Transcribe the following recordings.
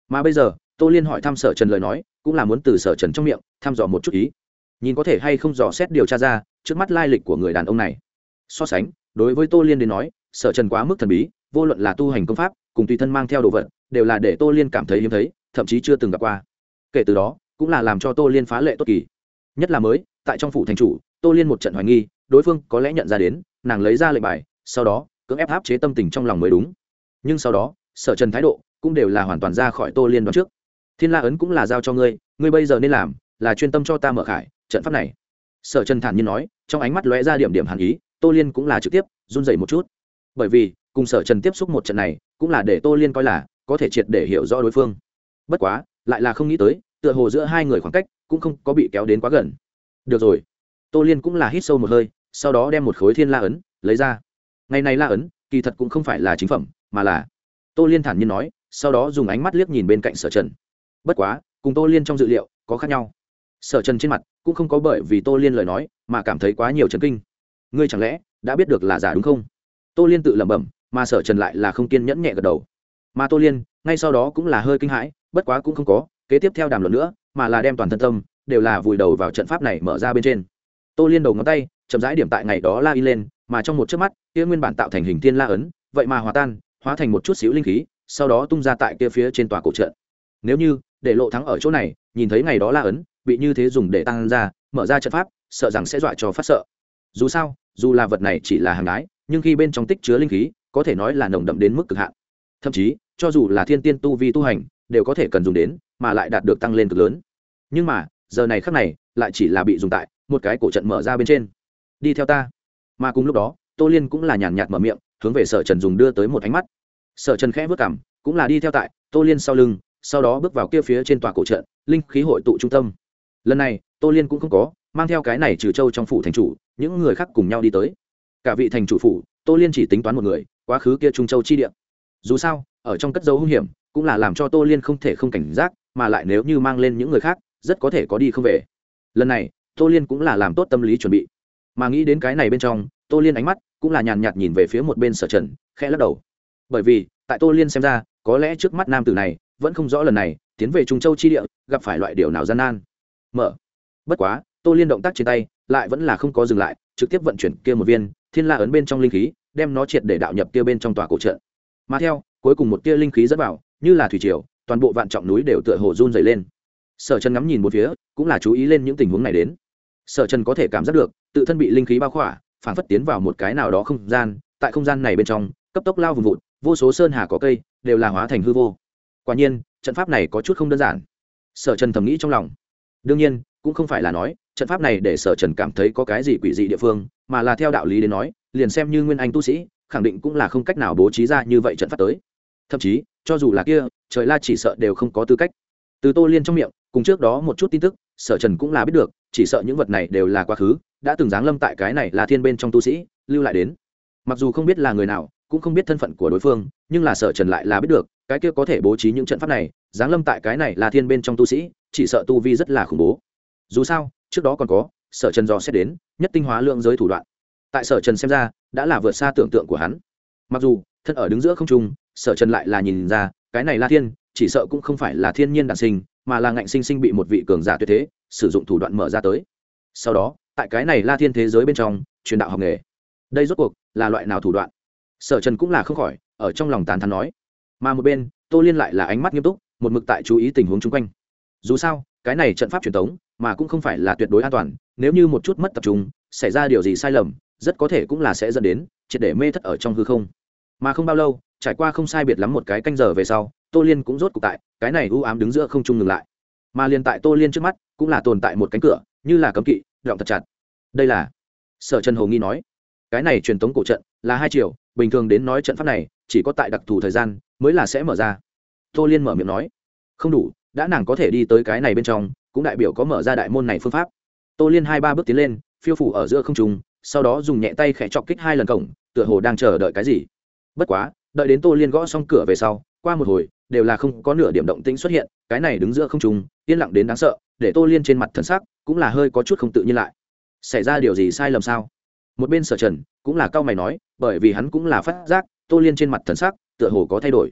Mà bây giờ tô liên hỏi thăm sở trần lời nói cũng là muốn từ sở trần trong miệng thăm dò một chút ý, nhìn có thể hay không dò xét điều tra ra trước mắt lai lịch của người đàn ông này. So sánh đối với tô liên đến nói, sở trần quá mức thần bí, vô luận là tu hành công pháp cùng tùy thân mang theo đồ vật đều là để tô liên cảm thấy hiếm thấy, thậm chí chưa từng gặp qua. Kể từ đó cũng là làm cho tô liên phá lệ tốt kỳ. Nhất là mới tại trong phủ thành chủ, tô liên một trận hoài nghi đối phương có lẽ nhận ra đến nàng lấy ra lệnh bài, sau đó cưỡng ép áp chế tâm tình trong lòng mới đúng. Nhưng sau đó sở trần thái độ cũng đều là hoàn toàn ra khỏi tô liên đoán trước. Thiên la ấn cũng là giao cho ngươi, ngươi bây giờ nên làm là chuyên tâm cho ta mở khải trận pháp này. Sở trần thản nhiên nói, trong ánh mắt lóe ra điểm điểm hàn ý. Tô liên cũng là trực tiếp run dậy một chút, bởi vì cùng sở trần tiếp xúc một trận này cũng là để tô liên coi là có thể triệt để hiểu rõ đối phương. Bất quá lại là không nghĩ tới tựa hồ giữa hai người khoảng cách cũng không có bị kéo đến quá gần. Được rồi, tô liên cũng là hít sâu một hơi, sau đó đem một khối thiên la ấn lấy ra. Ngày này la ấn kỳ thật cũng không phải là chính phẩm, mà là, tô liên thản nhiên nói, sau đó dùng ánh mắt liếc nhìn bên cạnh sở trần. Bất quá cùng tô liên trong dự liệu có khác nhau. Sở trần trên mặt cũng không có bởi vì tô liên lời nói mà cảm thấy quá nhiều chấn kinh. Ngươi chẳng lẽ đã biết được là giả đúng không? Tô liên tự lẩm bẩm, mà sở trần lại là không kiên nhẫn nhẹ gật đầu. Mà tô liên ngay sau đó cũng là hơi kinh hãi, bất quá cũng không có kế tiếp theo đàm luận nữa, mà là đem toàn thân tâm đều là vùi đầu vào trận pháp này mở ra bên trên. Tô liên đầu ngón tay chậm rãi điểm tại ngày đó la in lên, mà trong một chớp mắt kia nguyên bản tạo thành hình thiên la ấn vậy mà hòa tan, hóa thành một chút xíu linh khí, sau đó tung ra tại kia phía trên tòa cổ trận. Nếu như để Lộ Thắng ở chỗ này nhìn thấy ngày đó la ấn bị như thế dùng để tăng ra mở ra trận pháp, sợ rằng sẽ dọa cho phát sợ. Dù sao dù là vật này chỉ là hàng đái, nhưng khi bên trong tích chứa linh khí có thể nói là nồng đậm đến mức cực hạn, thậm chí cho dù là thiên tiên tu vi tu hành đều có thể cần dùng đến, mà lại đạt được tăng lên cực lớn. Nhưng mà giờ này khắc này lại chỉ là bị dùng tại một cái cổ trận mở ra bên trên. Đi theo ta. Mà cùng lúc đó tô liên cũng là nhàn nhạt mở miệng, hướng về sở trần dùng đưa tới một ánh mắt. Sở trần khẽ vớt cảm, cũng là đi theo tại tô liên sau lưng, sau đó bước vào kia phía trên tòa cổ trận, linh khí hội tụ trung tâm. Lần này tô liên cũng không có mang theo cái này trừ châu trong phủ thành chủ, những người khác cùng nhau đi tới. Cả vị thành chủ phủ, tô liên chỉ tính toán một người quá khứ kia trung châu chi địa. Dù sao ở trong cất dấu hung hiểm cũng là làm cho tô liên không thể không cảnh giác, mà lại nếu như mang lên những người khác rất có thể có đi không về. Lần này tô liên cũng là làm tốt tâm lý chuẩn bị, mà nghĩ đến cái này bên trong, tô liên ánh mắt cũng là nhàn nhạt nhìn về phía một bên sở trần, khẽ lắc đầu. Bởi vì tại tô liên xem ra, có lẽ trước mắt nam tử này vẫn không rõ lần này tiến về trung châu chi địa gặp phải loại điều nào gian nan. Mở. Bất quá tô liên động tác trên tay lại vẫn là không có dừng lại, trực tiếp vận chuyển kia một viên thiên la ấn bên trong linh khí, đem nó triệt để đạo nhập kia bên trong tòa cổ trận. Mà theo cuối cùng một tia linh khí dẫn vào, như là thủy triều, toàn bộ vạn trọng núi đều tựa hồ run dày lên. Sở trần ngắm nhìn một phía cũng là chú ý lên những tình huống này đến. Sở trần có thể cảm giác được tự thân bị linh khí bao khỏa, phản phất tiến vào một cái nào đó không gian, tại không gian này bên trong cấp tốc lao vùng vụt, vô số sơn hà có cây đều là hóa thành hư vô. Quả nhiên trận pháp này có chút không đơn giản, sở trần thầm nghĩ trong lòng. Đương nhiên cũng không phải là nói trận pháp này để sở trần cảm thấy có cái gì quỷ dị địa phương, mà là theo đạo lý đến nói, liền xem như nguyên anh tu sĩ khẳng định cũng là không cách nào bố trí ra như vậy trận pháp tới. Thậm chí cho dù là kia trời la chỉ sợ đều không có tư cách. Từ tô liên trong miệng cùng trước đó một chút tin tức, sở trần cũng là biết được chỉ sợ những vật này đều là quá khứ đã từng giáng lâm tại cái này là thiên bên trong tu sĩ lưu lại đến. Mặc dù không biết là người nào, cũng không biết thân phận của đối phương, nhưng là sở trần lại là biết được cái kia có thể bố trí những trận pháp này giáng lâm tại cái này là thiên bên trong tu sĩ chỉ sợ tu vi rất là khủng bố. Dù sao trước đó còn có sở trần dò xét đến nhất tinh hóa lượng giới thủ đoạn, tại sở trần xem ra đã là vượt xa tưởng tượng của hắn. Mặc dù thân ở đứng giữa không trung, sở trần lại là nhìn ra cái này la thiên chỉ sợ cũng không phải là thiên nhiên đản sinh, mà là ngạnh sinh sinh bị một vị cường giả tuyệt thế sử dụng thủ đoạn mở ra tới. Sau đó tại cái này la thiên thế giới bên trong truyền đạo học nghề, đây rốt cuộc là loại nào thủ đoạn? Sở trần cũng là không khỏi ở trong lòng tán thán nói. Mà một bên tô liên lại là ánh mắt nghiêm túc, một mực tại chú ý tình huống chung quanh. Dù sao cái này trận pháp truyền thống mà cũng không phải là tuyệt đối an toàn, nếu như một chút mất tập trung xảy ra điều gì sai lầm, rất có thể cũng là sẽ dẫn đến triệt để mê thất ở trong hư không. Mà không bao lâu, trải qua không sai biệt lắm một cái canh giờ về sau, tô liên cũng rốt cục tại cái này u ám đứng giữa không trung ngừng lại. Mà liền tại tô liên trước mắt cũng là tồn tại một cánh cửa, như là cấm kỵ đọng thật chặt. Đây là, sở trần hồ nghi nói, cái này truyền thống cổ trận là 2 triệu, bình thường đến nói trận pháp này chỉ có tại đặc thù thời gian mới là sẽ mở ra. Tô liên mở miệng nói, không đủ, đã nàng có thể đi tới cái này bên trong cũng đại biểu có mở ra đại môn này phương pháp. Tô liên 2-3 bước tiến lên, phiêu phủ ở giữa không trung, sau đó dùng nhẹ tay khẽ chọc kích 2 lần cổng, tựa hồ đang chờ đợi cái gì. Bất quá đợi đến tô liên gõ xong cửa về sau, qua một hồi đều là không có nửa điểm động tĩnh xuất hiện, cái này đứng giữa không trung yên lặng đến đáng sợ, để tô liên trên mặt thần sắc cũng là hơi có chút không tự nhiên lại. Xảy ra điều gì sai lầm sao? Một bên sở trần cũng là cau mày nói, bởi vì hắn cũng là phát giác tô liên trên mặt thần sắc tựa hồ có thay đổi.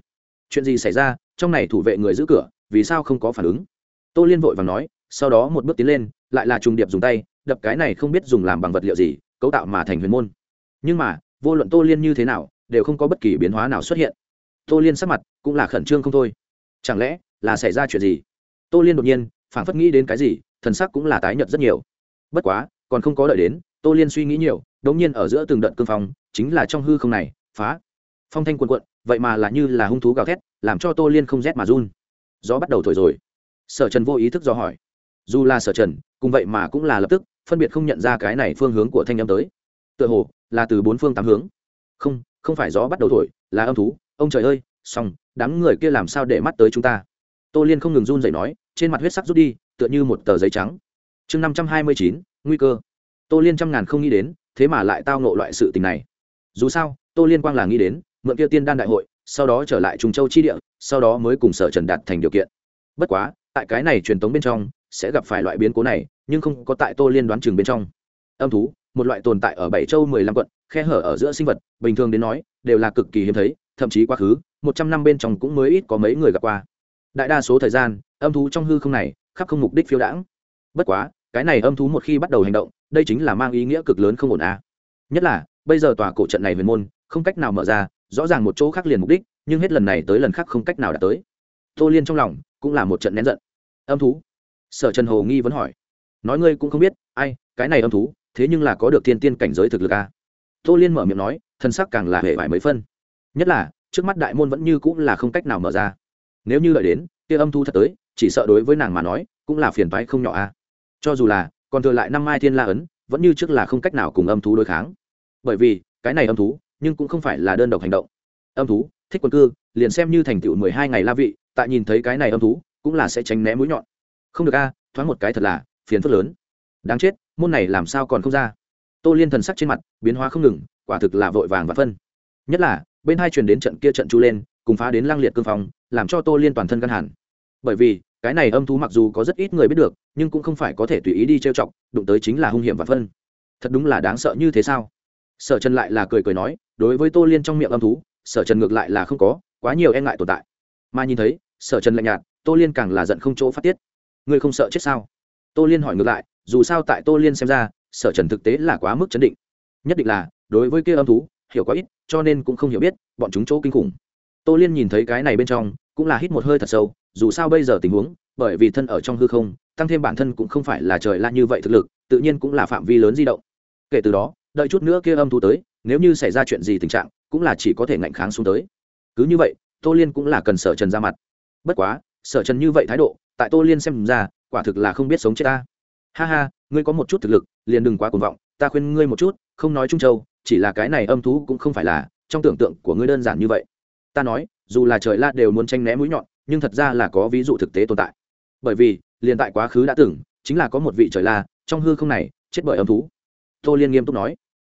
chuyện gì xảy ra, trong này thủ vệ người giữ cửa vì sao không có phản ứng? Tô Liên vội vàng nói, sau đó một bước tiến lên, lại là trùng điệp dùng tay đập cái này không biết dùng làm bằng vật liệu gì cấu tạo mà thành huyền môn. Nhưng mà vô luận Tô Liên như thế nào đều không có bất kỳ biến hóa nào xuất hiện. Tô Liên sắc mặt cũng là khẩn trương không thôi. Chẳng lẽ là xảy ra chuyện gì? Tô Liên đột nhiên phảng phất nghĩ đến cái gì, thần sắc cũng là tái nhợt rất nhiều. Bất quá còn không có đợi đến Tô Liên suy nghĩ nhiều, đống nhiên ở giữa từng đợt cương phong, chính là trong hư không này phá, phong thanh cuồn cuộn, vậy mà là như là hung thú gào thét, làm cho Tô Liên không rét mà run. Gió bắt đầu thổi rồi. Sở Trần vô ý thức do hỏi. Dù là Sở Trần cùng vậy mà cũng là lập tức phân biệt không nhận ra cái này phương hướng của thanh âm tới, tựa hồ là từ bốn phương tám hướng. Không phải gió bắt đầu thổi, là âm thú. Ông trời ơi, xong, đám người kia làm sao để mắt tới chúng ta? Tô Liên không ngừng run rẩy nói, trên mặt huyết sắc rút đi, tựa như một tờ giấy trắng. Chương 529, nguy cơ. Tô Liên trăm ngàn không nghĩ đến, thế mà lại tao ngộ loại sự tình này. Dù sao, Tô Liên quang là nghĩ đến mượn kia tiên đan đại hội, sau đó trở lại Trung Châu chi địa, sau đó mới cùng Sở Trần đạt thành điều kiện. Bất quá, tại cái này truyền tống bên trong sẽ gặp phải loại biến cố này, nhưng không có tại Tô Liên đoán chừng bên trong. Âm thú, một loại tồn tại ở 7 châu 15 quận, khe hở ở giữa sinh vật, bình thường đến nói, đều là cực kỳ hiếm thấy, thậm chí quá khứ 100 năm bên trong cũng mới ít có mấy người gặp qua. Đại đa số thời gian, âm thú trong hư không này khắp không mục đích phiêu đãng. Bất quá, cái này âm thú một khi bắt đầu hành động, đây chính là mang ý nghĩa cực lớn không ổn à. Nhất là, bây giờ tòa cổ trận này huyền môn không cách nào mở ra, rõ ràng một chỗ khác liền mục đích, nhưng hết lần này tới lần khác không cách nào đạt tới. Tô Liên trong lòng cũng là một trận nén giận. Âm thú? Sở Trần hồ nghi vấn hỏi. Nói ngươi cũng không biết, ai, cái này âm thú, thế nhưng là có được thiên tiên cảnh giới thực lực à? Tô Liên mở miệng nói, thân sắc càng là hề vải mấy phân. Nhất là, trước mắt đại môn vẫn như cũng là không cách nào mở ra. Nếu như đợi đến kia âm thú thật tới, chỉ sợ đối với nàng mà nói cũng là phiền toái không nhỏ à. Cho dù là còn thừa lại năm mai thiên la ấn, vẫn như trước là không cách nào cùng âm thú đối kháng. Bởi vì cái này âm thú, nhưng cũng không phải là đơn độc hành động. Âm thú thích quân cư, liền xem như thành tựu 12 ngày la vị, tại nhìn thấy cái này âm thú cũng là sẽ tránh né mũi nhọn. Không được a, thoáng một cái thật là phiền phức lớn. Đáng chết, môn này làm sao còn không ra? Tô Liên thần sắc trên mặt biến hóa không ngừng, quả thực là vội vàng và phân. Nhất là bên hai truyền đến trận kia trận chu lên, cùng phá đến lang liệt cương phong, làm cho Tô Liên toàn thân căng hẳn. Bởi vì cái này âm thú mặc dù có rất ít người biết được, nhưng cũng không phải có thể tùy ý đi trêu chọc, đụng tới chính là hung hiểm và phân. Thật đúng là đáng sợ như thế sao? Sở Trần lại là cười cười nói, đối với Tô Liên trong miệng âm thú, Sở Trần ngược lại là không có quá nhiều e ngại tồn tại. Mà nhìn thấy Sở Trần lạnh nhạt, Tô Liên càng là giận không chỗ phát tiết. Ngươi không sợ chết sao? Tô Liên hỏi ngược lại, dù sao tại Tô Liên xem ra, Sở Trần thực tế là quá mức chấn định. Nhất định là đối với kia âm thú hiểu quá ít, cho nên cũng không hiểu biết bọn chúng chỗ kinh khủng. Tô Liên nhìn thấy cái này bên trong, cũng là hít một hơi thật sâu, dù sao bây giờ tình huống, bởi vì thân ở trong hư không, tăng thêm bản thân cũng không phải là trời la như vậy thực lực, tự nhiên cũng là phạm vi lớn di động. Kể từ đó, đợi chút nữa kia âm thú tới, nếu như xảy ra chuyện gì tình trạng, cũng là chỉ có thể ngạnh kháng xuống tới. Cứ như vậy, Tô Liên cũng là cần Sở Trần ra mặt. Bất quá, Sở Trần như vậy thái độ, tại Tô Liên xem ra, quả thực là không biết sống chết ta. Ha ha, ngươi có một chút thực lực, liền đừng quá cuồng vọng, ta khuyên ngươi một chút, không nói Trung Châu, chỉ là cái này âm thú cũng không phải là trong tưởng tượng của ngươi đơn giản như vậy. Ta nói, dù là trời la đều muốn tranh né mũi nhọn, nhưng thật ra là có ví dụ thực tế tồn tại. Bởi vì, liền tại quá khứ đã từng, chính là có một vị trời la, trong hư không này, chết bởi âm thú. Tô Liên nghiêm túc nói.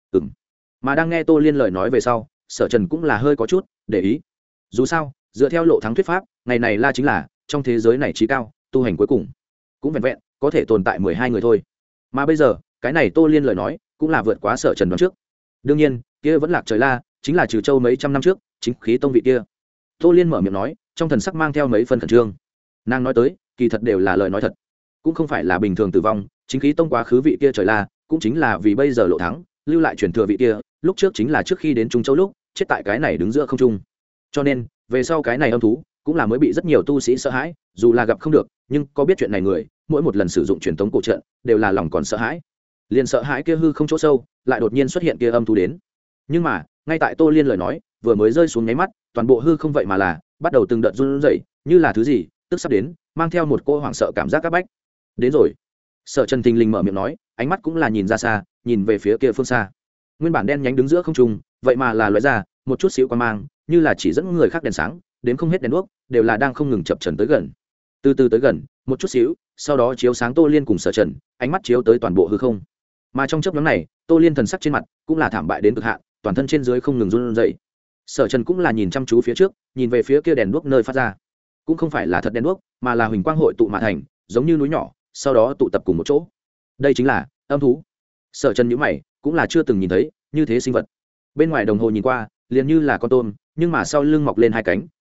Mà đang nghe Tô Liên lời nói về sau, Sở Trần cũng là hơi có chút để ý. Dù sao, dựa theo lộ thắng thuyết pháp, ngày này la chính là trong thế giới này trí cao, tu hành cuối cùng cũng vẹn vẹn có thể tồn tại 12 người thôi. Mà bây giờ, cái này Tô Liên lời nói cũng là vượt quá Sở Trần đoán trước. Đương nhiên, kia vẫn lạc trời la, chính là trừ châu mấy trăm năm trước, chính khí tông vị kia. Tô Liên mở miệng nói, trong thần sắc mang theo mấy phần khẩn trương. Nàng nói tới, kỳ thật đều là lời nói thật, cũng không phải là bình thường tử vong, chính khí tông quá khứ vị kia trời la, cũng chính là vì bây giờ lộ thắng, lưu lại truyền thừa vị kia, lúc trước chính là trước khi đến Trung Châu lúc, chết tại cái này đứng giữa không trung. Cho nên, về sau cái này âm thú, cũng là mới bị rất nhiều tu sĩ sợ hãi, dù là gặp không được, nhưng có biết chuyện này người, mỗi một lần sử dụng truyền tống cổ trận, đều là lòng còn sợ hãi. Liền sợ hãi kia hư không chỗ sâu, lại đột nhiên xuất hiện kia âm thú đến. Nhưng mà, ngay tại Tô Liên lời nói, vừa mới rơi xuống nháy mắt, toàn bộ hư không vậy mà là bắt đầu từng đợt run rẩy, như là thứ gì, tức sắp đến, mang theo một cô hoảng sợ cảm giác các bách. Đến rồi. Sở Trần Thình lình mở miệng nói, ánh mắt cũng là nhìn ra xa, nhìn về phía kia phương xa. Nguyên bản đen nhánh đứng giữa không trung, vậy mà là loại ra một chút xíu quang mang, như là chỉ dẫn người khác đèn sáng, đến không hết đèn đuốc, đều là đang không ngừng chập chờn tới gần. Từ từ tới gần, một chút xíu, sau đó chiếu sáng Tô Liên cùng Sở Trần, ánh mắt chiếu tới toàn bộ hư không. Mà trong chớp nhoáng này, Tô Liên thần sắc trên mặt cũng là thảm bại đến cực hạn, toàn thân trên dưới không ngừng run rẩy. Sở Trần cũng là nhìn chăm chú phía trước, nhìn về phía kia đèn đuốc nơi phát ra. Cũng không phải là thật đèn đuốc, mà là huỳnh quang hội tụ mà thành, giống như núi nhỏ, sau đó tụ tập cùng một chỗ. Đây chính là âm thú. Sở Trần nhíu mày, cũng là chưa từng nhìn thấy như thế sinh vật. Bên ngoài đồng hồ nhìn qua, liền như là con tôm, nhưng mà sau lưng mọc lên hai cánh,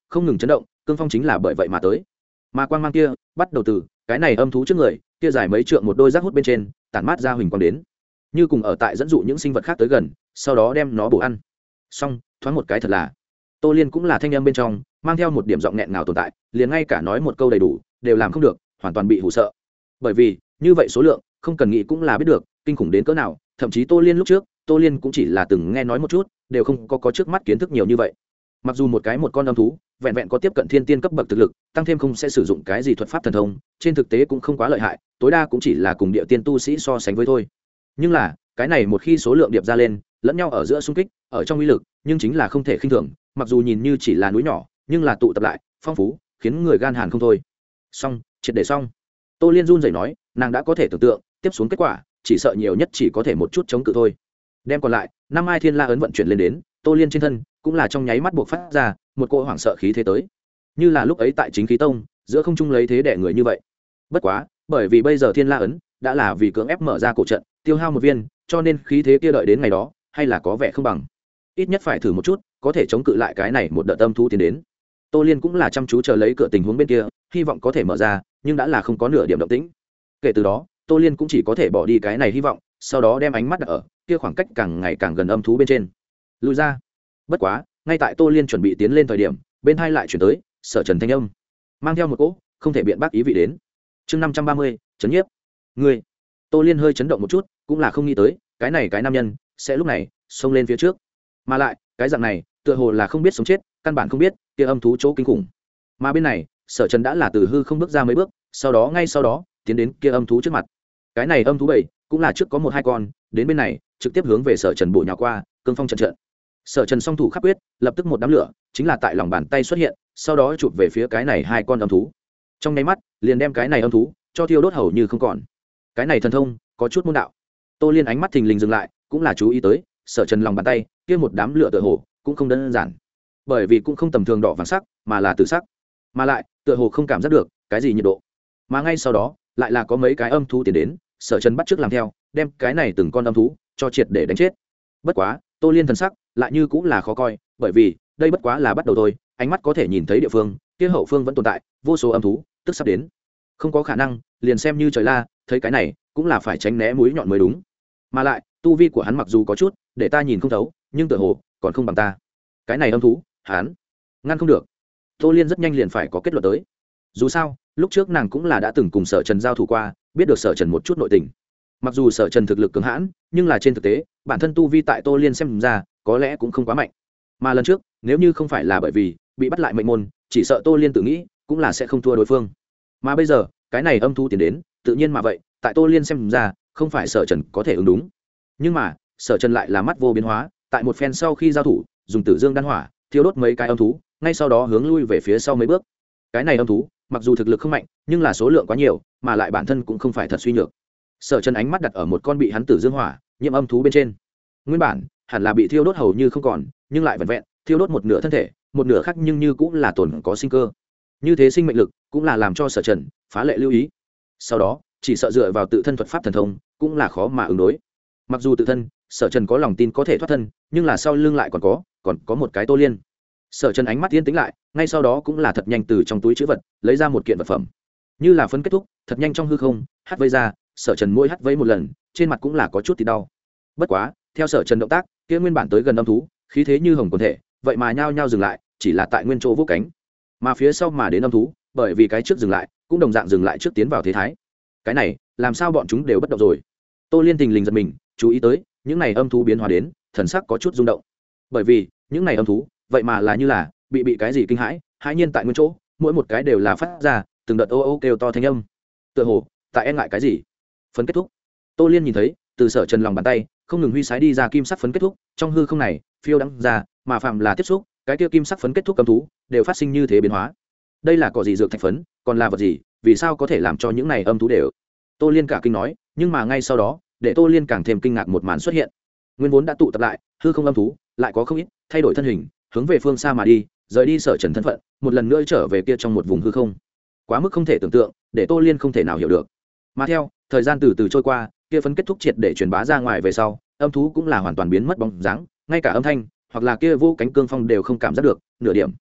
không ngừng chấn động, cương phong chính là bởi vậy mà tới. Mà quang mang kia bắt đầu từ cái này âm thú trước người, kia dài mấy trượng một đôi rác hút bên trên tản mát ra huỳnh quang đến, như cùng ở tại dẫn dụ những sinh vật khác tới gần, sau đó đem nó bổ ăn. Xong, thoáng một cái thật là, Tô Liên cũng là thanh âm bên trong mang theo một điểm giọng nghẹn ngào tồn tại, liền ngay cả nói một câu đầy đủ đều làm không được, hoàn toàn bị hù sợ. Bởi vì như vậy số lượng không cần nghĩ cũng là biết được kinh khủng đến cỡ nào, thậm chí Tô Liên lúc trước, Tô Liên cũng chỉ là từng nghe nói một chút, đều không có trước mắt kiến thức nhiều như vậy. Mặc dù một con âm thú vẹn vẹn có tiếp cận thiên tiên cấp bậc thực lực, tăng thêm không sẽ sử dụng cái gì thuật pháp thần thông, trên thực tế cũng không quá lợi hại, tối đa cũng chỉ là cùng địa tiên tu sĩ so sánh với thôi. Nhưng là cái này một khi số lượng điệp ra lên, lẫn nhau ở giữa xung kích, ở trong uy lực nhưng chính là không thể khinh thường, mặc dù nhìn như chỉ là núi nhỏ nhưng là tụ tập lại phong phú, khiến người gan hàn không thôi. Xong, triệt để xong. Tô Liên run rẩy nói, nàng đã có thể tưởng tượng tiếp xuống kết quả, chỉ sợ nhiều nhất chỉ có thể một chút chống cự thôi. Đem còn lại năm mai thiên la ấn vận chuyển lên đến, Tô Liên trên thân cũng là trong nháy mắt buộc phát ra một cỗ hoảng sợ khí thế tới, như là lúc ấy tại chính khí tông giữa không trung lấy thế đẻ người như vậy. Bất quá bởi vì bây giờ thiên la ấn đã là vì cưỡng ép mở ra cổ trận, tiêu hao một viên, cho nên khí thế kia đợi đến ngày đó hay là có vẻ không bằng, ít nhất phải thử một chút có thể chống cự lại cái này một đợt âm thú tiến đến. Tô Liên cũng là chăm chú chờ lấy cửa tình huống bên kia, hy vọng có thể mở ra, nhưng đã là không có nửa điểm động tĩnh. Kể từ đó Tô Liên cũng chỉ có thể bỏ đi cái này hy vọng, sau đó đem ánh mắt đặt ở kia khoảng cách càng ngày càng gần âm thú bên trên, lùi ra. Bất quá ngay tại Tô Liên chuẩn bị tiến lên thời điểm, bên hai lại chuyển tới Sở Trần thanh âm, mang theo một cỗ không thể biện bác ý vị đến. Chương 530, chấn nhiếp. Ngươi. Tô Liên hơi chấn động một chút, cũng là không nghĩ tới cái nam nhân sẽ lúc này xông lên phía trước, mà lại cái dạng này tựa hồ là không biết sống chết, căn bản không biết kia âm thú chỗ kinh khủng. Mà bên này Sở Trần đã là từ hư không bước ra mấy bước, ngay sau đó tiến đến kia âm thú trước mặt. Cái này âm thú bảy cũng là trước có một hai con đến bên này, trực tiếp hướng về Sở Trần bổ nhào qua, cương phong trận trận. Sở Trần song thủ khắp quyết, lập tức một đám lửa chính là tại lòng bàn tay xuất hiện, sau đó chụp về phía cái này hai con âm thú, trong nháy mắt liền đem cái này âm thú cho thiêu đốt hầu như không còn. Cái này thần thông có chút môn đạo. Tô Liên ánh mắt thình lình dừng lại, cũng là chú ý tới Sở Trần lòng bàn tay kia một đám lửa tựa hồ cũng không đơn giản, bởi vì cũng không tầm thường đỏ vàng sắc, mà là tử sắc, mà lại tựa hồ không cảm giác được cái gì nhiệt độ. Mà ngay sau đó lại là có mấy cái âm thú tiến đến, Sở Trần bắt trước làm theo, đem cái này từng con âm thú cho triệt để đánh chết. Bất quá Tô Liên thần sắc lại như cũng là khó coi, bởi vì đây bất quá là bắt đầu thôi, ánh mắt có thể nhìn thấy địa phương kia hậu phương vẫn tồn tại vô số âm thú, tức sắp đến. Không có khả năng liền xem như trời la thấy cái này cũng là phải tránh né mũi nhọn mới đúng. Mà lại tu vi của hắn mặc dù có chút để ta nhìn không thấu, nhưng tựa hồ còn không bằng ta. Cái này âm thú hắn ngăn không được. Tô Liên rất nhanh liền phải có kết luận tới. Dù sao lúc trước nàng cũng là đã từng cùng Sở Trần giao thủ qua, biết được Sở Trần một chút nội tình. Mặc dù Sở Trần thực lực cường hãn, nhưng là trên thực tế bản thân tu vi tại Tô Liên xem ra có lẽ cũng không quá mạnh. Mà lần trước nếu như không phải là bởi vì bị bắt lại mệnh môn, chỉ sợ Tô Liên tự nghĩ cũng là sẽ không thua đối phương. Mà bây giờ cái này âm thú tiến đến, tự nhiên mà vậy tại Tô Liên xem ra không phải Sở Trần có thể ứng đúng. Nhưng mà Sở Trần lại là mắt vô biến hóa, tại một phen sau khi giao thủ, dùng Tử Dương đan hỏa thiêu đốt mấy cái âm thú, ngay sau đó hướng lui về phía sau mấy bước. Cái này âm thú mặc dù thực lực không mạnh, nhưng là số lượng quá nhiều, mà lại bản thân cũng không phải thật suy nhược. Sở Trần ánh mắt đặt ở một con bị hắn Tử Dương hỏa nhiễm âm thú bên trên. Nguyên bản hẳn là bị thiêu đốt hầu như không còn, nhưng lại vẹn vẹn thiêu đốt một nửa thân thể, một nửa khác nhưng như cũng là tồn có sinh cơ. Như thế sinh mệnh lực cũng là làm cho Sở Trần phá lệ lưu ý. Sau đó chỉ sợ dựa vào tự thân thuật pháp thần thông cũng là khó mà ứng đối. Mặc dù tự thân Sở Trần có lòng tin có thể thoát thân, nhưng là sau lưng lại còn có một cái Tô Liên. Sở Trần ánh mắt yên tĩnh lại, ngay sau đó cũng là thật nhanh từ trong túi trữ vật lấy ra một kiện vật phẩm, như là phấn kết thúc, thật nhanh trong hư không hắt vây ra. Sở Trần mỗi hắt vây một lần, trên mặt cũng là có chút thì đau. Bất quá theo Sở Trần động tác, kia nguyên bản tới gần âm thú khí thế như hồng quần thể, vậy mà nhao nhao dừng lại, chỉ là tại nguyên chỗ vỗ cánh. Mà phía sau mà đến âm thú, bởi vì cái trước dừng lại, cũng đồng dạng dừng lại trước tiến vào thế thái. Cái này làm sao bọn chúng đều bất động rồi? Tô Liên tình lình giật mình, chú ý tới những này âm thú biến hóa đến, thần sắc có chút rung động, bởi vì những này âm thú vậy mà là như là bị cái gì kinh hãi, hãi nhiên tại nguyên chỗ, mỗi một cái đều là phát ra từng đợt ô ô kêu to thanh âm, tựa hồ tại e ngại cái gì. Phấn kết thúc. Tô Liên nhìn thấy từ Sở Trần lòng bàn tay không ngừng huy sái đi ra kim sắc phấn kết thúc, trong hư không này phiêu đắng ra, mà phạm là tiếp xúc cái kia kim sắc phấn kết thúc âm thú đều phát sinh như thế biến hóa. Đây là có gì dược thạch phấn, còn là vật gì, vì sao có thể làm cho những này âm thú đều? Tô Liên cả kinh nói, nhưng mà ngay sau đó để Tô Liên càng thêm kinh ngạc một màn xuất hiện. Nguyên vốn đã tụ tập lại hư không âm thú lại có không ít thay đổi thân hình, hướng về phương xa mà đi, rời đi Sở Trần thân phận, một lần nữa trở về kia trong một vùng hư không. Quá mức không thể tưởng tượng, để Tô Liên không thể nào hiểu được. Mà theo thời gian từ từ trôi qua, kia phấn kết thúc triệt để truyền bá ra ngoài về sau, âm thú cũng là hoàn toàn biến mất bóng dáng, ngay cả âm thanh hoặc là kia vô cánh cương phong đều không cảm giác được nửa điểm.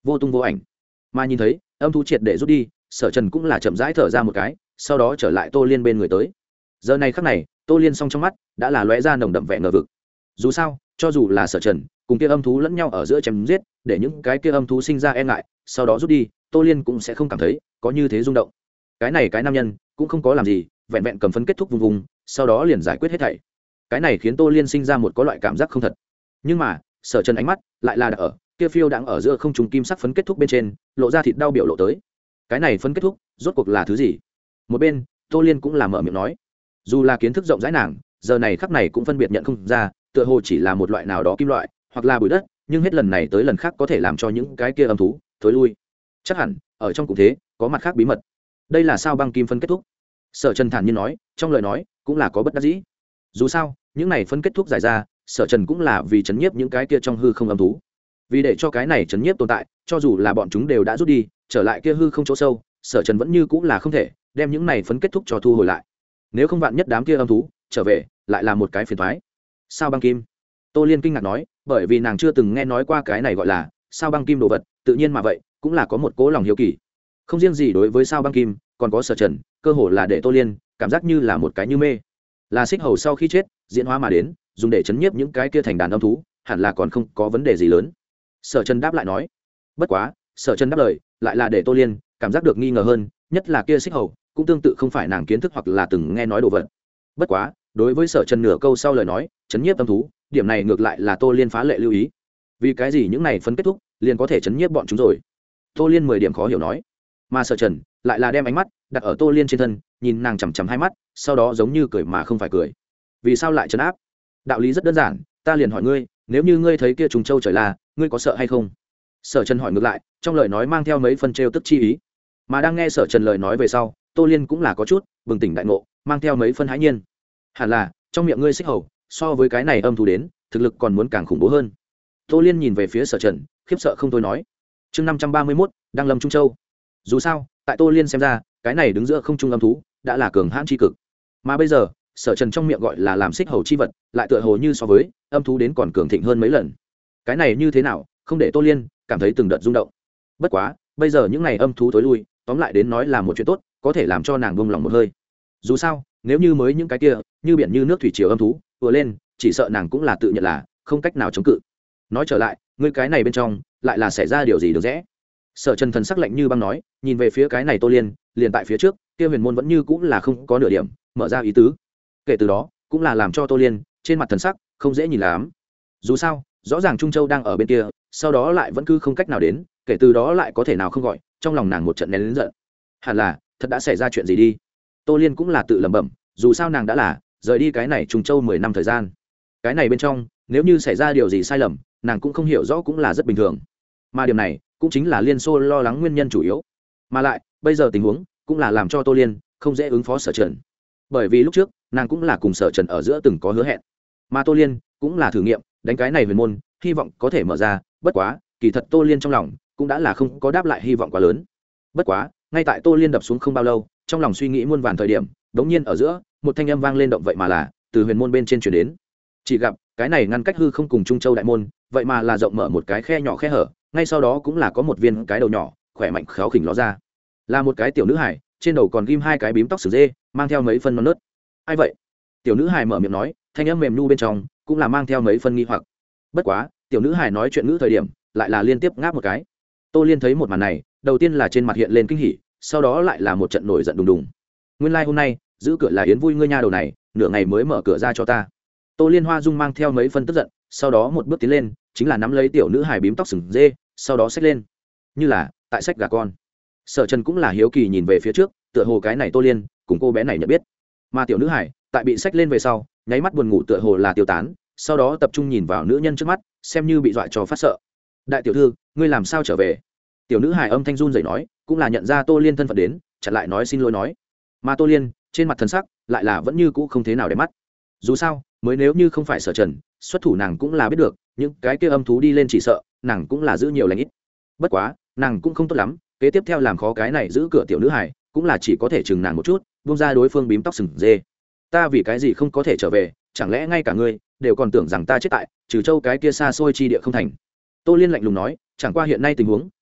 vô tung vô ảnh. Mà nhìn thấy âm thú triệt để rút đi, Sở Trần cũng là chậm rãi thở ra một cái, sau đó trở lại Tô Liên bên người tới. Giờ này khắc này, Tô Liên song trong mắt đã là lóe ra nồng đậm vẻ ngờ vực. Dù sao, cho dù là Sở Trần cùng kia âm thú lẫn nhau ở giữa chém giết, để những cái kia âm thú sinh ra e ngại, sau đó rút đi, Tô Liên cũng sẽ không cảm thấy có như thế rung động. Cái này cái nam nhân cũng không có làm gì, vẹn vẹn cầm phấn kết thúc vùng vùng, sau đó liền giải quyết hết thảy. Cái này khiến Tô Liên sinh ra một có loại cảm giác không thật. Nhưng mà, Sở Trần ánh mắt lại là đặt ở kia phiêu đang ở giữa không trung kim sắc phấn kết thúc bên trên, lộ ra thịt đau biểu lộ tới. Cái này phấn kết thúc, rốt cuộc là thứ gì? Một bên, Tô Liên cũng là mở miệng nói. Dù là kiến thức rộng rãi nàng, giờ này khắc này cũng phân biệt nhận không ra, tựa hồ chỉ là một loại nào đó kim loại, hoặc là bụi đất, nhưng hết lần này tới lần khác có thể làm cho những cái kia âm thú thối lui. Chắc hẳn, ở trong cũng thế, có mặt khác bí mật. Đây là sao băng kim phân kết thúc. Sở Trần thản nhiên nói, trong lời nói cũng là có bất đắc dĩ. Dù sao, những này phân kết thúc giải ra, Sở Trần cũng là vì chấn nhiếp những cái kia trong hư không âm thú. Vì để cho cái này chấn nhiếp tồn tại, cho dù là bọn chúng đều đã rút đi, trở lại kia hư không chỗ sâu, Sở Trần vẫn như cũng là không thể đem những này phấn kết thúc cho thu hồi lại. Nếu không vạn nhất đám kia âm thú trở về, lại là một cái phiền toái. Sao băng kim? Tô Liên kinh ngạc nói, bởi vì nàng chưa từng nghe nói qua cái này gọi là sao băng kim đồ vật, tự nhiên mà vậy, cũng là có một cố lòng hiếu kỳ. Không riêng gì đối với sao băng kim, còn có Sở Trần, cơ hồ là để Tô Liên cảm giác như là một cái như mê. Là xích hầu sau khi chết, diễn hóa mà đến, dùng để chấn nhiếp những cái kia thành đàn âm thú, hẳn là còn không có vấn đề gì lớn. Sở Trần đáp lại nói. Bất quá, Sở Trần đáp lời, lại là để Tô Liên cảm giác được nghi ngờ hơn, nhất là kia xích hầu, cũng tương tự không phải nàng kiến thức hoặc là từng nghe nói đồ vật. Bất quá, đối với Sở Trần nửa câu sau lời nói, chấn nhiếp âm thú, điểm này ngược lại là Tô Liên phá lệ lưu ý. Vì cái gì những này phân kết thúc, liền có thể chấn nhiếp bọn chúng rồi? Tô Liên 10 điểm khó hiểu nói. Mà Sở Trần lại là đem ánh mắt đặt ở Tô Liên trên thân, nhìn nàng chằm chằm hai mắt, sau đó giống như cười mà không phải cười. Vì sao lại trấn áp? Đạo lý rất đơn giản, ta liền hỏi ngươi, nếu như ngươi thấy kia trùng châu trời là, ngươi có sợ hay không? Sở Trần hỏi ngược lại, trong lời nói mang theo mấy phần trêu tức chi ý. Mà đang nghe Sở Trần lời nói về sau, Tô Liên cũng là có chút bừng tỉnh đại ngộ, mang theo mấy phân hãi nhiên. Hẳn là trong miệng ngươi xích hầu, so với cái này âm thú đến, thực lực còn muốn càng khủng bố hơn. Tô Liên nhìn về phía Sở Trần, khiếp sợ không thôi nói. Chương 531, đang lâm Trung Châu. Dù sao, tại Tô Liên xem ra, cái này đứng giữa không trung âm thú, đã là cường hãn chi cực. Mà bây giờ, Sở Trần trong miệng gọi là làm xích hầu chi vật, lại tựa hồ như so với âm thú đến còn cường thịnh hơn mấy lần. Cái này như thế nào, không để Tô Liên cảm thấy từng đợt rung động. Bất quá, bây giờ những này âm thú tối lui, tóm lại đến nói là một chuyện tốt, có thể làm cho nàng buông lòng một hơi. Dù sao, nếu như mới những cái kia, như biển như nước thủy triều âm thú, vừa lên, chỉ sợ nàng cũng là tự nhận là không cách nào chống cự. Nói trở lại, ngươi cái này bên trong, lại là xảy ra điều gì được rẽ? Sở Trần thần sắc lạnh như băng nói, nhìn về phía cái này Tô Liên, liền tại phía trước, kia huyền môn vẫn như cũng là không có nửa điểm mở ra ý tứ. Kể từ đó, cũng là làm cho Tô Liên trên mặt thần sắc không dễ nhìn lắm. Dù sao, rõ ràng Trung Châu đang ở bên kia, sau đó lại vẫn cứ không cách nào đến, kể từ đó lại có thể nào không gọi, trong lòng nàng một trận nén lớn giận. Hẳn là thật đã xảy ra chuyện gì đi. Tô Liên cũng là tự lẩm bẩm, dù sao nàng đã là rời đi cái này Trung Châu 10 năm thời gian. Cái này bên trong, nếu như xảy ra điều gì sai lầm, nàng cũng không hiểu rõ cũng là rất bình thường. Mà điểm này cũng chính là Liên Xô lo lắng nguyên nhân chủ yếu. Mà lại, bây giờ tình huống cũng là làm cho Tô Liên không dễ ứng phó Sở Trần. Bởi vì lúc trước, nàng cũng là cùng Sở Trần ở giữa từng có hứa hẹn. Mà Tô Liên cũng là thử nghiệm đánh cái này huyền môn, hy vọng có thể mở ra, bất quá, kỳ thật Tô Liên trong lòng cũng đã là không có đáp lại hy vọng quá lớn. Bất quá, ngay tại Tô Liên đập xuống không bao lâu, trong lòng suy nghĩ muôn vàn thời điểm, đột nhiên ở giữa, một thanh âm vang lên động vậy mà là từ huyền môn bên trên truyền đến. Chỉ gặp, cái này ngăn cách hư không cùng Trung Châu đại môn, vậy mà là rộng mở một cái khe nhỏ khe hở, ngay sau đó cũng là có một viên cái đầu nhỏ, khỏe mạnh khéo khỉnh ló ra. Là một cái tiểu nữ hài, trên đầu còn ghim hai cái bím tóc sừng dê, mang theo mấy phân non nớt. Ai vậy? Tiểu nữ hài mở miệng nói, thanh âm mềm nu bên trong cũng là mang theo mấy phân nghi hoặc. Bất quá, tiểu nữ hài nói chuyện ngữ thời điểm, lại là liên tiếp ngáp một cái. Tô Liên thấy một màn này, đầu tiên là trên mặt hiện lên kinh hỉ, sau đó lại là một trận nổi giận đùng đùng. Nguyên lai hôm nay, giữ cửa là yến vui ngươi nha đầu này, nửa ngày mới mở cửa ra cho ta. Tô Liên Hoa Dung mang theo mấy phân tức giận, sau đó một bước tiến lên, chính là nắm lấy tiểu nữ hài bím tóc sừng dê, sau đó xách lên, như là tại xách gà con. Sở Trần cũng là hiếu kỳ nhìn về phía trước, tựa hồ cái này Tô Liên cùng cô bé này nhận biết. Mà tiểu nữ hài tại bị xách lên về sau, nháy mắt buồn ngủ tựa hồ là tiêu tán, sau đó tập trung nhìn vào nữ nhân trước mắt, xem như bị dọa cho phát sợ. Đại tiểu thư, ngươi làm sao trở về? Tiểu nữ hài âm thanh run rẩy nói, cũng là nhận ra Tô Liên thân phận đến, chặn lại nói xin lỗi nói. Mà Tô Liên trên mặt thần sắc lại là vẫn như cũ không thế nào để mắt. Dù sao, mới nếu như không phải Sở Trần xuất thủ, nàng cũng là biết được, những cái kia âm thú đi lên chỉ sợ nàng cũng là giữ nhiều lành ít. Bất quá, nàng cũng không tốt lắm, kế tiếp theo làm khó cái này giữ cửa tiểu nữ hài, cũng là chỉ có thể chừng nàng một chút, buông ra đối phương bím tóc sừng dê. Ta vì cái gì không có thể trở về, chẳng lẽ ngay cả ngươi đều còn tưởng rằng ta chết tại Trừ Châu cái kia xa xôi chi địa không thành? Tô Liên lạnh lùng nói, chẳng qua hiện nay tình huống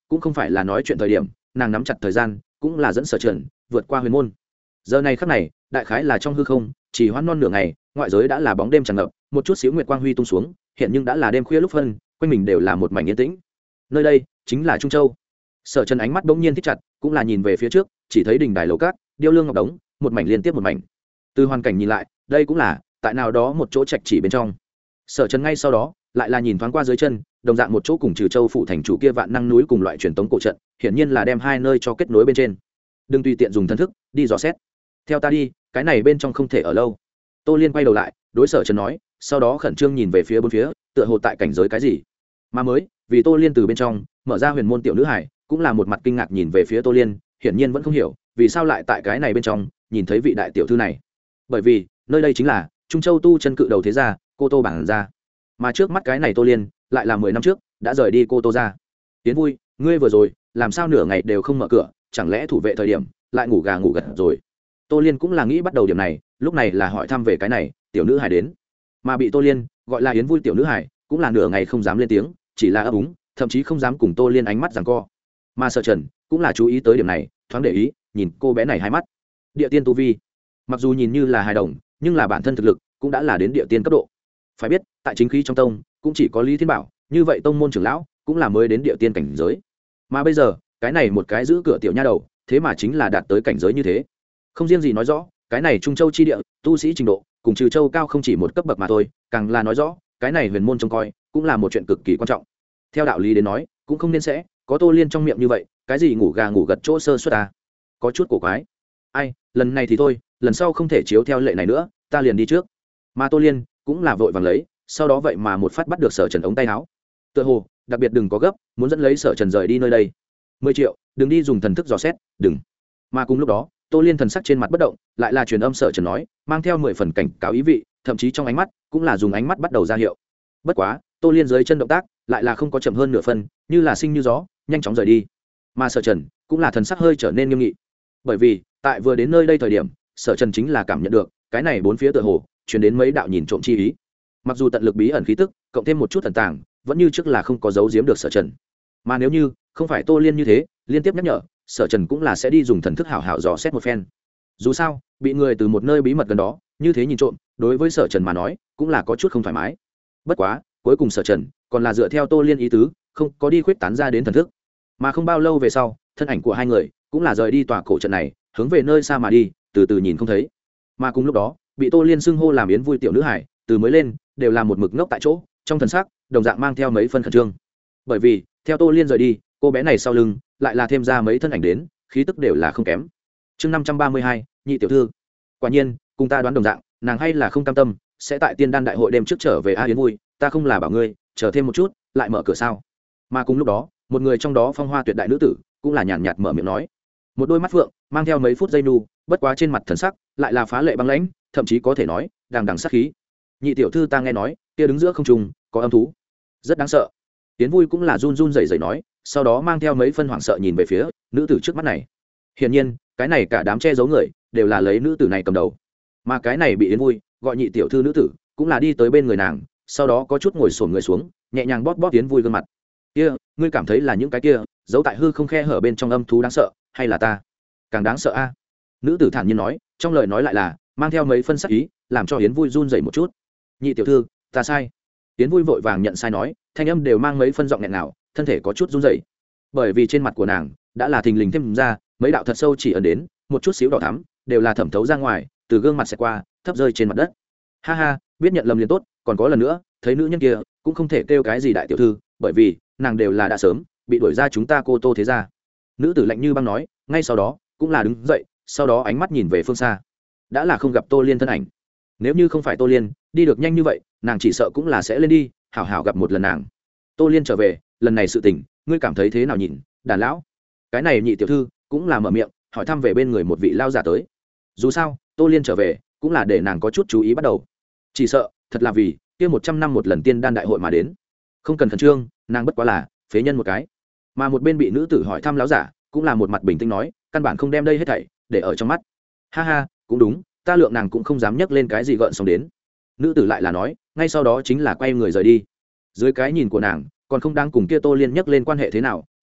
cũng không phải là nói chuyện thời điểm, nàng nắm chặt thời gian cũng là dẫn Sở Trần vượt qua huyền môn. Giờ này khắc này đại khái là trong hư không chỉ hoãn non nửa ngày, ngoại giới đã là bóng đêm tràn ngập, một chút xíu nguyệt quang huy tung xuống, hiện nhưng đã là đêm khuya lúc phân, quanh mình đều là một mảnh yên tĩnh. Nơi đây chính là Trung Châu. Sở Trần ánh mắt bỗng nhiên thích chặt, cũng là nhìn về phía trước, chỉ thấy đỉnh đài lầu cát, điêu lương ngọc đống, một mảnh liên tiếp một mảnh. Từ hoàn cảnh nhìn lại, đây cũng là tại nào đó một chỗ trạch chỉ bên trong. Sở Trần ngay sau đó lại là nhìn thoáng qua dưới chân, đồng dạng một chỗ cùng Trừ Châu phủ thành chủ kia vạn năng núi cùng loại truyền tống cổ trận, hiển nhiên là đem hai nơi cho kết nối bên trên. Đừng tùy tiện dùng thần thức đi dò xét. Theo ta đi, cái này bên trong không thể ở lâu. Tô Liên quay đầu lại, đối Sở Trần nói, sau đó khẩn trương nhìn về phía bốn phía, tựa hồ tại cảnh giới cái gì. Mà mới, vì Tô Liên từ bên trong mở ra huyền môn tiểu nữ hải, cũng là một mặt kinh ngạc nhìn về phía Tô Liên, hiển nhiên vẫn không hiểu, vì sao lại tại cái này bên trong nhìn thấy vị đại tiểu thư này. Bởi vì, nơi đây chính là Trung Châu tu chân cự đầu thế gia, Cô Tô bản gia. Mà trước mắt cái này Tô Liên, lại là 10 năm trước đã rời đi Cô Tô gia. Tiến Vui, ngươi vừa rồi làm sao nửa ngày đều không mở cửa, chẳng lẽ thủ vệ thời điểm lại ngủ gà ngủ gật rồi. Tô Liên cũng là nghĩ bắt đầu điểm này, lúc này là hỏi thăm về cái này tiểu nữ hải đến, mà bị Tô Liên gọi là Yến Vui tiểu nữ hải, cũng là nửa ngày không dám lên tiếng, chỉ là ấp úng, thậm chí không dám cùng Tô Liên ánh mắt giằng co. Mà Sở Trần cũng là chú ý tới điểm này, thoáng để ý nhìn cô bé này hai mắt. Địa tiên tu vi, mặc dù nhìn như là hài đồng, nhưng là bản thân thực lực cũng đã là đến địa tiên cấp độ. Phải biết, tại chính khí trong tông cũng chỉ có Lý Thiên Bảo, như vậy tông môn trưởng lão cũng là mới đến địa tiên cảnh giới. Mà bây giờ, cái này một cái giữ cửa tiểu nha đầu, thế mà chính là đạt tới cảnh giới như thế. Không riêng gì nói rõ, cái này Trung Châu chi địa, tu sĩ trình độ cùng Trừ Châu cao không chỉ một cấp bậc mà thôi, càng là nói rõ, cái này huyền môn trông coi cũng là một chuyện cực kỳ quan trọng. Theo đạo lý đến nói, cũng không nên sẽ có Tô Liên trong miệng như vậy, cái gì ngủ gà ngủ gật chỗ sơ suất à? Có chút cổ quái. Ai, lần này thì thôi, lần sau không thể chiếu theo lệ này nữa, ta liền đi trước. Mà Tô Liên cũng là vội vàng lấy, sau đó vậy mà một phát bắt được Sở Trần ống tay áo. Tựa hồ, đặc biệt đừng có gấp, muốn dẫn lấy Sở Trần rời đi nơi đây. 10 triệu, đừng đi dùng thần thức dò xét, đừng. Mà cùng lúc đó, Tô Liên thần sắc trên mặt bất động, lại là truyền âm Sở Trần nói, mang theo 10 phần cảnh cáo ý vị, thậm chí trong ánh mắt cũng là dùng ánh mắt bắt đầu ra hiệu. Bất quá, Tô Liên dưới chân động tác lại là không có chậm hơn nửa phần, như là sinh như gió, nhanh chóng rời đi. Mà Sở Trần cũng là thần sắc hơi trở nên nghiêm nghị, bởi vì tại vừa đến nơi đây thời điểm, Sở Trần chính là cảm nhận được cái này bốn phía tựa hồ truyền đến mấy đạo nhìn trộm chi ý. Mặc dù tận lực bí ẩn khí tức, cộng thêm một chút thần tàng, vẫn như trước là không có giấu giếm được Sở Trần. Mà nếu như không phải Tô Liên như thế liên tiếp nhắc nhở, Sở Trần cũng là sẽ đi dùng thần thức hảo hảo dò xét một phen. Dù sao, bị người từ một nơi bí mật gần đó như thế nhìn trộm, đối với Sở Trần mà nói cũng là có chút không thoải mái. Bất quá, cuối cùng Sở Trần còn là dựa theo Tô Liên ý tứ, không có đi khuyết tán ra đến thần thức. Mà không bao lâu về sau, thân ảnh của hai người cũng là rời đi tòa cổ trận này, hướng về nơi xa mà đi, từ từ nhìn không thấy. Mà cùng lúc đó, bị Tô Liên xưng hô làm Yến Vui tiểu nữ hải, từ mới lên đều là một mực ngốc tại chỗ, trong thần sắc đồng dạng mang theo mấy phân khẩn trương. Bởi vì, theo Tô Liên rời đi, cô bé này sau lưng lại là thêm ra mấy thân ảnh đến, khí tức đều là không kém. Chương 532, nhị tiểu thư. Quả nhiên, cùng ta đoán đồng dạng, nàng hay là không cam tâm, sẽ tại Tiên Đan đại hội đêm trước trở về Yến Vui, ta không là bảo ngươi chờ thêm một chút, lại mở cửa sao? Mà cùng lúc đó, một người trong đó phong hoa tuyệt đại nữ tử cũng là nhàn nhạt mở miệng nói, một đôi mắt phượng mang theo mấy phút giây nu, bất quá trên mặt thần sắc lại là phá lệ băng lãnh, thậm chí có thể nói đằng đằng sát khí. Nhị tiểu thư, ta nghe nói kia đứng giữa không trung có âm thú, rất đáng sợ. Tiến Vui cũng là run run rẩy rẩy nói, sau đó mang theo mấy phân hoảng sợ nhìn về phía nữ tử trước mắt này. Hiển nhiên, cái này cả đám che giấu người đều là lấy nữ tử này cầm đầu. Mà cái này bị Yến Vui gọi nhị tiểu thư nữ tử cũng là đi tới bên người nàng, sau đó có chút ngồi xổm người xuống, nhẹ nhàng bóp bóp Yến Vui gương mặt. Kia, ngươi cảm thấy là những cái kia giấu tại hư không khe hở bên trong âm thú đáng sợ, hay là ta càng đáng sợ a? Nữ tử thản nhiên nói, trong lời nói lại là mang theo mấy phân sắc ý, làm cho Yến Vui run rẩy một chút. Nhị tiểu thư, ta sai. Yến Vui vội vàng nhận sai nói, thanh âm đều mang mấy phân giọng nghẹn nào, thân thể có chút run rẩy. Bởi vì trên mặt của nàng đã là thình lình thêm ra mấy đạo thật sâu chỉ ẩn đến, một chút xíu đỏ thắm, đều là thẩm thấu ra ngoài, từ gương mặt xẹt qua, thấp rơi trên mặt đất. Ha ha, biết nhận lầm liền tốt, còn có lần nữa, thấy nữ nhân kia cũng không thể kêu cái gì đại tiểu thư, bởi vì nàng đều là đã sớm bị đuổi ra chúng ta Cô Tô thế gia. Nữ tử lạnh như băng nói, ngay sau đó cũng là đứng dậy, sau đó ánh mắt nhìn về phương xa, đã là không gặp Tô Liên thân ảnh. Nếu như không phải Tô Liên đi được nhanh như vậy, nàng chỉ sợ cũng là sẽ lên đi hảo hảo gặp một lần nàng. Tô Liên trở về, lần này sự tình ngươi cảm thấy thế nào? Nhìn đàn lão, cái này nhị tiểu thư cũng là mở miệng hỏi thăm về bên người một vị lao giả tới. Dù sao Tô Liên trở về cũng là để nàng có chút chú ý bắt đầu, chỉ sợ thật là vì kia 100 năm một lần Tiên Đan đại hội mà đến. Không cần khẩn trương, nàng bất quá là phế nhân một cái. Mà một bên bị nữ tử hỏi thăm lão giả cũng là một mặt bình tĩnh nói, căn bản không đem đây hết thảy để ở trong mắt. Ha ha, cũng đúng, ta lượng nàng cũng không dám nhắc lên cái gì gợn sóng đến. Nữ tử lại là nói, ngay sau đó chính là quay người rời đi. Dưới cái nhìn của nàng, còn không đang cùng kia Tô Liên nhắc lên quan hệ thế nào,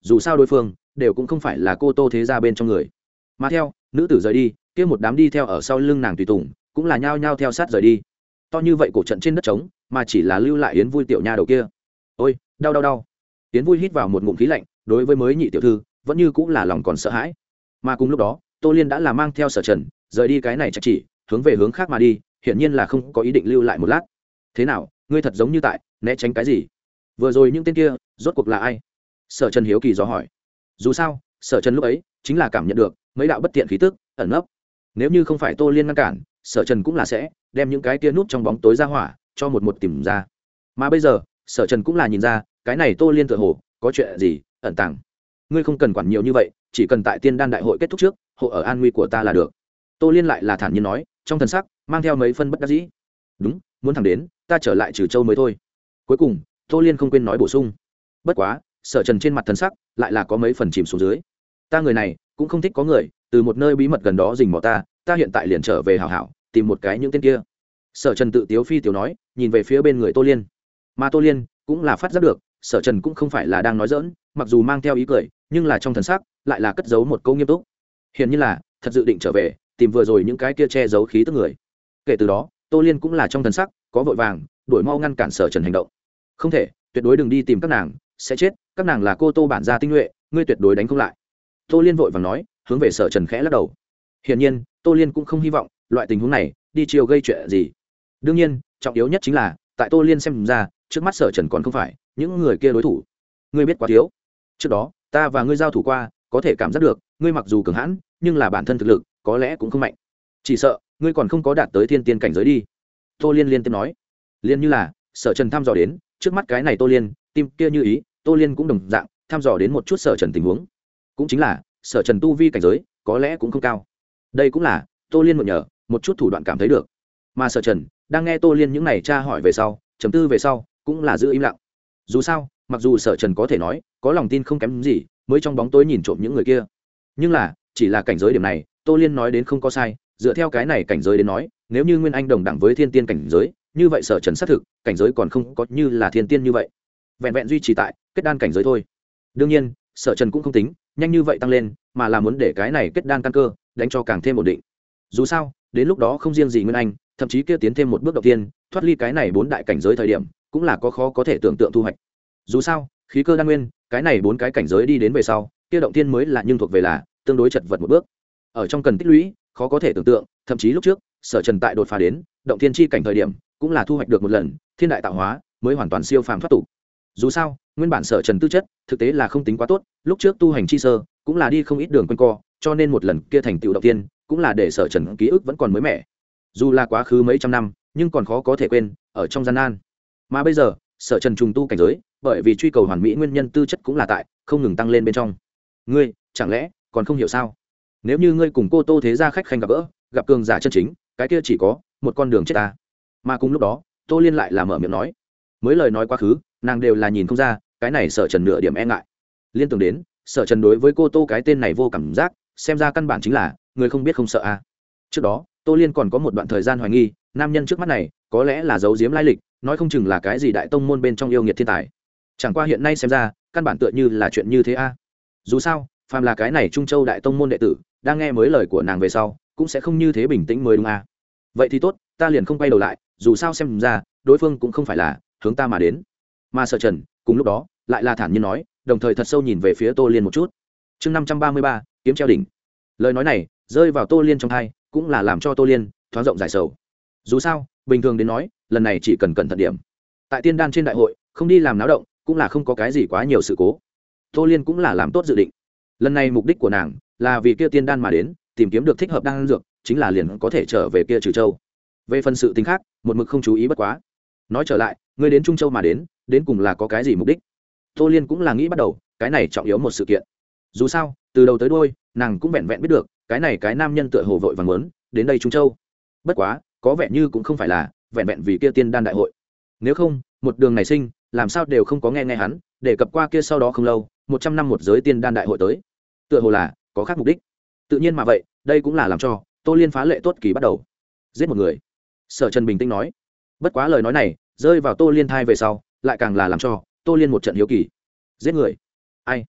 dù sao đối phương đều cũng không phải là cô tô thế gia bên trong người. Mà theo nữ tử rời đi, kia một đám đi theo ở sau lưng nàng tùy tùng cũng là nhao nhao theo sát rời đi. To như vậy cổ trận trên đất trống, mà chỉ là lưu lại Yến Vui tiểu nha đầu kia. Ôi, đau đau đau. Yến Vui hít vào một ngụm khí lạnh, đối với mới nhị tiểu thư vẫn như cũng là lòng còn sợ hãi. Mà cùng lúc đó, Tô Liên đã là mang theo Sở Trần rời đi cái này trạch chỉ, hướng về hướng khác mà đi, hiển nhiên là không có ý định lưu lại một lát. Thế nào, ngươi thật giống như tại né tránh cái gì? Vừa rồi những tên kia rốt cuộc là ai? Sở Trần hiếu kỳ dò hỏi. Dù sao, Sở Trần lúc ấy chính là cảm nhận được mấy đạo bất tiện khí tức ẩn nấp. Nếu như không phải Tô Liên ngăn cản, Sở Trần cũng là sẽ đem những cái kia núp trong bóng tối ra hỏa cho một tìm ra. Mà bây giờ, Sở Trần cũng là nhìn ra, cái này Tô Liên tựa hồ có chuyện gì ẩn tàng. Ngươi không cần quản nhiều như vậy, chỉ cần tại Tiên Đan đại hội kết thúc trước, hộ ở an nguy của ta là được. Tô Liên lại là thản nhiên nói, trong thần sắc mang theo mấy phân bất đắc dĩ. Đúng, muốn thẳng đến ta trở lại Trừ Châu mới thôi. Cuối cùng, Tô Liên không quên nói bổ sung. Bất quá, Sở Trần trên mặt thần sắc lại là có mấy phần chìm xuống dưới. Ta người này cũng không thích có người từ một nơi bí mật gần đó rình mò ta hiện tại liền trở về hảo hảo tìm một cái những tên kia. Sở Trần tự tiếu phi tiểu nói, nhìn về phía bên người Tô Liên. Mà Tô Liên cũng là phát giác được, Sở Trần cũng không phải là đang nói giỡn, mặc dù mang theo ý cười, nhưng là trong thần sắc lại là cất giấu một câu nghiêm túc. Hiển nhiên là thật dự định trở về, tìm vừa rồi những cái kia che giấu khí tức người. Kể từ đó, Tô Liên cũng là trong thần sắc có vội vàng, đuổi mau ngăn cản Sở Trần hành động. Không thể, tuyệt đối đừng đi tìm các nàng, sẽ chết, các nàng là cô Tô bản gia tinh nhuệ, ngươi tuyệt đối đánh không lại. Tô Liên vội vàng nói, hướng về Sở Trần khẽ lắc đầu. Hiển nhiên, Tô Liên cũng không hy vọng loại tình huống này đi chiều gây chuyện gì. Đương nhiên, trọng yếu nhất chính là tại Tô Liên xem ra, trước mắt Sở Trần còn không phải những người kia đối thủ. Ngươi biết quá thiếu. Trước đó, ta và ngươi giao thủ qua, có thể cảm giác được, ngươi mặc dù cường hãn, nhưng là bản thân thực lực có lẽ cũng không mạnh. Chỉ sợ ngươi còn không có đạt tới thiên tiên cảnh giới đi. Tô Liên liên tiếp nói. Liên như là Sở Trần thăm dò đến, trước mắt cái này Tô Liên, tim kia như ý, Tô Liên cũng đồng dạng thăm dò đến một chút Sở Trần tình huống. Cũng chính là Sở Trần tu vi cảnh giới có lẽ cũng không cao. Đây cũng là Tô Liên mượn nhờ một chút thủ đoạn cảm thấy được. Mà Sở Trần đang nghe Tô Liên những này tra hỏi về sau, chấm tư về sau, cũng là giữ im lặng. Dù sao, mặc dù Sở Trần có thể nói có lòng tin không kém gì, mới trong bóng tối nhìn trộm những người kia, nhưng là chỉ là cảnh giới điểm này, Tô Liên nói đến không có sai. Dựa theo cái này cảnh giới đến nói, nếu như Nguyên Anh đồng đẳng với thiên tiên cảnh giới, như vậy Sở Trần xác thực cảnh giới còn không có như là thiên tiên như vậy, vẹn vẹn duy trì tại kết đan cảnh giới thôi. Đương nhiên, Sở Trần cũng không tính nhanh như vậy tăng lên, mà là muốn để cái này kết đan căn cơ đánh cho càng thêm ổn định. Dù sao, đến lúc đó không riêng gì Nguyên Anh, thậm chí kia tiến thêm một bước đầu tiên, thoát ly cái này 4 đại cảnh giới thời điểm, cũng là có khó có thể tưởng tượng thu hoạch. Dù sao, khí cơ đan nguyên, cái này 4 cái cảnh giới đi đến về sau, kia động tiên mới là nhưng thuộc về là tương đối chật vật một bước. Ở trong cần tích lũy, khó có thể tưởng tượng, thậm chí lúc trước, Sở Trần tại đột phá đến động thiên chi cảnh thời điểm, cũng là thu hoạch được một lần thiên đại tạo hóa, mới hoàn toàn siêu phàm thoát tục. Dù sao, nguyên bản Sở Trần tư chất thực tế là không tính quá tốt, lúc trước tu hành chi sơ cũng là đi không ít đường quanh co, cho nên một lần kia thành tựu động tiên cũng là để Sở Trần ký ức vẫn còn mới mẻ. Dù là quá khứ mấy trăm năm, nhưng còn khó có thể quên ở trong gian nan. Mà bây giờ, Sở Trần trùng tu cảnh giới, bởi vì truy cầu hoàn mỹ nguyên nhân tư chất cũng là tại không ngừng tăng lên bên trong. Ngươi, chẳng lẽ còn không hiểu sao? Nếu như ngươi cùng cô Tô thế gia khách khanh gặp gỡ, gặp cường giả chân chính, cái kia chỉ có một con đường chết ta. Mà cùng lúc đó, Tô Liên lại là mở miệng nói, mới lời nói quá khứ, nàng đều là nhìn không ra cái này Sở Trần nửa điểm e ngại. Liên tưởng đến Sở Trần đối với cô Tô cái tên này vô cảm giác, xem ra căn bản chính là người không biết không sợ a. Trước đó, Tô Liên còn có một đoạn thời gian hoài nghi, nam nhân trước mắt này có lẽ là giấu giếm lai lịch, nói không chừng là cái gì đại tông môn bên trong yêu nghiệt thiên tài. Chẳng qua hiện nay xem ra, căn bản tựa như là chuyện như thế a. Dù sao, phàm là cái này Trung Châu đại tông môn đệ tử, đang nghe mới lời của nàng về sau, cũng sẽ không như thế bình tĩnh mới đúng a. Vậy thì tốt, ta liền không quay đầu lại, dù sao xem ra, đối phương cũng không phải là hướng ta mà đến. Mà Sở Trần, cùng lúc đó, lại là thản nhiên nói, đồng thời thật sâu nhìn về phía Tô Liên một chút. Chương 533, kiếm treo đỉnh. Lời nói này rơi vào Tô Liên trong tai, cũng là làm cho Tô Liên thoáng rộng giải sầu. Dù sao, bình thường đến nói, lần này chỉ cần cẩn thận điểm. Tại Tiên Đan trên đại hội, không đi làm náo động, cũng là không có cái gì quá nhiều sự cố. Tô Liên cũng là làm tốt dự định. Lần này mục đích của nàng là vì kia Tiên Đan mà đến, tìm kiếm được thích hợp đan dược, chính là liền có thể trở về kia Trừ Châu. Về phần sự tình khác, một mực không chú ý bất quá. Nói trở lại, ngươi đến Trung Châu mà đến cùng là có cái gì mục đích? Tô Liên cũng là nghĩ bắt đầu, cái này trọng yếu một sự kiện. Dù sao, từ đầu tới đuôi, nàng cũng vẹn vẹn biết được, cái này cái nam nhân tựa hồ vội vàng muốn đến đây Trung Châu. Bất quá, có vẻ như cũng không phải là vẹn vẹn vì kia Tiên Đan đại hội. Nếu không, một đường này sinh, làm sao đều không có nghe hắn để cập qua kia sau đó không lâu, 100 năm một giới Tiên Đan đại hội tới. Tựa hồ là có khác mục đích. Tự nhiên mà vậy, đây cũng là làm cho Tô Liên phá lệ tốt kỳ bắt đầu. Giết một người. Sở Trần bình tĩnh nói. Bất quá lời nói này rơi vào Tô Liên thai về sau, lại càng là làm cho Tô Liên một trận hiếu kỳ. Giết người? Ai?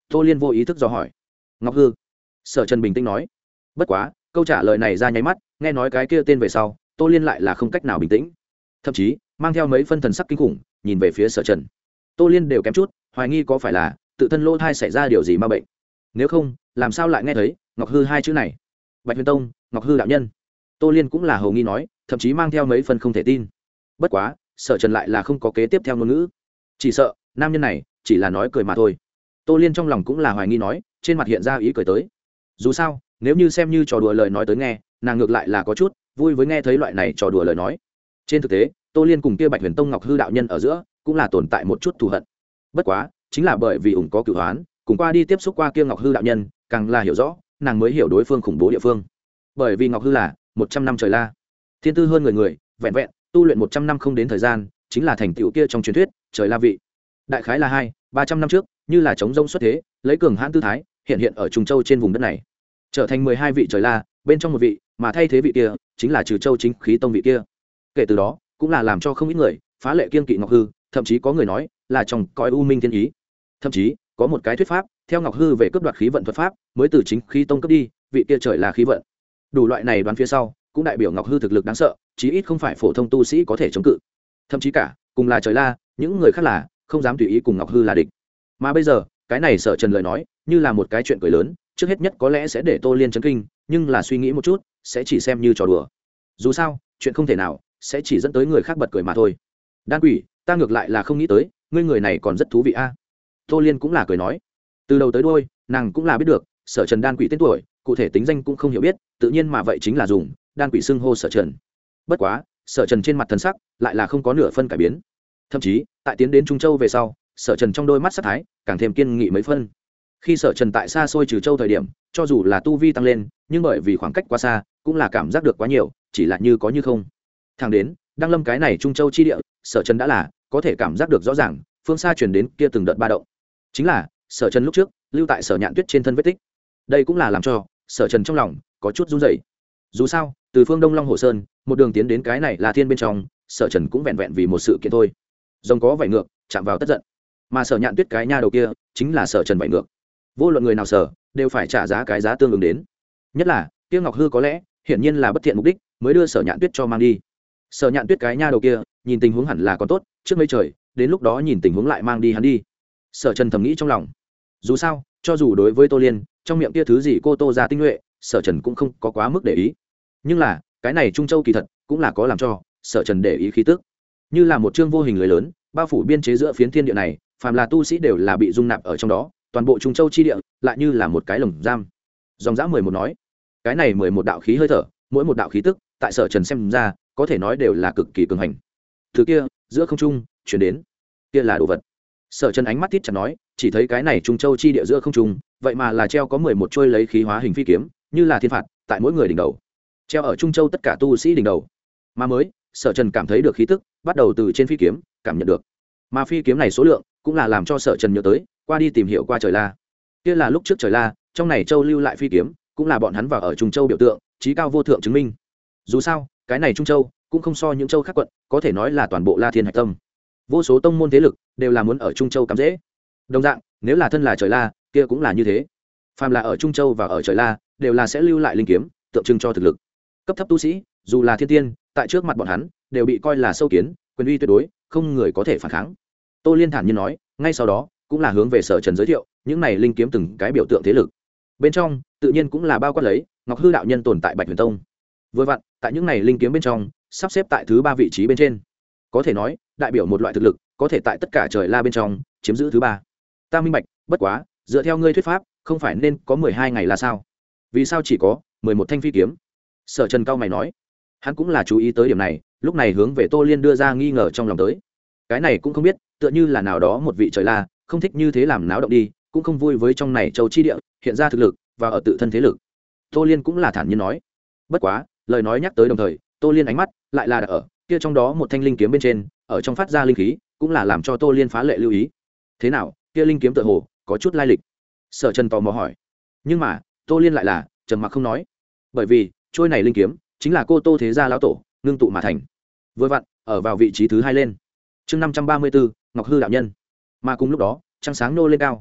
Tô Liên vô ý thức dò hỏi. Ngọc Hư. Sở Trần bình tĩnh nói. Bất quá câu trả lời này ra nháy mắt, nghe nói cái kia tên về sau, Tô Liên lại là không cách nào bình tĩnh, thậm chí mang theo mấy phân thần sắc kinh khủng nhìn về phía Sở Trần. Tô Liên đều kém chút hoài nghi có phải là tự thân lỗ thai xảy ra điều gì ma bệnh, nếu không làm sao lại nghe thấy Ngọc Hư hai chữ này. Bạch Huyền Tông Ngọc Hư đạo nhân. Tô Liên cũng là hầu nghi nói, thậm chí mang theo mấy phần không thể tin. Bất quá Sở Trần lại là không có kế tiếp theo ngôn ngữ, chỉ sợ nam nhân này chỉ là nói cười mà thôi. Tô Liên trong lòng cũng là hoài nghi nói, trên mặt hiện ra ý cười tới. Dù sao nếu như xem như trò đùa lời nói tới nghe, nàng ngược lại là có chút vui với nghe thấy loại này trò đùa lời nói. Trên thực tế Tô Liên cùng kia Bạch Huyền Tông Ngọc Hư đạo nhân ở giữa cũng là tồn tại một chút thù hận. Bất quá chính là bởi vì ủng có cửu hoán, cùng qua đi tiếp xúc qua kia Ngọc Hư đạo nhân, càng là hiểu rõ nàng mới hiểu đối phương khủng bố địa phương. Bởi vì Ngọc Hư là 100 năm trời la, thiên tư hơn người, vẹn vẹn tu luyện 100 năm không đến thời gian, chính là thành tựu kia trong truyền thuyết trời la vị. Đại khái là 200-300 năm trước, như là chống rông xuất thế, lấy cường hãn tư thái hiện ở Trùng Châu trên vùng đất này, trở thành 12 vị trời la bên trong một vị, mà thay thế vị kia chính là Trừ Châu chính khí tông vị kia. Kể từ đó cũng là làm cho không ít người phá lệ kiên kỵ Ngọc Hư, thậm chí có người nói là trong cõi u minh thiên ý. Thậm chí có một cái thuyết pháp, theo Ngọc Hư về cướp đoạt khí vận thuật pháp, mới từ chính khí tông cướp đi, vị kia trời là khí vận. Đủ loại này đoán phía sau, cũng đại biểu Ngọc Hư thực lực đáng sợ, chí ít không phải phổ thông tu sĩ có thể chống cự. Thậm chí cả cùng là trời la, những người khác là không dám tùy ý cùng Ngọc Hư là địch. Mà bây giờ cái này Sở Trần lời nói như là một cái chuyện cười lớn, trước hết nhất có lẽ sẽ để Tô Liên chấn kinh, nhưng là suy nghĩ một chút sẽ chỉ xem như trò đùa. Dù sao chuyện không thể nào sẽ chỉ dẫn tới người khác bật cười mà thôi. Đan quỷ, ta ngược lại là không nghĩ tới ngươi người này còn rất thú vị a. Tô Liên cũng là cười nói. Từ đầu tới đuôi nàng cũng là biết được Sở Trần đan quỷ tên tuổi, cụ thể tính danh cũng không hiểu biết, tự nhiên mà vậy chính là dùng đan quỷ xưng hô Sở Trần. Bất quá Sở Trần trên mặt thần sắc lại là không có nửa phân cải biến, thậm chí tại tiến đến Trung Châu về sau, Sở Trần trong đôi mắt sát thái càng thêm kiên nghị mấy phân. Khi Sở Trần tại xa xôi Trừ Châu thời điểm, cho dù là tu vi tăng lên, nhưng bởi vì khoảng cách quá xa, cũng là cảm giác được quá nhiều, chỉ là như có như không. Thẳng đến Đăng Lâm cái này Trung Châu chi địa, Sở Trần đã là có thể cảm giác được rõ ràng, phương xa truyền đến kia từng đợt ba động, chính là Sở Trần lúc trước lưu tại Sở Nhạn Tuyết trên thân vết tích. Đây cũng là làm cho Sở Trần trong lòng có chút run rẩy. Dù sao từ phương Đông Long Hồ Sơn một đường tiến đến cái này là thiên bên trong, Sở Trần cũng vẹn vẹn vì một sự kiện thôi. Rồng có vảy ngược chạm vào tất giận, mà Sở Nhạn Tuyết cái nha đầu kia chính là Sở Trần vảy ngược, vô luận người nào sở đều phải trả giá cái giá tương ứng đến. Nhất là kia Ngọc Hư có lẽ hiển nhiên là bất thiện mục đích mới đưa Sở Nhạn Tuyết cho mang đi. Sở Nhạn Tuyết cái nha đầu kia nhìn tình huống hẳn là còn tốt, trước mấy trời đến lúc đó nhìn tình huống lại mang đi hắn đi. Sở Trần thầm nghĩ trong lòng. Dù sao cho dù đối với Tô Liên trong miệng kia thứ gì cô Tô ra tinh nhuệ, Sở Trần cũng không có quá mức để ý, nhưng là cái này Trung Châu kỳ thật cũng là có làm cho Sở Trần để ý khí tức, như là một chương vô hình lưới lớn bao phủ biên chế giữa phiến thiên địa này, phàm là tu sĩ đều là bị dung nạp ở trong đó, toàn bộ Trung Châu chi địa lại như là một cái lồng giam. Dòng dã 11 nói, cái này 11 đạo khí hơi thở, mỗi một đạo khí tức tại Sở Trần xem ra có thể nói đều là cực kỳ cường hành. Thứ kia giữa không trung chuyển đến, kia là đồ vật. Sở Trần ánh mắt thít chặt nói, chỉ thấy cái này Trung Châu chi địa giữa không trung, vậy mà là treo có 11 trôi lấy khí hóa hình phi kiếm, như là thiên phạt tại mỗi người đỉnh đầu, treo ở Trung Châu tất cả tu sĩ đỉnh đầu. Mà mới Sở Trần cảm thấy được khí tức bắt đầu từ trên phi kiếm cảm nhận được, mà phi kiếm này số lượng cũng là làm cho Sở Trần nhớ tới qua đi tìm hiểu qua trời la, kia là lúc trước trời la trong này châu lưu lại phi kiếm, cũng là bọn hắn vào ở Trung Châu biểu tượng trí cao vô thượng chứng minh. Dù sao cái này Trung Châu cũng không so những châu khác quận, có thể nói là toàn bộ La Thiên hạch tâm, vô số tông môn thế lực đều là muốn ở Trung Châu cắm dễ. Đồng dạng nếu là thân là trời la, kia cũng là như thế, phàm là ở Trung Châu và ở trời la đều là sẽ lưu lại linh kiếm, tượng trưng cho thực lực. Cấp thấp tu sĩ dù là thiên tiên, tại trước mặt bọn hắn đều bị coi là sâu kiến, quyền uy tuyệt đối, không người có thể phản kháng. Tô Liên thản nhiên nói, ngay sau đó cũng là hướng về Sở Trần giới thiệu những này linh kiếm từng cái biểu tượng thế lực, bên trong tự nhiên cũng là bao quát lấy Ngọc Hư đạo nhân tồn tại Bạch Huyền Tông. Vừa vặn tại những này linh kiếm bên trong sắp xếp tại thứ 3 vị trí bên trên, có thể nói đại biểu một loại thực lực có thể tại tất cả trời la bên trong chiếm giữ thứ 3. Ta minh bạch, bất quá dựa theo ngươi thuyết pháp không phải nên có 12 ngày là sao, vì sao chỉ có 11 thanh phi kiếm? Sở Trần cao mày nói. Hắn cũng là chú ý tới điểm này, lúc này hướng về Tô Liên đưa ra nghi ngờ trong lòng tới. Cái này cũng không biết, tựa như là nào đó một vị trời la không thích như thế làm náo động đi, cũng không vui với trong này châu chi địa hiện ra thực lực và ở tự thân thế lực. Tô Liên cũng là thản nhiên nói. Bất quá lời nói nhắc tới đồng thời, Tô Liên ánh mắt lại là đặt ở kia trong đó một thanh linh kiếm bên trên, ở trong phát ra linh khí, cũng là làm cho Tô Liên phá lệ lưu ý. Thế nào, kia linh kiếm tựa hồ có chút lai lịch? Sở Trần tò mò hỏi. Nhưng mà Tô Liên lại là trầm mặc không nói, bởi vì trôi này linh kiếm chính là cô Tô thế gia lão tổ ngưng tụ mà thành, vừa vặn ở vào vị trí thứ 2 lên. Chương 534, Ngọc Hư đạo nhân. Mà cùng lúc đó trăng sáng nô lên cao,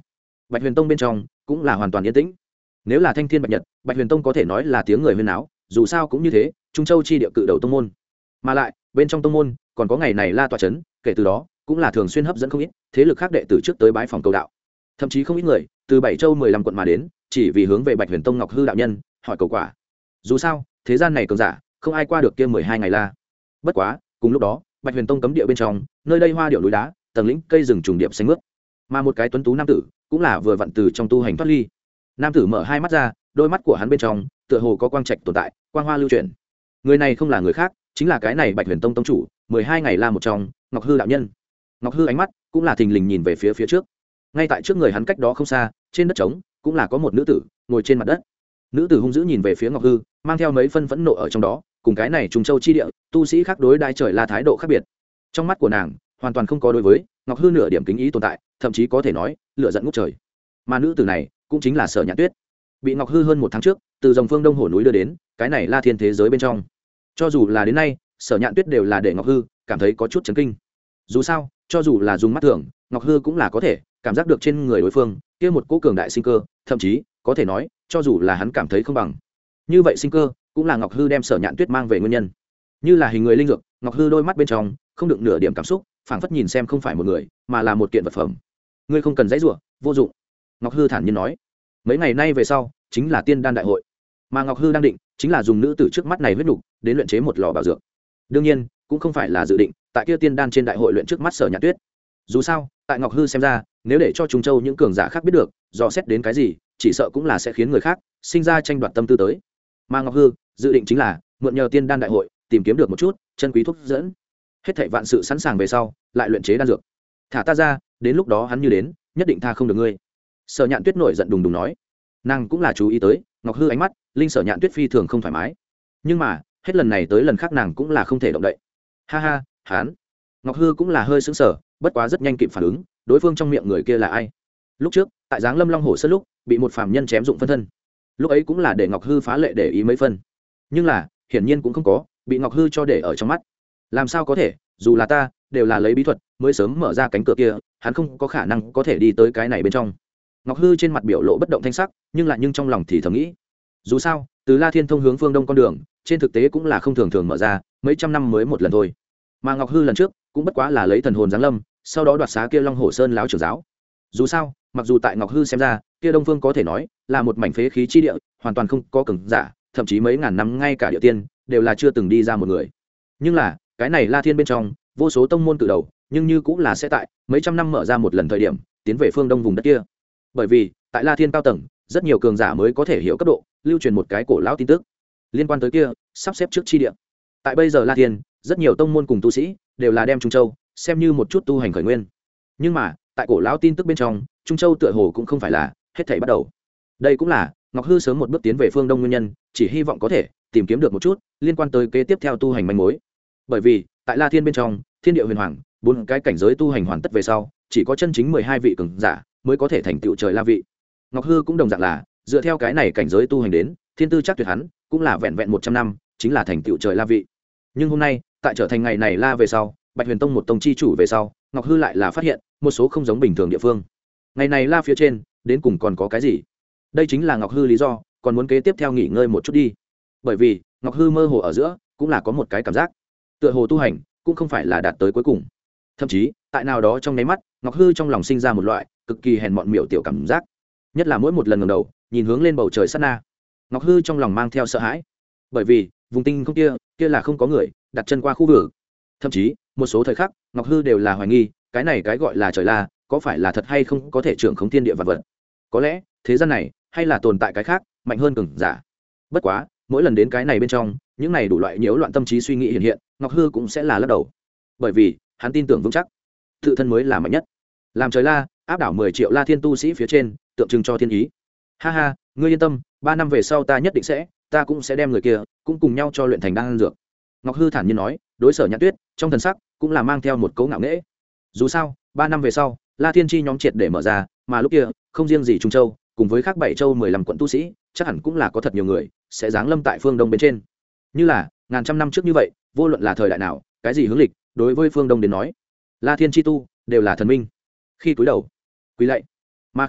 Bạch Huyền Tông bên trong cũng là hoàn toàn yên tĩnh. Nếu là Thanh Thiên Bạch Nhật, Bạch Huyền Tông có thể nói là tiếng người huyên náo, dù sao cũng như thế, Trung Châu chi địa cự đầu tông môn. Mà lại, bên trong tông môn còn có ngày này La tọa chấn, kể từ đó, cũng là thường xuyên hấp dẫn không ít thế lực khác đệ tử trước tới bái phòng cầu đạo. Thậm chí không ít người từ 7 châu 15 quận mà đến, chỉ vì hướng về Bạch Huyền Tông Ngọc Hư đạo nhân hỏi cầu quả. Dù sao, thế gian này cường giả, không ai qua được kia 12 ngày La. Bất quá, cùng lúc đó, Bạch Huyền Tông cấm địa bên trong, nơi đây hoa điệu núi đá, tầng lĩnh cây rừng trùng điệp xanh mướt. Mà một cái tuấn tú nam tử, cũng là vừa vặn từ trong tu hành thoát ly. Nam tử mở hai mắt ra, đôi mắt của hắn bên trong tựa hồ có quang trạch tồn tại, quang hoa lưu chuyển. Người này không là người khác, chính là cái này Bạch Huyền Tông tông chủ, 12 ngày La một trong, Ngọc Hư đạo nhân. Ngọc Hư ánh mắt cũng là thình lình nhìn về phía trước. Ngay tại trước người hắn cách đó không xa, trên đất trống, cũng là có một nữ tử ngồi trên mặt đất. Nữ tử hung dữ nhìn về phía Ngọc Hư, mang theo mấy phân phẫn nộ ở trong đó, cùng cái này Trùng Châu chi địa, tu sĩ khác đối đai trời La thái độ khác biệt. Trong mắt của nàng, hoàn toàn không có đối với Ngọc Hư nửa điểm kính ý tồn tại, thậm chí có thể nói, lửa giận ngút trời. Mà nữ tử này, cũng chính là Sở Nhạn Tuyết, bị Ngọc Hư hơn 1 tháng trước từ dòng phương đông hồ núi đưa đến cái này La Thiên thế giới bên trong. Cho dù là đến nay, Sở Nhạn Tuyết đều là để Ngọc Hư cảm thấy có chút chấn kinh. Dù sao, cho dù là dùng mắt thường, Ngọc Hư cũng là có thể cảm giác được trên người đối phương kia một cỗ cường đại sinh cơ, thậm chí có thể nói, cho dù là hắn cảm thấy không bằng. Như vậy sinh cơ, cũng là Ngọc Hư đem Sở Nhạn Tuyết mang về nguyên nhân. Như là hình người linh dược, Ngọc Hư đôi mắt bên trong không đựng nửa điểm cảm xúc, phảng phất nhìn xem không phải một người, mà là một kiện vật phẩm. Ngươi không cần dãy rủa, vô dụng. Ngọc Hư thản nhiên nói. Mấy ngày nay về sau, chính là Tiên Đan đại hội, mà Ngọc Hư đang định chính là dùng nữ tử trước mắt này huyết nục đến luyện chế một lò bảo dược. Đương nhiên, cũng không phải là dự định tại kia Tiên Đan trên đại hội luyện trước mắt Sở Nhạn Tuyết. Dù sao, tại Ngọc Hư xem ra, nếu để cho Trung Châu những cường giả khác biết được, dò xét đến cái gì, chỉ sợ cũng là sẽ khiến người khác sinh ra tranh đoạt tâm tư tới. Mà Ngọc Hư dự định chính là mượn nhờ Tiên Đan đại hội tìm kiếm được một chút chân quý thuốc dẫn. Hết thảy vạn sự sẵn sàng về sau, lại luyện chế đan dược. Thả ta ra, đến lúc đó hắn như đến, nhất định tha không được ngươi. Sở Nhạn Tuyết nổi giận đùng đùng nói. Nàng cũng là chú ý tới Ngọc Hư ánh mắt, linh Sở Nhạn Tuyết phi thường không thoải mái. Nhưng mà, hết lần này tới lần khác nàng cũng là không thể động đậy. Ha ha, hắn. Ngọc Hư cũng là hơi sững sờ, bất quá rất nhanh kịp phản ứng, đối phương trong miệng người kia là ai. Lúc trước, tại Giáng Lâm Long Hổ Sơn lúc, bị một phàm nhân chém dụng phân thân. Lúc ấy cũng là để Ngọc Hư phá lệ để ý mấy phân. Nhưng là, hiển nhiên cũng không có, bị Ngọc Hư cho để ở trong mắt. Làm sao có thể, dù là ta, đều là lấy bí thuật mới sớm mở ra cánh cửa kia, hắn không có khả năng có thể đi tới cái này bên trong. Ngọc Hư trên mặt biểu lộ bất động thanh sắc, nhưng trong lòng thì thầm nghĩ, dù sao, từ La Thiên thông hướng phương đông con đường, trên thực tế cũng là không thường thường mở ra, mấy trăm năm mới một lần thôi. Mà Ngọc Hư lần trước cũng bất quá là lấy thần hồn giáng lâm, sau đó đoạt xá kia Long Hổ Sơn lão trưởng giáo. Dù sao, mặc dù tại Ngọc Hư xem ra, kia Đông Phương có thể nói là một mảnh phế khí chi địa, hoàn toàn không có cường giả, thậm chí mấy ngàn năm ngay cả địa tiên đều là chưa từng đi ra một người. Nhưng là, cái này La Thiên bên trong, vô số tông môn cự đầu, nhưng như cũng là sẽ tại mấy trăm năm mở ra một lần thời điểm, tiến về phương đông vùng đất kia. Bởi vì, tại La Thiên cao tầng, rất nhiều cường giả mới có thể hiểu cấp độ, lưu truyền một cái cổ lão tin tức liên quan tới kia sắp xếp trước chi địa. Tại bây giờ La Thiên, rất nhiều tông môn cùng tu sĩ đều là đem Trung Châu xem như một chút tu hành khởi nguyên. Nhưng mà, tại cổ lão tin tức bên trong, Trung Châu tựa hồ cũng không phải là hết thảy bắt đầu. Đây cũng là Ngọc Hư sớm một bước tiến về phương đông nguyên nhân, chỉ hy vọng có thể tìm kiếm được một chút liên quan tới kế tiếp theo tu hành manh mối. Bởi vì, tại La Thiên bên trong, Thiên Địa Huyền Hoàng, 4 cái cảnh giới tu hành hoàn tất về sau, chỉ có chân chính 12 vị cường giả mới có thể thành tựu trời La vị. Ngọc Hư cũng đồng dạng là dựa theo cái này cảnh giới tu hành đến, thiên tư chắc tuyệt hắn, cũng là vẹn vẹn 100 năm, chính là thành tựu trời La vị. Nhưng hôm nay, tại trở thành ngày này La về sau, Bạch Huyền Tông một tông chi chủ về sau, Ngọc Hư lại là phát hiện một số không giống bình thường địa phương. Ngày này La phía trên, đến cùng còn có cái gì? Đây chính là Ngọc Hư lý do, còn muốn kế tiếp theo nghỉ ngơi một chút đi. Bởi vì, Ngọc Hư mơ hồ ở giữa, cũng là có một cái cảm giác, tựa hồ tu hành cũng không phải là đạt tới cuối cùng. Thậm chí, tại nào đó trong nháy mắt, Ngọc Hư trong lòng sinh ra một loại cực kỳ hèn mọn miểu tiểu cảm giác. Nhất là mỗi một lần ngẩng đầu, nhìn hướng lên bầu trời sát na, Ngọc Hư trong lòng mang theo sợ hãi. Bởi vì, vùng tinh không kia là không có người đặt chân qua khu vực. Thậm chí, một số thời khắc, Ngọc Hư đều là hoài nghi, cái này cái gọi là trời La, có phải là thật hay không có thể trưởng khống thiên địa vạn vật. Có lẽ, thế gian này hay là tồn tại cái khác, mạnh hơn cường giả. Bất quá, mỗi lần đến cái này bên trong, những này đủ loại nhiễu loạn tâm trí suy nghĩ hiện hiện, Ngọc Hư cũng sẽ là lắc đầu. Bởi vì, hắn tin tưởng vững chắc, tự thân mới là mạnh nhất. Làm trời La, áp đảo 10 triệu La Thiên tu sĩ phía trên, tượng trưng cho thiên ý. Ha ha, ngươi yên tâm, 3 năm về sau ta nhất định ta cũng sẽ đem người kia cũng cùng nhau cho luyện thành đan dược. Ngọc Hư thản nhiên nói, đối Sở Nhạn Tuyết, trong thần sắc cũng là mang theo một cấu ngạo nghễ. Dù sao, 3 năm về sau, La Thiên chi nhóm triệt để mở ra, mà lúc kia, không riêng gì Trung Châu, cùng với các 7 châu 15 quận tu sĩ, chắc hẳn cũng là có thật nhiều người sẽ giáng lâm tại phương đông bên trên. Như là, ngàn trăm năm trước như vậy, vô luận là thời đại nào, cái gì hướng lịch, đối với phương đông đến nói, La Thiên chi tu đều là thần minh. Khi cúi đầu, quỳ lạy, mà khi đó,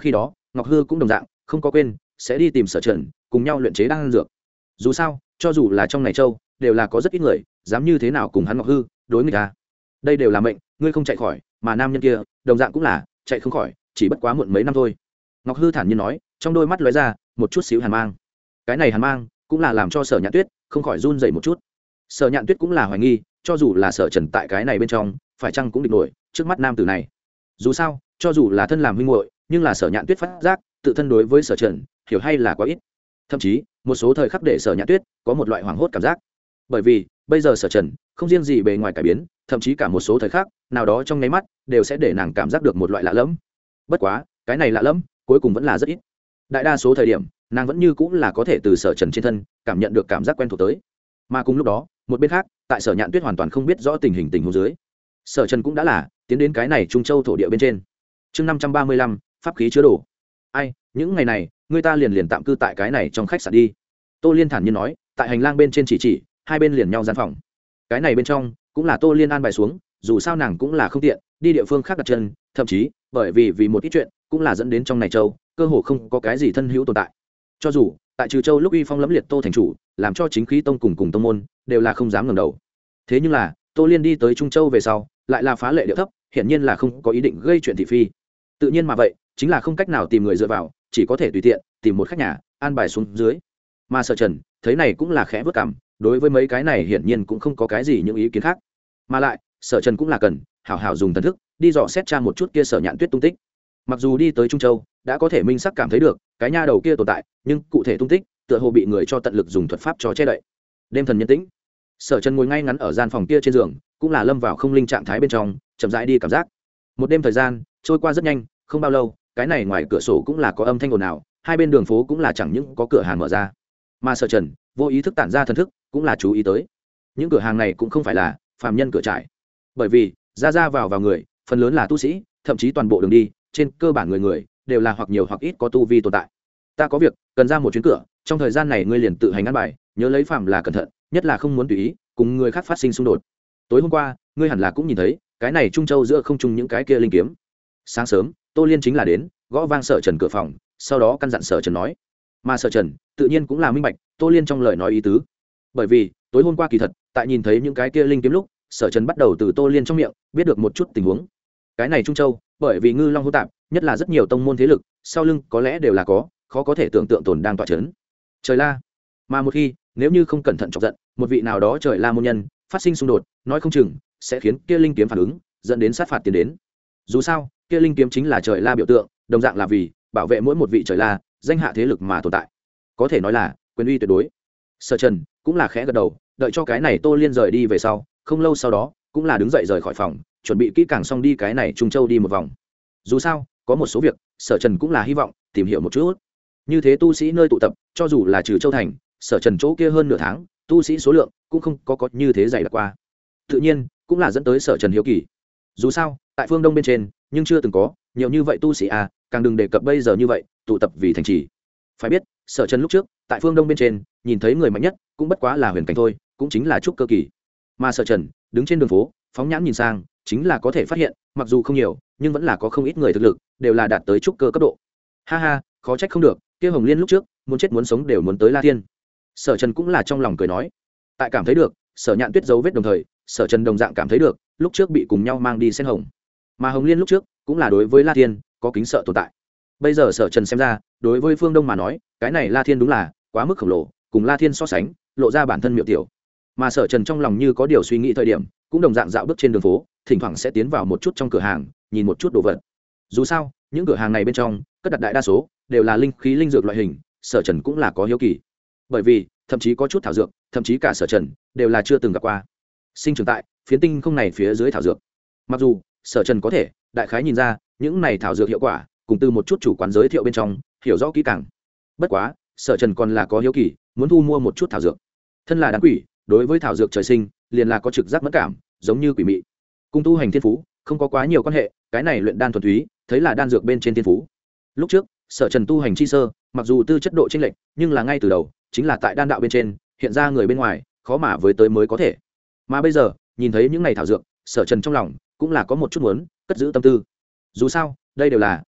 Ngọc Hư cũng đồng dạng không có quên sẽ đi tìm Sở Trần cùng nhau luyện chế đan dược. Dù sao cho dù là trong này châu đều là có rất ít người dám như thế nào cùng hắn Ngọc Hư đối nghịch ta. Đây đều là mệnh, ngươi không chạy khỏi mà nam nhân kia đồng dạng cũng là chạy không khỏi, chỉ bất quá muộn mấy năm thôi. Ngọc Hư thản nhiên nói, trong đôi mắt lóe ra một chút xíu hàn mang. Cái này hàn mang cũng là làm cho Sở Nhạn Tuyết không khỏi run rẩy một chút. Sở Nhạn Tuyết cũng là hoài nghi, cho dù là Sở Trần tại cái này bên trong phải chăng cũng địch nổi trước mắt nam tử này. Dù sao cho dù là thân làm huynh muội, nhưng là Sở Nhạn Tuyết phát giác tự thân đối với Sở Trần hiểu hay là quá ít. Thậm chí một số thời khắc để Sở Nhạn Tuyết có một loại hoảng hốt cảm giác, bởi vì bây giờ Sở Trần không riêng gì bề ngoài cải biến, thậm chí cả một số thời khắc nào đó trong nháy mắt đều sẽ để nàng cảm giác được một loại lạ lẫm. Bất quá cái này lạ lẫm cuối cùng vẫn là rất ít, đại đa số thời điểm nàng vẫn như cũng là có thể từ Sở Trần trên thân cảm nhận được cảm giác quen thuộc tới. Mà cùng lúc đó một bên khác, tại Sở Nhạn Tuyết hoàn toàn không biết rõ tình huống dưới, Sở Trần cũng đã là tiến đến cái này Trung Châu thổ địa bên trên. Chương 535, pháp khí chứa đồ. Ai, những ngày này người ta liền tạm cư tại cái này trong khách sạn đi. Tô Liên thản nhiên nói, tại hành lang bên trên chỉ hai bên liền nhau gian phòng. Cái này bên trong cũng là Tô Liên an bài xuống, dù sao nàng cũng là không tiện đi địa phương khác đặt chân, thậm chí bởi vì một ít chuyện cũng là dẫn đến trong này châu cơ hồ không có cái gì thân hữu tồn tại. Cho dù tại Trừ Châu lúc uy phong lẫm liệt Tô thành chủ làm cho chính khí tông cùng tông môn đều là không dám ngẩng đầu. Thế nhưng là Tô Liên đi tới Trung Châu về sau lại là phá lệ điệu thấp, hiển nhiên là không có ý định gây chuyện thị phi. Tự nhiên mà vậy chính là không cách nào tìm người dựa vào, chỉ có thể tùy tiện tìm một khách nhà an bài xuống dưới. Mà Sở Trần thấy này cũng là khẽ vớt cằm, đối với mấy cái này hiển nhiên cũng không có cái gì những ý kiến khác. Mà lại Sở Trần cũng là cần hảo hảo dùng thần thức đi dò xét tra một chút kia Sở Nhạn Tuyết tung tích. Mặc dù đi tới Trung Châu đã có thể minh xác cảm thấy được cái nha đầu kia tồn tại, nhưng cụ thể tung tích tựa hồ bị người cho tận lực dùng thuật pháp cho che đậy. Đêm thần nhân tĩnh, Sở Trần ngồi ngay ngắn ở gian phòng kia trên giường, cũng là lâm vào không linh trạng thái bên trong, chậm rãi đi cảm giác. Một đêm thời gian trôi qua rất nhanh, không bao lâu cái này ngoài cửa sổ cũng là có âm thanh ồn ào, hai bên đường phố cũng là chẳng những có cửa hàng mở ra, mà Sở Trần vô ý thức tản ra thần thức cũng là chú ý tới những cửa hàng này cũng không phải là phàm nhân cửa trải, bởi vì ra vào người phần lớn là tu sĩ, thậm chí toàn bộ đường đi trên cơ bản người đều là hoặc nhiều hoặc ít có tu vi tồn tại. Ta có việc cần ra một chuyến cửa, trong thời gian này ngươi liền tự hành ăn bài, nhớ lấy phàm là cẩn thận, nhất là không muốn tùy ý cùng người khác phát sinh xung đột. Tối hôm qua ngươi hẳn là cũng nhìn thấy cái này Trung Châu giữa không trung những cái kia linh kiếm. Sáng sớm Tô Liên chính là đến gõ vang Sở Trần cửa phòng, sau đó căn dặn Sở Trần nói, mà Sở Trần tự nhiên cũng là minh bạch Tô Liên trong lời nói ý tứ, bởi vì tối hôm qua kỳ thật tại nhìn thấy những cái kia linh kiếm lúc, Sở Trần bắt đầu từ Tô Liên trong miệng biết được một chút tình huống. Cái này Trung Châu bởi vì ngư long hỗn tạp, nhất là rất nhiều tông môn thế lực sau lưng có lẽ đều là có khó có thể tưởng tượng tồn đang tọa chấn trời la, mà một khi nếu như không cẩn thận chọc giận một vị nào đó trời la môn nhân phát sinh xung đột, nói không chừng sẽ khiến kia linh kiếm phản ứng dẫn đến sát phạt tiến đến. Dù sao kia linh kiếm chính là trời la biểu tượng, đồng dạng là vì bảo vệ mỗi một vị trời la danh hạ thế lực mà tồn tại, có thể nói là quyền uy tuyệt đối. Sở Trần cũng là khẽ gật đầu, đợi cho cái này Tô Liên rời đi về sau, không lâu sau đó cũng là đứng dậy rời khỏi phòng, chuẩn bị kỹ càng xong đi cái này Trung Châu đi một vòng. Dù sao có một số việc Sở Trần cũng là hy vọng tìm hiểu một chút, như thế tu sĩ nơi tụ tập, cho dù là Trừ Châu thành Sở Trần chỗ kia hơn nửa tháng tu sĩ số lượng cũng không có như thế dày đặc qua, tự nhiên cũng là dẫn tới Sở Trần hiếu kỳ. Dù sao tại phương Đông bên trên nhưng chưa từng có nhiều như vậy tu sĩ à, càng đừng đề cập bây giờ như vậy tụ tập vì thành trì. Phải biết Sở Trần lúc trước tại phương Đông bên trên nhìn thấy người mạnh nhất cũng bất quá là huyền cảnh thôi, cũng chính là trúc cơ kỳ. Mà Sở Trần đứng trên đường phố phóng nhãn nhìn sang, chính là có thể phát hiện mặc dù không nhiều nhưng vẫn là có không ít người thực lực đều là đạt tới trúc cơ cấp độ. Ha ha, khó trách không được, kia Hồng Liên lúc trước muốn chết muốn sống đều muốn tới La Thiên. Sở Trần cũng là trong lòng cười nói, tại cảm thấy được Sở Nhạn Tuyết dấu vết đồng thời, Sở Trần đồng dạng cảm thấy được lúc trước bị cùng nhau mang đi sen hồng, mà Hồng Liên lúc trước cũng là đối với La Thiên có kính sợ tồn tại. Bây giờ Sở Trần xem ra đối với phương Đông mà nói, cái này La Thiên đúng là quá mức khổng lồ, cùng La Thiên so sánh lộ ra bản thân miệu tiểu. Mà Sở Trần trong lòng như có điều suy nghĩ thời điểm, cũng đồng dạng dạo bước trên đường phố, thỉnh thoảng sẽ tiến vào một chút trong cửa hàng nhìn một chút đồ vật. Dù sao những cửa hàng này bên trong cất đặt đại đa số đều là linh khí linh dược loại hình, Sở Trần cũng là có hiếu kỳ, bởi vì thậm chí có chút thảo dược thậm chí cả Sở Trần đều là chưa từng gặp qua, sinh trưởng tại phiến tinh không này phía dưới thảo dược. Mặc dù Sở Trần có thể đại khái nhìn ra những này thảo dược hiệu quả, cùng từ một chút chủ quán giới thiệu bên trong hiểu rõ kỹ càng, bất quá Sở Trần còn là có hiếu kỳ muốn thu mua một chút thảo dược. Thân là đàn quỷ, đối với thảo dược trời sinh liền là có trực giác mất cảm, giống như quỷ mị, cùng tu hành thiên phú không có quá nhiều quan hệ. Cái này luyện đan thuần túy thấy là đan dược bên trên thiên phú. Lúc trước Sở Trần tu hành chi sơ, mặc dù tư chất độ chênh lệch, nhưng là ngay từ đầu chính là tại đan đạo bên trên hiện ra người bên ngoài khó mà với tới mới có thể. Mà bây giờ nhìn thấy những này thảo dược, Sở Trần trong lòng cũng là có một chút muốn cất giữ tâm tư. Dù sao đây đều là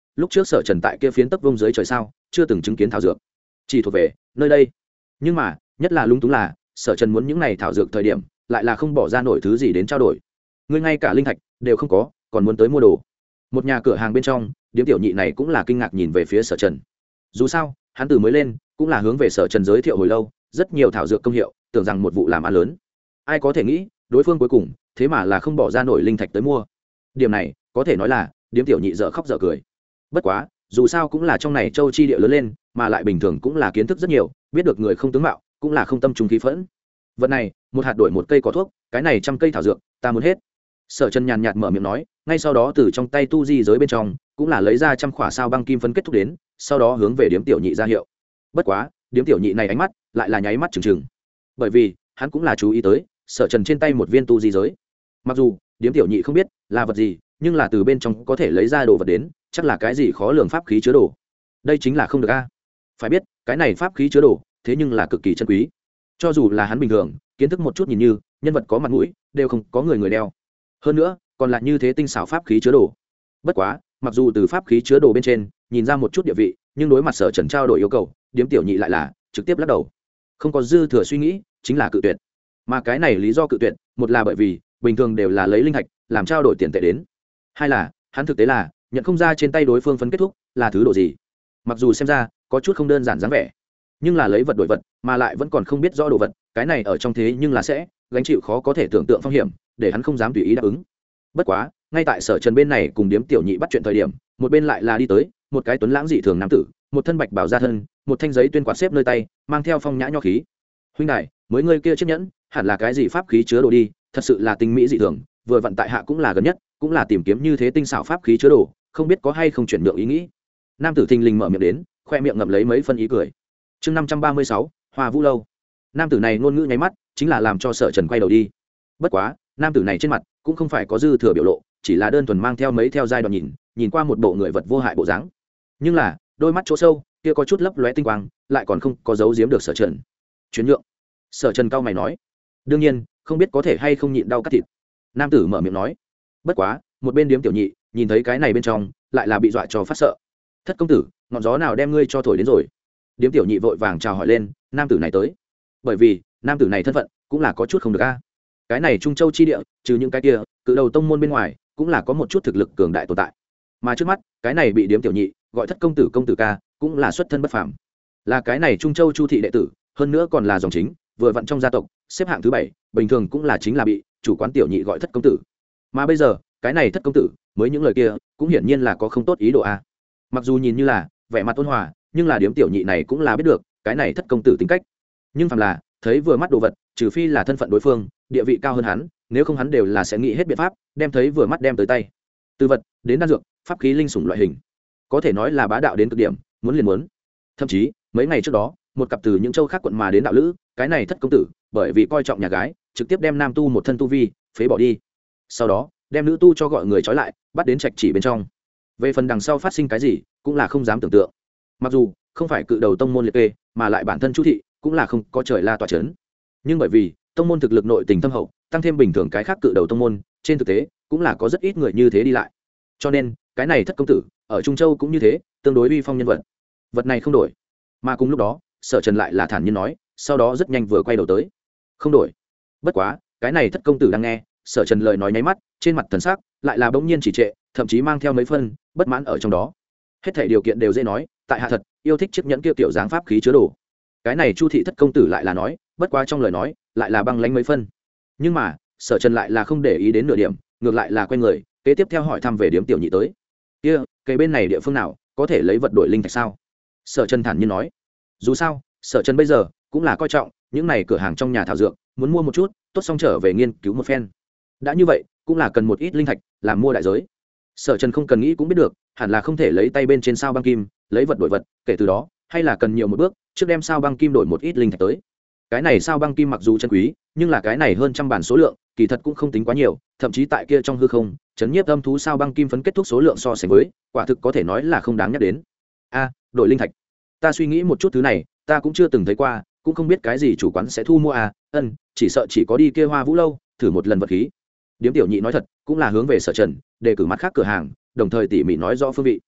lúc trước Sở Trần tại kia phiến tấc vông dưới trời sao chưa từng chứng kiến thảo dược, chỉ thuộc về nơi đây. Nhưng mà nhất là lung túng là Sở Trần muốn những này thảo dược thời điểm lại là không bỏ ra nổi thứ gì đến trao đổi. Ngươi ngay cả linh thạch đều không có, còn muốn tới mua đồ. Một nhà cửa hàng bên trong, điếm tiểu nhị này cũng là kinh ngạc nhìn về phía Sở Trần. Dù sao hắn từ mới lên cũng là hướng về Sở Trần giới thiệu hồi lâu rất nhiều thảo dược công hiệu, tưởng rằng một vụ làm ăn lớn. Ai có thể nghĩ đối phương cuối cùng thế mà là không bỏ ra nổi linh thạch tới mua. Điểm này có thể nói là điếm tiểu nhị dở khóc dở cười. Bất quá dù sao cũng là trong này châu chi địa lớn lên, mà lại bình thường cũng là kiến thức rất nhiều, biết được người không tướng mạo cũng là không tâm trung khí phẫn. Vật này một hạt đổi một cây có thuốc, cái này 100 cây thảo dược ta muốn hết. Sở Trần nhàn nhạt mở miệng nói, ngay sau đó từ trong tay tu di giới bên trong cũng là lấy ra 100 khỏa sao băng kim phấn kết thúc đến, sau đó hướng về điếm tiểu nhị ra hiệu. Bất quá điếm tiểu nhị này ánh mắt lại là nháy mắt trừng trừng, bởi vì hắn cũng là chú ý tới Sở Trần trên tay một viên tu di giới. Mặc dù điếm tiểu nhị không biết là vật gì, nhưng là từ bên trong có thể lấy ra đồ vật đến, chắc là cái gì khó lường pháp khí chứa đồ. Đây chính là không được a. Phải biết cái này pháp khí chứa đồ thế nhưng là cực kỳ chân quý, cho dù là hắn bình thường kiến thức một chút nhìn như nhân vật có mặt mũi đều không có người đeo, hơn nữa còn lại như thế tinh xảo pháp khí chứa đồ. Bất quá mặc dù từ pháp khí chứa đồ bên trên nhìn ra một chút địa vị, nhưng đối mặt Sở Trần trao đổi yêu cầu, điếm tiểu nhị lại là trực tiếp lắc đầu, không có dư thừa suy nghĩ chính là cự tuyệt. Mà cái này lý do cự tuyệt, một là bởi vì bình thường đều là lấy linh thạch làm trao đổi tiền tệ đến, hai là hắn thực tế là nhận không ra trên tay đối phương phấn kết thúc là thứ đồ gì. Mặc dù xem ra có chút không đơn giản dáng vẻ, nhưng là lấy vật đổi vật mà lại vẫn còn không biết rõ đồ vật, cái này ở trong thế nhưng là sẽ gánh chịu khó có thể tưởng tượng phong hiểm, để hắn không dám tùy ý đáp ứng. Bất quá ngay tại Sở Trần bên này cùng điếm tiểu nhị bắt chuyện thời điểm, một bên lại là đi tới một cái tuấn lãng dị thường nam tử, một thân bạch bào da thân, một thanh giấy tuyên quạt xếp nơi tay, mang theo phong nhã nho khí. Huynh đài, mới ngươi kia chiếc nhẫn hẳn là cái gì pháp khí chứa đồ đi, thật sự là tinh mỹ dị thường, vừa vận tại hạ cũng là gần nhất cũng là tìm kiếm như thế tinh xảo pháp khí chứa đồ, không biết có hay không chuyển nhượng ý nghĩ. Nam tử thình lình mở miệng đến, khoe miệng ngậm lấy mấy phân ý cười. Chương 536, Hoa Vũ lâu. Nam tử này ngôn ngữ nháy mắt chính là làm cho Sở Trần quay đầu đi. Bất quá nam tử này trên mặt cũng không phải có dư thừa biểu lộ, chỉ là đơn thuần mang theo mấy theo giai đoạn nhìn qua một bộ người vật vô hại bộ dáng, nhưng là đôi mắt chỗ sâu kia có chút lấp lóe tinh quang, lại còn không có giấu giếm được Sở Trần. Chuyển nhượng? Sở Trần cao mày nói. Đương nhiên không biết có thể hay không nhịn đau cắt thịt. Nam tử mở miệng nói. Bất quá một bên điếm tiểu nhị nhìn thấy cái này bên trong lại là bị dọa cho phát sợ. Thất công tử, ngọn gió nào đem ngươi cho thổi đến rồi? Điếm tiểu nhị vội vàng chào hỏi lên nam tử này tới, bởi vì nam tử này thân phận cũng là có chút không được a. Cái này Trung Châu chi địa trừ những cái kia cự đầu tông môn bên ngoài cũng là có một chút thực lực cường đại tồn tại, mà trước mắt cái này bị điếm tiểu nhị gọi thất công tử ca cũng là xuất thân bất phàm, là cái này Trung Châu Chu thị đệ tử, hơn nữa còn là dòng chính, vừa vặn trong gia tộc xếp hạng thứ 7, bình thường cũng là chính là bị chủ quán tiểu nhị gọi thất công tử. Mà bây giờ cái này thất công tử mới những lời kia cũng hiển nhiên là có không tốt ý đồ a. Mặc dù nhìn như là vẻ mặt ôn hòa, nhưng là điếm tiểu nhị này cũng là biết được cái này thất công tử tính cách, nhưng phàm là thấy vừa mắt đồ vật, trừ phi là thân phận đối phương địa vị cao hơn hắn, nếu không hắn đều là sẽ nghĩ hết biện pháp đem thấy vừa mắt đem tới tay. Từ vật đến đan dược, pháp khí linh sủng loại hình, có thể nói là bá đạo đến cực điểm, muốn liền muốn. Thậm chí mấy ngày trước đó một cặp từ những châu khác quận mà đến đạo lữ, cái này thất công tử bởi vì coi trọng nhà gái trực tiếp đem nam tu một thân tu vi phế bỏ đi, sau đó đem nữ tu cho gọi người trói lại bắt đến trạch chỉ bên trong. Về phần đằng sau phát sinh cái gì cũng là không dám tưởng tượng. Mặc dù không phải cự đầu tông môn liệt kê, mà lại bản thân Chu thị cũng là không có trời la tỏa chấn, nhưng bởi vì tông môn thực lực nội tình thâm hậu, tăng thêm bình thường cái khác cự đầu tông môn trên thực tế cũng là có rất ít người như thế đi lại, cho nên cái này thất công tử ở Trung Châu cũng như thế, tương đối uy phong nhân vật. Vật này không đổi. Mà cùng lúc đó Sở Trần lại là thản nhiên nói, sau đó rất nhanh vừa quay đầu tới, không đổi. Bất quá cái này thất công tử đang nghe Sở Trần lời nói nháy mắt, trên mặt thần sắc lại là bỗng nhiên chỉ trệ, thậm chí mang theo mấy phân bất mãn ở trong đó. Hết thảy điều kiện đều dễ nói, tại hạ thật yêu thích chiếc nhẫn kia tiểu dáng pháp khí chứa đồ. Cái này Chu thị thất công tử lại là nói, bất quá trong lời nói lại là băng lãnh mấy phân. Nhưng mà Sở Trần lại là không để ý đến nửa điểm, ngược lại là quay người kế tiếp theo hỏi thăm về điếm tiểu nhị tới. Kia bên này địa phương nào có thể lấy vật đổi linh thạch sao? Sở Trần thản nhiên nói. Dù sao Sở Trần bây giờ cũng là coi trọng những này cửa hàng trong nhà thảo dược, muốn mua một chút tốt xong trở về nghiên cứu một phen. Đã như vậy cũng là cần một ít linh thạch làm mua đại giới. Sở Trần không cần nghĩ cũng biết được, hẳn là không thể lấy tay bên trên sao băng kim lấy vật đổi vật, kể từ đó hay là cần nhiều một bước, trước đem sao băng kim đổi một ít linh thạch tới. Cái này sao băng kim mặc dù chân quý, nhưng là cái này hơn trăm bản số lượng kỳ thật cũng không tính quá nhiều, thậm chí tại kia trong hư không chấn nhiếp âm thú sao băng kim phấn kết thúc số lượng so sánh với, quả thực có thể nói là không đáng nhắc đến. Đổi linh thạch, ta suy nghĩ một chút, thứ này ta cũng chưa từng thấy qua, cũng không biết cái gì chủ quán sẽ thu mua chỉ sợ chỉ có đi kia Hoa Vũ lâu thử một lần vật khí. Điếm tiểu nhị nói thật cũng là hướng về Sở Trần đề cử mặt khác cửa hàng, đồng thời tỉ mỉ nói rõ phương vị.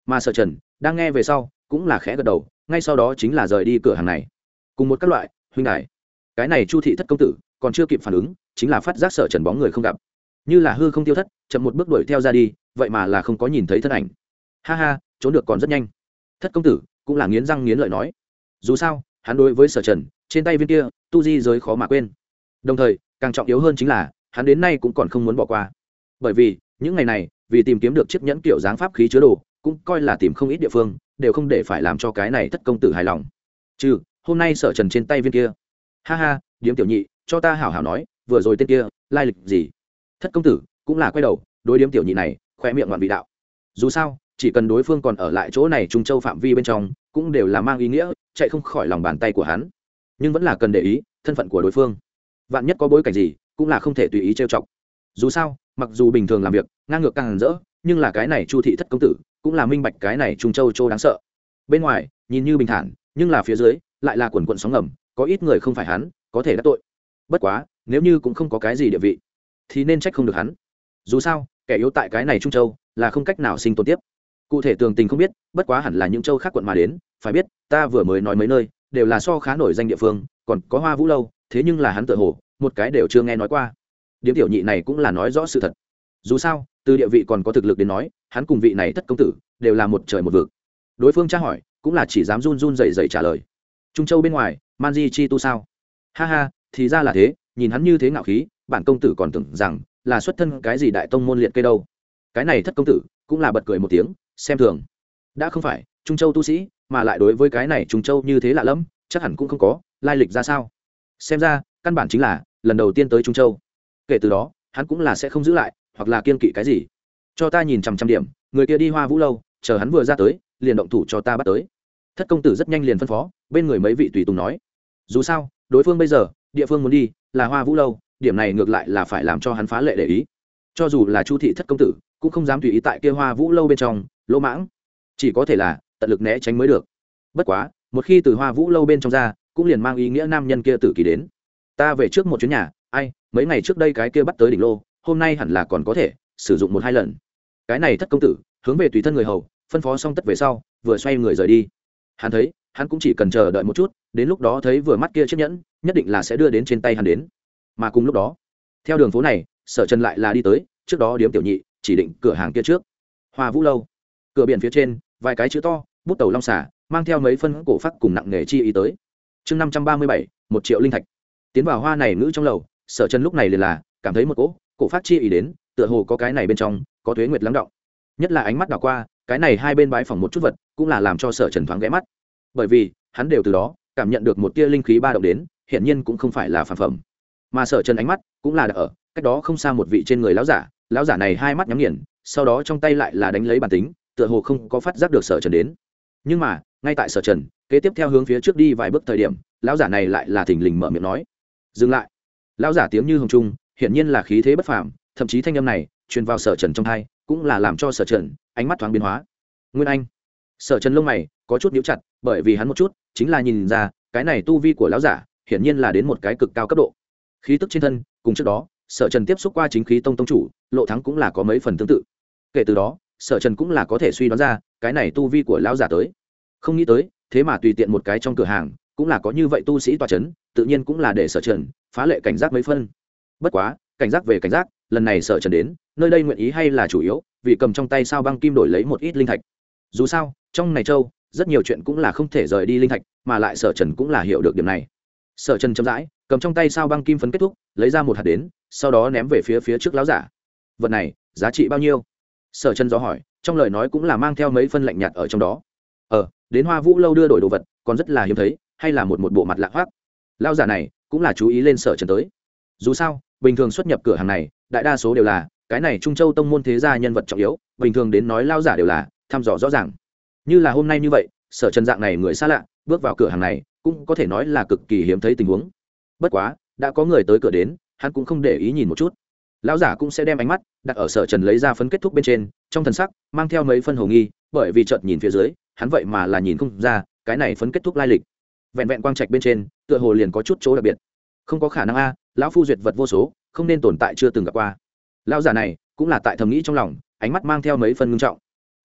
mà Sở Trần đang nghe về sau cũng là khẽ gật đầu, ngay sau đó chính là rời đi cửa hàng này. Cùng một các loại huynh đài, cái này Chu thị thất công tử còn chưa kịp phản ứng, chính là phát giác Sở Trần bóng người không gặp, như là hư không tiêu thất, chậm một bước đuổi theo ra đi, vậy mà là không có nhìn thấy thân ảnh. Ha ha, trốn được còn rất nhanh. Thất công tử cũng là nghiến răng nghiến lợi nói, dù sao hắn đối với Sở Trần trên tay viên kia tu di giới khó mà quên, đồng thời càng trọng yếu hơn chính là hắn đến nay cũng còn không muốn bỏ qua, bởi vì những ngày này vì tìm kiếm được chiếc nhẫn kiểu dáng pháp khí chứa đồ, cũng coi là tìm không ít địa phương, đều không để phải làm cho cái này thất công tử hài lòng. Trừ hôm nay Sở Trần trên tay viên kia. Ha ha, điếm tiểu nhị, cho ta hảo hảo nói, vừa rồi tên kia lai lịch gì? Thất công tử cũng là quay đầu đối điếm tiểu nhị này khoe miệng ngoạn vị đạo. Dù sao chỉ cần đối phương còn ở lại chỗ này Trung Châu phạm vi bên trong, cũng đều là mang ý nghĩa chạy không khỏi lòng bàn tay của hắn, nhưng vẫn là cần để ý thân phận của đối phương, vạn nhất có bối cảnh gì cũng là không thể tùy ý trêu chọc. Dù sao mặc dù bình thường làm việc ngang ngược càng rỡ, nhưng là cái này Chu thị thất công tử cũng là minh bạch cái này Trung Châu châu đáng sợ. Bên ngoài nhìn như bình thản, nhưng là phía dưới lại là quần quận sóng ngầm, có ít người không phải hắn có thể đắc tội. Bất quá nếu như cũng không có cái gì địa vị, thì nên trách không được hắn. Dù sao kẻ yếu tại cái này Trung Châu là không cách nào sinh tồn tiếp. Cụ thể tường tình không biết, bất quá hẳn là những châu khác quận mà đến. Phải biết ta vừa mới nói mấy nơi đều là so khá nổi danh địa phương, còn có Hoa Vũ lâu, thế nhưng là hắn tựa hồ một cái đều chưa nghe nói qua. Điếm tiểu nhị này cũng là nói rõ sự thật. Dù sao từ địa vị còn có thực lực đến nói, hắn cùng vị này thất công tử đều là một trời một vực. Đối phương tra hỏi cũng là chỉ dám run run rẩy rẩy trả lời. Trung Châu bên ngoài man di chi tu sao? Ha ha, thì ra là thế, nhìn hắn như thế ngạo khí, bản công tử còn tưởng rằng là xuất thân cái gì đại tông môn liệt kê đâu. Cái này thất công tử cũng là bật cười một tiếng, xem thường. Đã không phải Trung Châu tu sĩ, mà lại đối với cái này Trung Châu như thế lạ lẫm, chắc hẳn cũng không có lai lịch ra sao. Xem ra căn bản chính là lần đầu tiên tới Trung Châu. Kể từ đó hắn cũng là sẽ không giữ lại hoặc là kiên kỵ cái gì. Cho ta nhìn 100 điểm, người kia đi Hoa Vũ lâu, chờ hắn vừa ra tới liền động thủ cho ta bắt tới. Thất công tử rất nhanh liền phân phó bên người mấy vị tùy tùng nói. Dù sao đối phương bây giờ địa phương muốn đi là Hoa Vũ lâu, điểm này ngược lại là phải làm cho hắn phá lệ để ý. Cho dù là Chu thị thất công tử cũng không dám tùy ý tại kia Hoa Vũ lâu bên trong lỗ mãng, chỉ có thể là tận lực né tránh mới được. Bất quá một khi từ Hoa Vũ lâu bên trong ra, cũng liền mang ý nghĩa nam nhân kia tử kỳ đến. Ta về trước một chuyến nhà, ai mấy ngày trước đây cái kia bắt tới đỉnh lô, hôm nay hẳn là còn có thể sử dụng 1-2 lần. Cái này thất công tử hướng về tùy thân người hầu phân phó xong tất về sau, vừa xoay người rời đi. Hắn thấy hắn cũng chỉ cần chờ đợi một chút, đến lúc đó thấy vừa mắt kia chiếc nhẫn nhất định là sẽ đưa đến trên tay hắn đến. Mà cùng lúc đó theo đường phố này, Sở Trần lại là đi tới trước đó điếm tiểu nhị chỉ định cửa hàng kia trước, Hoa Vũ lâu. Cửa biển phía trên vài cái chữ to bút tàu long xả mang theo mấy phân cổ phát cùng nặng nghề chi ý tới. Chương 537, 1 triệu linh thạch. Tiến vào hoa này ngữ trong lầu, Sở Trần lúc này liền là cảm thấy một cổ phát chi ý đến, tựa hồ có cái này bên trong có tuế nguyệt lắng động. Nhất là ánh mắt đảo qua cái này hai bên bãi phòng một chút vật, cũng là làm cho Sở Trần thoáng ghé mắt, bởi vì hắn đều từ đó cảm nhận được một tia linh khí ba động đến, hiển nhiên cũng không phải là phản phẩm. Mà Sở Trần ánh mắt cũng là ở cách đó không xa một vị trên người lão giả này hai mắt nhắm nghiền, sau đó trong tay lại là đánh lấy bản tính, tựa hồ không có phát giác được Sở Trần đến. Nhưng mà ngay tại Sở Trần kế tiếp theo hướng phía trước đi vài bước thời điểm, lão giả này lại là thình lình mở miệng nói: dừng lại. Lão giả tiếng như hồng trung, hiển nhiên là khí thế bất phàm, thậm chí thanh âm này truyền vào Sở Trần trong tai, cũng là làm cho Sở Trần ánh mắt thoáng biến hóa. Nguyên Anh. Sở Trần lông mày có chút nhíu chặt, bởi vì hắn một chút chính là nhìn ra cái này tu vi của lão giả hiển nhiên là đến một cái cực cao cấp độ. Khí tức trên thân cùng trước đó Sở Trần tiếp xúc qua chính khí tông tông chủ Lộ Thắng cũng là có mấy phần tương tự. Kể từ đó Sở Trần cũng là có thể suy đoán ra cái này tu vi của lão giả tới. Không nghĩ tới thế mà tùy tiện một cái trong cửa hàng cũng là có như vậy tu sĩ tọa chấn, tự nhiên cũng là để Sở Trần phá lệ cảnh giác mấy phân. Bất quá cảnh giác về cảnh giác, lần này Sở Trần đến nơi đây nguyện ý hay là chủ yếu vì cầm trong tay sao băng kim đổi lấy một ít linh thạch. Dù sao trong này châu rất nhiều chuyện cũng là không thể rời đi linh thạch, mà lại Sở Trần cũng là hiểu được điểm này. Sở Trần chậm rãi cầm trong tay sao băng kim phấn kết thúc, lấy ra một hạt đến, sau đó ném về phía trước lão giả. Vật này giá trị bao nhiêu? Sở Trần dò hỏi, trong lời nói cũng là mang theo mấy phân lạnh nhạt ở trong đó. Đến Hoa Vũ lâu đưa đổi đồ vật còn rất là hiếm thấy, hay là một bộ mặt lạ hoắc. Lão giả này cũng là chú ý lên Sở Trần tới. Dù sao bình thường xuất nhập cửa hàng này đại đa số đều là cái này Trung Châu tông môn thế gia nhân vật trọng yếu, bình thường đến nói lão giả đều là thăm dò rõ ràng. Như là hôm nay như vậy, Sở Trần dạng này người xa lạ bước vào cửa hàng này cũng có thể nói là cực kỳ hiếm thấy tình huống. Bất quá đã có người tới cửa đến, hắn cũng không để ý nhìn một chút. Lão giả cũng sẽ đem ánh mắt đặt ở Sở Trần lấy ra phấn kết thúc bên trên, trong thần sắc mang theo mấy phân hồ nghi, bởi vì chợt nhìn phía dưới, hắn vậy mà là nhìn không ra cái này phấn kết thúc lai lịch. Vẹn vẹn quang trạch bên trên tựa hồ liền có chút chỗ đặc biệt. Không có khả năng a, lão phu duyệt vật vô số, không nên tồn tại chưa từng gặp qua. Lão giả này cũng là tại thầm nghĩ trong lòng, ánh mắt mang theo mấy phân ngưng trọng.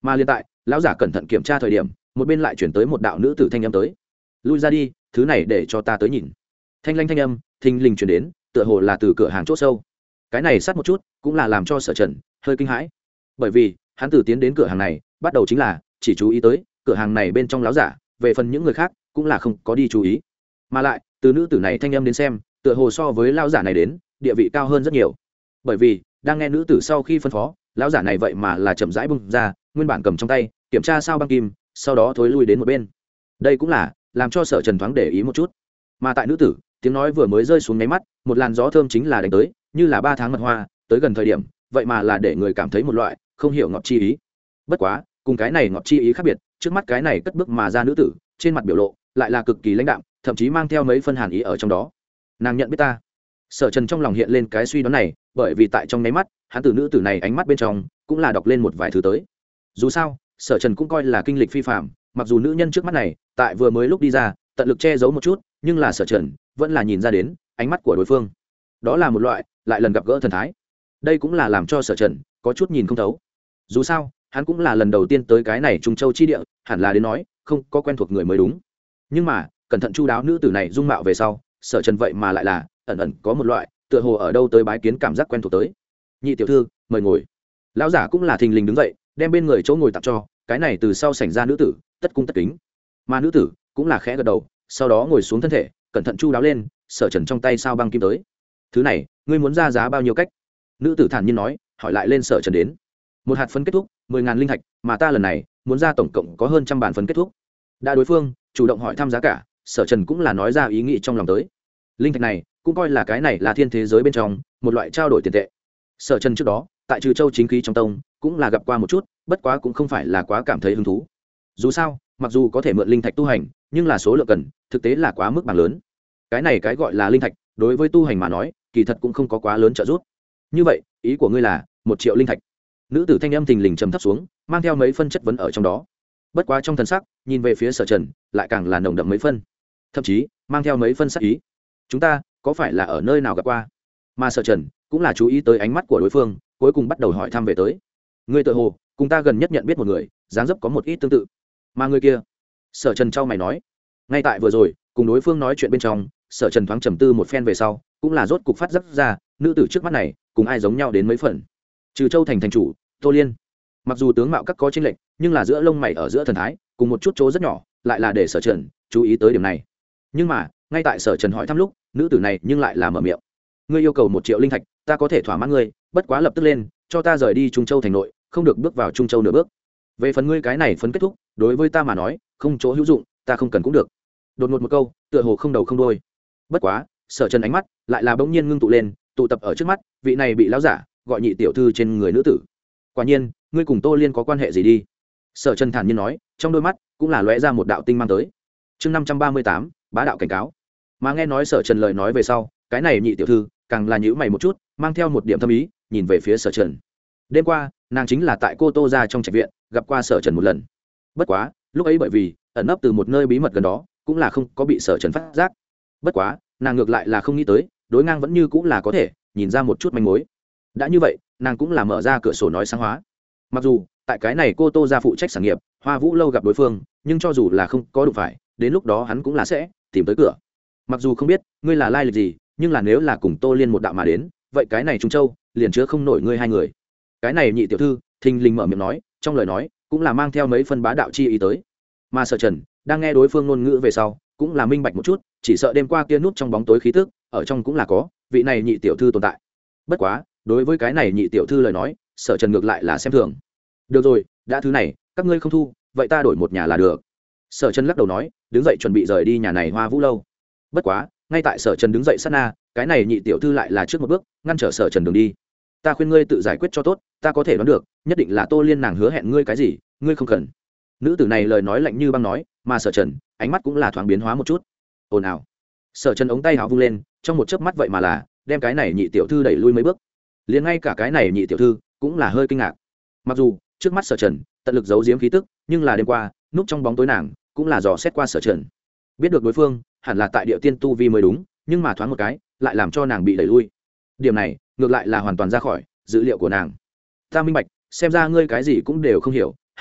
mà liên tại lão giả cẩn thận kiểm tra thời điểm, một bên lại chuyển tới một đạo nữ tử thanh âm tới. Lui ra đi, thứ này để cho ta tới nhìn. Thanh lanh thanh âm thình lình chuyển đến, tựa hồ là từ cửa hàng chỗ sâu. Cái này sát một chút cũng là làm cho Sở Trần hơi kinh hãi, bởi vì hắn từ tiến đến cửa hàng này bắt đầu chính là chỉ chú ý tới cửa hàng này bên trong lão giả, về phần những người khác cũng là không có đi chú ý. Mà lại từ nữ tử này thanh âm đến xem, tựa hồ so với lão giả này đến địa vị cao hơn rất nhiều, bởi vì đang nghe nữ tử sau khi phân phó, lão giả này vậy mà là chậm rãi bung ra nguyên bản cầm trong tay kiểm tra sao băng kim, sau đó thối lui đến một bên. Đây cũng là làm cho Sở Trần thoáng để ý một chút. Mà tại nữ tử tiếng nói vừa mới rơi xuống nháy mắt, một làn gió thơm chính là đánh tới, như là 3 tháng mật hoa, tới gần thời điểm vậy mà là để người cảm thấy một loại không hiểu ngọt chi ý. Bất quá cùng cái này ngọt chi ý khác biệt, trước mắt cái này cất bước mà ra nữ tử trên mặt biểu lộ lại là cực kỳ lãnh đạm, thậm chí mang theo mấy phân hàn ý ở trong đó. Nàng nhận biết ta. Sở Trần trong lòng hiện lên cái suy đoán này, bởi vì tại trong nháy mắt hắn từ nữ tử này ánh mắt bên trong cũng là đọc lên một vài thứ tới. Dù sao Sở Trần cũng coi là kinh lịch phi phàm, mặc dù nữ nhân trước mắt này tại vừa mới lúc đi ra tận lực che giấu một chút, nhưng là Sở Trần vẫn là nhìn ra đến ánh mắt của đối phương, đó là một loại lại lần gặp gỡ thần thái. Đây cũng là làm cho Sở Trần có chút nhìn không thấu. Dù sao hắn cũng là lần đầu tiên tới cái này Trung Châu chi địa, hẳn là đến nói không có quen thuộc người mới đúng. Nhưng mà cẩn thận chu đáo nữ tử này dung mạo về sau, Sở Trần vậy mà lại là ẩn ẩn có một loại tựa hồ ở đâu tới bái kiến cảm giác quen thuộc tới. Nhị tiểu thư mời ngồi. Lão giả cũng là thình lình đứng dậy, đem bên người chỗ ngồi tặng cho cái này từ sau sảnh ra nữ tử, tất cung tất kính. Mà nữ tử cũng là khẽ gật đầu, sau đó ngồi xuống thân thể cẩn thận chu đáo lên. Sở Trần trong tay sao băng kim tới. Thứ này ngươi muốn ra giá bao nhiêu cách? Nữ tử thản nhiên nói, hỏi lại lên Sở Trần đến. Một hạt phấn kết thúc 10.000 linh thạch, mà ta lần này muốn ra tổng cộng có hơn trăm bản phấn kết thúc. Đã đối phương chủ động hỏi thăm giá cả, Sở Trần cũng là nói ra ý nghĩ trong lòng tới. Linh thạch này cũng coi là cái này là thiên thế giới bên trong một loại trao đổi tiền tệ. Sở Trần trước đó tại Trừ Châu chính khí trong tông cũng là gặp qua một chút, bất quá cũng không phải là quá cảm thấy hứng thú. Dù sao mặc dù có thể mượn linh thạch tu hành, nhưng là số lượng cần thực tế là quá mức bằng lớn. Cái này cái gọi là linh thạch đối với tu hành mà nói kỳ thật cũng không có quá lớn trợ giúp. Như vậy ý của ngươi là 1 triệu linh thạch? Nữ tử thanh âm thình lình trầm thấp xuống, mang theo mấy phân chất vấn ở trong đó. Bất quá trong thần sắc nhìn về phía Sở Trần lại càng là nồng đậm mấy phân, thậm chí mang theo mấy phân sắc ý. Chúng ta có phải là ở nơi nào gặp qua? Mà Sở Trần cũng là chú ý tới ánh mắt của đối phương, cuối cùng bắt đầu hỏi thăm về tới. Ngươi tự hồ cùng ta gần nhất nhận biết một người, dáng dấp có một ít tương tự. Mà người kia? Sở Trần trao mày nói. Ngay tại vừa rồi cùng đối phương nói chuyện bên trong, Sở Trần thoáng trầm tư một phen về sau, cũng là rốt cục phát giác ra nữ tử trước mắt này cùng ai giống nhau đến mấy phần. Trừ Châu thành thành chủ Tô Liên, mặc dù tướng mạo các có chênh lệch, nhưng là giữa lông mày ở giữa thần thái cùng một chút chỗ rất nhỏ, lại là để Sở Trần chú ý tới điểm này. Nhưng mà ngay tại Sở Trần hỏi thăm lúc, nữ tử này nhưng lại là mở miệng. Ngươi yêu cầu 1 triệu linh thạch, ta có thể thỏa mãn ngươi, bất quá lập tức lên cho ta rời đi Trung Châu thành nội, không được bước vào Trung Châu nửa bước. Về phần ngươi cái này phấn kết thúc, đối với ta mà nói không chỗ hữu dụng, ta không cần cũng được. Đột ngột một câu tựa hồ không đầu không đuôi. Bất quá Sở Trần ánh mắt lại là bỗng nhiên ngưng tụ lên, tụ tập ở trước mắt vị này bị lão giả gọi nhị tiểu thư trên người nữ tử. Quả nhiên ngươi cùng Tô Liên có quan hệ gì đi? Sở Trần thản nhiên nói, trong đôi mắt cũng là lóe ra một đạo tinh mang tới. Chương 538, bá đạo cảnh cáo. Mà nghe nói Sở Trần lời nói về sau, cái này nhị tiểu thư càng là nhíu mày một chút, mang theo một điểm thâm ý nhìn về phía Sở Trần. Đêm qua nàng chính là tại Cô Tô gia trong trạch viện gặp qua Sở Trần một lần. Bất quá lúc ấy bởi vì ẩn nấp từ một nơi bí mật gần đó, cũng là không có bị Sở Trần phát giác. Bất quá nàng ngược lại là không nghĩ tới, đối ngang vẫn như cũng là có thể nhìn ra một chút manh mối. Đã như vậy nàng cũng là mở ra cửa sổ nói sáng hóa. Mặc dù tại cái này Cô Tô gia phụ trách sản nghiệp Hoa Vũ lâu gặp đối phương, nhưng cho dù là không có đụng phải, đến lúc đó hắn cũng là sẽ tìm tới cửa. Mặc dù không biết ngươi là lai lịch gì, nhưng là nếu là cùng Tô Liên một đạo mà đến, vậy cái này Trung Châu liền chứa không nổi ngươi hai người. Cái này nhị tiểu thư thình lình mở miệng nói, trong lời nói cũng là mang theo mấy phân bá đạo chi ý tới. Mà Sở Trần đang nghe đối phương ngôn ngữ về sau, cũng là minh bạch một chút, chỉ sợ đêm qua kia nút trong bóng tối khí tức, ở trong cũng là có vị này nhị tiểu thư tồn tại. Bất quá đối với cái này nhị tiểu thư lời nói, Sở Trần ngược lại là xem thường. Được rồi, đã thứ này các ngươi không thu, vậy ta đổi một nhà là được. Sở Trần lắc đầu nói, đứng dậy chuẩn bị rời đi nhà này Hoa Vũ lâu. Bất quá ngay tại Sở Trần đứng dậy sát na, cái này nhị tiểu thư lại là trước một bước ngăn trở Sở Trần đường đi. Ta khuyên ngươi tự giải quyết cho tốt, ta có thể đoán được nhất định là Tô Liên nàng hứa hẹn ngươi cái gì, ngươi không cần. Nữ tử này lời nói lạnh như băng nói, mà Sở Trần ánh mắt cũng là thoáng biến hóa một chút. Ồn ào. Sở Trần ống tay áo vung lên, trong một chớp mắt vậy mà là đem cái này nhị tiểu thư đẩy lui mấy bước. Liền ngay cả cái này nhị tiểu thư cũng là hơi kinh ngạc. Mặc dù trước mắt Sở Trần tận lực giấu giếm khí tức, nhưng là đêm qua núp trong bóng tối nàng cũng là dò xét qua Sở Trần, biết được đối phương hẳn là tại địa tiên tu vi mới đúng, nhưng mà thoáng một cái lại làm cho nàng bị đẩy lui. Điểm này ngược lại là hoàn toàn ra khỏi dữ liệu của nàng. Ta minh bạch, xem ra ngươi cái gì cũng đều không hiểu,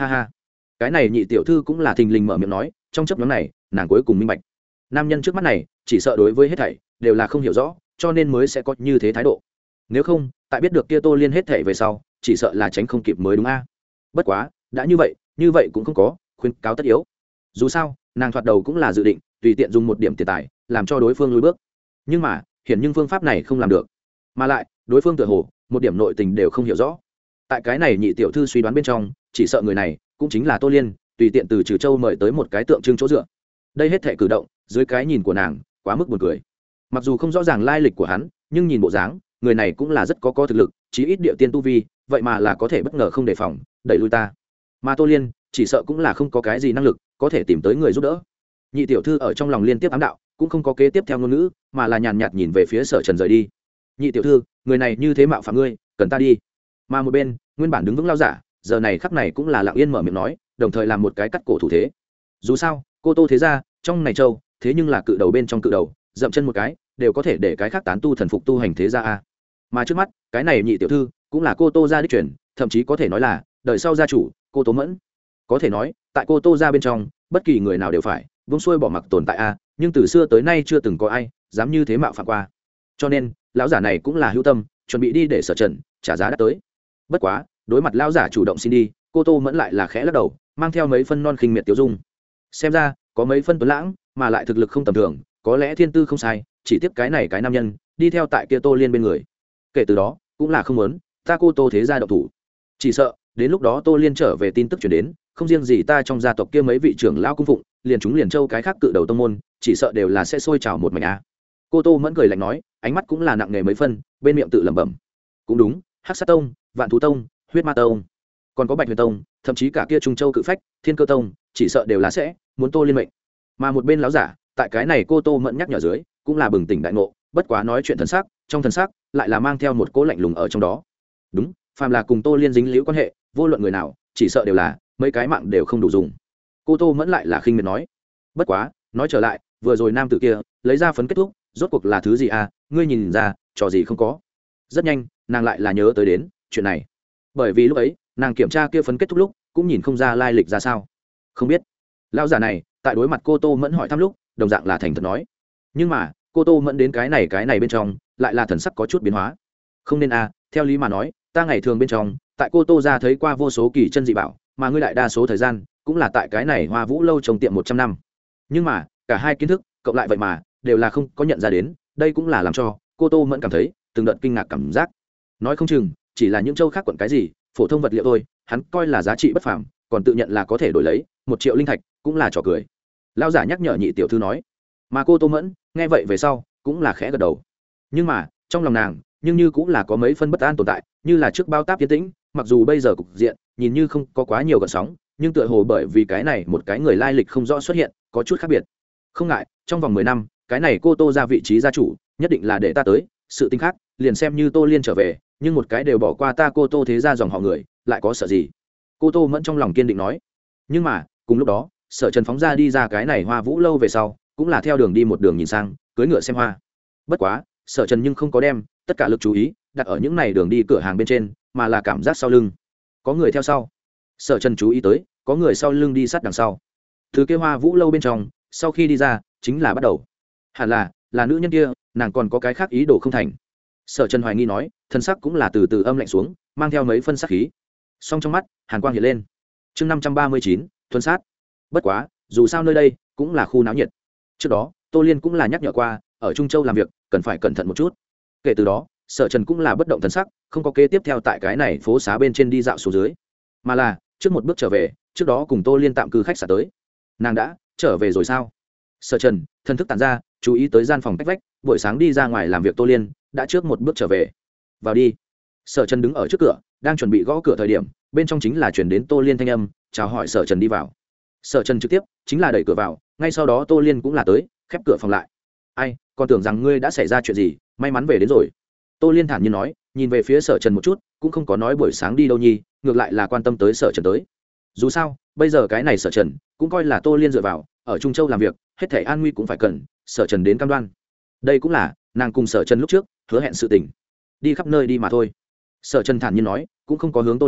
ha ha. Cái này nhị tiểu thư cũng là thình lình mở miệng nói, trong chấp nhóm này nàng cuối cùng minh bạch nam nhân trước mắt này chỉ sợ đối với hết thảy đều là không hiểu rõ, cho nên mới sẽ có như thế thái độ. Nếu không tại biết được kia Tô Liên hết thảy về sau chỉ sợ là tránh không kịp mới đúng a. Bất quá đã như vậy cũng không có khuyên cáo tất yếu. Dù sao nàng thoạt đầu cũng là dự định tùy tiện dùng một điểm tiền tài làm cho đối phương lùi bước, nhưng mà hiển nhưng phương pháp này không làm được, mà lại đối phương tựa hồ một điểm nội tình đều không hiểu rõ. Tại cái này nhị tiểu thư suy đoán bên trong chỉ sợ người này cũng chính là Tô Liên tùy tiện từ Trừ Châu mời tới một cái tượng trưng chỗ dựa. Đây hết thảy cử động dưới cái nhìn của nàng quá mức buồn cười. Mặc dù không rõ ràng lai lịch của hắn, nhưng nhìn bộ dáng người này cũng là rất có thực lực, chí ít địa tiên tu vi, vậy mà là có thể bất ngờ không đề phòng đẩy lui ta. Mà Tô Liên chỉ sợ cũng là không có cái gì năng lực có thể tìm tới người giúp đỡ. Nhị tiểu thư ở trong lòng liên tiếp ám đạo, cũng không có kế tiếp theo ngôn ngữ, mà là nhàn nhạt nhìn về phía Sở Trần rời đi. Nhị tiểu thư, người này như thế mạo phạm ngươi, cần ta đi. Mà một bên nguyên bản đứng vững lao giả giờ này khắc này cũng là lặng yên mở miệng nói, đồng thời làm một cái cắt cổ thủ thế. Dù sao cô Tô thế gia trong này châu thế nhưng là cự đầu bên trong cự đầu, dậm chân một cái đều có thể để cái khác tán tu thần phục tu hành thế gia a. Mà trước mắt cái này nhị tiểu thư cũng là cô Tô gia đích truyền, thậm chí có thể nói là đời sau gia chủ cô Tô Mẫn. Có thể nói tại cô Tô gia bên trong bất kỳ người nào đều phải vung xuôi bỏ mặc tồn tại a, nhưng từ xưa tới nay chưa từng có ai dám như thế mạo phạm qua. Cho nên lão giả này cũng là hữu tâm chuẩn bị đi để Sở Trần trả giá đắt tới. Bất quá đối mặt lão giả chủ động xin đi, cô Tô Mẫn lại là khẽ lắc đầu, mang theo mấy phân non khinh miệt tiêu dung. Xem ra có mấy phân tuấn lãng mà lại thực lực không tầm thường, có lẽ thiên tư không sai, chỉ tiếp cái này cái nam nhân đi theo tại kia Tô Liên bên người, kể từ đó cũng là không muốn ta cô Tô thế gia động thủ. Chỉ sợ đến lúc đó Tô Liên trở về tin tức truyền đến, không riêng gì ta trong gia tộc kia mấy vị trưởng lão cung phụng, liền chúng liền châu cái khác cự đầu tông môn chỉ sợ đều là sẽ sôi trào một mảnh a. Cô Tô Mẫn cười lạnh nói, ánh mắt cũng là nặng nề mấy phân, bên miệng tự lẩm bẩm. Cũng đúng, Hắc Sát Tông, Vạn Thú Tông, Huyết Ma Tông, còn có Bạch Huyền Tông, thậm chí cả kia Trung Châu Cự Phách, Thiên Cơ Tông, chỉ sợ đều là sẽ muốn Tô Liên mệnh. Mà một bên lão giả, tại cái này cô Tô Mẫn nhắc nhở dưới, cũng là bừng tỉnh đại ngộ, bất quá nói chuyện thần sắc, trong thần sắc lại là mang theo một cỗ lạnh lùng ở trong đó. Đúng, phàm là cùng Tô Liên dính liễu quan hệ, vô luận người nào, chỉ sợ đều là mấy cái mạng đều không đủ dùng. Cô Tô Mẫn lại là khinh miệt nói. Bất quá, nói trở lại, vừa rồi nam tử kia lấy ra phấn kết thúc, rốt cuộc là thứ gì à, ngươi nhìn ra trò gì không có. Rất nhanh nàng lại là nhớ tới đến chuyện này, bởi vì lúc ấy nàng kiểm tra kia phấn kết thúc lúc cũng nhìn không ra lai lịch ra sao. Không biết lão giả này tại đối mặt cô Tô Mẫn hỏi thăm lúc đồng dạng là thành thật nói, nhưng mà cô Tô Mẫn đến cái này bên trong lại là thần sắc có chút biến hóa. Không nên à, theo lý mà nói ta ngày thường bên trong tại cô Tô ra thấy qua vô số kỳ chân dị bảo, mà ngươi đại đa số thời gian cũng là tại cái này Hoa Vũ lâu trồng tiệm 100 năm, nhưng mà cả hai kiến thức cộng lại vậy mà đều là không có nhận ra đến, đây cũng là làm cho cô Tô Mẫn cảm thấy từng đợt kinh ngạc cảm giác. Nói không chừng chỉ là những châu khác quận cái gì phổ thông vật liệu thôi, hắn coi là giá trị bất phàm, còn tự nhận là có thể đổi lấy 1 triệu linh thạch, cũng là trò cười. Lão giả nhắc nhở nhị tiểu thư nói, mà cô Tô Mẫn nghe vậy về sau cũng là khẽ gật đầu, nhưng mà trong lòng nàng nhưng như cũng là có mấy phân bất an tồn tại, như là trước bao táp tiến tĩnh, mặc dù bây giờ cục diện nhìn như không có quá nhiều gợn sóng, nhưng tựa hồ bởi vì cái này một cái người lai lịch không rõ xuất hiện có chút khác biệt. Không ngại trong vòng 10 năm cái này cô Tô ra vị trí gia chủ nhất định là để ta tới, sự tình khác liền xem như Tô Liên trở về, nhưng một cái đều bỏ qua ta cô Tô thế ra dòng họ người, lại có sợ gì. Cô Tô Mẫn trong lòng kiên định nói. Nhưng mà cùng lúc đó Sở Trần phóng ra đi ra cái này Hoa Vũ lâu về sau cũng là theo đường đi một đường nhìn sang cưỡi ngựa xem hoa. Bất quá Sở Trần nhưng không có đem tất cả lực chú ý đặt ở những này đường đi cửa hàng bên trên, mà là cảm giác sau lưng có người theo sau. Sở Trần chú ý tới có người sau lưng đi sát đằng sau, từ kia Hoa Vũ lâu bên trong sau khi đi ra chính là bắt đầu hẳn là nữ nhân kia, nàng còn có cái khác ý đồ không thành. Sở Trần hoài nghi nói, thân sắc cũng là từ từ âm lạnh xuống, mang theo mấy phân sát khí, song trong mắt hàn quang hiện lên. Chương 539, thuần sát. Bất quá dù sao nơi đây cũng là khu náo nhiệt, trước đó Tô Liên cũng là nhắc nhở qua ở Trung Châu làm việc cần phải cẩn thận một chút. Kể từ đó Sở Trần cũng là bất động thần sắc, không có kế tiếp theo tại cái này phố xá bên trên đi dạo xuống dưới, mà là trước một bước trở về trước đó cùng Tô Liên tạm cư khách sạn tới. Nàng đã trở về rồi sao? Sở Trần thần thức tản ra, chú ý tới gian phòng cách vách, buổi sáng đi ra ngoài làm việc Tô Liên đã trước một bước trở về. Vào đi. Sở Trần đứng ở trước cửa đang chuẩn bị gõ cửa thời điểm, bên trong chính là chuyển đến Tô Liên thanh âm chào hỏi Sở Trần đi vào. Sở Trần trực tiếp chính là đẩy cửa vào, ngay sau đó Tô Liên cũng là tới khép cửa phòng lại. Ai, còn tưởng rằng ngươi đã xảy ra chuyện gì, may mắn về đến rồi. Tô Liên thản nhiên nói, nhìn về phía Sở Trần một chút, cũng không có nói buổi sáng đi đâu nhi, ngược lại là quan tâm tới Sở Trần tới. Dù sao bây giờ cái này Sở Trần cũng coi là Tô Liên dựa vào, ở Trung Châu làm việc hết thảy an nguy cũng phải cần Sở Trần đến cam đoan. Đây cũng là nàng cùng Sở Trần lúc trước hứa hẹn sự tình, đi khắp nơi đi mà thôi. Sở Trần thản nhiên nói, cũng không có hướng Tô Liên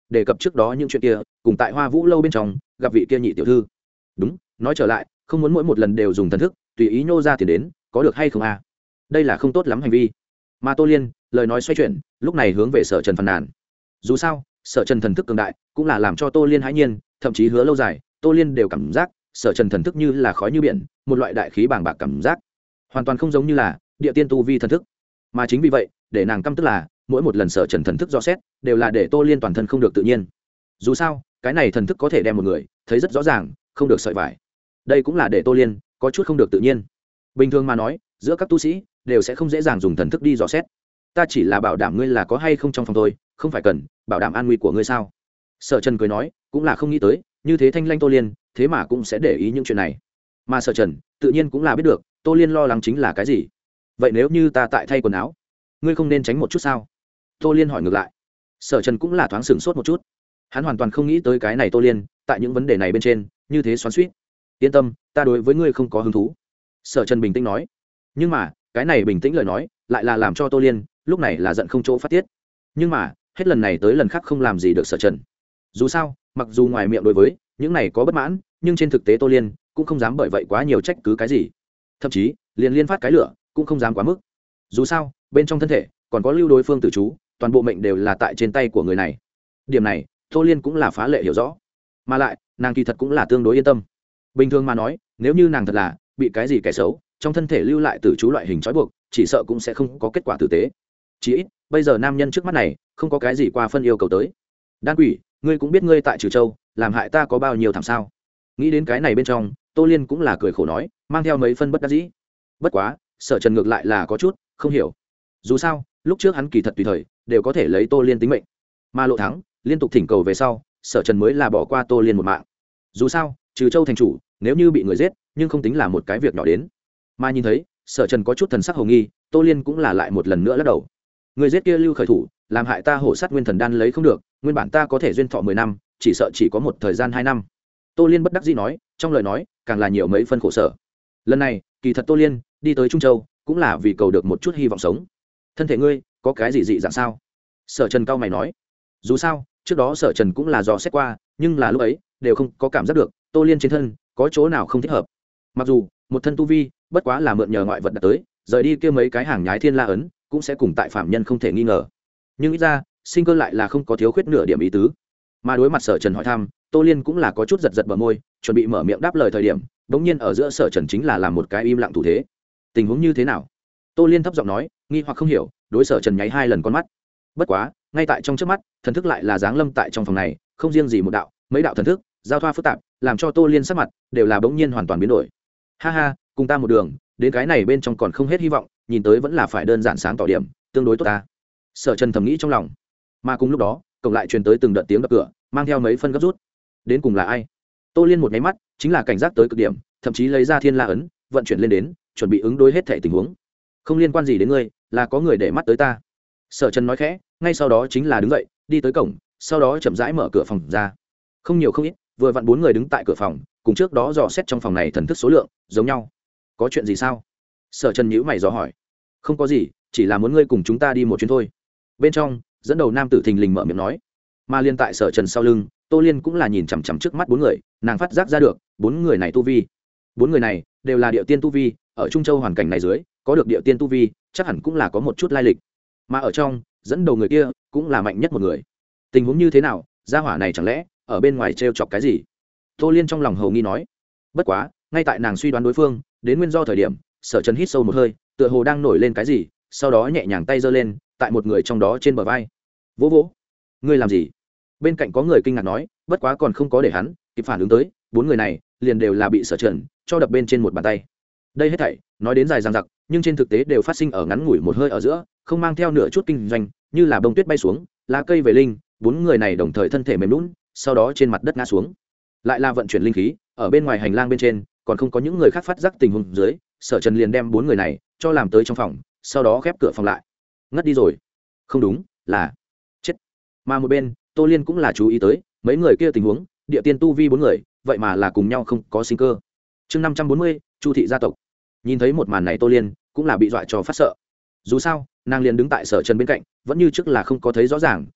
đề cập trước đó những chuyện kia, cùng tại Hoa Vũ lâu bên trong gặp vị kia nhị tiểu thư. Đúng, nói trở lại, không muốn mỗi một lần đều dùng thần thức tùy ý nhô ra tiền đến, có được hay không a? Đây là không tốt lắm hành vi. Mà Tô Liên lời nói xoay chuyển, lúc này hướng về Sở Trần phàn nàn. Dù sao, Sở Trần thần thức cường đại cũng là làm cho Tô Liên hãi nhiên, thậm chí hứa lâu dài Tô Liên đều cảm giác Sở Trần thần thức như là khói như biển, một loại đại khí bàng bạc cảm giác, hoàn toàn không giống như là địa tiên tu vi thần thức. Mà chính vì vậy, để nàng căm tức là mỗi một lần Sở Trần thần thức dò xét đều là để Tô Liên toàn thân không được tự nhiên. Dù sao, cái này thần thức có thể đem một người thấy rất rõ ràng, không được sợi vải. Đây cũng là để Tô Liên có chút không được tự nhiên. Bình thường mà nói, giữa các tu sĩ đều sẽ không dễ dàng dùng thần thức đi dò xét. Ta chỉ là bảo đảm ngươi là có hay không trong phòng thôi, không phải cần bảo đảm an nguy của ngươi sao? Sở Trần cười nói, cũng là không nghĩ tới, như thế thanh lanh Tô Liên, thế mà cũng sẽ để ý những chuyện này. Mà Sở Trần tự nhiên cũng là biết được Tô Liên lo lắng chính là cái gì. Vậy nếu như ta tại thay quần áo, ngươi không nên tránh một chút sao? Tô Liên hỏi ngược lại. Sở Trần cũng là thoáng sửng sốt một chút, hắn hoàn toàn không nghĩ tới cái này Tô Liên tại những vấn đề này bên trên như thế xoắn xuýt. Yên tâm, ta đối với ngươi không có hứng thú. Sở Trần bình tĩnh nói. Nhưng mà cái này bình tĩnh lời nói lại là làm cho Tô Liên lúc này là giận không chỗ phát tiết. Nhưng mà hết lần này tới lần khác không làm gì được Sở Trần. Dù sao, mặc dù ngoài miệng đối với những này có bất mãn, nhưng trên thực tế Tô Liên cũng không dám bởi vậy quá nhiều trách cứ cái gì, thậm chí liền liên phát cái lửa cũng không dám quá mức. Dù sao bên trong thân thể còn có lưu đối phương tử chú, toàn bộ mệnh đều là tại trên tay của người này. Điểm này Tô Liên cũng là phá lệ hiểu rõ, mà lại nàng kỳ thật cũng là tương đối yên tâm. Bình thường mà nói, nếu như nàng thật là bị cái gì kẻ xấu trong thân thể lưu lại tử chú loại hình trói buộc, chỉ sợ cũng sẽ không có kết quả tử tế. Chỉ ít bây giờ nam nhân trước mắt này không có cái gì qua phân yêu cầu tới. Đan quỷ, ngươi cũng biết ngươi tại Trừ Châu làm hại ta có bao nhiêu thảm sao? Nghĩ đến cái này bên trong, Tô Liên cũng là cười khổ nói, mang theo mấy phân bất đắc dĩ. Bất quá Sở Trần ngược lại là có chút không hiểu. Dù sao lúc trước hắn kỳ thật tùy thời đều có thể lấy Tô Liên tính mệnh, mà Lộ Thắng liên tục thỉnh cầu về sau, Sở Trần mới là bỏ qua Tô Liên một mạng. Dù sao Trừ Châu thành chủ nếu như bị người giết, nhưng không tính là một cái việc nhỏ đến. Mà nhìn thấy Sở Trần có chút thần sắc hồ nghi, Tô Liên cũng là lại một lần nữa lắc đầu. Người giết kia Lưu Khởi Thủ, làm hại ta hổ sát nguyên thần đan lấy không được, nguyên bản ta có thể duyên thọ 10 năm, chỉ sợ chỉ có một thời gian 2 năm. Tô Liên bất đắc dĩ nói, trong lời nói càng là nhiều mấy phân khổ sở. Lần này kỳ thật Tô Liên đi tới Trung Châu cũng là vì cầu được một chút hy vọng sống. Thân thể ngươi có cái gì dị dạng sao? Sở Trần cao mày nói. Dù sao trước đó Sở Trần cũng là dò xét qua, nhưng là lúc ấy đều không có cảm giác được Tô Liên trên thân có chỗ nào không thích hợp. Mặc dù một thân tu vi bất quá là mượn nhờ ngoại vật đặt tới, rời đi kia mấy cái hàng nhái thiên la ấn cũng sẽ cùng tại phạm nhân không thể nghi ngờ, nhưng ít ra sinh cơ lại là không có thiếu khuyết nửa điểm ý tứ. Mà đối mặt Sở Trần hỏi thăm, Tô Liên cũng là có chút giật giật bờ môi, chuẩn bị mở miệng đáp lời thời điểm, bỗng nhiên ở giữa Sở Trần chính là làm một cái im lặng thủ thế. Tình huống như thế nào? Tô Liên thấp giọng nói, nghi hoặc không hiểu, đối Sở Trần nháy 2 lần con mắt. Bất quá ngay tại trong trước mắt, thần thức lại là giáng lâm tại trong phòng này, không riêng gì một đạo, mấy đạo thần thức giao thoa phức tạp, làm cho Tô Liên sắc mặt đều là bỗng nhiên hoàn toàn biến đổi. Ha ha, cùng ta một đường đến cái này bên trong còn không hết hy vọng, nhìn tới vẫn là phải đơn giản sáng tỏ điểm tương đối tốt ta. Sở Trần thầm nghĩ trong lòng. Mà cùng lúc đó cổng lại truyền tới từng đợt tiếng đập cửa, mang theo mấy phân gấp rút. Đến cùng là ai? Tô Liên một nháy mắt chính là cảnh giác tới cực điểm, thậm chí lấy ra thiên la ấn vận chuyển lên đến, chuẩn bị ứng đối hết thể tình huống. Không liên quan gì đến ngươi, là có người để mắt tới ta. Sở Trần nói khẽ, ngay sau đó chính là đứng dậy đi tới cổng, sau đó chậm rãi mở cửa phòng ra. Không nhiều không ít, vừa vặn 4 người đứng tại cửa phòng, cùng trước đó dò xét trong phòng này thần thức số lượng giống nhau. Có chuyện gì sao? Sở Trần nhíu mày dò hỏi. Không có gì, chỉ là muốn ngươi cùng chúng ta đi một chuyến thôi. Bên trong dẫn đầu nam tử thình lình mở miệng nói. Mà liên tại Sở Trần sau lưng, Tô Liên cũng là nhìn chằm chằm trước mắt 4 người, nàng phát giác ra được 4 người này tu vi. 4 người này đều là địa tiên tu vi, ở Trung Châu hoàn cảnh này dưới có được địa tiên tu vi chắc hẳn cũng là có một chút lai lịch. Mà ở trong dẫn đầu người kia cũng là mạnh nhất một người. Tình huống như thế nào, gia hỏa này chẳng lẽ ở bên ngoài trêu chọc cái gì? Tô Liên trong lòng hầu nghi nói. Bất quá ngay tại nàng suy đoán đối phương đến nguyên do thời điểm, Sở Trần hít sâu một hơi, tựa hồ đang nổi lên cái gì, sau đó nhẹ nhàng tay giơ lên tại một người trong đó trên bờ vai vỗ vỗ. Ngươi làm gì? Bên cạnh có người kinh ngạc nói, bất quá còn không có để hắn kịp phản ứng tới, 4 người này liền đều là bị Sở Trần cho đập bên trên một bàn tay. Đây hết thảy nói đến dài dằng dặc, nhưng trên thực tế đều phát sinh ở ngắn ngủi một hơi ở giữa, không mang theo nửa chút kinh doanh, như là bông tuyết bay xuống, lá cây về linh, 4 người này đồng thời thân thể mềm nhũn, sau đó trên mặt đất ngã xuống. Lại là vận chuyển linh khí, ở bên ngoài hành lang bên trên, còn không có những người khác phát giác tình huống dưới, Sở Trần liền đem 4 người này cho làm tới trong phòng, sau đó khép cửa phòng lại. Ngất đi rồi. Không đúng, là chết. Mà một bên, Tô Liên cũng là chú ý tới, mấy người kia tình huống, địa tiên tu vi 4 người, vậy mà là cùng nhau không có sinh cơ. Chương 540, Chu thị gia tộc. Nhìn thấy một màn này, Tô Liên cũng là bị dọa cho phát sợ. Dù sao, nàng liền đứng tại Sở Trần bên cạnh, vẫn như trước là không có thấy rõ ràng,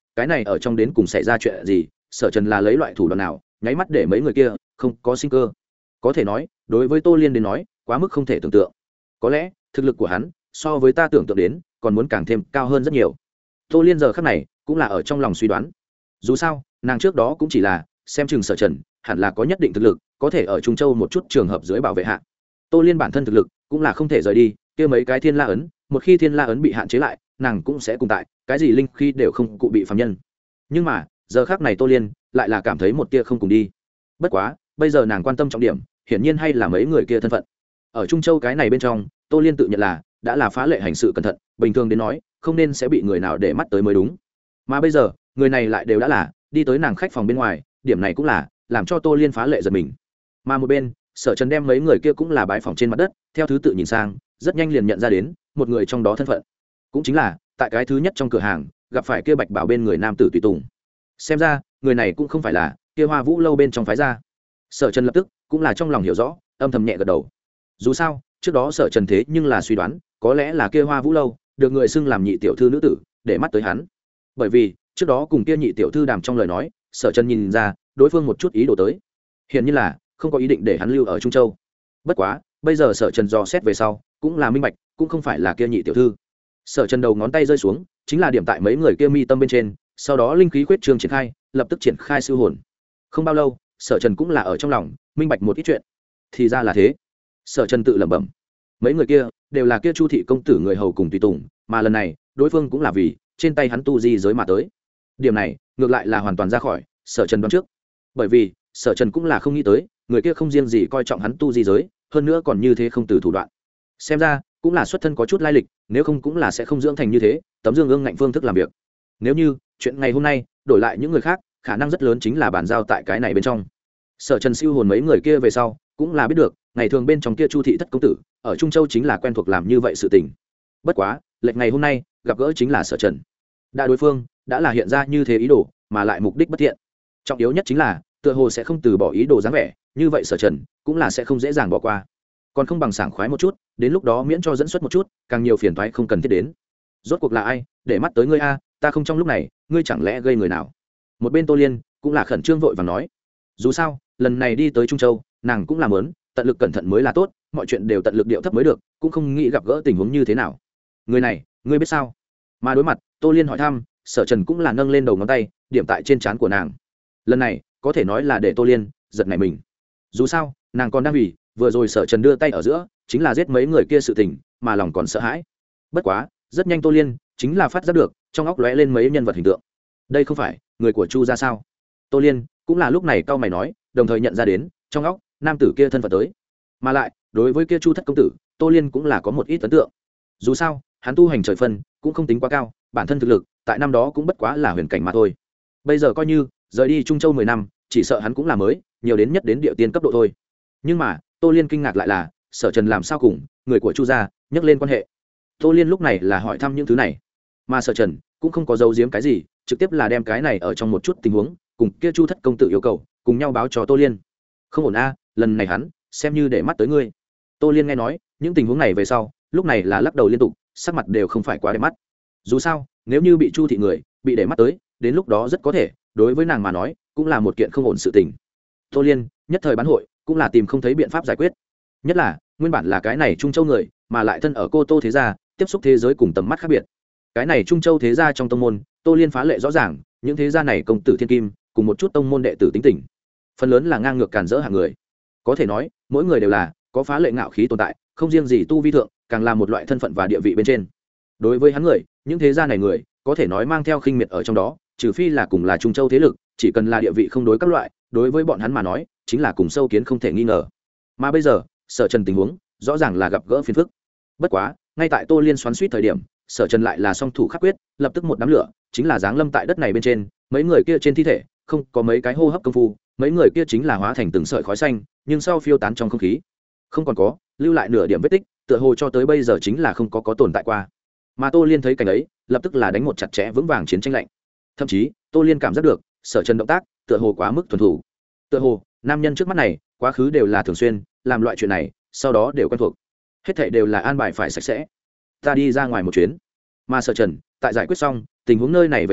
cái này ở trong đến cùng xảy ra chuyện gì, Sở Trần là lấy loại thủ đoạn nào nháy mắt để mấy người kia không có sinh cơ. Có thể nói đối với Tô Liên đến nói quá mức không thể tưởng tượng. Có lẽ thực lực của hắn so với ta tưởng tượng đến còn muốn càng thêm cao hơn rất nhiều. Tô Liên giờ khắc này cũng là ở trong lòng suy đoán. Dù sao nàng trước đó cũng chỉ là xem chừng Sở Trần hẳn là có nhất định thực lực, có thể ở Trung Châu một chút trường hợp dưới bảo vệ hạ. Tô Liên bản thân thực lực cũng là không thể rời đi, kia mấy cái thiên la ấn, một khi thiên la ấn bị hạn chế lại, nàng cũng sẽ cùng tại, cái gì linh khí đều không cụ bị phàm nhân. Nhưng mà giờ khắc này Tô Liên lại là cảm thấy một tia không cùng đi. Bất quá bây giờ nàng quan tâm trọng điểm hiển nhiên hay là mấy người kia thân phận. Ở Trung Châu cái này bên trong, Tô Liên tự nhận là đã là phá lệ hành sự cẩn thận, bình thường đến nói không nên sẽ bị người nào để mắt tới mới đúng. Mà bây giờ người này lại đều đã là đi tới nàng khách phòng bên ngoài, điểm này cũng là làm cho Tô Liên phá lệ giật mình. Mà một bên Sở Trần đem mấy người kia cũng là bái phòng trên mặt đất, theo thứ tự nhìn sang, rất nhanh liền nhận ra đến một người trong đó thân phận, cũng chính là tại cái thứ nhất trong cửa hàng gặp phải kia bạch bảo bên người nam tử tùy tùng. Xem ra người này cũng không phải là kia Hoa Vũ lâu bên trong phái ra. Sở Trần lập tức cũng là trong lòng hiểu rõ, âm thầm nhẹ gật đầu. Dù sao trước đó Sở Trần thế nhưng là suy đoán có lẽ là kia Hoa Vũ lâu được người xưng làm nhị tiểu thư nữ tử để mắt tới hắn, bởi vì trước đó cùng kia nhị tiểu thư đàm trong lời nói, Sở Trần nhìn ra đối phương một chút ý đồ tới, hiển nhiên là không có ý định để hắn lưu ở Trung Châu. Bất quá bây giờ Sở Trần dò xét về sau cũng là minh bạch, cũng không phải là kia nhị tiểu thư. Sở Trần đầu ngón tay rơi xuống chính là điểm tại mấy người kia mi tâm bên trên, sau đó linh khí quyết trường triển khai, lập tức triển khai siêu hồn. Không bao lâu Sở Trần cũng là ở trong lòng minh bạch một ít chuyện. Thì ra là thế. Sở Trần tự lẩm bẩm, mấy người kia đều là kia Chu thị công tử người hầu cùng tùy tùng, mà lần này đối phương cũng là vì trên tay hắn tu di giới mà tới. Điểm này ngược lại là hoàn toàn ra khỏi Sở Trần đoán trước, bởi vì Sở Trần cũng là không nghĩ tới người kia không riêng gì coi trọng hắn tu di giới, hơn nữa còn như thế không từ thủ đoạn. Xem ra cũng là xuất thân có chút lai lịch, nếu không cũng là sẽ không dưỡng thành như thế tấm dương ương ngạnh phương thức làm việc. Nếu như chuyện ngày hôm nay đổi lại những người khác, khả năng rất lớn chính là bàn giao tại cái này bên trong. Sở Trần siêu hồn mấy người kia về sau cũng là biết được ngày thường bên trong kia Chu thị thất công tử ở Trung Châu chính là quen thuộc làm như vậy sự tình. Bất quá lệch ngày hôm nay gặp gỡ chính là Sở Trần, đã đối phương đã là hiện ra như thế ý đồ mà lại mục đích bất thiện, trọng yếu nhất chính là tựa hồ sẽ không từ bỏ ý đồ dáng vẻ, như vậy Sở Trần cũng là sẽ không dễ dàng bỏ qua, còn không bằng sảng khoái một chút, đến lúc đó miễn cho dẫn xuất một chút càng nhiều phiền toái không cần thiết đến. Rốt cuộc là ai để mắt tới ngươi a, ta không trong lúc này ngươi chẳng lẽ gây người nào? Một bên Tô Liên cũng là khẩn trương vội vàng nói, dù sao lần này đi tới Trung Châu nàng cũng làm lớn tận lực cẩn thận mới là tốt, mọi chuyện đều tận lực điệu thấp mới được, cũng không nghĩ gặp gỡ tình huống như thế nào. Người này ngươi biết sao? Mà đối mặt Tô Liên hỏi thăm, Sở Trần cũng là nâng lên đầu ngón tay điểm tại trên trán của nàng. Lần này có thể nói là để Tô Liên giật nảy mình, dù sao nàng còn đang vì vừa rồi Sở Trần đưa tay ở giữa chính là giết mấy người kia sự tình mà lòng còn sợ hãi. Bất quá rất nhanh Tô Liên chính là phát giác được trong óc lóe lên mấy nhân vật hình tượng, đây không phải người của Chu gia sao? Tô Liên cũng là lúc này cau mày nói, đồng thời nhận ra đến trong óc nam tử kia thân phận tới, mà lại đối với kia Chu thất công tử Tô Liên cũng là có một ít ấn tượng. Dù sao hắn tu hành trời phân cũng không tính quá cao, bản thân thực lực tại năm đó cũng bất quá là huyền cảnh mà thôi. Bây giờ coi như rời đi Trung Châu 10 năm, chỉ sợ hắn cũng là mới nhiều đến nhất đến địa tiên cấp độ thôi. Nhưng mà Tô Liên kinh ngạc lại là Sở Trần làm sao cùng người của Chu gia nhắc lên quan hệ. Tô Liên lúc này là hỏi thăm những thứ này, mà Sở Trần cũng không có giấu giếm cái gì, trực tiếp là đem cái này ở trong một chút tình huống cùng kia Chu thất công tử yêu cầu cùng nhau báo cho Tô Liên. Không ổn a, lần này hắn xem như để mắt tới ngươi. Tô Liên nghe nói những tình huống này về sau lúc này là lắc đầu liên tục, sắc mặt đều không phải quá đẹp mắt. Dù sao nếu như bị Chu thị người bị để mắt tới, đến lúc đó rất có thể đối với nàng mà nói cũng là một kiện không ổn sự tình. Tô Liên nhất thời bán hội cũng là tìm không thấy biện pháp giải quyết, nhất là nguyên bản là cái này Trung Châu người mà lại thân ở Cô Tô thế gia, tiếp xúc thế giới cùng tầm mắt khác biệt. Cái này Trung Châu thế gia trong tông môn, Tô Liên phá lệ rõ ràng, những thế gia này công tử thiên kim cùng một chút tông môn đệ tử tính tình phần lớn là ngang ngược càn rỡ hạng người, có thể nói mỗi người đều là có phá lệ ngạo khí tồn tại, không riêng gì tu vi thượng, càng là một loại thân phận và địa vị bên trên. Đối với hắn người, những thế gia này người có thể nói mang theo khinh miệt ở trong đó, trừ phi là cùng là Trung Châu thế lực, chỉ cần là địa vị không đối các loại, đối với bọn hắn mà nói chính là cùng sâu kiến không thể nghi ngờ. Mà bây giờ Sở Trần tình huống rõ ràng là gặp gỡ phiền phức. Bất quá ngay tại Tô Liên xoắn suýt thời điểm, Sở Trần lại là song thủ khắc quyết, lập tức một đám lửa chính là giáng lâm tại đất này bên trên, mấy người kia trên thi thể không có mấy cái hô hấp công phu, mấy người kia chính là hóa thành từng sợi khói xanh, nhưng sau phiêu tán trong không khí, không còn có lưu lại nửa điểm vết tích, tựa hồ cho tới bây giờ chính là không có tồn tại qua. Mà Tô Liên thấy cảnh ấy, lập tức là đánh một chặt chẽ vững vàng chiến tranh lạnh. Thậm chí Tô Liên cảm giác được Sở Trần động tác tựa hồ quá mức thuần thủ, tựa hồ nam nhân trước mắt này quá khứ đều là thường xuyên làm loại chuyện này, sau đó đều quen thuộc, hết thảy đều là an bài phải sạch sẽ. Ta đi ra ngoài một chuyến. Mà Sở Trần tại giải quyết xong tình huống nơi này về sau,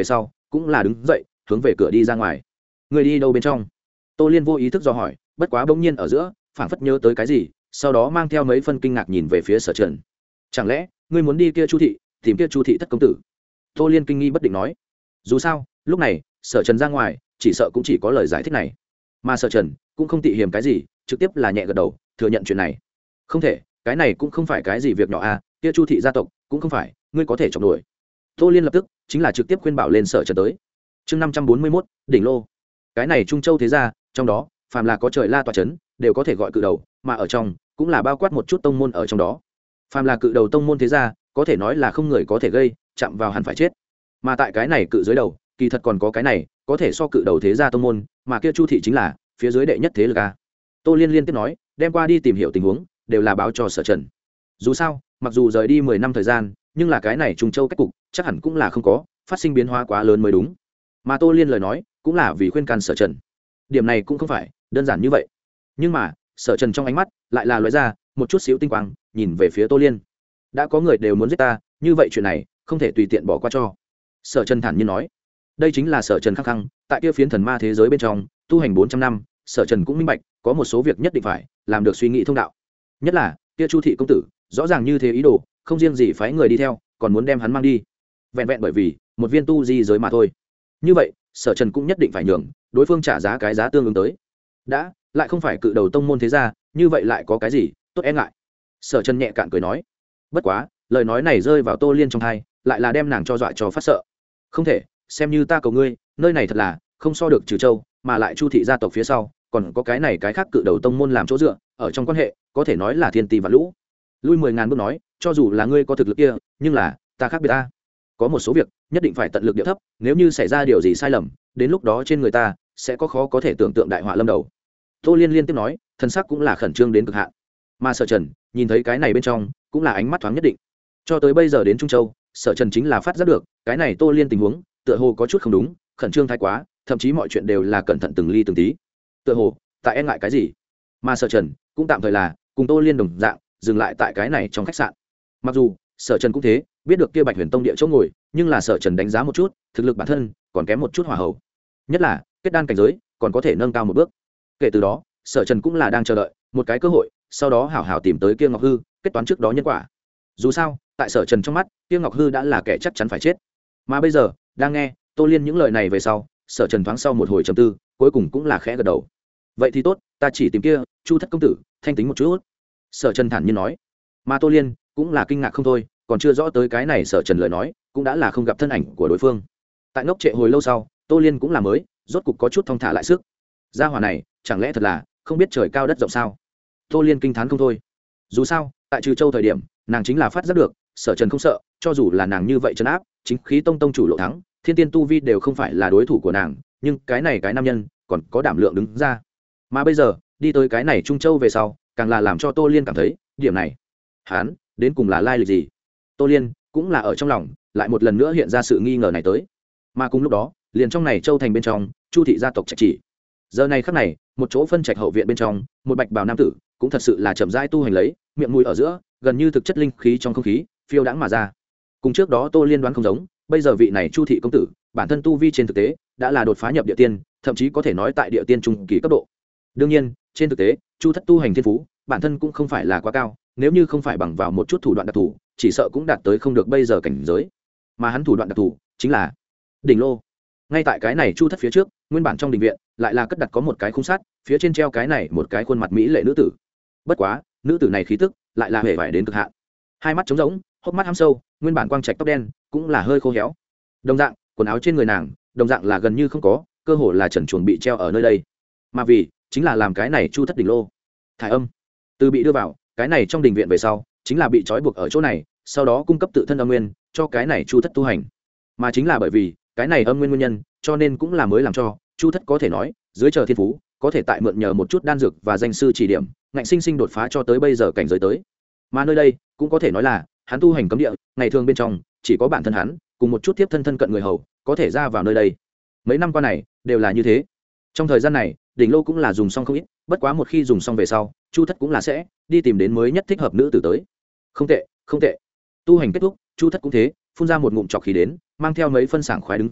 cũng là đứng dậy hướng về cửa đi ra ngoài. Người đi đâu bên trong? Tô Liên vô ý thức do hỏi, bất quá bỗng nhiên ở giữa phảng phất nhớ tới cái gì, sau đó mang theo mấy phân kinh ngạc nhìn về phía Sở Trần. Chẳng lẽ ngươi muốn đi kia Chu thị tìm kia Chu thị thất công tử? Tô Liên kinh nghi bất định nói. Dù sao lúc này Sở Trần ra ngoài chỉ sợ cũng chỉ có lời giải thích này, mà Sở Trần cũng không tị hiềm cái gì, trực tiếp là nhẹ gật đầu thừa nhận chuyện này. Không thể, cái này cũng không phải cái gì việc nhỏ à, kia Chu thị gia tộc cũng không phải ngươi có thể chọc nổi. Tô Liên lập tức chính là trực tiếp khuyên bảo lên Sở Trần tới. Chương 541, đỉnh lô. Cái này Trung Châu thế gia, trong đó phàm là có trời la tọa chấn đều có thể gọi cự đầu, mà ở trong cũng là bao quát một chút tông môn ở trong đó. Phàm là cự đầu tông môn thế gia, có thể nói là không người có thể gây, chạm vào hẳn phải chết. Mà tại cái này cự dưới đầu, kỳ thật còn có cái này, có thể so cự đầu thế gia tông môn, mà kia Chu thị chính là phía dưới đệ nhất thế lực a. Tô Liên liên tiếp nói, đem qua đi tìm hiểu tình huống, đều là báo cho Sở Trần. Dù sao, mặc dù rời đi 10 năm thời gian, nhưng là cái này Trung Châu cách cục, chắc hẳn cũng là không có phát sinh biến hóa quá lớn mới đúng. Mà Tô Liên lời nói, cũng là vì khuyên can Sở Trần. Điểm này cũng không phải đơn giản như vậy. Nhưng mà, Sở Trần trong ánh mắt lại là lóe ra một chút xíu tinh quang, nhìn về phía Tô Liên. Đã có người đều muốn giết ta, như vậy chuyện này không thể tùy tiện bỏ qua cho. Sở Trần thản nhiên nói. Đây chính là Sở Trần khăng khăng, tại kia phiến thần ma thế giới bên trong, tu hành 400 năm, Sở Trần cũng minh bạch, có một số việc nhất định phải làm được suy nghĩ thông đạo. Nhất là, kia Chu thị công tử, rõ ràng như thế ý đồ, không riêng gì phái người đi theo, còn muốn đem hắn mang đi. Vẹn vẹn bởi vì một viên tu di giới mà thôi. Như vậy, Sở Trần cũng nhất định phải nhường đối phương trả giá cái giá tương ứng tới. Đã, lại không phải cự đầu tông môn thế gia, như vậy lại có cái gì tốt e ngại? Sở Trần nhẹ cạn cười nói. Bất quá, lời nói này rơi vào Tô Liên trong tai, lại là đem nàng cho dọa cho phát sợ. Không thể, xem như ta cầu ngươi, nơi này thật là không so được Trừ Châu, mà lại Chu thị gia tộc phía sau, còn có cái này cái khác cự đầu tông môn làm chỗ dựa, ở trong quan hệ, có thể nói là thiên tỷ và lũ. Lui 10.000 bước nói, cho dù là ngươi có thực lực kia, nhưng là ta khác biệt ta. Có một số việc nhất định phải tận lực điệu thấp, nếu như xảy ra điều gì sai lầm, đến lúc đó trên người ta sẽ có khó có thể tưởng tượng đại họa lâm đầu. Tô Liên liên tiếp nói, thân sắc cũng là khẩn trương đến cực hạn. Mà Sở Trần nhìn thấy cái này bên trong, cũng là ánh mắt thoáng nhất định. Cho tới bây giờ đến Trung Châu, Sở Trần chính là phát giác được, cái này Tô Liên tình huống, tựa hồ có chút không đúng, khẩn trương thái quá, thậm chí mọi chuyện đều là cẩn thận từng ly từng tí. Tựa hồ tại e ngại cái gì. Mà Sở Trần cũng tạm thời là cùng Tô Liên đồng dạng, dừng lại tại cái này trong khách sạn. Mặc dù Sở Trần cũng thế, biết được kia Bạch Huyền Tông địa chỗ ngồi, nhưng là Sở Trần đánh giá một chút, thực lực bản thân còn kém một chút hỏa hậu. Nhất là kết đan cảnh giới, còn có thể nâng cao một bước. Kể từ đó, Sở Trần cũng là đang chờ đợi một cái cơ hội, sau đó hảo hảo tìm tới kia Ngọc Hư, kết toán trước đó nhân quả. Dù sao, tại Sở Trần trong mắt, kia Ngọc Hư đã là kẻ chắc chắn phải chết. Mà bây giờ, đang nghe Tô Liên những lời này về sau, Sở Trần thoáng sau một hồi trầm tư, cuối cùng cũng là khẽ gật đầu. Vậy thì tốt, ta chỉ tìm kia Chu thất công tử, thanh tính một chút. Sở Trần thản nhiên nói. Mà Tô Liên cũng là kinh ngạc không thôi, còn chưa rõ tới cái này Sở Trần lời nói, cũng đã là không gặp thân ảnh của đối phương. Tại ngốc trệ hồi lâu sau, Tô Liên cũng là mới rốt cục có chút thong thả lại sức. Gia hỏa này chẳng lẽ thật là không biết trời cao đất rộng sao? Tô Liên kinh thán không thôi. Dù sao tại Trừ Châu thời điểm, nàng chính là phát giác được Sở Trần không sợ, cho dù là nàng như vậy trấn áp chính khí tông tông chủ Lộ Thắng, thiên tiên tu vi đều không phải là đối thủ của nàng, nhưng cái này cái nam nhân còn có đảm lượng đứng ra. Mà bây giờ đi tới cái này Trung Châu về sau, càng là làm cho Tô Liên cảm thấy điểm này hắn đến cùng là lai lịch gì. Tô Liên cũng là ở trong lòng lại một lần nữa hiện ra sự nghi ngờ này tới. Mà cùng lúc đó, liền trong này Châu thành bên trong, Chu thị gia tộc trạch chỉ. Giờ này khắc này, một chỗ phân trạch hậu viện bên trong, một bạch bào nam tử cũng thật sự là chậm rãi tu hành lấy, miệng mũi ở giữa gần như thực chất linh khí trong không khí phiêu đãng mà ra. Cùng trước đó Tô Liên đoán không giống, bây giờ vị này Chu thị công tử, bản thân tu vi trên thực tế đã là đột phá nhập địa tiên, thậm chí có thể nói tại địa tiên trung kỳ cấp độ. Đương nhiên, trên thực tế, Chu thất tu hành thiên phú, bản thân cũng không phải là quá cao, nếu như không phải bằng vào một chút thủ đoạn đặc thù, chỉ sợ cũng đạt tới không được bây giờ cảnh giới. Mà hắn thủ đoạn đặc thù chính là đỉnh lô. Ngay tại cái này Chu thất phía trước, nguyên bản trong đình viện lại là cất đặt có một cái khung sắt, phía trên treo cái này một cái khuôn mặt mỹ lệ nữ tử. Bất quá, nữ tử này khí tức lại là hề vải đến cực hạn. Hai mắt trống rỗng, hốc mắt hăm sâu, nguyên bản quang trạch tóc đen cũng là hơi khô héo. Đồng dạng, quần áo trên người nàng, đồng dạng là gần như không có, cơ hồ là trần truồng bị treo ở nơi đây. Mà vì chính là làm cái này Chu thất đỉnh lô. Thải âm từ bị đưa vào cái này trong đình viện về sau, chính là bị trói buộc ở chỗ này, sau đó cung cấp tự thân âm nguyên cho cái này Chu thất tu hành. Mà chính là bởi vì cái này âm nguyên nguyên nhân, cho nên cũng là mới làm cho Chu thất có thể nói dưới trời thiên phú, có thể tại mượn nhờ một chút đan dược và danh sư chỉ điểm, ngạnh sinh sinh đột phá cho tới bây giờ cảnh giới tới. Mà nơi đây cũng có thể nói là hắn tu hành cấm địa, ngày thường bên trong chỉ có bản thân hắn cùng một chút tiếp thân cận người hầu có thể ra vào nơi đây. Mấy năm qua này đều là như thế. Trong thời gian này, đỉnh lô cũng là dùng xong không ít, bất quá một khi dùng xong về sau, Chu thất cũng là sẽ đi tìm đến mới nhất thích hợp nữ tử tới. Không tệ, không tệ. Tu hành kết thúc, Chu thất cũng thế, phun ra một ngụm trọc khí đến, mang theo mấy phân sảng khoái đứng dậy,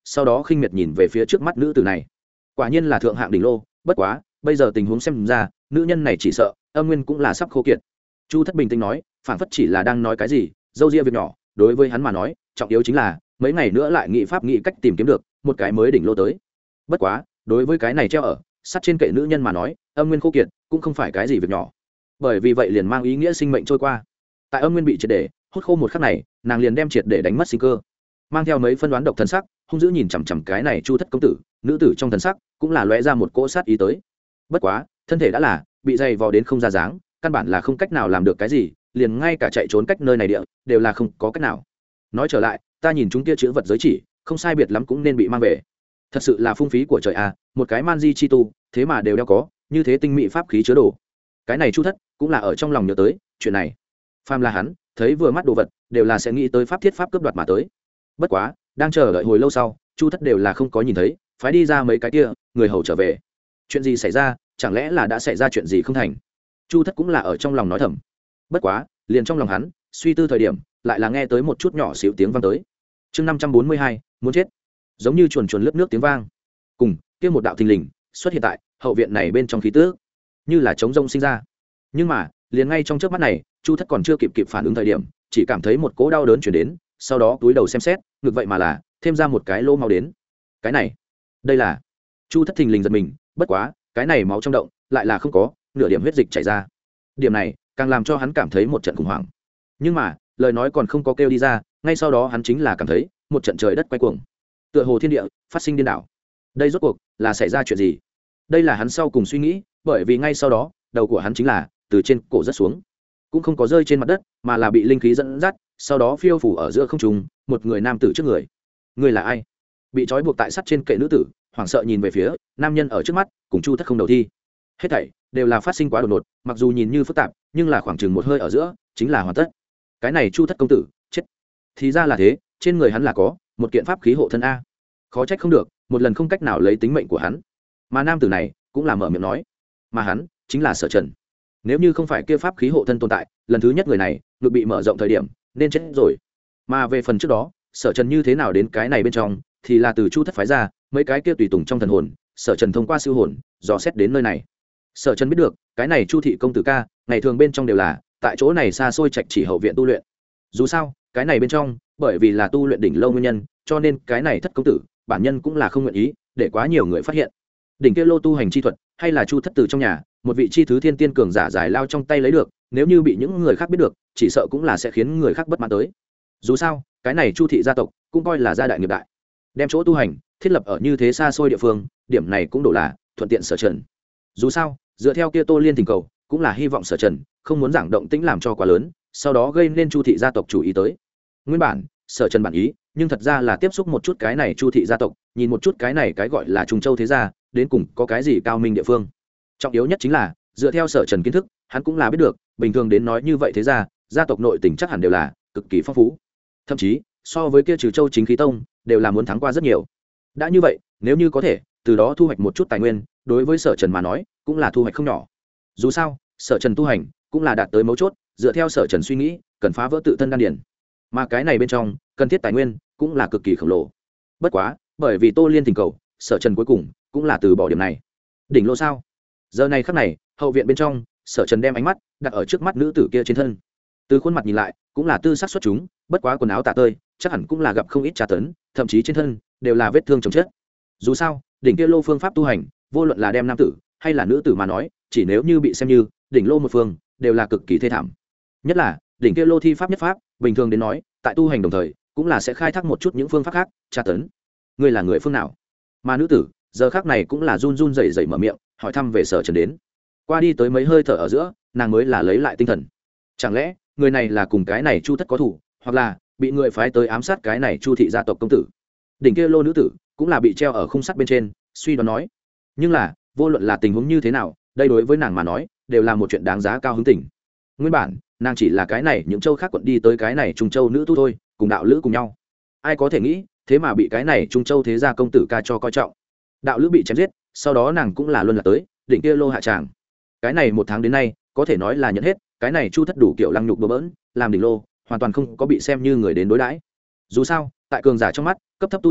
sau đó khinh miệt nhìn về phía trước mắt nữ tử này. Quả nhiên là thượng hạng đỉnh lô, bất quá bây giờ tình huống xem ra nữ nhân này chỉ sợ âm nguyên cũng là sắp khô kiệt. Chu Thất bình tĩnh nói, phảng phất chỉ là đang nói cái gì dâu ria việc nhỏ, đối với hắn mà nói trọng yếu chính là mấy ngày nữa lại nghị pháp nghị cách tìm kiếm được một cái mới đỉnh lô tới. Bất quá đối với cái này treo ở sắt trên kệ nữ nhân mà nói, âm nguyên khô kiệt cũng không phải cái gì việc nhỏ, bởi vì vậy liền mang ý nghĩa sinh mệnh trôi qua. Tại âm nguyên bị triệt để hút khô một khắc này, nàng liền đem triệt để đánh mất sinh cơ, mang theo mấy phân đoán độc thần sắc hung dữ nhìn chằm chằm cái này Chu Thất công tử. Nữ tử trong thần sắc cũng là lóe ra một cỗ sát ý tới. Bất quá thân thể đã là bị dày vò đến không ra dáng, căn bản là không cách nào làm được cái gì, liền ngay cả chạy trốn cách nơi này địa đều là không có cách nào. Nói trở lại, ta nhìn chúng kia chữ vật giới chỉ không sai biệt lắm cũng nên bị mang về. Thật sự là phung phí của trời à, một cái man di chi tu thế mà đều đeo có như thế tinh mỹ pháp khí chứa đồ. Cái này Chu Thất cũng là ở trong lòng nhớ tới chuyện này. Phàm là hắn thấy vừa mắt đồ vật đều là sẽ nghĩ tới pháp thiết pháp cướp đoạt mà tới. Bất quá đang chờ đợi hồi lâu sau, Chu Thất đều là không có nhìn thấy, phái đi ra mấy cái kia người hầu trở về. Chuyện gì xảy ra, chẳng lẽ là đã xảy ra chuyện gì không thành? Chu Thất cũng là ở trong lòng nói thầm. Bất quá liền trong lòng hắn suy tư thời điểm, lại là nghe tới một chút nhỏ xíu tiếng vang tới. Chương 542, muốn chết. Giống như chuồn chuồn lướt nước tiếng vang, cùng kia một đạo thình lình xuất hiện tại hậu viện này bên trong khí tước, như là trống rông sinh ra. Nhưng mà liền ngay trong chớp mắt này, Chu Thất còn chưa kịp phản ứng thời điểm, chỉ cảm thấy một cỗ đau đớn chuyển đến, sau đó túi đầu xem xét, ngược vậy mà là thêm ra một cái lỗ máu đến. Cái này, đây là Chu Thất thình lình giật mình. Bất quá cái này máu trong động lại là không có nửa điểm huyết dịch chảy ra. Điểm này càng làm cho hắn cảm thấy một trận khủng hoảng. Nhưng mà lời nói còn không có kêu đi ra, ngay sau đó hắn chính là cảm thấy một trận trời đất quay cuồng, tựa hồ thiên địa phát sinh điên đảo. Đây rốt cuộc là xảy ra chuyện gì? Đây là hắn sau cùng suy nghĩ, bởi vì ngay sau đó đầu của hắn chính là từ trên cổ rớt xuống, cũng không có rơi trên mặt đất, mà là bị linh khí dẫn dắt, sau đó phiêu phủ ở giữa không trung, một người nam tử trước người. Người là ai? Bị trói buộc tại sắt trên kệ nữ tử hoảng sợ nhìn về phía nam nhân ở trước mắt, cùng Chu Thất không đầu thi. Hết thảy đều là phát sinh quá đột ngột, mặc dù nhìn như phức tạp, nhưng là khoảng chừng một hơi ở giữa chính là hoàn tất. Cái này Chu Thất công tử chết. Thì ra là thế, trên người hắn là có một kiện pháp khí hộ thân a. Khó trách không được, một lần không cách nào lấy tính mệnh của hắn. Mà nam tử này cũng là mở miệng nói, mà hắn chính là Sở Trần. Nếu như không phải kia pháp khí hộ thân tồn tại, lần thứ nhất người này ngực bị mở rộng thời điểm nên chết rồi. Mà về phần trước đó Sở Trần như thế nào đến cái này bên trong, thì là từ Chu Thất phái ra mấy cái kia tùy tùng trong thần hồn, Sở Trần thông qua siêu hồn dò xét đến nơi này. Sở Trần biết được cái này Chu thị công tử ca ngày thường bên trong đều là tại chỗ này xa xôi trạch chỉ hậu viện tu luyện. Dù sao cái này bên trong bởi vì là tu luyện đỉnh lâu nguyên nhân, cho nên cái này Thất công tử bản nhân cũng là không nguyện ý để quá nhiều người phát hiện. Đỉnh kia lô tu hành chi thuật hay là Chu Thất từ trong nhà một vị chi thứ thiên tiên cường giả giải lao trong tay lấy được, nếu như bị những người khác biết được, chỉ sợ cũng là sẽ khiến người khác bất mãn tới. Dù sao cái này Chu thị gia tộc cũng coi là gia đại nghiệp đại, đem chỗ tu hành thiết lập ở như thế xa xôi địa phương, điểm này cũng đủ là thuận tiện Sở Trần. Dù sao dựa theo kia Tô Liên thỉnh cầu, cũng là hy vọng Sở Trần không muốn giảng động tĩnh làm cho quá lớn, sau đó gây nên Chu thị gia tộc chú ý tới. Nguyên bản Sở Trần bản ý, nhưng thật ra là tiếp xúc một chút cái này Chu thị gia tộc, nhìn một chút cái này cái gọi là Trung Châu thế gia đến cùng có cái gì cao minh địa phương. Trọng yếu nhất chính là dựa theo Sở Trần kiến thức, hắn cũng là biết được, bình thường đến nói như vậy thế gia tộc nội tình chắc hẳn đều là cực kỳ phong phú, thậm chí so với kia Trừ Châu Chính Khí Tông đều là muốn thắng qua rất nhiều. Đã như vậy, nếu như có thể từ đó thu hoạch một chút tài nguyên, đối với Sở Trần mà nói cũng là thu hoạch không nhỏ. Dù sao Sở Trần tu hành cũng là đạt tới mấu chốt, dựa theo Sở Trần suy nghĩ, cần phá vỡ tự thân đan điển, mà cái này bên trong cần thiết tài nguyên cũng là cực kỳ khổng lồ. Bất quá bởi vì Tô Liên thỉnh cầu, Sở Trần cuối cùng cũng là từ bỏ điểm này. Đỉnh lô sao? Giờ này khắc này hậu viện bên trong, Sở Trần đem ánh mắt đặt ở trước mắt nữ tử kia trên thân. Từ khuôn mặt nhìn lại cũng là tư sắc xuất chúng, bất quá quần áo tả tơi, chắc hẳn cũng là gặp không ít tra tấn, thậm chí trên thân đều là vết thương chồng chết. Dù sao đỉnh kia lô phương pháp tu hành, vô luận là đem nam tử hay là nữ tử mà nói, chỉ nếu như bị xem như đỉnh lô một phương, đều là cực kỳ thê thảm. Nhất là đỉnh kia lô thi pháp nhất pháp, bình thường đến nói tại tu hành đồng thời cũng là sẽ khai thác một chút những phương pháp khác tra tấn. Ngươi là người phương nào? Mà nữ tử giờ khác này cũng là run run rẩy rẩy mở miệng hỏi thăm về Sở Trần đến. Qua đi tới mấy hơi thở ở giữa, nàng mới là lấy lại tinh thần. Chẳng lẽ người này là cùng cái này Chu Thất có thủ, hoặc là bị người phái tới ám sát cái này Chu thị gia tộc công tử? Đỉnh kia lô nữ tử cũng là bị treo ở khung sắt bên trên, suy đoán nói. Nhưng là vô luận là tình huống như thế nào, đây đối với nàng mà nói đều là một chuyện đáng giá cao hứng tình. Nguyên bản nàng chỉ là cái này những châu khác quận đi tới cái này Trung Châu nữ tu thôi, cùng đạo lữ cùng nhau. Ai có thể nghĩ thế mà bị cái này Trung Châu thế gia công tử ca cho coi trọng. Đạo lữ bị chém giết, sau đó nàng cũng là luân lạc tới đỉnh kia lô hạ tràng. Cái này một tháng đến nay có thể nói là nhận hết cái này Chu Thất đủ kiểu lăng nhục bừa bỡn, làm đỉnh lô hoàn toàn không có bị xem như người đến đối đãi. Dù sao tại cường giả trong mắt, cấp thấp tu sĩ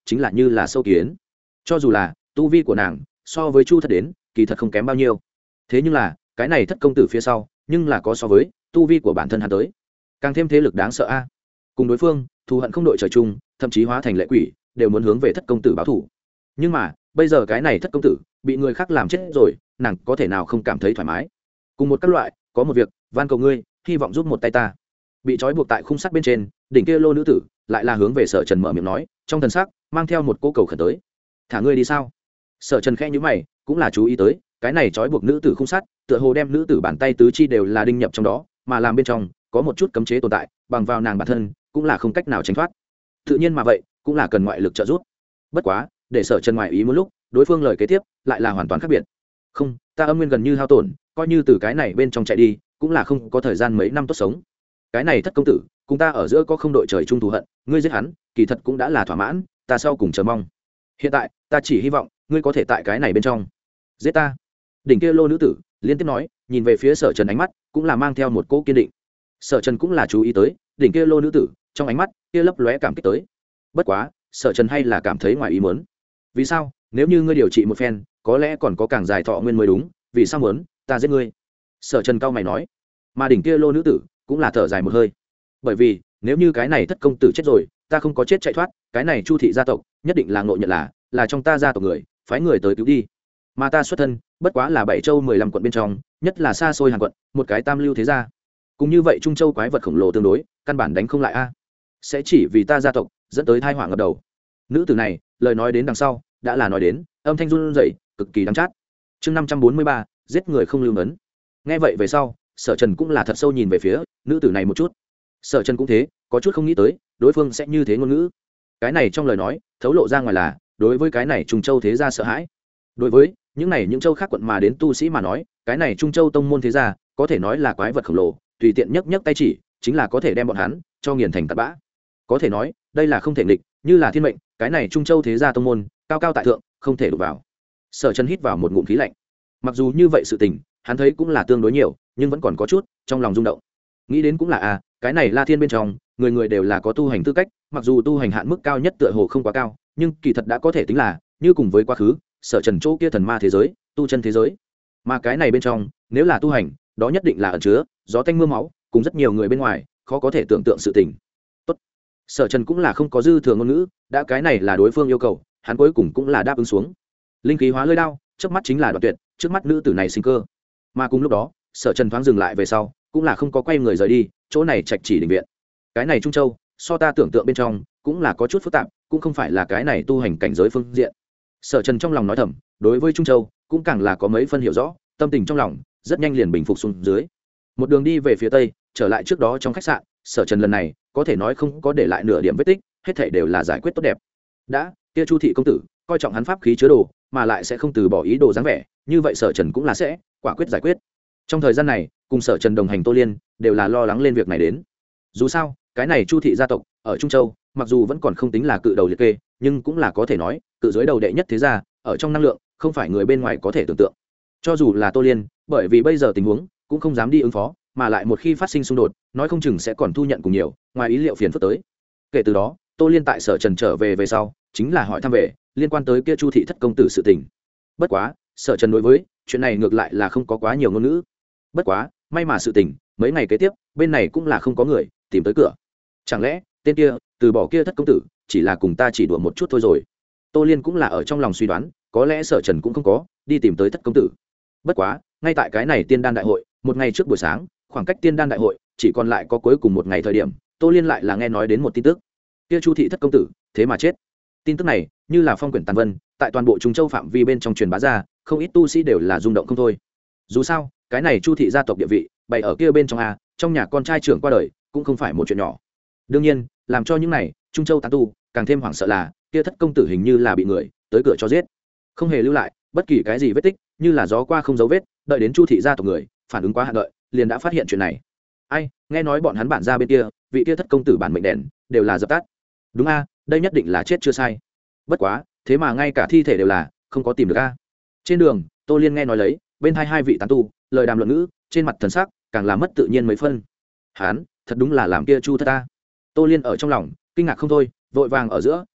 chính là như là sâu kiến. Cho dù là tu vi của nàng so với chu thất đến kỳ thật không kém bao nhiêu, thế nhưng là cái này thất công tử phía sau nhưng là có so với tu vi của bản thân hắn tới càng thêm thế lực đáng sợ a. Cùng đối phương thù hận không đội trời chung, thậm chí hóa thành lệ quỷ đều muốn hướng về thất công tử báo thù. Nhưng mà bây giờ cái này thất công tử bị người khác làm chết rồi, nàng có thể nào không cảm thấy thoải mái. Cùng một các loại, có một việc van cầu ngươi, hy vọng giúp một tay ta. Bị trói buộc tại khung sắt bên trên đỉnh kia lô nữ tử lại là hướng về Sở Trần mở miệng nói, trong thần sắc mang theo một cô cầu khẩn tới. Thả ngươi đi sao? Sở Trần khẽ nhíu mày, cũng là chú ý tới cái này trói buộc nữ tử khung sắt tựa hồ đem nữ tử bàn tay tứ chi đều là đinh nhập trong đó, mà làm bên trong có một chút cấm chế tồn tại, bằng vào nàng bản thân cũng là không cách nào tránh thoát. Tự nhiên mà vậy cũng là cần ngoại lực trợ giúp. Bất quá để Sở Trần ngoại ý muốn lúc, đối phương lời kế tiếp lại là hoàn toàn khác biệt. Không, ta âm nguyên gần như hao tổn, coi như từ cái này bên trong chạy đi cũng là không có thời gian mấy năm tốt sống. Cái này thất công tử cùng ta ở giữa có không đội trời chung thù hận, ngươi giết hắn kỳ thật cũng đã là thỏa mãn, ta sau cùng chờ mong. Hiện tại ta chỉ hy vọng ngươi có thể tại cái này bên trong giết ta. Đỉnh kia lô nữ tử liên tiếp nói, nhìn về phía Sở Trần ánh mắt cũng là mang theo một cỗ kiên định. Sở Trần cũng là chú ý tới đỉnh kia lô nữ tử trong ánh mắt kia lấp lóe cảm kích tới. Bất quá Sở Trần hay là cảm thấy ngoài ý muốn. Vì sao? Nếu như ngươi điều trị một phen có lẽ còn có càng dài thọ nguyên mới đúng, vì sao muốn ta giết ngươi? Sở Trần cao mày nói. Mà đỉnh kia lô nữ tử cũng là thở dài một hơi, bởi vì nếu như cái này thất công tử chết rồi, ta không có chết chạy thoát, cái này Chu thị gia tộc nhất định là ngộ nhận là trong ta gia tộc người phái người tới cứu đi, mà ta xuất thân bất quá là 7 châu 15 quận bên trong, nhất là xa xôi Hàn quận, một cái tam lưu thế gia, cùng như vậy Trung Châu quái vật khổng lồ tương đối, căn bản đánh không lại a, sẽ chỉ vì ta gia tộc dẫn tới tai họa ngập đầu. Nữ tử này lời nói đến đằng sau đã là nói đến âm thanh run rẩy, cực kỳ đắng chát. Chương 543, giết người không lưu ngấn. Nghe vậy về sau, Sở Trần cũng là thật sâu nhìn về phía nữ tử này một chút. Sở Trần cũng thế, có chút không nghĩ tới đối phương sẽ như thế ngôn ngữ. Cái này trong lời nói thấu lộ ra ngoài là đối với cái này Trung Châu thế gia sợ hãi. Đối với những châu khác quận mà đến tu sĩ mà nói, cái này Trung Châu tông môn thế gia có thể nói là quái vật khổng lồ, tùy tiện nhấc tay chỉ chính là có thể đem bọn hắn cho nghiền thành tạt bã. Có thể nói đây là không thể nghịch, như là thiên mệnh, cái này Trung Châu thế gia tông môn cao cao tại thượng, không thể đụng vào. Sở Trần hít vào một ngụm khí lạnh. Mặc dù như vậy sự tình hắn thấy cũng là tương đối nhiều, nhưng vẫn còn có chút trong lòng rung động. Nghĩ đến cũng là cái này La Thiên bên trong người người đều là có tu hành tư cách, mặc dù tu hành hạn mức cao nhất tựa hồ không quá cao, nhưng kỳ thật đã có thể tính là như cùng với quá khứ Sở Trần chỗ kia thần ma thế giới, tu chân thế giới. Mà cái này bên trong nếu là tu hành, đó nhất định là ẩn chứa gió tanh mưa máu, cùng rất nhiều người bên ngoài khó có thể tưởng tượng sự tình. Tốt, Sở Trần cũng là không có dư thừa ngôn ngữ, đã cái này là đối phương yêu cầu, hắn cuối cùng cũng là đáp ứng xuống. Linh khí hóa lưỡi đao, trước mắt chính là đoạn tuyệt trước mắt nữ tử này sinh cơ. Mà cùng lúc đó Sở Trần thoáng dừng lại về sau cũng là không có quay người rời đi, chỗ này trạch chỉ định viện. Cái này Trung Châu so ta tưởng tượng bên trong cũng là có chút phức tạp, cũng không phải là cái này tu hành cảnh giới phương diện. Sở Trần trong lòng nói thầm, đối với Trung Châu cũng càng là có mấy phân hiểu rõ, tâm tình trong lòng rất nhanh liền bình phục xuống dưới. Một đường đi về phía tây, trở lại trước đó trong khách sạn, Sở Trần lần này có thể nói không có để lại nửa điểm vết tích, hết thảy đều là giải quyết tốt đẹp. Đã kia Chu thị công tử coi trọng hắn pháp khí chứa đồ, mà lại sẽ không từ bỏ ý đồ dáng vẻ, như vậy Sở Trần cũng là sẽ quả quyết giải quyết. Trong thời gian này cùng Sở Trần đồng hành Tô Liên đều là lo lắng lên việc này đến. Dù sao cái này Chu thị gia tộc ở Trung Châu mặc dù vẫn còn không tính là cự đầu liệt kê, nhưng cũng là có thể nói cự dưới đầu đệ nhất thế gia, ở trong năng lượng không phải người bên ngoài có thể tưởng tượng. Cho dù là Tô Liên, bởi vì bây giờ tình huống cũng không dám đi ứng phó, mà lại một khi phát sinh xung đột nói không chừng sẽ còn thu nhận cùng nhiều ngoài ý liệu phiền phức tới. Kể từ đó Tô Liên tại Sở Trần trở về sau chính là hỏi thăm về liên quan tới kia Chu thị thất công tử sự tình. Bất quá Sở Trần đối với chuyện này ngược lại là không có quá nhiều ngôn ngữ. Bất quá may mà sự tình mấy ngày kế tiếp bên này cũng là không có người tìm tới cửa. Chẳng lẽ tên kia từ bỏ kia thất công tử chỉ là cùng ta chỉ đùa một chút thôi rồi? Tô Liên cũng là ở trong lòng suy đoán, có lẽ Sở Trần cũng không có đi tìm tới thất công tử. Bất quá ngay tại cái này tiên đan đại hội một ngày trước buổi sáng, khoảng cách tiên đan đại hội chỉ còn lại có cuối cùng một ngày thời điểm, Tô Liên lại là nghe nói đến một tin tức, kia Chu thị thất công tử thế mà chết. Tin tức này như là phong quyển tàn vân, tại toàn bộ Trung Châu phạm vi bên trong truyền bá ra, không ít tu sĩ đều là rung động không thôi. Dù sao cái này Chu thị gia tộc địa vị bày ở kia bên trong trong nhà con trai trưởng qua đời cũng không phải một chuyện nhỏ. Đương nhiên làm cho những này Trung Châu tán tu càng thêm hoảng sợ là kia thất công tử hình như là bị người tới cửa cho giết, không hề lưu lại bất kỳ cái gì vết tích, như là gió qua không dấu vết. Đợi đến Chu thị gia tộc người phản ứng quá hạn đợi, liền đã phát hiện chuyện này. Ai nghe nói bọn hắn bản ra bên kia vị kia thất công tử bản mệnh đèn đều là dập tắt. Đúng đây nhất định là chết chưa sai. Bất quá thế mà ngay cả thi thể đều là không có tìm được Trên đường Tô Liên nghe nói lấy bên hai vị tán tu lời đàm luận ngữ, trên mặt thần sắc càng là mất tự nhiên mấy phân. Hán thật đúng là làm kia Chu thất ta. Tô Liên ở trong lòng kinh ngạc không thôi, vội vàng ở giữa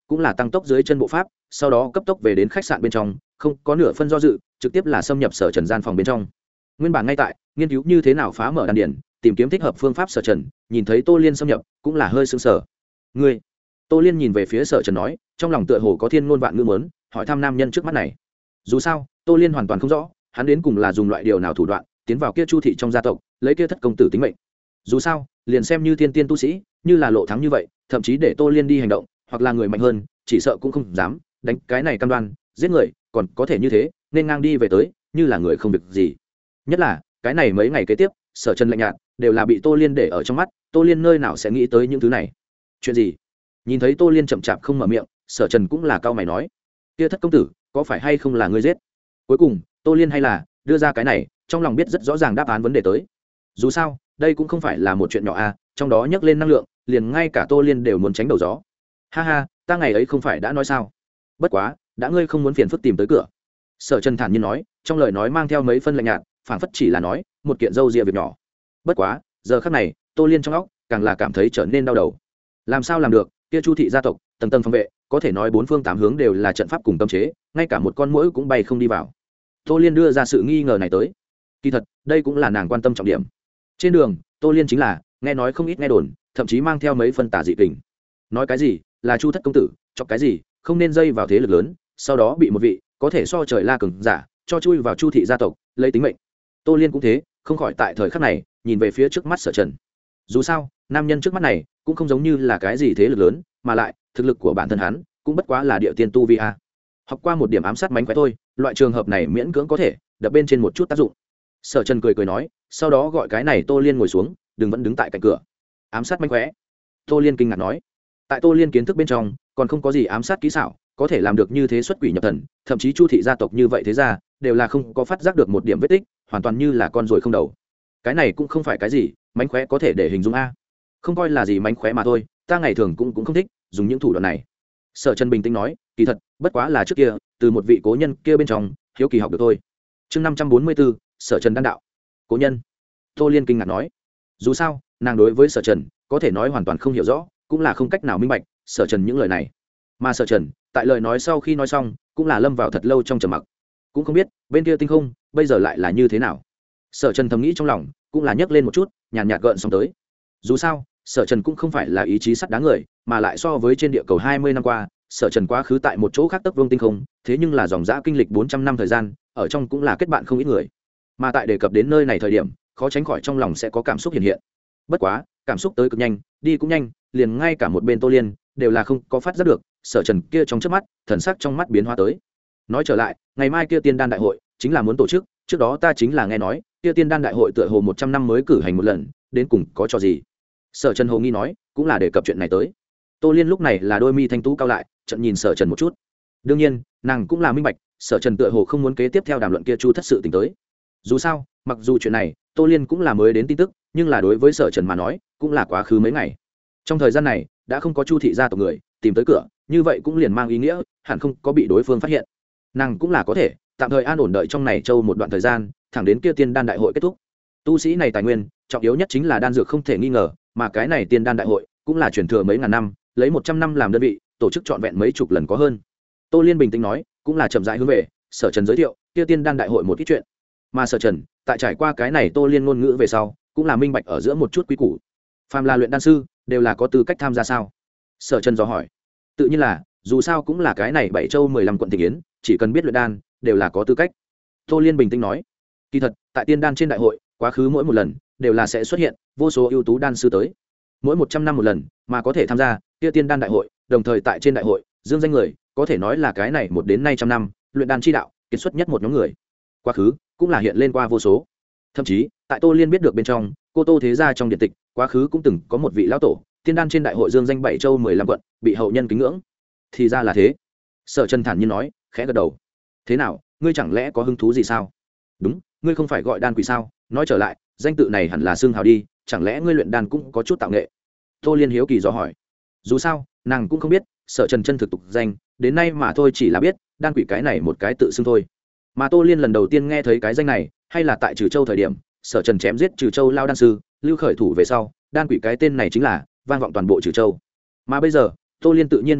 cũng là tăng tốc dưới chân bộ pháp, sau đó cấp tốc về đến khách sạn bên trong, không có nửa phân do dự, trực tiếp là xâm nhập sở trần gian phòng bên trong. Nguyên bản ngay tại nghiên cứu như thế nào phá mở đan điển, tìm kiếm thích hợp phương pháp. Sở trần nhìn thấy Tô Liên xâm nhập cũng là hơi sững sờ. Ngươi? Tô Liên nhìn về phía sở trần nói, trong lòng tựa hồ có thiên ngôn vạn ngữ muốn hỏi thăm nam nhân trước mắt này. Dù sao Tô Liên hoàn toàn không rõ hắn đến cùng là dùng loại điều nào thủ đoạn tiến vào kia Chu thị trong gia tộc, lấy kia thất công tử tính mệnh. Dù sao liền xem như tiên tiên tu sĩ, như là Lộ Thắng như vậy, thậm chí để Tô Liên đi hành động, hoặc là người mạnh hơn, chỉ sợ cũng không dám đánh cái này cam đoan giết người, còn có thể như thế nên ngang đi về tới, như là người không việc gì. Nhất là cái này mấy ngày kế tiếp, sở trần lạnh nhạt đều là bị Tô Liên để ở trong mắt. Tô Liên nơi nào sẽ nghĩ tới những thứ này? Chuyện gì? Nhìn thấy Tô Liên chậm chạp không mở miệng, sở trần cũng là cau mày nói, kia thất công tử có phải hay không là ngươi giết? Cuối cùng Tô Liên hay là đưa ra cái này, trong lòng biết rất rõ ràng đáp án vấn đề tới. Dù sao đây cũng không phải là một chuyện nhỏ a, trong đó nhấc lên năng lượng, liền ngay cả Tô Liên đều muốn tránh đầu gió. Ha ha, ta ngày ấy không phải đã nói sao? Bất quá đã ngươi không muốn phiền phức tìm tới cửa. Sở trần thản nhiên nói, trong lời nói mang theo mấy phân lạnh nhạt, phảng phất chỉ là nói một kiện dâu ria việc nhỏ. Bất quá giờ khắc này Tô Liên trong óc càng là cảm thấy trở nên đau đầu. Làm sao làm được? Kia Chu thị gia tộc tầng tầng phòng vệ, có thể nói bốn phương tám hướng đều là trận pháp cùng cấm chế, ngay cả một con muỗi cũng bay không đi vào. Tô Liên đưa ra sự nghi ngờ này tới. Kỳ thật đây cũng là nàng quan tâm trọng điểm. Trên đường Tô Liên chính là nghe nói không ít nghe đồn, thậm chí mang theo mấy phân tà dị kình. Nói cái gì là Chu thất công tử chọc cái gì không nên dây vào thế lực lớn, sau đó bị một vị có thể so trời la cường giả cho chui vào Chu thị gia tộc lấy tính mệnh. Tô Liên cũng thế, không khỏi tại thời khắc này nhìn về phía trước mắt sở trần. Dù sao nam nhân trước mắt này cũng không giống như là cái gì thế lực lớn, mà lại thực lực của bản thân hắn cũng bất quá là địa tiên tu vi a. Học qua một điểm ám sát mánh khóe thôi, loại trường hợp này miễn cưỡng có thể đập bên trên một chút tác dụng. Sở trần cười cười nói, sau đó gọi cái này Tô Liên ngồi xuống, đừng vẫn đứng tại cạnh cửa. Ám sát mánh khóe? Tô Liên kinh ngạc nói, tại Tô Liên kiến thức bên trong còn không có gì ám sát kỹ xảo có thể làm được như thế xuất quỷ nhập thần, thậm chí Chu thị gia tộc như vậy thế ra đều là không có phát giác được một điểm vết tích, hoàn toàn như là con ruồi không đầu. Cái này cũng không phải cái gì mánh khóe có thể để hình dung a, không coi là gì mánh khóe mà thôi, ta ngày thường cũng không thích dùng những thủ đoạn này. Sở trần bình tĩnh nói, kỳ thật bất quá là trước kia từ một vị cố nhân kia bên trong hiếu kỳ học được thôi. Chương 544, sở trần đan đạo. Cố nhân? Tô Liên kinh ngạc nói, dù sao nàng đối với sở trần có thể nói hoàn toàn không hiểu rõ, cũng là không cách nào minh bạch sở trần những lời này. Mà sở trần tại lời nói sau khi nói xong cũng là lâm vào thật lâu trong trầm mặc, cũng không biết bên kia tinh không bây giờ lại là như thế nào. Sở trần thầm nghĩ trong lòng, cũng là nhấc lên một chút nhàn nhạt gợn xong tới. Dù sao sở trần cũng không phải là ý chí sắt đá người, mà lại so với trên địa cầu 20 năm qua, sở trần quá khứ tại một chỗ khác tấc vương tinh không, thế nhưng là dòng dã kinh lịch 400 năm thời gian, ở trong cũng là kết bạn không ít người. Mà tại đề cập đến nơi này thời điểm, khó tránh khỏi trong lòng sẽ có cảm xúc hiện hiện. Bất quá cảm xúc tới cực nhanh đi cũng nhanh, liền ngay cả một bên Tô Liên đều là không có phát giác được sở trần kia trong trước mắt thần sắc trong mắt biến hóa tới. Nói trở lại, ngày mai kia tiên đan đại hội chính là muốn tổ chức, trước đó ta chính là nghe nói kia tiên đan đại hội tựa hồ 100 năm mới cử hành một lần, đến cùng có trò gì? Sở trần hồ nghi nói, cũng là đề cập chuyện này tới. Tô Liên lúc này là đôi mi thanh tú cao lại, trận nhìn sở trần một chút. Đương nhiên nàng cũng là minh bạch sở trần tựa hồ không muốn kế tiếp theo đàm luận kia Chu thất sự tình tới. Dù sao mặc dù chuyện này Tô Liên cũng là mới đến tin tức, nhưng là đối với sở trần mà nói cũng là quá khứ mấy ngày. Trong thời gian này đã không có Chu thị gia tộc người tìm tới cửa, như vậy cũng liền mang ý nghĩa hẳn không có bị đối phương phát hiện. Nàng cũng là có thể tạm thời an ổn đợi trong này châu một đoạn thời gian, thẳng đến kia tiên đan đại hội kết thúc. Tu sĩ này tài nguyên trọng yếu nhất chính là đan dược không thể nghi ngờ, mà cái này tiên đan đại hội cũng là truyền thừa mấy ngàn năm, lấy 100 năm làm đơn vị, tổ chức trọn vẹn mấy chục lần có hơn. Tô Liên bình tĩnh nói, cũng là chậm rãi hướng về sở trần giới thiệu kia tiên đan đại hội một ít chuyện. Mà sở trần tại trải qua cái này Tô Liên ngôn ngữ về sau, cũng là minh bạch ở giữa một chút quý củ. Phàm là luyện đan sư đều là có tư cách tham gia sao? Sở trần dò hỏi. Tự nhiên là, dù sao cũng là cái này 7 châu 15 quận Tình Yến, chỉ cần biết luyện đan đều là có tư cách. Tô Liên bình tĩnh nói, kỳ thật tại tiên đan trên đại hội, quá khứ mỗi một lần đều là sẽ xuất hiện vô số ưu tú đan sư tới, mỗi 100 năm một lần mà có thể tham gia kia tiên đan đại hội, đồng thời tại trên đại hội dương danh người có thể nói là cái này một đến nay trăm năm luyện đan chi đạo kiệt xuất nhất một nhóm người. Quá khứ cũng là hiện lên qua vô số, thậm chí tại Tô Liên biết được bên trong cô Tô thế gia trong điện tịch, quá khứ cũng từng có một vị lão tổ tiên đan trên đại hội dương danh 7 châu 15 quận, bị hậu nhân kính ngưỡng. Thì ra là thế. Sở Trần thản nhiên nói, khẽ gật đầu. Thế nào, ngươi chẳng lẽ có hứng thú gì sao? Đúng, ngươi không phải gọi đan quỷ sao? Nói trở lại, danh tự này hẳn là xương hào đi, chẳng lẽ ngươi luyện đan cũng có chút tạo nghệ? Tô Liên hiếu kỳ dò hỏi. Dù sao nàng cũng không biết Sở Trần chân thực tục danh, đến nay mà thôi chỉ là biết đan quỷ cái này một cái tự xưng thôi. Mà Tô Liên lần đầu tiên nghe thấy cái danh này hay là tại Trừ Châu thời điểm, Sở Trần chém giết Trừ Châu lao đan sư Lưu Khởi Thủ về sau, đan quỷ cái tên này chính là vang vọng toàn bộ Trừ Châu. Mà bây giờ Tô Liên tự nhiên mà vậy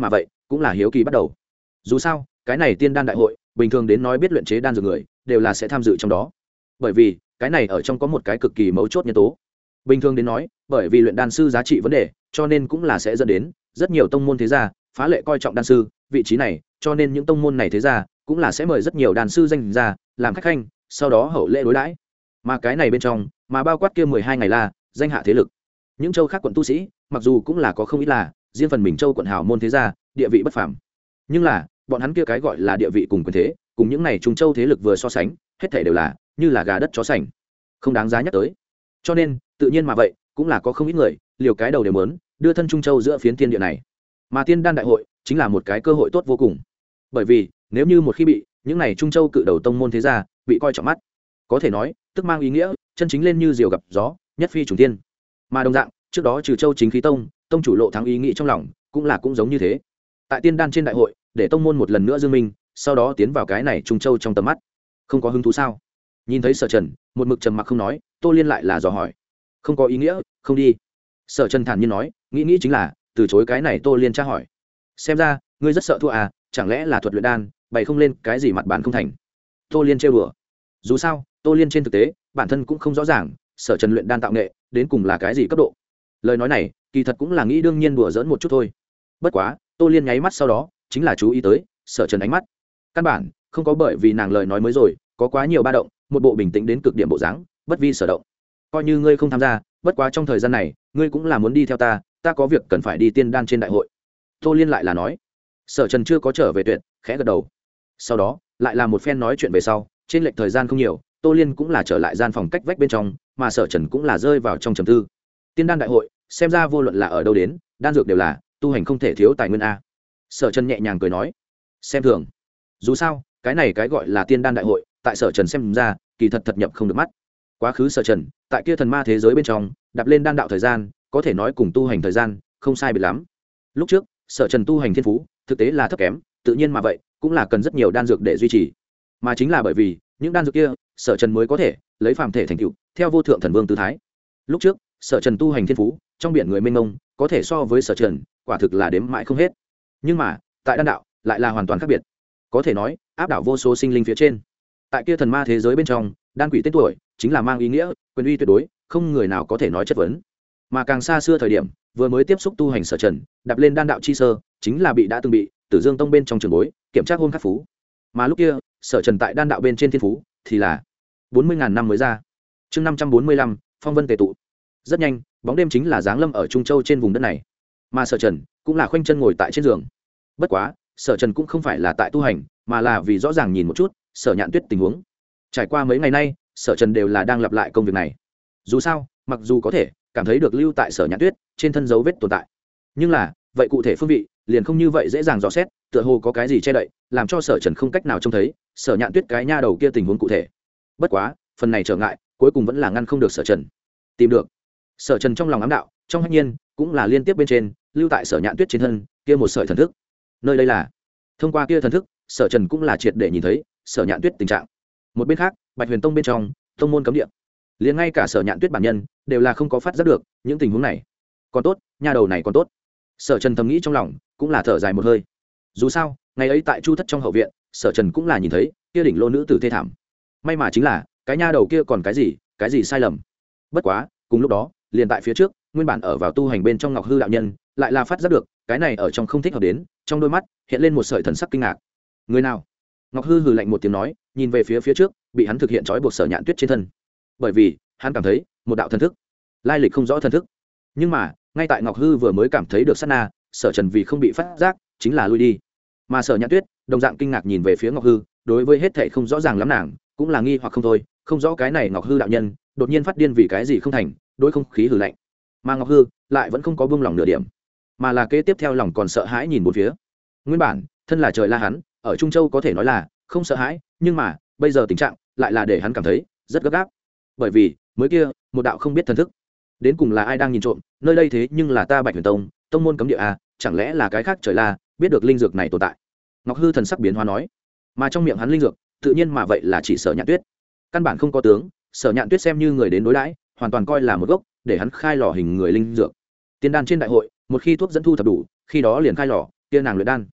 cũng là hiếu kỳ bắt đầu. Dù sao cái này tiên đan đại hội bình thường đến nói biết luyện chế đan dược người đều là sẽ tham dự trong đó, bởi vì cái này ở trong có một cái cực kỳ mấu chốt nhân tố. Bình thường đến nói bởi vì luyện đan sư giá trị vấn đề, cho nên cũng là sẽ dẫn đến rất nhiều tông môn thế gia phá lệ coi trọng đan sư vị trí này, cho nên những tông môn này thế gia cũng là sẽ mời rất nhiều đan sư danh ra làm khách khanh, sau đó hậu lễ đối đãi. Mà cái này bên trong mà bao quát kia 12 ngày là danh hạ thế lực, những châu khác quận tu sĩ mặc dù cũng là có không ít là riêng phần mình châu quận hào môn thế gia địa vị bất phàm, nhưng là bọn hắn kia cái gọi là địa vị cùng quyền thế cùng những này trung châu thế lực vừa so sánh hết thảy đều là như là gà đất chó sành, không đáng giá nhắc tới. Cho nên tự nhiên mà vậy cũng là có không ít người liều cái đầu đều muốn đưa thân trung châu giữa phiến thiên địa này. Mà tiên đan đại hội chính là một cái cơ hội tốt vô cùng, bởi vì nếu như một khi bị những này trung châu cự đầu tông môn thế gia bị coi trọng mắt, có thể nói tức mang ý nghĩa chân chính lên như diều gặp gió, nhất phi trùng tiên. Mà đồng dạng trước đó trừ châu chính khí tông tông chủ Lộ Thắng ý nghĩ trong lòng cũng giống như thế. Tại tiên đan trên đại hội để tông môn một lần nữa dương minh, sau đó tiến vào cái này trung châu trong tầm mắt. Không có hứng thú sao? Nhìn thấy Sở Trần một mực trầm mặc không nói, Tô Liên lại là dò hỏi. Không có ý nghĩa, không đi. Sở Trần thản nhiên nói, nghĩ chính là từ chối cái này. Tô Liên tra hỏi, xem ra ngươi rất sợ thua à, chẳng lẽ là thuật luyện đan bày không lên cái gì mặt bản không thành? Tô Liên trêu đùa. Dù sao Tô Liên trên thực tế bản thân cũng không rõ ràng Sở Trần luyện đan tạo nghệ đến cùng là cái gì cấp độ. Lời nói này kỳ thật cũng là nghĩ đương nhiên đùa giỡn một chút thôi. Bất quá Tô Liên nháy mắt sau đó chính là chú ý tới Sở Trần ánh mắt, căn bản không có bởi vì nàng lời nói mới rồi có quá nhiều ba động, một bộ bình tĩnh đến cực điểm bộ dáng, bất vi sở động. Coi như ngươi không tham gia, bất quá trong thời gian này ngươi cũng là muốn đi theo ta có việc cần phải đi tiên đan trên đại hội. Tô Liên lại là nói. Sở Trần chưa có trở về tuyệt, khẽ gật đầu. Sau đó lại là một phen nói chuyện về sau, trên lệch thời gian không nhiều, Tô Liên cũng là trở lại gian phòng cách vách bên trong, mà Sở Trần cũng là rơi vào trong trầm tư. Tiên đan đại hội xem ra vô luận là ở đâu đến, đan dược đều là tu hành không thể thiếu tài nguyên a. Sở Trần nhẹ nhàng cười nói, xem thường. Dù sao cái này cái gọi là tiên đan đại hội tại Sở Trần xem ra kỳ thật thật nhập không được mắt. Quá khứ Sở Trần tại kia thần ma thế giới bên trong đạp lên đan đạo thời gian có thể nói cùng tu hành thời gian không sai biệt lắm. Lúc trước Sở Trần tu hành thiên phú thực tế là thấp kém, tự nhiên mà vậy cũng là cần rất nhiều đan dược để duy trì, mà chính là bởi vì những đan dược kia Sở Trần mới có thể lấy phàm thể thành tựu theo vô thượng thần vương tư thái. Lúc trước Sở Trần tu hành thiên phú trong biển người mênh mông có thể so với Sở Trần quả thực là đếm mãi không hết, nhưng mà tại đan đạo lại là hoàn toàn khác biệt, có thể nói áp đảo vô số sinh linh phía trên. Tại kia thần ma thế giới bên trong, đan quỷ tên tuổi chính là mang ý nghĩa quyền uy tuyệt đối, không người nào có thể nói chất vấn. Mà càng xa xưa thời điểm vừa mới tiếp xúc tu hành Sở Trần đạp lên đan đạo chi sơ chính là đã từng bị Tử Dương Tông bên trong trường bối kiểm tra hôn khắc phú, mà lúc kia Sở Trần tại đan đạo bên trên thiên phú thì là 40.000 năm mới ra. Chương 545, phong vân tề tụ. Rất nhanh bóng đêm chính là giáng lâm ở Trung Châu trên vùng đất này, mà Sở Trần cũng là khoanh chân ngồi tại trên giường. Bất quá Sở Trần cũng không phải là tại tu hành, mà là vì rõ ràng nhìn một chút Sở Nhạn Tuyết tình huống. Trải qua mấy ngày nay Sở Trần đều là đang lặp lại công việc này. Dù sao mặc dù có thể cảm thấy được lưu tại Sở Nhạn Tuyết trên thân dấu vết tồn tại, nhưng là vậy cụ thể phương vị liền không như vậy dễ dàng dò xét, tựa hồ có cái gì che đậy làm cho Sở Trần không cách nào trông thấy Sở Nhạn Tuyết cái nha đầu kia tình huống cụ thể. Bất quá phần này trở ngại cuối cùng vẫn là ngăn không được Sở Trần tìm được. Sở Trần trong lòng ám đạo, trong hách nhiên cũng là liên tiếp bên trên lưu tại Sở Nhạn Tuyết trên thân kia một sợi thần thức. Nơi đây là thông qua kia thần thức, Sở Trần cũng là triệt để nhìn thấy Sở Nhạn Tuyết tình trạng. Một bên khác Bạch Huyền Tông bên trong tông môn cấm địa, liền ngay cả Sở Nhạn Tuyết bản nhân đều là không có phát giác được những tình huống này. Còn tốt nha đầu này còn tốt. Sở Trần thầm nghĩ trong lòng, cũng là thở dài một hơi. Dù sao ngày ấy tại Chu Thất trong hậu viện, Sở Trần cũng là nhìn thấy kia đỉnh lô nữ tử thê thảm. May mà chính là cái nha đầu kia còn cái gì sai lầm. Bất quá cùng lúc đó liền tại phía trước nguyên bản ở vào tu hành bên trong Ngọc Hư đạo nhân lại là phát giác được cái này ở trong không thích hợp đến, trong đôi mắt hiện lên một sợi thần sắc kinh ngạc. Người nào? Ngọc Hư hừ lạnh một tiếng nói, nhìn về phía trước bị hắn thực hiện trói buộc Sở Nhạn Tuyết trên thân, bởi vì hắn cảm thấy một đạo thần thức, lai lịch không rõ thần thức. Nhưng mà ngay tại Ngọc Hư vừa mới cảm thấy được sát na, Sở Trần vì không bị phát giác chính là lui đi, mà Sở Nhạn Tuyết đồng dạng kinh ngạc nhìn về phía Ngọc Hư, đối với hết thảy không rõ ràng lắm nàng cũng là nghi hoặc không thôi, không rõ cái này Ngọc Hư đạo nhân đột nhiên phát điên vì cái gì không thành, đối không khí hừ lạnh. Mà Ngọc Hư lại vẫn không có buông lòng nửa điểm, mà là kế tiếp theo lòng còn sợ hãi nhìn bốn phía. Nguyên bản thân là trời la hắn ở Trung Châu có thể nói là không sợ hãi, nhưng mà bây giờ tình trạng lại là để hắn cảm thấy rất gấp gáp, bởi vì mới kia một đạo không biết thần thức đến cùng là ai đang nhìn trộm nơi đây, thế nhưng là ta Bạch Huyền Tông tông môn cấm địa à, chẳng lẽ là cái khác trời la biết được linh dược này tồn tại? Ngọc Hư thần sắc biến hóa nói, mà trong miệng hắn linh dược tự nhiên mà vậy là chỉ Sở Nhạn Tuyết, căn bản không có tướng Sở Nhạn Tuyết xem như người đến đối đãi, hoàn toàn coi là một gốc để hắn khai lò hình người linh dược. Tiên đan trên đại hội một khi thuốc dẫn thu thập đủ, khi đó liền khai lò kia nàng luyện đan.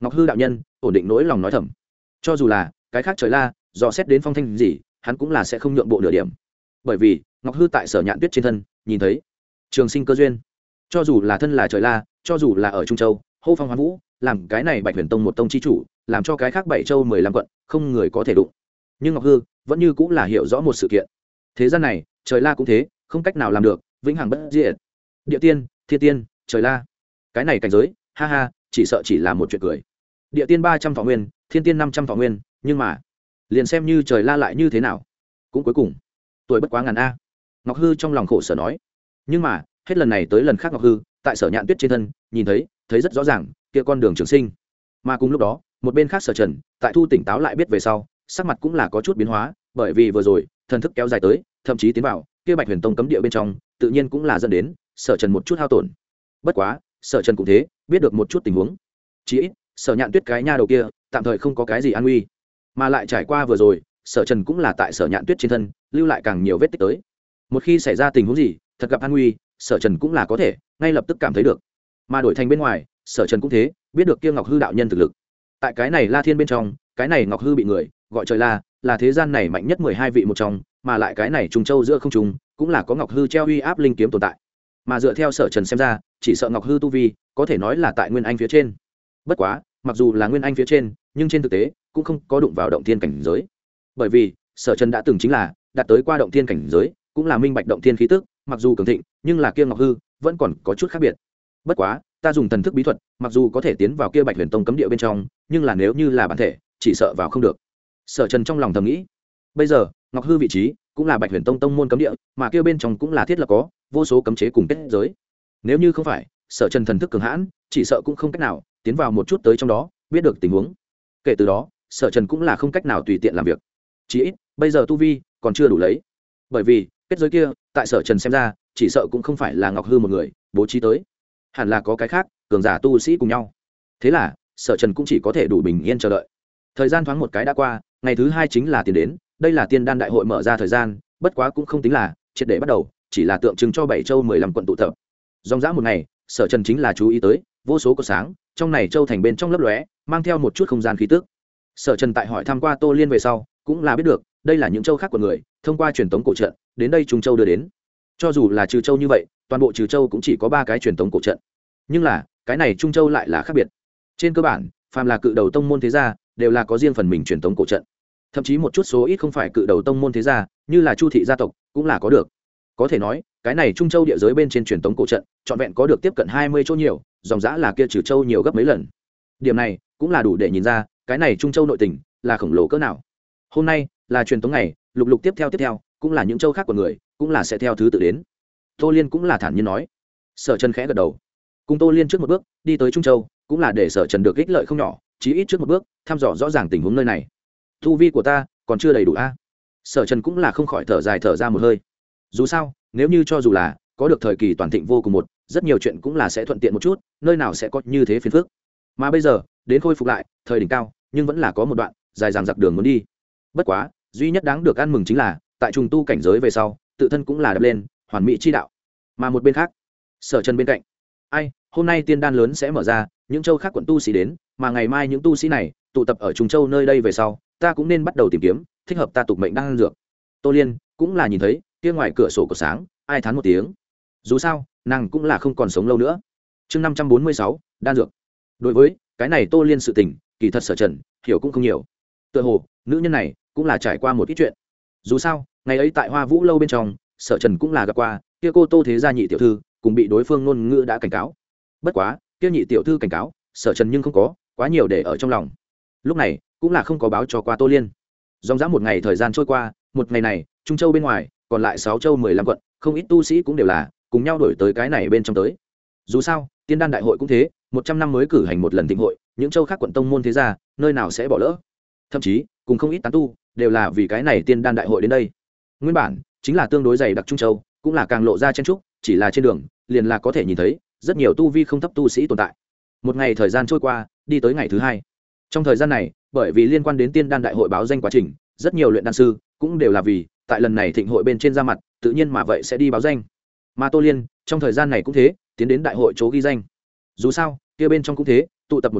Ngọc Hư đạo nhân ổn định nỗi lòng nói thầm, cho dù là cái khác trời la dò xét đến phong thanh gì hắn cũng là sẽ không nhượng bộ nửa điểm, bởi vì Ngọc Hư tại Sở Nhạn Tuyết trên thân nhìn thấy trường sinh cơ duyên. Cho dù là thân là trời la, cho dù là ở Trung Châu hô phong hoán vũ, làm cái này Bạch Huyền Tông một tông chi chủ, làm cho cái khác 7 châu 15 quận không người có thể đụng, nhưng Ngọc Hư vẫn như cũng là hiểu rõ một sự kiện. Thế gian này trời la cũng thế, không cách nào làm được vĩnh hằng bất diệt. Địa tiên, thiên tiên, trời la, cái này cảnh giới, ha ha, chỉ sợ chỉ là một chuyện cười. Địa tiên 300 thọ nguyên, thiên tiên 500 thọ nguyên, nhưng mà liền xem như trời la lại như thế nào, cũng cuối cùng tuổi bất quá ngàn a. Ngọc Hư trong lòng khổ sở nói. Nhưng mà hết lần này tới lần khác Ngọc Hư tại Sở Nhạn Tuyết trên thân nhìn thấy rất rõ ràng kia con đường trường sinh. Mà cùng lúc đó một bên khác Sở Trần tại thu tỉnh táo lại biết về sau, sắc mặt cũng là có chút biến hóa, bởi vì vừa rồi thần thức kéo dài tới, thậm chí tiến vào kia Bạch Huyền Tông cấm địa bên trong, tự nhiên cũng là dẫn đến Sở Trần một chút hao tổn. Bất quá Sở Trần cũng thế, biết được một chút tình huống, chí ít Sở Nhạn Tuyết cái nha đầu kia tạm thời không có cái gì an nguy, mà lại trải qua vừa rồi Sở Trần cũng là tại Sở Nhạn Tuyết trên thân lưu lại càng nhiều vết tích tới. Một khi xảy ra tình huống gì thật gặp an nguy, Sở Trần cũng là có thể ngay lập tức cảm thấy được. Mà đổi thành bên ngoài, Sở Trần cũng thế, biết được kia Ngọc Hư đạo nhân thực lực. Tại cái này La Thiên bên trong, cái này Ngọc Hư bị người gọi trời la, là thế gian này mạnh nhất 12 vị một trong, mà lại cái này Trung Châu giữa không trung cũng là có Ngọc Hư treo uy áp linh kiếm tồn tại. Mà dựa theo Sở Trần xem ra, chỉ sợ Ngọc Hư tu vi có thể nói là tại Nguyên Anh phía trên. Bất quá, mặc dù là Nguyên Anh phía trên, nhưng trên thực tế cũng không có đụng vào động thiên cảnh giới. Bởi vì Sở Trần đã từng chính là đạt tới qua động thiên cảnh giới, cũng là minh bạch động thiên khí tức, mặc dù cường thịnh, nhưng là kia Ngọc Hư vẫn còn có chút khác biệt. Bất quá, ta dùng thần thức bí thuật, mặc dù có thể tiến vào kia Bạch Huyền Tông cấm địa bên trong, nhưng là nếu như là bản thể, chỉ sợ vào không được. Sở Trần trong lòng thầm nghĩ. Bây giờ, Ngọc Hư vị trí cũng là Bạch Huyền Tông tông môn cấm địa, mà kia bên trong cũng là thiết lập có vô số cấm chế cùng kết giới. Nếu như không phải Sở Trần thần thức cường hãn, chỉ sợ cũng không cách nào tiến vào một chút tới trong đó, biết được tình huống. Kể từ đó, Sở Trần cũng là không cách nào tùy tiện làm việc. Chỉ ít, bây giờ tu vi còn chưa đủ lấy. Bởi vì, kết giới kia, tại Sở Trần xem ra, chỉ sợ cũng không phải là Ngọc Hư một người bố trí tới, hẳn là có cái khác cường giả tu sĩ cùng nhau. Thế là Sở Trần cũng chỉ có thể đủ bình yên chờ đợi. Thời gian thoáng một cái đã qua, ngày thứ 2 chính là tiền đến, đây là Tiên Đan đại hội mở ra thời gian, bất quá cũng không tính là triệt để bắt đầu, chỉ là tượng trưng cho 7 châu 15 quận tụ tập. Dòng dã một ngày, Sở Trần chính là chú ý tới vô số cột sáng trong này châu thành bên trong lấp lóe, mang theo một chút không gian khí tức. Sở Trần tại hỏi thăm qua Tô Liên về sau, cũng là biết được đây là những châu khác của người thông qua truyền tống cổ trận đến đây Trung Châu đưa đến. Cho dù là Trừ Châu như vậy, toàn bộ Trừ Châu cũng chỉ có 3 cái truyền tống cổ trận, nhưng là cái này Trung Châu lại là khác biệt. Trên cơ bản, phàm là cự đầu tông môn thế gia đều là có riêng phần mình truyền tống cổ trận, thậm chí một chút số ít không phải cự đầu tông môn thế gia, như là Chu thị gia tộc cũng là có được. Có thể nói cái này Trung Châu địa giới bên trên truyền tống cổ trận trọn vẹn có được tiếp cận 20 chỗ nhiều, dòng dã là kia Trừ Châu nhiều gấp mấy lần. Điểm này cũng là đủ để nhìn ra cái này Trung Châu nội tình là khổng lồ cỡ nào. Hôm nay là truyền tống ngày, lục lục tiếp theo cũng là những châu khác của người cũng là sẽ theo thứ tự đến. Tô Liên cũng là thản nhiên nói. Sở Trần khẽ gật đầu, cùng Tô Liên trước một bước đi tới Trung Châu, cũng là để Sở Trần được ích lợi không nhỏ, chí ít trước một bước thăm dò rõ ràng tình huống nơi này. Tu vi của ta còn chưa đầy đủ a. Sở Trần cũng là không khỏi thở dài thở ra một hơi. Dù sao, nếu như cho dù là có được thời kỳ toàn thịnh vô cùng một, rất nhiều chuyện cũng là sẽ thuận tiện một chút, nơi nào sẽ có như thế phiền phức. Mà bây giờ đến khôi phục lại thời đỉnh cao, nhưng vẫn là có một đoạn dài dằng dặc đường muốn đi. Bất quá duy nhất đáng được ăn mừng chính là tại trùng tu cảnh giới về sau, tự thân cũng là đập lên hoàn mỹ chi đạo. Mà một bên khác, Sở Trần bên cạnh, hôm nay Tiên Đan lớn sẽ mở ra, những châu khác quận tu sĩ đến, mà ngày mai những tu sĩ này tụ tập ở Trùng Châu nơi đây về sau, ta cũng nên bắt đầu tìm kiếm thích hợp ta tục mệnh đan dược. Tô Liên cũng là nhìn thấy kia ngoài cửa sổ có sáng, ai thán một tiếng. Dù sao, nàng cũng là không còn sống lâu nữa. Chương 546, đan dược. Đối với cái này Tô Liên sự tình, kỳ thật Sở Trần hiểu cũng không nhiều. Tựa hồ nữ nhân này cũng là trải qua một ít chuyện. Dù sao, ngày ấy tại Hoa Vũ lâu bên trong, Sở Trần cũng là gặp qua kia cô Tô thế gia nhị tiểu thư, cùng bị đối phương ngôn ngữ đã cảnh cáo. Bất quá kia nhị tiểu thư cảnh cáo Sở Trần nhưng không có quá nhiều để ở trong lòng, lúc này cũng là không có báo cho qua Tô Liên. Dòng dã một ngày thời gian trôi qua, một ngày này Trung Châu bên ngoài còn lại 6 châu 15 quận, không ít tu sĩ cũng đều là cùng nhau đổi tới cái này bên trong tới. Dù sao Tiên Đan đại hội cũng thế, 100 năm mới cử hành một lần thịnh hội, những châu khác quận tông môn thế gia nơi nào sẽ bỏ lỡ. Thậm chí cùng không ít tán tu đều là vì cái này Tiên Đan đại hội đến đây. Nguyên bản chính là tương đối dày đặc Trung Châu, cũng là càng lộ ra chen trúc, chỉ là trên đường liền là có thể nhìn thấy rất nhiều tu vi không thấp tu sĩ tồn tại. Một ngày thời gian trôi qua, đi tới ngày thứ 2. Trong thời gian này, bởi vì liên quan đến Tiên Đan đại hội báo danh quá trình, rất nhiều luyện đan sư cũng đều là vì tại lần này thịnh hội bên trên ra mặt, tự nhiên mà vậy sẽ đi báo danh. Mà Tô Liên trong thời gian này cũng thế, tiến đến đại hội chỗ ghi danh. Dù sao kia bên trong cũng thế, tụ tập một nhóm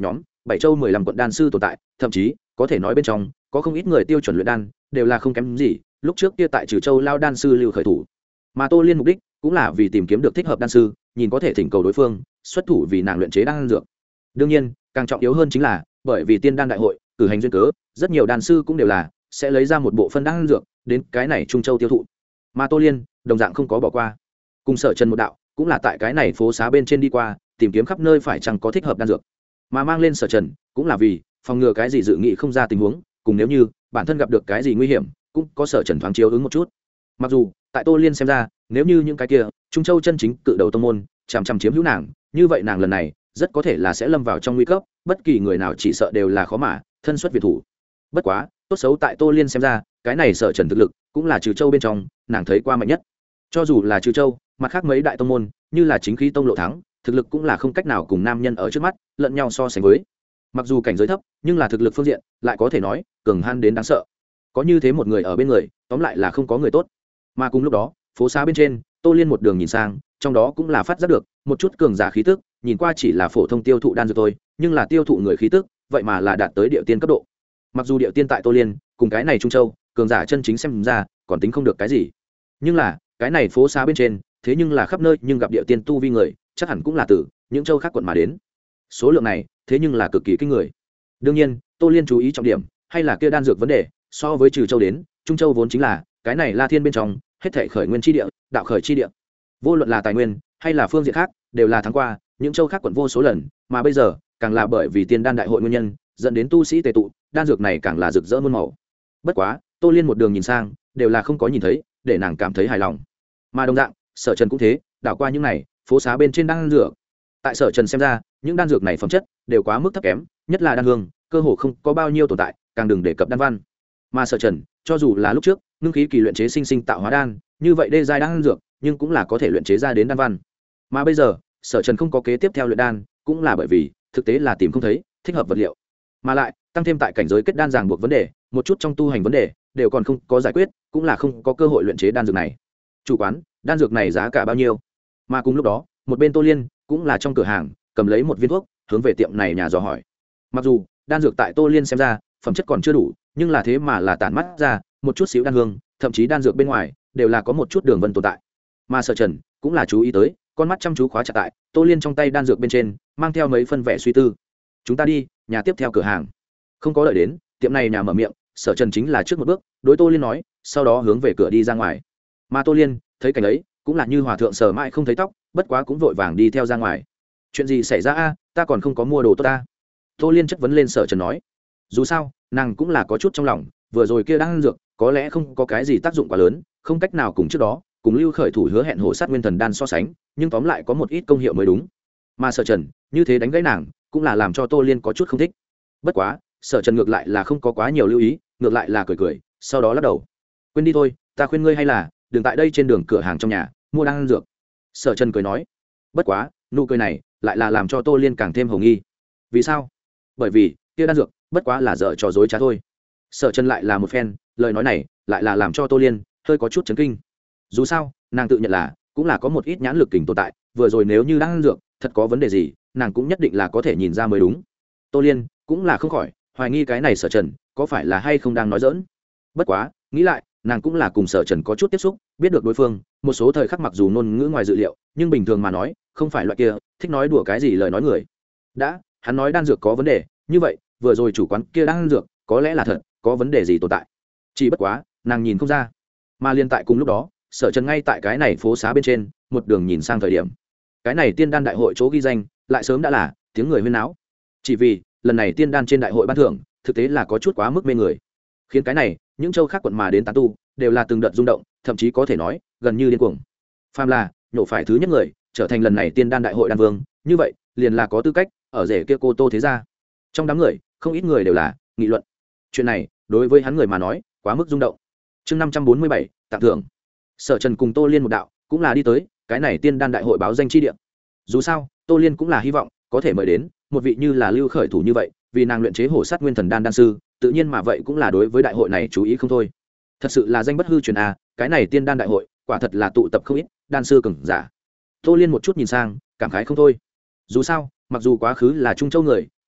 7 châu 15 quận đan sư tồn tại, thậm chí có thể nói bên trong có không ít người tiêu chuẩn luyện đan đều là không kém gì lúc trước kia tại Trừ Châu lao đan sư lưu khởi thủ. Mà Tô Liên mục đích cũng là vì tìm kiếm được thích hợp đan sư, nhìn có thể thỉnh cầu đối phương xuất thủ vì nàng luyện chế đan dược. Đương nhiên càng trọng yếu hơn chính là bởi vì tiên đan đại hội cử hành duyên cớ, rất nhiều đan sư cũng đều là sẽ lấy ra một bộ phân đan dược đến cái này Trung Châu tiêu thụ. Mà Tô Liên đồng dạng không có bỏ qua, cùng Sở Trần một đạo cũng là tại cái này phố xá bên trên đi qua, tìm kiếm khắp nơi phải chăng có thích hợp đan dược, mà mang lên Sở Trần cũng là vì phòng ngừa cái gì dự nghị không ra tình huống, cùng nếu như bản thân gặp được cái gì nguy hiểm cũng có Sở Trần thoáng chiếu ứng một chút. Mặc dù tại Tô Liên xem ra, nếu như những cái kia Trung Châu chân chính cự đầu tông môn chằm chằm chiếm hữu nàng, như vậy nàng lần này rất có thể là sẽ lâm vào trong nguy cấp, bất kỳ người nào chỉ sợ đều là khó mà thân xuất việt thủ. Bất quá tốt xấu tại Tô Liên xem ra, cái này Sở Trần thực lực cũng là Trừ Châu bên trong nàng thấy qua mạnh nhất. Cho dù là Trừ Châu mặt khác mấy đại tông môn như là Chính Khí Tông Lộ Thắng, thực lực cũng là không cách nào cùng nam nhân ở trước mắt lẫn nhau so sánh với. Mặc dù cảnh giới thấp, nhưng là thực lực phương diện lại có thể nói cường han đến đáng sợ. Có như thế một người ở bên người, tóm lại là không có người tốt. Mà cùng lúc đó, phố xá bên trên, Tô Liên một đường nhìn sang, trong đó cũng là phát giác được một chút cường giả khí tức, nhìn qua chỉ là phổ thông tiêu thụ đan dược thôi, nhưng là tiêu thụ người khí tức, vậy mà là đạt tới điệu tiên cấp độ. Mặc dù điệu tiên tại Tô Liên cùng cái này Trung Châu cường giả chân chính xem ra còn tính không được cái gì, nhưng là cái này phố xá bên trên thế nhưng là khắp nơi nhưng gặp điệu tiên tu vi người, chắc hẳn cũng là từ những châu khác quận mà đến. Số lượng này thế nhưng là cực kỳ kinh người. Đương nhiên Tô Liên chú ý trọng điểm hay là kia đan dược vấn đề, so với Trừ Châu đến Trung Châu vốn chính là cái này La Thiên bên trong hết thảy khởi nguyên chi địa, đạo khởi chi địa, vô luận là tài nguyên hay là phương diện khác đều là thắng qua những châu khác quận vô số lần, mà bây giờ càng là bởi vì tiên đan đại hội nguyên nhân dẫn đến tu sĩ tề tụ, đan dược này càng là rực rỡ muôn màu. Bất quá Tô Liên một đường nhìn sang đều là không có nhìn thấy để nàng cảm thấy hài lòng, mà đồng dạng Sở Trần cũng thế, đảo qua những này phố xá bên trên đan dược, tại Sở Trần xem ra những đan dược này phẩm chất đều quá mức thấp kém, nhất là đan hương cơ hồ không có bao nhiêu tồn tại, càng đừng đề cập đan văn. Mà Sở Trần cho dù là lúc trước ngưng khí kỳ luyện chế sinh sinh tạo hóa đan, như vậy đê giai đan dược nhưng cũng là có thể luyện chế ra đến đan văn. Mà bây giờ Sở Trần không có kế tiếp theo luyện đan, cũng là bởi vì thực tế là tìm không thấy thích hợp vật liệu, mà lại tăng thêm tại cảnh giới kết đan ràng buộc vấn đề, một chút trong tu hành vấn đề đều còn không có giải quyết, cũng là không có cơ hội luyện chế đan dược này. Chủ quán, đan dược này giá cả bao nhiêu? Mà cùng lúc đó một bên Tô Liên cũng là trong cửa hàng cầm lấy một viên thuốc hướng về tiệm này nhà dò hỏi. Mặc dù đan dược tại Tô Liên xem ra phẩm chất còn chưa đủ, nhưng là thế mà là tản mắt ra một chút xíu đan hương, thậm chí đan dược bên ngoài đều là có một chút đường vân tồn tại. Mà Sở Trần cũng là chú ý tới, con mắt chăm chú khóa chặt tại Tô Liên trong tay đan dược bên trên, mang theo mấy phân vẻ suy tư. Chúng ta đi nhà tiếp theo cửa hàng. Không có đợi đến tiệm này nhà mở miệng, Sở Trần chính là trước một bước đối Tô Liên nói, sau đó hướng về cửa đi ra ngoài. Mà Tô Liên thấy cảnh ấy cũng là như hòa thượng sờ mãi không thấy tóc, bất quá cũng vội vàng đi theo ra ngoài. Chuyện gì xảy ra a? Ta còn không có mua đồ tốt ta. Tô Liên chất vấn lên Sở Trần nói. Dù sao nàng cũng là có chút trong lòng, vừa rồi kia đang dược có lẽ không có cái gì tác dụng quá lớn, không cách nào cùng trước đó cùng Lưu Khởi Thủ hứa hẹn hổ sát nguyên thần đan so sánh, nhưng tóm lại có một ít công hiệu mới đúng. Mà Sở Trần như thế đánh gãy nàng cũng là làm cho Tô Liên có chút không thích. Bất quá Sở Trần ngược lại là không có quá nhiều lưu ý, ngược lại là cười cười, sau đó lắc đầu. Quên đi thôi, ta khuyên ngươi hay là đừng tại đây trên đường cửa hàng trong nhà mua đan dược. Sở Trần cười nói. Bất quá nụ cười này lại là làm cho Tô Liên càng thêm hồ nghi. Vì sao? Bởi vì kia đan dược bất quá là dở trò dối trá thôi. Sở Trần lại là một phen lời nói này lại là làm cho Tô Liên hơi có chút chấn kinh. Dù sao nàng tự nhận là cũng là có một ít nhãn lực kình tồn tại, vừa rồi nếu như đan dược thật có vấn đề gì, nàng cũng nhất định là có thể nhìn ra mới đúng. Tô Liên cũng là không khỏi hoài nghi cái này Sở Trần có phải là hay không đang nói giỡn. Bất quá nghĩ lại, nàng cũng là cùng Sở Trần có chút tiếp xúc, biết được đối phương một số thời khắc mặc dù ngôn ngữ ngoài dự liệu, nhưng bình thường mà nói không phải loại kia thích nói đùa cái gì lời nói người. Đã hắn nói đan dược có vấn đề, như vậy vừa rồi chủ quán kia đan dược có lẽ là thật có vấn đề gì tồn tại, chỉ bất quá nàng nhìn không ra. Mà liên tại cùng lúc đó, Sở Trần ngay tại cái này phố xá bên trên một đường nhìn sang thời điểm, cái này tiên đan đại hội chỗ ghi danh lại sớm đã là tiếng người huyên náo. Chỉ vì lần này tiên đan trên đại hội ban thưởng thực tế là có chút quá mức mê người, khiến cái này những châu khác quận mà đến tán tu đều là từng đợt rung động, thậm chí có thể nói gần như điên cuồng. Phàm là nhổ phải thứ nhất người trở thành lần này tiên đan đại hội đan vương, như vậy liền là có tư cách ở rể kia cô Tô thế gia. Trong đám người không ít người đều là nghị luận chuyện này, đối với hắn người mà nói quá mức rung động. Chương 547, tặng thưởng. Sở Trần cùng Tô Liên một đạo cũng là đi tới cái này tiên đan đại hội báo danh chi địa. Dù sao Tô Liên cũng là hy vọng có thể mời đến một vị như là Lưu Khởi Thủ như vậy, vì nàng luyện chế hổ sát nguyên thần đan đan sư, tự nhiên mà vậy cũng là đối với đại hội này chú ý không thôi. Thật sự là danh bất hư truyền a, cái này tiên đan đại hội quả thật là tụ tập không ít đan sư cường giả. Tô Liên một chút nhìn sang cảm khái không thôi. Dù sao mặc dù quá khứ là Trung Châu người,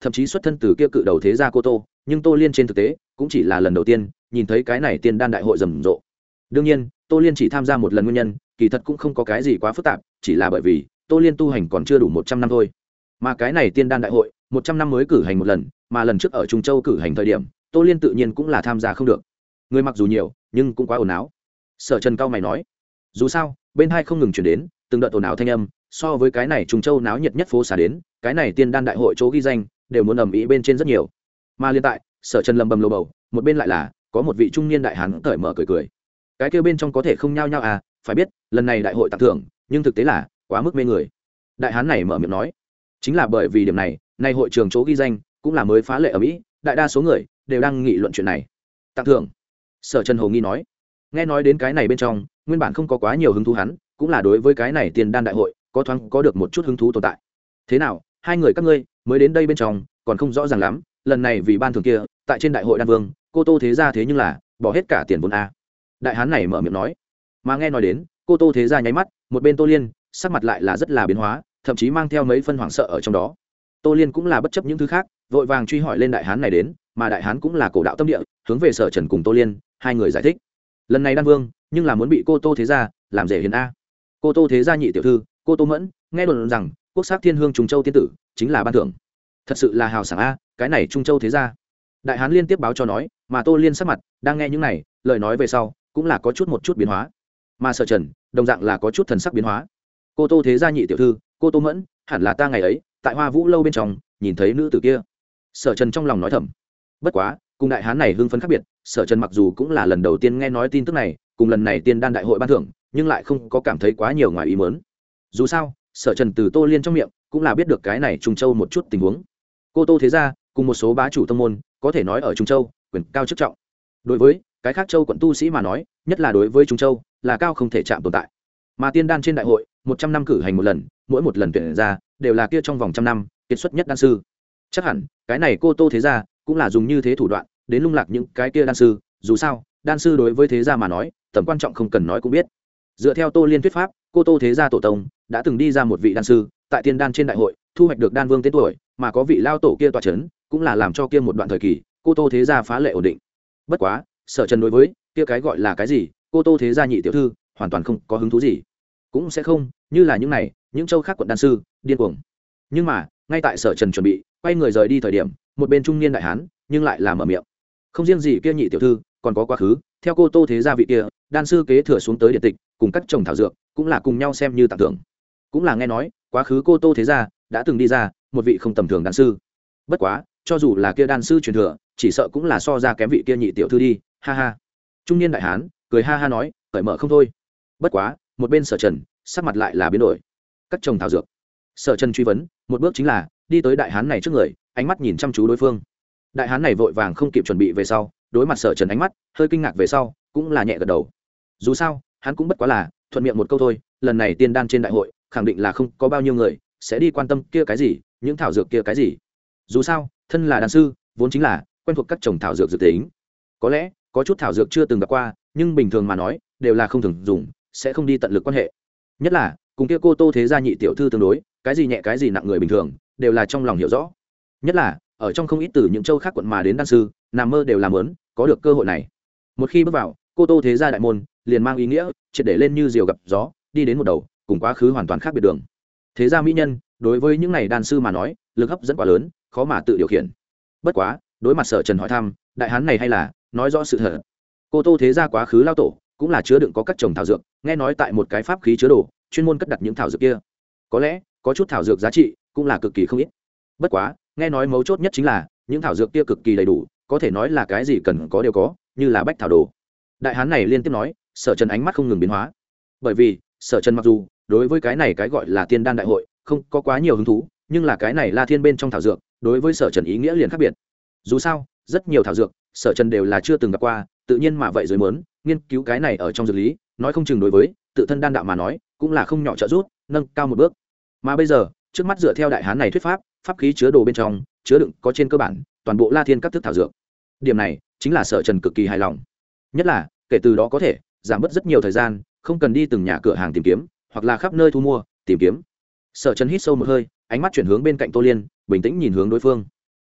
thậm chí xuất thân từ kia cự đầu thế gia cô tô, nhưng Tô Liên trên thực tế cũng chỉ là lần đầu tiên nhìn thấy cái này tiên đan đại hội rầm rộ. Đương nhiên, Tô Liên chỉ tham gia một lần nguyên nhân, kỳ thật cũng không có cái gì quá phức tạp, chỉ là bởi vì Tô Liên tu hành còn chưa đủ 100 năm thôi. Mà cái này tiên đan đại hội, 100 năm mới cử hành một lần, mà lần trước ở Trung Châu cử hành thời điểm, Tô Liên tự nhiên cũng là tham gia không được. Người mặc dù nhiều, nhưng cũng quá ồn ào. Sở Trần cao mày nói, dù sao, bên hai không ngừng chuyển đến từng đợt ồn ào thanh âm, so với cái này Trung Châu náo nhiệt nhất phố xá đến, cái này tiên đan đại hội chỗ ghi danh đều muốn ầm ĩ bên trên rất nhiều. Mà liên tại, Sở Trần lầm bầm lầu bầu, một bên lại là có một vị trung niên đại hán cởi mở cười cười. Cái kia bên trong có thể không nhao nhao à, phải biết, lần này đại hội tặng thưởng, nhưng thực tế là quá mức mê người. Đại hán này mở miệng nói, chính là bởi vì điểm này, nay hội trường chỗ ghi danh cũng là mới phá lệ ở Mỹ, đại đa số người đều đang nghị luận chuyện này. Tặng thưởng. Sở Trần hồ nghi nói, nghe nói đến cái này bên trong, nguyên bản không có quá nhiều hứng thú hắn, cũng là đối với cái này tiền đan đại hội có thoáng có được một chút hứng thú tồn tại. Thế nào, hai người các ngươi mới đến đây bên trong còn không rõ ràng lắm, lần này vì ban thưởng kia tại trên đại hội đan vương cô tô thế gia thế nhưng là bỏ hết cả tiền vốn a. Đại hán này mở miệng nói, mà nghe nói đến cô tô thế gia nháy mắt, một bên Tô Liên sắc mặt lại là rất là biến hóa, thậm chí mang theo mấy phân hoảng sợ ở trong đó. Tô Liên cũng là bất chấp những thứ khác, vội vàng truy hỏi lên đại hán này đến, mà đại hán cũng là cổ đạo tâm địa, hướng về Sở Trần cùng Tô Liên hai người giải thích, lần này đan vương nhưng là muốn bị cô tô thế gia làm rể hiền a. Cô tô thế gia nhị tiểu thư cô tô mẫn nghe đồn rằng quốc sắc thiên hương Trung Châu tiên tử chính là ban thưởng, thật sự là hào sảng a. Cái này Trung Châu thế gia, đại hán liên tiếp báo cho nói, mà Tô Liên sắc mặt đang nghe những này lời nói về sau cũng là có một chút biến hóa, mà Sở Trần đồng dạng là có chút thần sắc biến hóa. Cô tô thế gia nhị tiểu thư cô tô mẫn hẳn là ta ngày ấy tại Hoa Vũ lâu bên trong nhìn thấy nữ tử kia. Sở Trần trong lòng nói thầm. Bất quá cùng đại hán này hưng phấn khác biệt, Sở Trần mặc dù cũng là lần đầu tiên nghe nói tin tức này, cùng lần này tiên đan đại hội ban thưởng, nhưng lại không có cảm thấy quá nhiều ngoài ý muốn. Dù sao, Sở Trần từ Tô Liên trong miệng cũng là biết được cái này Trung Châu một chút tình huống. Cô tô thế gia cùng một số bá chủ tông môn có thể nói ở Trung Châu quyền cao chức trọng. Đối với cái khác châu quận tu sĩ mà nói, nhất là đối với Trung Châu là cao không thể chạm tồn tại. Mà tiên đan trên đại hội 100 năm cử hành một lần, mỗi một lần tuyển ra đều là kia trong vòng trăm năm kiệt xuất nhất đan sư. Chắc hẳn cái này cô tô thế gia cũng là dùng như thế thủ đoạn đến lung lạc những cái kia đan sư. Dù sao, đan sư đối với thế gia mà nói tầm quan trọng không cần nói cũng biết. Dựa theo Tô Liên thuyết pháp, cô tô thế gia tổ tông đã từng đi ra một vị đan sư tại tiên đan trên đại hội thu hoạch được đan vương tên tuổi, mà có vị lao tổ kia tọa chấn, cũng là làm cho kia một đoạn thời kỳ cô tô thế gia phá lệ ổn định. Bất quá, Sở Trần đối với kia cái gọi là cái gì cô tô thế gia nhị tiểu thư hoàn toàn không có hứng thú gì, cũng sẽ không như là những này những châu khác quận đan sư điên cuồng. Nhưng mà ngay tại Sở Trần chuẩn bị quay người rời đi thời điểm, một bên trung niên đại hán nhưng lại là mở miệng, không riêng gì kia nhị tiểu thư, còn có quá khứ theo cô tô thế gia vị kia đan sư kế thừa xuống tới điện tịch cùng các chồng thảo dược cũng là cùng nhau xem như tặng thưởng. Cũng là nghe nói quá khứ cô tô thế gia đã từng đi ra một vị không tầm thường đan sư. Bất quá cho dù là kia đan sư truyền thừa, chỉ sợ cũng là so ra kém vị kia nhị tiểu thư đi, ha ha. Trung niên đại hán cười ha ha nói, cởi mở không thôi. Bất quá một bên Sở Trần sắc mặt lại là biến đổi. Các chồng thảo dược. Sở Trần truy vấn, một bước chính là đi tới đại hán này trước người, ánh mắt nhìn chăm chú đối phương. Đại hán này vội vàng không kịp chuẩn bị về sau, đối mặt Sở Trần ánh mắt hơi kinh ngạc về sau, cũng là nhẹ gật đầu. Dù sao hắn cũng bất quá là thuận miệng một câu thôi, lần này tiên đan trên đại hội khẳng định là không có bao nhiêu người sẽ đi quan tâm kia cái gì, những thảo dược kia cái gì. Dù sao thân là đan sư vốn chính là quen thuộc các chồng thảo dược dự tính. Có lẽ có chút thảo dược chưa từng gặp qua, nhưng bình thường mà nói đều là không thường dùng, sẽ không đi tận lực quan hệ. Nhất là cùng kia cô tô thế gia nhị tiểu thư tương đối, cái gì nhẹ cái gì nặng người bình thường đều là trong lòng hiểu rõ. Nhất là ở trong không ít từ những châu khác quận mà đến đan sư, nằm mơ đều làm lớn có được cơ hội này. Một khi bước vào cô tô thế gia đại môn, liền mang ý nghĩa triệt để lên như diều gặp gió, đi đến một đầu cùng quá khứ hoàn toàn khác biệt đường. Thế gia mỹ nhân đối với những này đan sư mà nói lực hấp dẫn quá lớn, khó mà tự điều khiển. Bất quá đối mặt Sở Trần hỏi thăm, đại hán này hay là nói rõ sự thật. Cô tô thế gia quá khứ lao tổ cũng là chứa đựng có các chồng thảo dược, nghe nói tại một cái pháp khí chứa đồ chuyên môn cất đặt những thảo dược kia. Có lẽ có chút thảo dược giá trị cũng là cực kỳ không ít. Bất quá nghe nói mấu chốt nhất chính là những thảo dược kia cực kỳ đầy đủ, có thể nói là cái gì cần có đều có, như là bách thảo đồ. Đại hán này liên tiếp nói, Sở Trần ánh mắt không ngừng biến hóa. Bởi vì Sở Trần mặc dù đối với cái này cái gọi là tiên đan đại hội không có quá nhiều hứng thú, nhưng là cái này La Thiên bên trong thảo dược đối với Sở Trần ý nghĩa liền khác biệt. Dù sao rất nhiều thảo dược Sở Trần đều là chưa từng gặp qua, tự nhiên mà vậy rồi muốn nghiên cứu cái này ở trong dược lý, nói không chừng đối với tự thân đan đạo mà nói cũng là không nhỏ trợ giúp, nâng cao một bước. Mà bây giờ trước mắt dựa theo đại hán này thuyết pháp, pháp khí chứa đồ bên trong chứa đựng có trên cơ bản toàn bộ La Thiên các thức thảo dược. Điểm này chính là Sở Trần cực kỳ hài lòng. Nhất là kể từ đó có thể giảm bớt rất nhiều thời gian, không cần đi từng nhà cửa hàng tìm kiếm, hoặc là khắp nơi thu mua tìm kiếm. Sở Trần hít sâu một hơi, ánh mắt chuyển hướng bên cạnh Tô Liên, bình tĩnh nhìn hướng đối phương.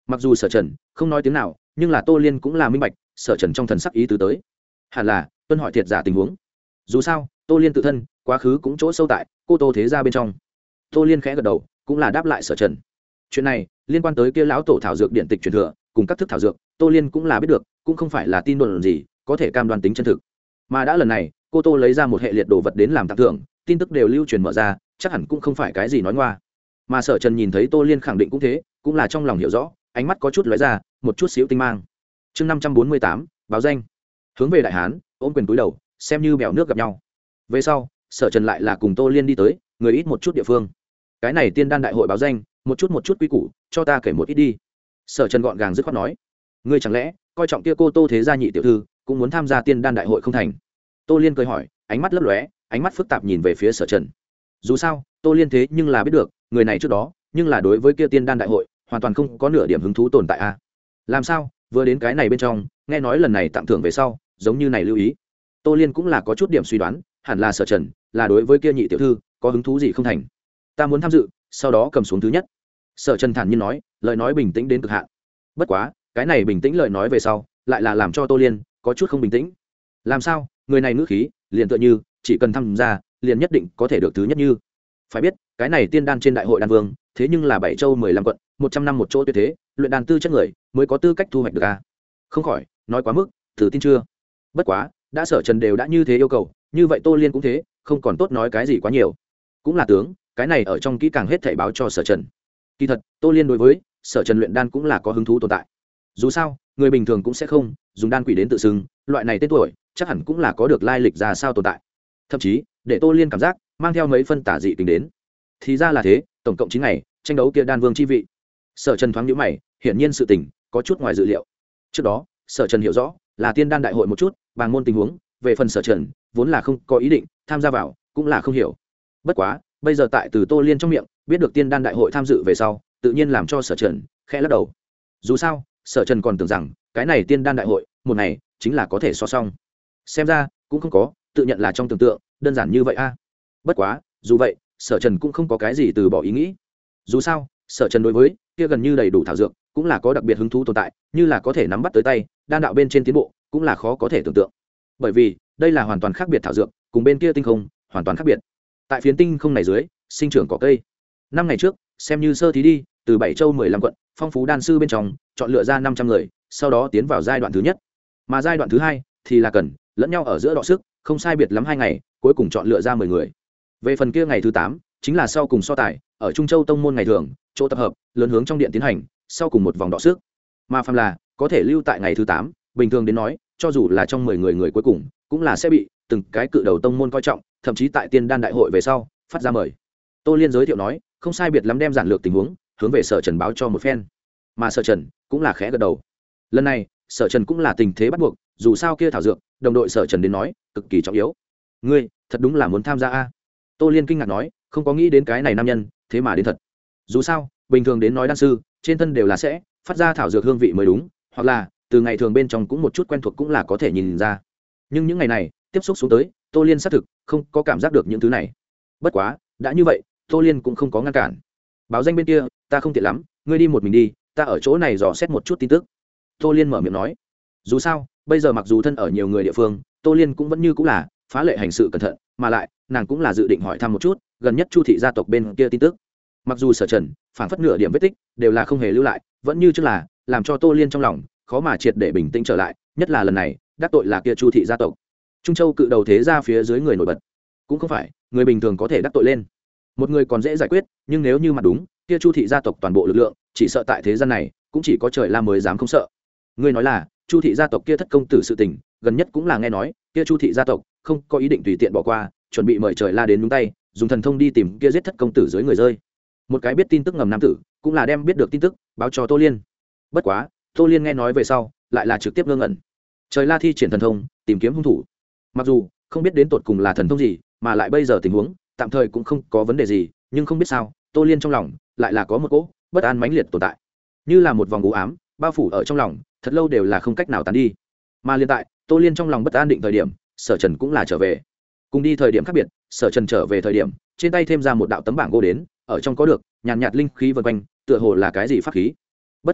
mặc dù sở trần không nói tiếng nào, nhưng là tô liên cũng là minh bạch sở trần trong thần sắc ý tứ tới, hẳn là tuân hỏi thiệt giả tình huống. Dù sao tô liên tự thân quá khứ cũng chỗ sâu tại cô tô thế gia bên trong. Tô liên khẽ gật đầu cũng là đáp lại sở trần. Chuyện này liên quan tới kia lão tổ thảo dược điện tịch truyền thừa cùng các thức thảo dược, tô liên cũng là biết được, cũng không phải là tin đồn gì có thể cam đoan tính chân thực. Mà đã lần này cô tô lấy ra một hệ liệt đồ vật đến làm tặng thưởng, tin tức đều lưu truyền mở ra, chắc hẳn cũng không phải cái gì nói ngoa. Mà sở trần nhìn thấy tô liên khẳng định cũng thế, cũng là trong lòng hiểu rõ, ánh mắt có chút lóe ra một chút xíu tinh mang. Chương 548, báo danh. Hướng về đại hán ôm quyền túi đầu, xem như bèo nước gặp nhau. Về sau sở trần lại là cùng tô liên đi tới người ít một chút địa phương. Cái này tiên đan đại hội báo danh, một chút quy củ cho ta kể một ít đi. Sở trần gọn gàng dứt khoát nói. Ngươi chẳng lẽ coi trọng kia cô tô thế gia nhị tiểu thư cũng muốn tham gia tiên đan đại hội không thành? Tô liên cười hỏi, ánh mắt lấp lóe, ánh mắt phức tạp nhìn về phía sở trần. Dù sao tô liên thế nhưng là biết được người này trước đó, nhưng là đối với kia tiên đan đại hội hoàn toàn không có nửa điểm hứng thú tồn tại a. Làm sao vừa đến cái này bên trong, nghe nói lần này tặng thưởng về sau giống như này lưu ý. Tô liên cũng là có chút điểm suy đoán, hẳn là sở trần là đối với kia nhị tiểu thư có hứng thú gì không thành. Ta muốn tham dự, sau đó cầm xuống thứ nhất. Sở trần thản nhiên nói, lời nói bình tĩnh đến cực hạn. Bất quá cái này bình tĩnh lời nói về sau lại là làm cho tô liên có chút không bình tĩnh. Làm sao người này ngữ khí liền tựa như chỉ cần tham gia liền nhất định có thể được thứ nhất như. Phải biết cái này tiên đan trên đại hội đan vương thế nhưng là 7 châu 15 quận 100 năm một chỗ tuyệt thế, luyện đan tư chất người mới có tư cách thu hoạch được a. Không khỏi nói quá mức, thử tin chưa? Bất quá đã sở trần đều đã như thế yêu cầu, như vậy tô liên cũng thế, không còn tốt nói cái gì quá nhiều. Cũng là tướng cái này ở trong kỹ càng hết thảy báo cho sở trần. Kỳ thật tô liên đối với sở trần luyện đan cũng là có hứng thú tồn tại. Dù sao người bình thường cũng sẽ không dùng đan quỷ đến tự xưng, loại này tên tuổi chắc hẳn cũng là có được lai lịch ra sao tồn tại. Thậm chí để tô liên cảm giác mang theo mấy phân tả dị tính đến. Thì ra là thế, tổng cộng 9 ngày tranh đấu kia đan vương chi vị. Sở trần thoáng nhíu mày, hiển nhiên sự tình có chút ngoài dự liệu. Trước đó sở trần hiểu rõ là tiên đan đại hội một chút bàng môn tình huống, về phần sở trần vốn là không có ý định tham gia vào, cũng là không hiểu. Bất quá bây giờ tại từ tô liên trong miệng biết được tiên đan đại hội tham dự về sau, tự nhiên làm cho sở trần khẽ lắc đầu. Dù sao sở trần còn tưởng rằng cái này tiên đan đại hội một ngày chính là có thể so xong, xem ra cũng không có tự nhận là trong tưởng tượng đơn giản như vậy a. Bất quá dù vậy sở trần cũng không có cái gì từ bỏ ý nghĩ. Dù sao sở trần đối với kia gần như đầy đủ thảo dược cũng là có đặc biệt hứng thú tồn tại, như là có thể nắm bắt tới tay, đan đạo bên trên tiến bộ cũng là khó có thể tưởng tượng. Bởi vì đây là hoàn toàn khác biệt thảo dược, cùng bên kia tinh không hoàn toàn khác biệt. Tại phiến tinh không này dưới sinh trưởng cỏ cây. 5 ngày trước xem như sơ thí đi, từ 7 châu 15 quận phong phú đan sư bên trong chọn lựa ra 500 người, sau đó tiến vào giai đoạn thứ nhất. Mà giai đoạn thứ hai thì là cần lẫn nhau ở giữa đọ sức, không sai biệt lắm 2 ngày, cuối cùng chọn lựa ra 10 người. Về phần kia ngày thứ 8 chính là sau cùng so tài, ở Trung Châu tông môn ngày thường, chỗ tập hợp lớn hướng trong điện tiến hành, sau cùng một vòng đọ sức. Mà phàm là có thể lưu tại ngày thứ 8, bình thường đến nói, cho dù là trong 10 người cuối cùng, cũng là sẽ bị từng cái cự đầu tông môn coi trọng, thậm chí tại tiên đan đại hội về sau phát ra mời. Tô liên giới thiệu nói, không sai biệt lắm đem giản lược tình huống hướng về sở trần báo cho một phen. Mà sở trần cũng là khẽ gật đầu. Lần này sở trần cũng là tình thế bắt buộc, dù sao kia thảo dược đồng đội sở trần đến nói cực kỳ trọng yếu. Ngươi thật đúng là muốn tham gia a? Tô liên kinh ngạc nói, không có nghĩ đến cái này nam nhân thế mà đến thật. Dù sao bình thường đến nói đan sư trên thân đều là sẽ phát ra thảo dược hương vị mới đúng, hoặc là từ ngày thường bên trong cũng một chút quen thuộc cũng là có thể nhìn ra. Nhưng những ngày này tiếp xúc xuống tới, tô liên xác thực không có cảm giác được những thứ này. Bất quá đã như vậy, tô liên cũng không có ngăn cản. Báo danh bên kia ta không tiện lắm, ngươi đi một mình đi, ta ở chỗ này dò xét một chút tin tức. Tô liên mở miệng nói. Dù sao bây giờ mặc dù thân ở nhiều người địa phương, tô liên cũng vẫn như cũng là phá lệ hành sự cẩn thận, mà lại nàng cũng là dự định hỏi thăm một chút gần nhất chu thị gia tộc bên kia tin tức. Mặc dù sở trần phảng phất nửa điểm vết tích đều là không hề lưu lại, vẫn như trước là làm cho tô liên trong lòng khó mà triệt để bình tĩnh trở lại, nhất là lần này đắc tội là kia chu thị gia tộc, Trung Châu cự đầu thế gia phía dưới người nổi bật, cũng không phải người bình thường có thể đắc tội lên. Một người còn dễ giải quyết, nhưng nếu như mà đúng kia chu thị gia tộc toàn bộ lực lượng, chỉ sợ tại thế gian này cũng chỉ có trời la mới dám không sợ. Ngươi nói là chu thị gia tộc kia thất công tử sự tình, gần nhất cũng là nghe nói kia chu thị gia tộc không có ý định tùy tiện bỏ qua, chuẩn bị mời trời la đến nhúng tay, dùng thần thông đi tìm kia giết thất công tử dưới người rơi. Một cái biết tin tức ngầm nam tử cũng là đem biết được tin tức báo cho tô liên. Bất quá tô liên nghe nói về sau lại là trực tiếp ngơ ngẩn. Trời la thi triển thần thông tìm kiếm hung thủ, mặc dù không biết đến tột cùng là thần thông gì, mà lại bây giờ tình huống tạm thời cũng không có vấn đề gì, nhưng không biết sao tô liên trong lòng lại là có một cỗ bất an mãnh liệt tồn tại, như là một vòng u ám bao phủ ở trong lòng, thật lâu đều là không cách nào tán đi. Mà liên tại tô liên trong lòng bất an định thời điểm, sở trần cũng là trở về. Cùng đi thời điểm khác biệt, sở trần trở về thời điểm trên tay thêm ra một đạo tấm bảng gỗ đến, ở trong có được nhàn nhạt linh khí vần quanh, tựa hồ là cái gì pháp khí. Bất quá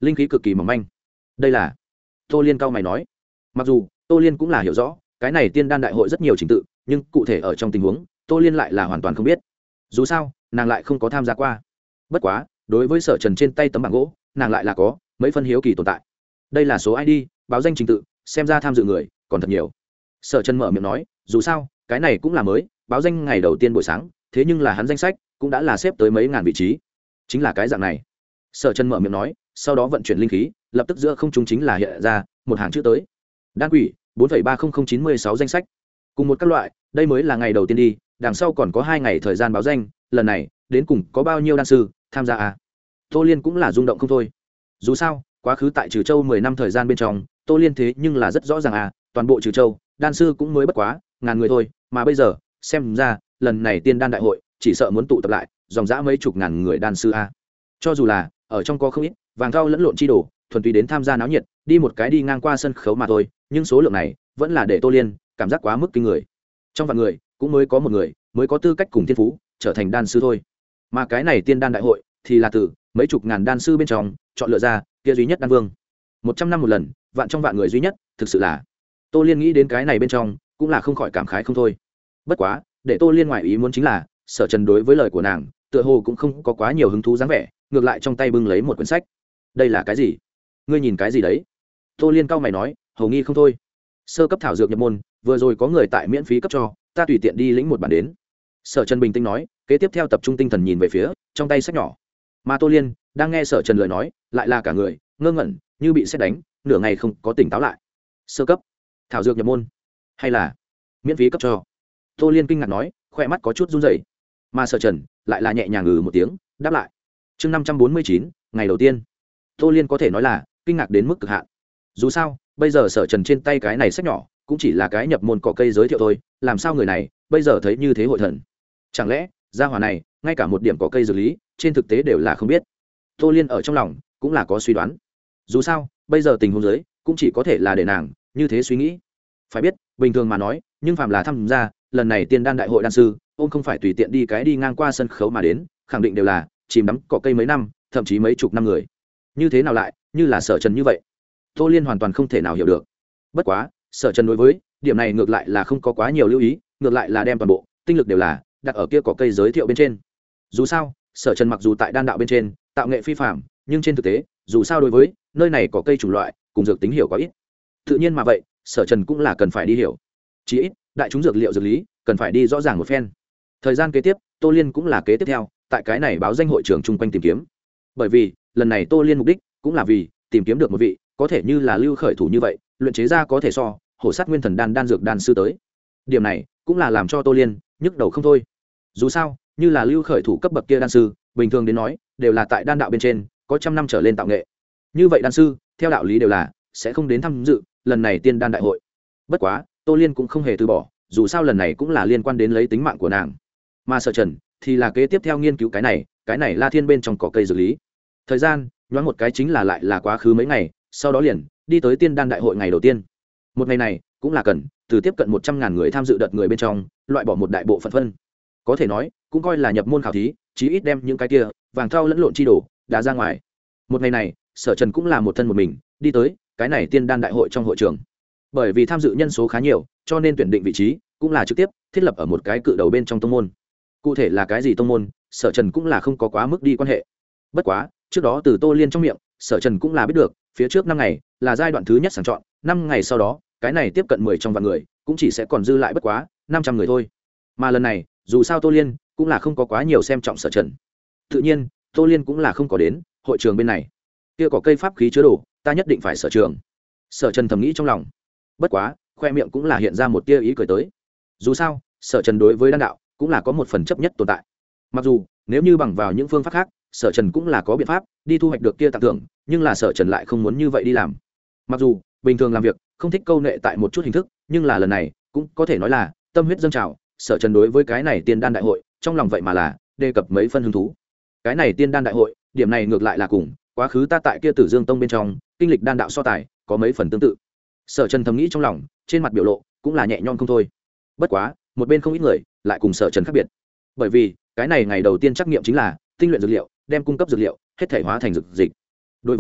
linh khí cực kỳ mỏng manh. Đây là, Tô Liên cao mày nói. Mặc dù Tô Liên cũng là hiểu rõ cái này tiên đan đại hội rất nhiều trình tự, nhưng cụ thể ở trong tình huống Tô Liên lại là hoàn toàn không biết. Dù sao nàng lại không có tham gia qua. Bất quá đối với Sở Trần trên tay tấm bảng gỗ nàng lại là có mấy phân hiếu kỳ tồn tại. Đây là số ID, báo danh trình tự, xem ra tham dự người còn thật nhiều. Sở Trần mở miệng nói, dù sao cái này cũng là mới báo danh ngày đầu tiên buổi sáng, thế nhưng là hắn danh sách cũng đã là xếp tới mấy ngàn vị trí, chính là cái dạng này. Sở Trần mở miệng nói, sau đó vận chuyển linh khí, lập tức giữa không trung chính là hiện ra một hàng chữ tới: đan quỷ 4,30096 danh sách, cùng một các loại. Đây mới là ngày đầu tiên đi, đằng sau còn có 2 ngày thời gian báo danh, lần này đến cùng có bao nhiêu đan sư tham gia à? Tô Liên cũng là rung động không thôi. Dù sao quá khứ tại Trừ Châu 10 năm thời gian bên trong, Tô Liên thế nhưng là rất rõ ràng à, toàn bộ Trừ Châu đan sư cũng mới bất quá ngàn người thôi, mà bây giờ xem ra lần này tiên đan đại hội chỉ sợ muốn tụ tập lại dòng dã mấy chục ngàn người đan sư a. Cho dù là ở trong có không ít vàng thau lẫn lộn chi đồ thuần túy đến tham gia náo nhiệt, đi một cái đi ngang qua sân khấu mà thôi, nhưng số lượng này vẫn là để Tô Liên cảm giác quá mức kinh người. Trong vạn người cũng mới có một người mới có tư cách cùng thiên phú trở thành đan sư thôi, mà cái này tiên đan đại hội thì là từ mấy chục ngàn đan sư bên trong chọn lựa ra kia duy nhất đan vương. 100 năm một lần, vạn trong vạn người duy nhất, thực sự là Tô Liên nghĩ đến cái này bên trong cũng là không khỏi cảm khái không thôi. Bất quá để Tô Liên ngoài ý muốn chính là Sở Trần đối với lời của nàng tựa hồ cũng không có quá nhiều hứng thú dáng vẻ, ngược lại trong tay bưng lấy một quyển sách. Đây là cái gì? Ngươi nhìn cái gì đấy? Tô Liên cau mày nói, hầu nghi không thôi. Sơ cấp thảo dược nhập môn, vừa rồi có người tại miễn phí cấp cho, ta tùy tiện đi lĩnh một bản đến. Sở Trần bình tĩnh nói, kế tiếp theo tập trung tinh thần nhìn về phía trong tay sách nhỏ. Mà Tô Liên đang nghe Sở Trần lời nói, lại là cả người ngơ ngẩn như bị sét đánh, nửa ngày không có tỉnh táo lại. Sơ cấp thảo dược nhập môn, hay là miễn phí cấp cho? Tô Liên kinh ngạc nói, khoe mắt có chút run rẩy. Mà Sở Trần lại là nhẹ nhàng một tiếng đáp lại. Chương 549, ngày đầu tiên. Tô Liên có thể nói là kinh ngạc đến mức cực hạn. Dù sao bây giờ Sở Trần trên tay cái này sách nhỏ cũng chỉ là cái nhập môn cỏ cây giới thiệu thôi, làm sao người này bây giờ thấy như thế hội thần? Chẳng lẽ gia hỏa này ngay cả một điểm cỏ cây dược lý trên thực tế đều là không biết? Tô Liên ở trong lòng cũng là có suy đoán. Dù sao bây giờ tình huống giới cũng chỉ có thể là để nàng như thế suy nghĩ. Phải biết bình thường mà nói, nhưng phàm là tham gia lần này tiên đan đại hội đan sư, ông không phải tùy tiện đi cái đi ngang qua sân khấu mà đến, khẳng định đều là chìm đắm cỏ cây mấy năm, thậm chí mấy chục năm người. Như thế nào lại như là Sở Trần như vậy? Tô Liên hoàn toàn không thể nào hiểu được. Bất quá Sở Trần đối với điểm này ngược lại là không có quá nhiều lưu ý, ngược lại là đem toàn bộ tinh lực đều là đặt ở kia cỏ cây giới thiệu bên trên. Dù sao Sở Trần mặc dù tại đan đạo bên trên tạo nghệ phi phạm, nhưng trên thực tế dù sao đối với nơi này có cây chủng loại cùng dược tính hiểu quá ít. Tự nhiên mà vậy Sở Trần cũng là cần phải đi hiểu, chí ít đại chúng dược liệu dược lý cần phải đi rõ ràng một phen. Thời gian kế tiếp Tô Liên cũng là kế tiếp theo tại cái này báo danh hội trường chung quanh tìm kiếm, bởi vì lần này Tô Liên mục đích cũng là vì tìm kiếm được một vị có thể như là Lưu Khởi Thủ như vậy luyện chế ra có thể so hổ sát nguyên thần đan dược đan sư tới. Điểm này cũng là làm cho Tô Liên nhức đầu không thôi. Dù sao như là Lưu Khởi Thủ cấp bậc kia đan sư, bình thường đến nói đều là tại đan đạo bên trên có trăm năm trở lên tạo nghệ, như vậy đan sư theo đạo lý đều là sẽ không đến tham dự lần này tiên đan đại hội. Bất quá Tô Liên cũng không hề từ bỏ, dù sao lần này cũng là liên quan đến lấy tính mạng của nàng. Mà Sở Trần thì là kế tiếp theo nghiên cứu cái này La Thiên bên trong cỏ cây dược lý. Thời gian nhoáng một cái chính là lại là quá khứ mấy ngày, sau đó liền đi tới tiên đan đại hội ngày đầu tiên. Một ngày này cũng là cần từ tiếp cận 100.000 người tham dự đợt người bên trong loại bỏ một đại bộ phận phân, có thể nói cũng coi là nhập môn khảo thí, chí ít đem những cái kia vàng thau lẫn lộn chi đổ đã ra ngoài. Một ngày này Sở Trần cũng là một thân một mình đi tới cái này tiên đan đại hội trong hội trường. Bởi vì tham dự nhân số khá nhiều, cho nên tuyển định vị trí cũng là trực tiếp thiết lập ở một cái cự đầu bên trong tông môn. Cụ thể là cái gì tông môn, Sở Trần cũng là không có quá mức đi quan hệ. Bất quá trước đó từ Tô Liên trong miệng, Sở Trần cũng là biết được phía trước 5 ngày là giai đoạn thứ nhất sàng chọn, 5 ngày sau đó cái này tiếp cận 10 trong vạn người cũng chỉ sẽ còn dư lại bất quá 500 người thôi. Mà lần này dù sao Tô Liên cũng là không có quá nhiều xem trọng Sở Trần, tự nhiên Tô Liên cũng là không có đến hội trường bên này. Kia có cây pháp khí chứa đồ, ta nhất định phải sở trường. Sở Trần thầm nghĩ trong lòng. Bất quá khoe miệng cũng là hiện ra một tia ý cười tới. Dù sao Sở Trần đối với đan đạo cũng là có một phần chấp nhất tồn tại. Mặc dù nếu như bằng vào những phương pháp khác, Sở Trần cũng là có biện pháp đi thu hoạch được kia tặng thưởng, nhưng là Sở Trần lại không muốn như vậy đi làm. Mặc dù bình thường làm việc không thích câu nệ tại một chút hình thức, nhưng là lần này cũng có thể nói là tâm huyết dâng trào. Sở Trần đối với cái này tiên đan đại hội trong lòng vậy mà là đề cập mấy phân hứng thú. Cái này tiên đan đại hội, điểm này ngược lại là cùng quá khứ ta tại kia Tử Dương Tông bên trong kinh lịch đan đạo so tài có mấy phần tương tự. Sở Trần thầm nghĩ trong lòng, trên mặt biểu lộ cũng là nhẹ nhõm không thôi. Bất quá một bên không ít người lại cùng Sở Trần khác biệt, bởi vì cái này ngày đầu tiên trắc nghiệm chính là tinh luyện dược liệu, đem cung cấp dược liệu hết thể hóa thành dược dịch. Đối với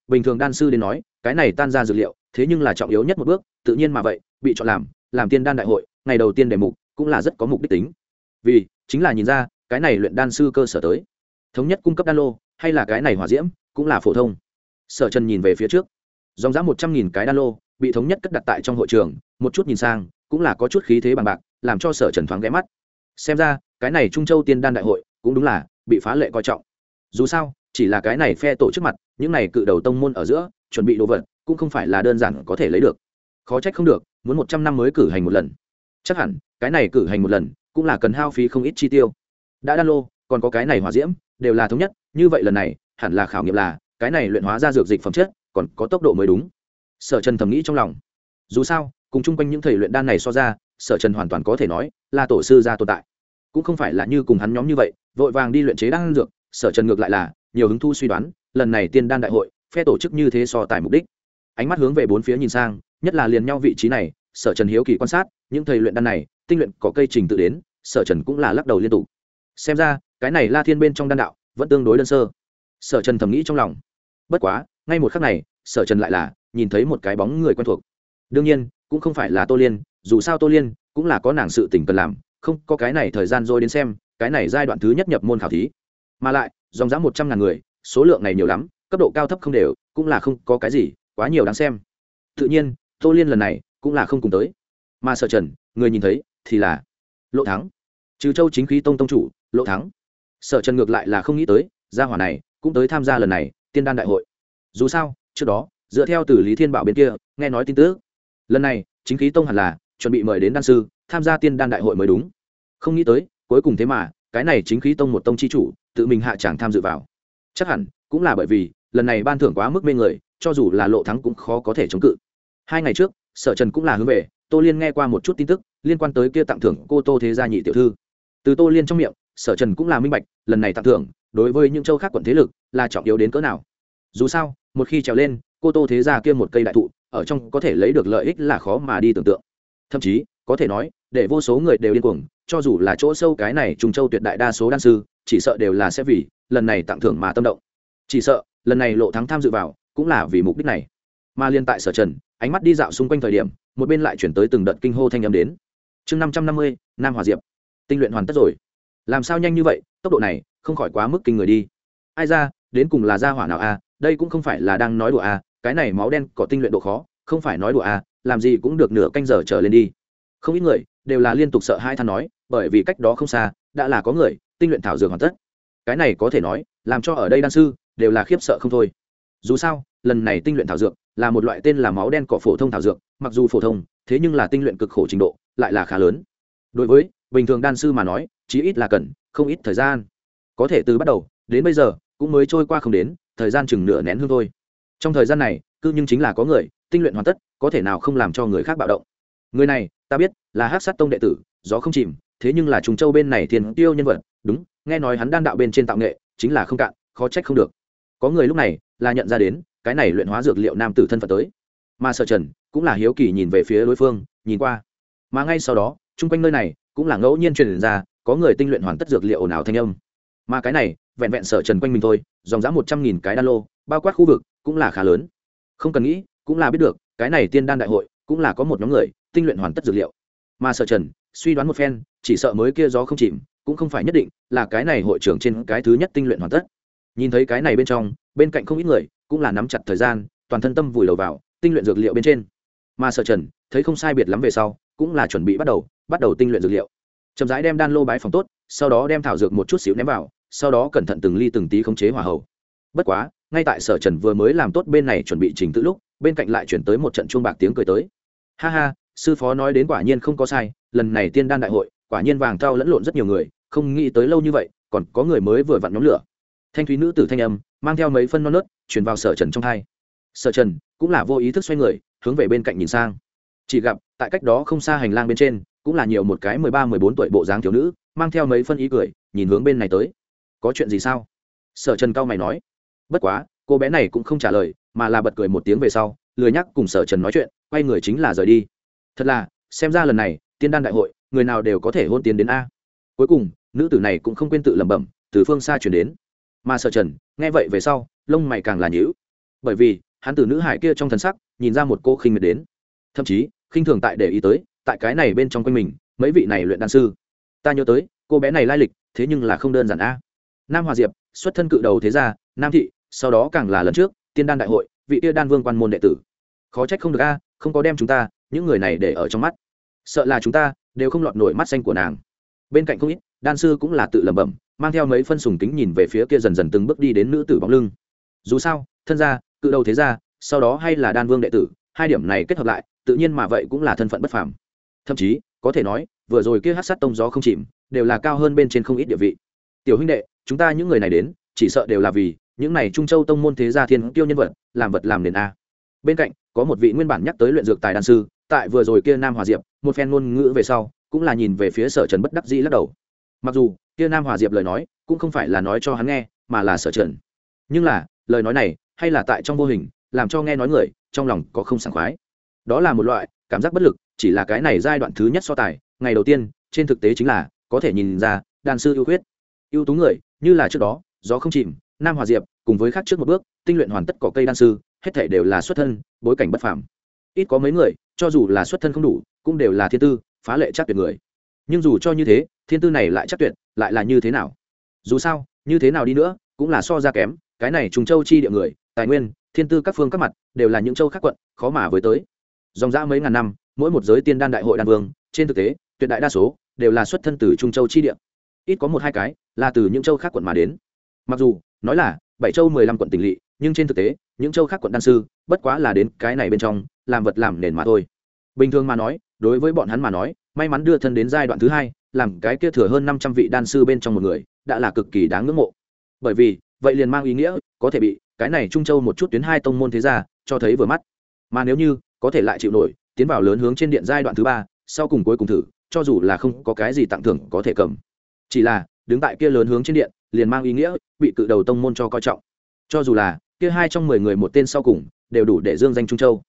bình thường đan sư đến nói cái này tan ra dược liệu thế nhưng là trọng yếu nhất một bước, tự nhiên mà vậy bị chọn làm tiên đan đại hội ngày đầu tiên đề mục cũng là rất có mục đích tính, vì chính là nhìn ra cái này luyện đan sư cơ sở tới thống nhất cung cấp đan lô hay là cái này hỏa diễm cũng là phổ thông. Sở Trần nhìn về phía trước, dòng giá 100.000 cái đan lô bị thống nhất cất đặt tại trong hội trường, một chút nhìn sang cũng là có chút khí thế bằng bạc, làm cho Sở Trần thoáng ghé mắt. Xem ra cái này Trung Châu Tiên Đan đại hội cũng đúng là bị phá lệ coi trọng. Dù sao chỉ là cái này phe tổ trước mặt, những này cự đầu tông môn ở giữa chuẩn bị đồ vật cũng không phải là đơn giản có thể lấy được. Khó trách không được, muốn 100 năm mới cử hành một lần. Chắc hẳn cái này cử hành một lần cũng là cần hao phí không ít chi tiêu. Đã đan lô còn có cái này hỏa diễm đều là thống nhất, như vậy lần này hẳn là khảo nghiệm là cái này luyện hóa ra dược dịch phẩm chất còn có tốc độ mới đúng. Sở Trần thầm nghĩ trong lòng. Dù sao cùng chung quanh những thầy luyện đan này so ra, Sở Trần hoàn toàn có thể nói là tổ sư gia tồn tại, cũng không phải là như cùng hắn nhóm như vậy vội vàng đi luyện chế đan dược. Sở Trần ngược lại là nhiều hứng thu suy đoán lần này tiên đan đại hội phe tổ chức như thế so tài mục đích. Ánh mắt hướng về bốn phía nhìn sang, nhất là liền nhau vị trí này, Sở Trần hiếu kỳ quan sát những thầy luyện đan này tinh luyện có cây trình tự đến. Sở Trần cũng là lắc đầu liên tục, xem ra cái này La Thiên bên trong đan đạo vẫn tương đối đơn sơ. Sở Trần thầm nghĩ trong lòng. Bất quá ngay một khắc này, Sở Trần lại là nhìn thấy một cái bóng người quen thuộc. Đương nhiên cũng không phải là Tô Liên, dù sao Tô Liên cũng là có nàng sự tình cần làm, không có cái này thời gian rồi đến xem cái này giai đoạn thứ nhất nhập môn khảo thí, mà lại dòng giá 100.000 người, số lượng này nhiều lắm, cấp độ cao thấp không đều, cũng là không có cái gì quá nhiều đáng xem. Tự nhiên Tô Liên lần này cũng là không cùng tới, mà Sở Trần người nhìn thấy thì là Lộ Thắng, Trừ Châu Chính Khí Tông tông chủ Lộ Thắng. Sở Trần ngược lại là không nghĩ tới gia hỏa này cũng tới tham gia lần này tiên đan đại hội. Dù sao trước đó dựa theo từ Lý Thiên Bảo bên kia nghe nói tin tức, lần này Chính Khí Tông hẳn là chuẩn bị mời đến đan sư tham gia tiên đan đại hội mới đúng. Không nghĩ tới cuối cùng thế mà cái này Chính Khí Tông một tông chi chủ tự mình hạ tràng tham dự vào. Chắc hẳn cũng là bởi vì lần này ban thưởng quá mức mê người, cho dù là Lộ Thắng cũng khó có thể chống cự. 2 ngày trước Sở Trần cũng là hướng về Tô Liên nghe qua một chút tin tức liên quan tới kia tặng thưởng cô Tô thế gia nhị tiểu thư. Từ Tô Liên trong miệng, Sở Trần cũng là minh bạch lần này tặng thưởng đối với những châu khác quận thế lực là trọng yếu đến cỡ nào. Dù sao một khi trèo lên cô Tô thế gia kia một cây đại thụ, ở trong có thể lấy được lợi ích là khó mà đi tưởng tượng, thậm chí có thể nói để vô số người đều điên cuồng. Cho dù là chỗ sâu cái này Trung Châu tuyệt đại đa số đan sư chỉ sợ đều là sẽ vì lần này tặng thưởng mà tâm động, chỉ sợ lần này Lộ Thắng tham dự vào cũng là vì mục đích này. Mà liên tại Sở Trần ánh mắt đi dạo xung quanh thời điểm, một bên lại chuyển tới từng đợt kinh hô thanh âm đến. Chương 550, Nam Hòa Diệp tinh luyện hoàn tất rồi. Làm sao nhanh như vậy, tốc độ này không khỏi quá mức kinh người đi. Ai ra, đến cùng là gia hỏa nào a? Đây cũng không phải là đang nói đùa a, cái này máu đen có tinh luyện độ khó, không phải nói đùa a, làm gì cũng được nửa canh giờ trở lên đi. Không ít người đều là liên tục sợ hai than nói, bởi vì cách đó không xa đã là có người tinh luyện thảo dược hoàn tất. Cái này có thể nói làm cho ở đây đan sư đều là khiếp sợ không thôi. Dù sao lần này tinh luyện thảo dược là một loại tên là máu đen cỏ phổ thông thảo dược, mặc dù phổ thông thế nhưng là tinh luyện cực khổ trình độ lại là khá lớn. Đối với bình thường đan sư mà nói chí ít là cần không ít thời gian, có thể từ bắt đầu đến bây giờ cũng mới trôi qua không đến thời gian chừng nửa nén hương thôi. Trong thời gian này cứ nhưng chính là có người tinh luyện hoàn tất, có thể nào không làm cho người khác bạo động. Người này ta biết là Hắc Sát Tông đệ tử Gió Không Chìm, thế nhưng là Trùng Châu bên này thiên tiêu nhân vật, đúng, nghe nói hắn đan đạo bên trên tạo nghệ chính là không cạn, khó trách không được. Có người lúc này là nhận ra đến cái này luyện hóa dược liệu nam tử thân phận tới, mà Sở Trần cũng là hiếu kỳ nhìn về phía đối phương, nhìn qua, mà ngay sau đó chung quanh nơi này cũng là ngẫu nhiên truyền ra có người tinh luyện hoàn tất dược liệu ồn ào thanh âm. Mà cái này vẹn vẹn Sở Trần quanh mình thôi, dòng giá 100.000 cái đan lô bao quát khu vực cũng là khá lớn. Không cần nghĩ cũng là biết được cái này tiên đan đại hội cũng là có một nhóm người tinh luyện hoàn tất dược liệu. Mà Sở Trần suy đoán một phen, chỉ sợ mới kia Gió Không Chìm cũng không phải nhất định là cái này hội trưởng trên cái thứ nhất tinh luyện hoàn tất. Nhìn thấy cái này bên trong, bên cạnh không ít người cũng là nắm chặt thời gian, toàn thân tâm vùi đầu vào tinh luyện dược liệu bên trên. Mà Sở Trần thấy không sai biệt lắm về sau, cũng là chuẩn bị bắt đầu tinh luyện dược liệu. Chậm rãi đem đan lô bái phòng tốt, sau đó đem thảo dược một chút xíu ném vào, sau đó cẩn thận từng ly từng tí khống chế hỏa hầu. Bất quá ngay tại Sở Trần vừa mới làm tốt bên này chuẩn bị trình tự lúc, bên cạnh lại chuyển tới một trận chuông bạc tiếng cười tới. Ha ha, sư phó nói đến quả nhiên không có sai, lần này tiên đan đại hội quả nhiên vàng thau lẫn lộn rất nhiều người, không nghĩ tới lâu như vậy còn có người mới vừa vặn nhóm lửa. Thanh thúy nữ tử thanh âm mang theo mấy phân non nớt truyền vào Sở Trần trong tai. Sở Trần cũng là vô ý thức xoay người hướng về bên cạnh nhìn sang, chỉ gặp tại cách đó không xa hành lang bên trên cũng là nhiều một cái 13-14 tuổi bộ dáng thiếu nữ, mang theo mấy phân ý cười nhìn hướng bên này tới. Có chuyện gì sao? Sở Trần cau mày nói. Bất quá cô bé này cũng không trả lời, mà là bật cười một tiếng về sau, lười nhắc cùng Sở Trần nói chuyện, quay người chính là rời đi. Thật là xem ra lần này tiên đan đại hội người nào đều có thể hôn tiến đến a. Cuối cùng nữ tử này cũng không quên tự lẩm bẩm từ phương xa chuyển đến. Mà Sở Trần nghe vậy về sau lông mày càng là nhíu. bởi vì hắn từ nữ hải kia trong thần sắc nhìn ra một cô khinh miệt đến, thậm chí khinh thường tại để ý tới tại cái này bên trong quanh mình mấy vị này luyện đan sư. Ta nhớ tới cô bé này lai lịch thế nhưng là không đơn giản a. Nam Hòa Diệp xuất thân cự đầu thế gia Nam thị, sau đó càng là lần trước tiên đan đại hội vị kia đan vương quan môn đệ tử. Khó trách không được a, không có đem chúng ta những người này để ở trong mắt, sợ là chúng ta đều không lọt nổi mắt xanh của nàng. Bên cạnh không ít đan sư cũng là tự lẩm bẩm, mang theo mấy phân sùng kính nhìn về phía kia dần dần từng bước đi đến nữ tử bóng lưng. Dù sao thân gia cự đầu thế gia, sau đó hay là đan vương đệ tử, hai điểm này kết hợp lại tự nhiên mà vậy cũng là thân phận bất phàm. Thậm chí có thể nói vừa rồi kia hắc sát tông gió không chìm đều là cao hơn bên trên không ít địa vị. Tiểu huynh đệ, chúng ta những người này đến chỉ sợ đều là vì những này Trung Châu tông môn thế gia thiên kiêu nhân vật làm vật làm nền a. Bên cạnh có một vị nguyên bản nhắc tới luyện dược tài đan sư, tại vừa rồi kia Nam Hòa Diệp một phen ngôn ngữ về sau cũng là nhìn về phía Sở Trần bất đắc dĩ lắc đầu. Mặc dù kia Nam Hòa Diệp lời nói cũng không phải là nói cho hắn nghe mà là Sở Trần, nhưng là lời nói này hay là tại trong vô hình làm cho nghe nói người trong lòng có không sảng khoái. Đó là một loại cảm giác bất lực, chỉ là cái này giai đoạn thứ nhất so tài ngày đầu tiên trên thực tế chính là có thể nhìn ra đan sư ưu khuyết ưu tú người, như là trước đó gió không chìm Nam Hòa Diệp cùng với khác trước một bước tinh luyện hoàn tất cỏ cây đan sư, hết thảy đều là xuất thân bối cảnh bất phàm. Ít có mấy người cho dù là xuất thân không đủ cũng đều là thiên tư phá lệ chắc tuyệt người. Nhưng dù cho như thế, thiên tư này lại chắc tuyệt lại là như thế nào? Dù sao như thế nào đi nữa cũng là so ra kém cái này Trùng Châu chi địa người, tài nguyên thiên tư các phương các mặt đều là những châu khác quận khó mà với tới. Dòng dã mấy ngàn năm, mỗi một giới tiên đan đại hội đan vương trên thực tế tuyệt đại đa số đều là xuất thân từ Trung Châu chi địa, ít có một hai cái là từ những châu khác quận mà đến. Mặc dù nói là 7 châu 15 quận tỉnh lỵ, nhưng trên thực tế những châu khác quận đan sư bất quá là đến cái này bên trong làm vật làm nền mà thôi. Bình thường mà nói, đối với bọn hắn mà nói, may mắn đưa thân đến giai đoạn thứ hai, làm cái kia thừa hơn 500 vị đan sư bên trong một người đã là cực kỳ đáng ngưỡng mộ. Bởi vì vậy liền mang ý nghĩa có thể bị cái này Trung Châu một chút tuyến hai tông môn thế gia cho thấy vừa mắt. Mà nếu như có thể lại chịu nổi tiến vào lớn hướng trên điện giai đoạn thứ ba, sau cùng cuối cùng thử, cho dù là không có cái gì tặng thưởng có thể cầm, chỉ là đứng tại kia lớn hướng trên điện liền mang ý nghĩa bị cự đầu tông môn cho coi trọng. Cho dù là kia 2 trong 10 người một tên sau cùng đều đủ để dương danh Trung Châu.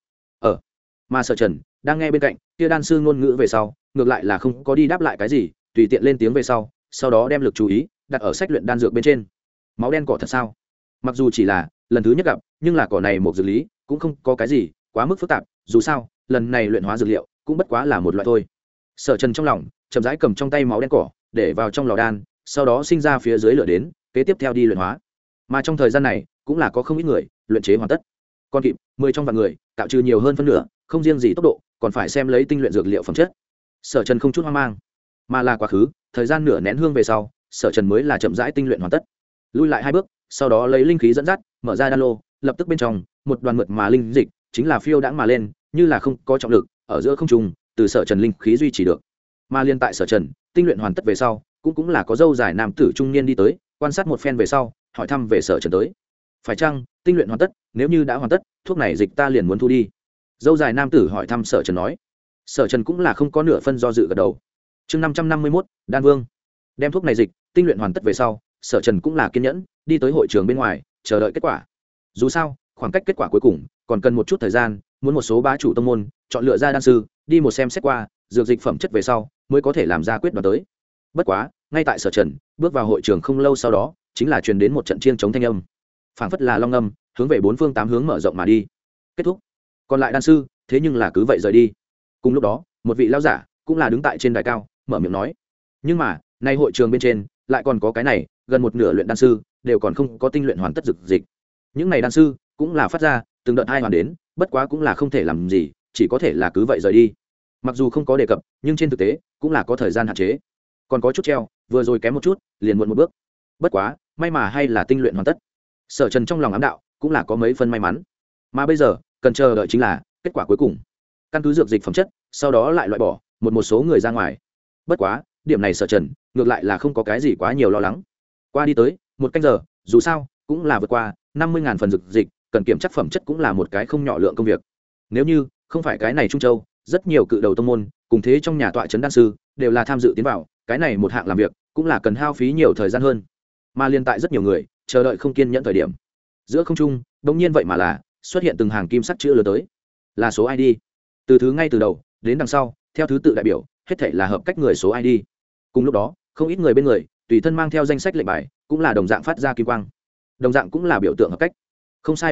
Mà Sở Trần đang nghe bên cạnh kia đan sư ngôn ngữ về sau, ngược lại là không có đi đáp lại cái gì, tùy tiện lên tiếng về sau đó đem lực chú ý đặt ở sách luyện đan dược bên trên. Máu đen cỏ thật sao? Mặc dù chỉ là lần thứ nhất gặp, nhưng là cỏ này một dược lý cũng không có cái gì quá mức phức tạp, dù sao lần này luyện hóa dược liệu cũng bất quá là một loại thôi. Sở Trần trong lòng chậm rãi cầm trong tay máu đen cỏ để vào trong lò đan, sau đó sinh ra phía dưới lửa đến, kế tiếp theo đi luyện hóa. Mà trong thời gian này cũng là có không ít người luyện chế hoàn tất, còn kịp 10 trong vạn người tạo trừ nhiều hơn phân nửa, không riêng gì tốc độ còn phải xem lấy tinh luyện dược liệu phẩm chất. Sở Trần không chút hoang mang, mà là quá khứ thời gian nửa nén hương về sau, Sở Trần mới là chậm rãi tinh luyện hoàn tất, lui lại 2 bước, sau đó lấy linh khí dẫn dắt mở ra đan lô, lập tức bên trong một đoàn mượt mà linh dịch chính là phiêu đãng mà lên, như là không có trọng lực ở giữa không trung, từ Sở Trần linh khí duy trì được. Mà liên tại Sở Trần tinh luyện hoàn tất về sau, cũng là có dâu dài nam tử trung niên đi tới, quan sát một phen về sau hỏi thăm về Sở Trần tới. Phải chăng tinh luyện hoàn tất? Nếu như đã hoàn tất, thuốc này dịch ta liền muốn thu đi. Dâu dài nam tử hỏi thăm Sở Trần nói. Sở Trần cũng là không có nửa phân do dự gật đầu. Chương 551, đan vương. Đem thuốc này dịch tinh luyện hoàn tất về sau, Sở Trần cũng là kiên nhẫn đi tới hội trường bên ngoài chờ đợi kết quả. Dù sao khoảng cách kết quả cuối cùng còn cần một chút thời gian, muốn một số bá chủ tông môn chọn lựa ra đan sư đi một xem xét qua dược dịch phẩm chất về sau mới có thể làm ra quyết đoán tới. Bất quá ngay tại Sở Trần bước vào hội trường không lâu sau đó, chính là truyền đến một trận chiêng chống thanh âm, phảng phất là long âm hướng về 4 phương 8 hướng mở rộng mà đi. Kết thúc. Còn lại đan sư thế nhưng là cứ vậy rời đi. Cùng lúc đó một vị lão giả cũng là đứng tại trên đài cao mở miệng nói, nhưng mà nay hội trường bên trên lại còn có cái này gần một nửa luyện đan sư đều còn không có tinh luyện hoàn tất dược dịch. Những này đan sư cũng là phát ra từng đợt hai hoàn đến, bất quá cũng là không thể làm gì, chỉ có thể là cứ vậy rời đi. Mặc dù không có đề cập, nhưng trên thực tế cũng là có thời gian hạn chế, còn có chút treo, vừa rồi kém một chút liền muộn một bước. Bất quá may mà hay là tinh luyện hoàn tất. Sở Trần trong lòng ám đạo cũng là có mấy phân may mắn, mà bây giờ cần chờ đợi chính là kết quả cuối cùng, căn cứ dược dịch phẩm chất sau đó lại loại bỏ một số người ra ngoài. Bất quá điểm này Sở Trần ngược lại là không có cái gì quá nhiều lo lắng. Qua đi tới 1 canh giờ, dù sao cũng là vượt qua 50.000 phần dược dịch, cần kiểm chắc phẩm chất cũng là một cái không nhỏ lượng công việc. Nếu như không phải cái này Trung Châu rất nhiều cự đầu tông môn cùng thế trong nhà tọa trấn đan sư đều là tham dự tiến vào, cái này một hạng làm việc cũng là cần hao phí nhiều thời gian hơn. Mà liên tại rất nhiều người chờ đợi không kiên nhẫn thời điểm, giữa không trung đột nhiên vậy mà là xuất hiện từng hàng kim sắc chữ lớn tới, là số ID. Từ thứ ngay từ đầu đến đằng sau theo thứ tự đại biểu hết thảy là hợp cách người số ID. Cùng lúc đó không ít người bên người tùy thân mang theo danh sách lệnh bài, cũng là đồng dạng phát ra kim quang, đồng dạng cũng là biểu tượng hợp cách. Không sai biệt lắm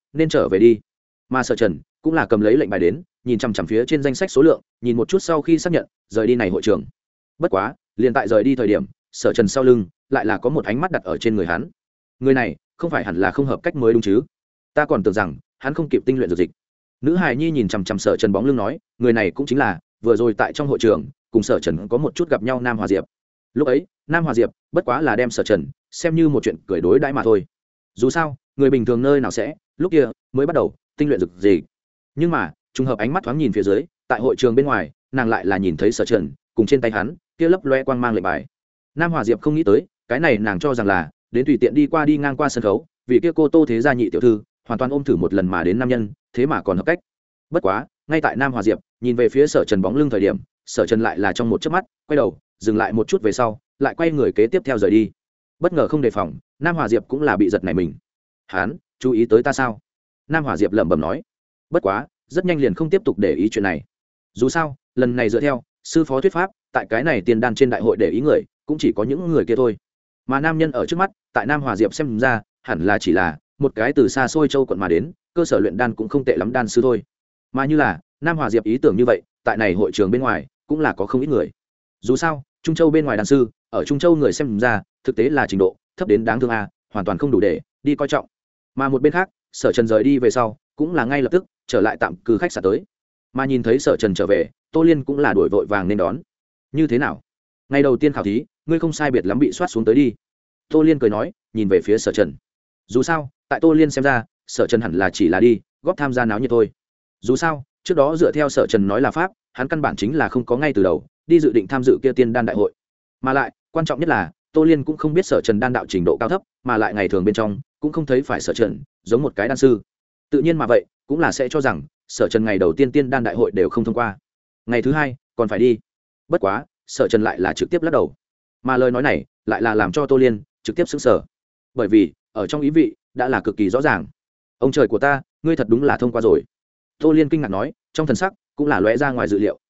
nên trở về đi. Mà Sở Trần cũng là cầm lấy lệnh bài đến, nhìn chằm chằm phía trên danh sách số lượng, nhìn một chút sau khi xác nhận rời đi này hội trường. Bất quá liền tại rời đi thời điểm, Sở Trần sau lưng lại là có một ánh mắt đặt ở trên người hắn. Người này không phải hẳn là không hợp cách mới đúng chứ? Ta còn tưởng rằng hắn không kịp tinh luyện dược dịch. Nữ hài nhi nhìn chằm chằm Sở Trần bóng lưng nói, người này cũng chính là vừa rồi tại trong hội trường cùng Sở Trần có một chút gặp nhau Nam Hòa Diệp. Lúc ấy Nam Hòa Diệp bất quá là đem Sở Trần xem như một chuyện cười đối đãi mà thôi. Dù sao người bình thường nơi nào sẽ lúc kia mới bắt đầu tinh luyện dược gì. Nhưng mà trùng hợp ánh mắt thoáng nhìn phía dưới, tại hội trường bên ngoài nàng lại là nhìn thấy Sở Trần cùng trên tay hắn kia lấp loe quang mang lệnh bài. Nam Hòa Diệp không nghĩ tới cái này, nàng cho rằng là đến tùy tiện đi qua đi ngang qua sân khấu, vì kia cô Tô thế gia nhị tiểu thư hoàn toàn ôm thử một lần mà đến nam nhân, thế mà còn hợp cách. Bất quá ngay tại Nam Hòa Diệp nhìn về phía Sở Trần bóng lưng thời điểm, Sở Trần lại là trong một chớp mắt quay đầu dừng lại một chút về sau lại quay người kế tiếp theo rời đi. Bất ngờ không đề phòng, Nam Hòa Diệp cũng là bị giật nảy mình. Hán chú ý tới ta sao? Nam Hòa Diệp lẩm bẩm nói. Bất quá rất nhanh liền không tiếp tục để ý chuyện này. Dù sao lần này dựa theo sư phó thuyết pháp, tại cái này tiền đan trên đại hội để ý người cũng chỉ có những người kia thôi. Mà nam nhân ở trước mắt tại Nam Hòa Diệp xem ra hẳn là chỉ là một cái từ xa xôi châu quận mà đến cơ sở luyện đan cũng không tệ lắm đan sư thôi. Mà như là Nam Hòa Diệp ý tưởng như vậy, tại này hội trường bên ngoài cũng là có không ít người. Dù sao Trung Châu bên ngoài đan sư ở Trung Châu người xem ra thực tế là trình độ thấp đến đáng thương a, hoàn toàn không đủ để đi coi trọng. Mà một bên khác Sở Trần rời đi về sau cũng là ngay lập tức trở lại tạm cư khách sạn tới. Mà nhìn thấy Sở Trần trở về, Tô Liên cũng là đuổi vội vàng nên đón. Như thế nào, ngày đầu tiên khảo thí ngươi không sai biệt lắm bị soát xuống tới đi. Tô Liên cười nói nhìn về phía Sở Trần. Dù sao tại Tô Liên xem ra Sở Trần hẳn là chỉ là đi góp tham gia náo nhiệt thôi. Dù sao trước đó dựa theo Sở Trần nói là pháp, hắn căn bản chính là không có ngay từ đầu đi dự định tham dự kia tiên đan đại hội. Mà lại quan trọng nhất là Tô Liên cũng không biết Sở Trần đan đạo trình độ cao thấp, mà lại ngày thường bên trong cũng không thấy phải Sở Trần giống một cái đan sư. Tự nhiên mà vậy cũng là sẽ cho rằng Sở Trần ngày đầu tiên tiên đan đại hội đều không thông qua, ngày thứ hai còn phải đi. Bất quá Sở Trần lại là trực tiếp lắc đầu, mà lời nói này lại là làm cho Tô Liên trực tiếp sững sờ, bởi vì ở trong ý vị đã là cực kỳ rõ ràng. Ông trời của ta, ngươi thật đúng là thông qua rồi. Tô Liên kinh ngạc nói, trong thần sắc cũng là lóe ra ngoài dự liệu.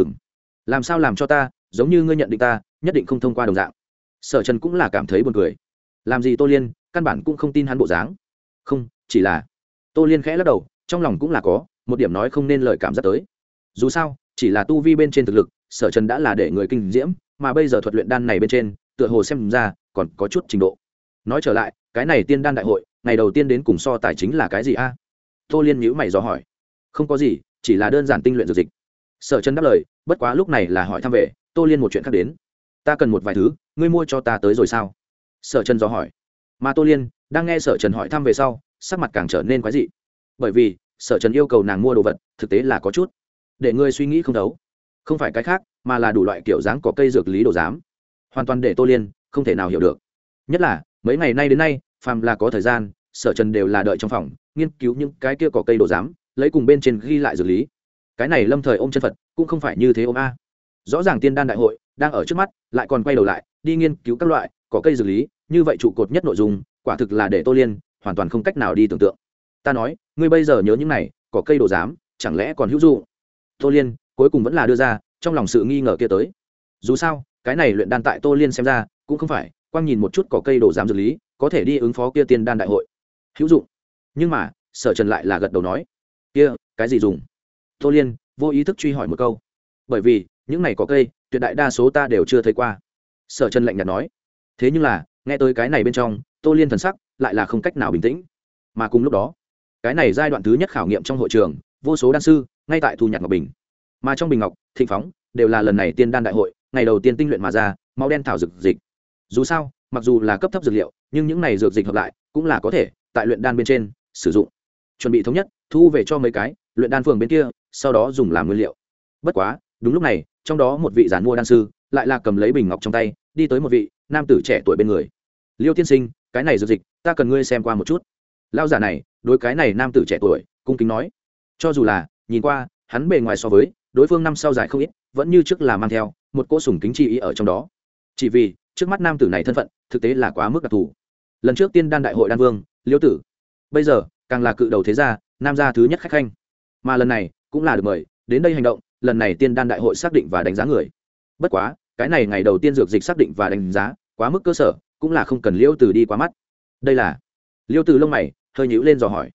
Làm sao làm cho ta giống như ngươi nhận định ta nhất định không thông qua đồng dạng. Sở Trần cũng là cảm thấy buồn cười. Làm gì Tô Liên căn bản cũng không tin hắn bộ dáng. Không, chỉ là Tô Liên khẽ lắc đầu, trong lòng cũng là có một điểm nói không nên lời cảm giác tới. Dù sao chỉ là tu vi bên trên thực lực, Sở Trần đã là để người kinh diễm, mà bây giờ thuật luyện đan này bên trên tựa hồ xem ra còn có chút trình độ. Nói trở lại, cái này tiên đan đại hội ngày đầu tiên đến cùng so tài chính là cái gì a? Tô Liên nhíu mày dò hỏi. Không có gì, chỉ là đơn giản tinh luyện dược dịch. Sở Trần đáp lời, bất quá lúc này là hỏi thăm về Tô Liên một chuyện khác đến. Ta cần một vài thứ, ngươi mua cho ta tới rồi sao? Sở Trần dò hỏi. Mà Tô Liên đang nghe Sở Trần hỏi thăm về sau, sắc mặt càng trở nên quái dị, bởi vì Sở Trần yêu cầu nàng mua đồ vật thực tế là có chút để ngươi suy nghĩ không thấu. Không phải cái khác, mà là đủ loại kiểu dáng có cây dược lý đồ giám, hoàn toàn để Tô Liên không thể nào hiểu được. Nhất là mấy ngày nay đến nay, phàm là có thời gian, Sở Trần đều là đợi trong phòng nghiên cứu những cái kia có cây đồ giám, lấy cùng bên trên ghi lại dược lý. Cái này lâm thời ôm chân Phật cũng không phải như thế ôm a. Rõ ràng tiên đan đại hội đang ở trước mắt, lại còn quay đầu lại đi nghiên cứu các loại có cây dược lý, như vậy trụ cột nhất nội dung quả thực là để Tô Liên hoàn toàn không cách nào đi tưởng tượng. Ta nói, ngươi bây giờ nhớ những này có cây đồ giám, chẳng lẽ còn hữu dụng? Tô Liên cuối cùng vẫn là đưa ra trong lòng sự nghi ngờ kia tới. Dù sao cái này luyện đan tại Tô Liên xem ra cũng không phải quang nhìn một chút có cây đồ giám dược lý có thể đi ứng phó kia tiên đan đại hội hữu dụng. Nhưng mà Sở Trần lại là gật đầu nói, kia cái gì dùng? Tô Liên vô ý thức truy hỏi một câu, bởi vì những này có cây tuyệt đại đa số ta đều chưa thấy qua. Sở Trần lạnh nhạt nói. Thế nhưng là nghe tới cái này bên trong, Tô Liên thần sắc lại là không cách nào bình tĩnh. Mà cùng lúc đó, cái này giai đoạn thứ nhất khảo nghiệm trong hội trường, vô số đan sư ngay tại thu nhặt ngọc bình, mà trong bình ngọc thịnh phóng đều là lần này tiên đan đại hội ngày đầu tiên tinh luyện mà ra máu đen thảo dược dịch. Dù sao mặc dù là cấp thấp dược liệu, nhưng những này dược dịch hợp lại cũng là có thể tại luyện đan bên trên sử dụng. Chuẩn bị thống nhất thu về cho mấy cái luyện đan phường bên kia, sau đó dùng làm nguyên liệu. Bất quá đúng lúc này, trong đó một vị giản mua đan sư lại là cầm lấy bình ngọc trong tay, đi tới một vị nam tử trẻ tuổi bên người. Liêu tiên sinh, cái này dược dịch ta cần ngươi xem qua một chút. Lão giả này đối cái này nam tử trẻ tuổi cung kính nói. Cho dù là nhìn qua hắn bề ngoài so với đối phương năm sau dài không ít, vẫn như trước là mang theo một cỗ sùng kính chi ý ở trong đó. Chỉ vì trước mắt nam tử này thân phận thực tế là quá mức đặc thù. Lần trước tiên đan đại hội đan vương Liêu tử, bây giờ càng là cự đầu thế gia nam gia thứ nhất khách khanh, mà lần này cũng là được mời đến đây hành động. Lần này tiên đan đại hội xác định và đánh giá người. Bất quá cái này ngày đầu tiên dược dịch xác định và đánh giá quá mức cơ sở, cũng là không cần Liêu tử đi quá mắt. Đây là Liêu tử lông mày hơi nhíu lên dò hỏi.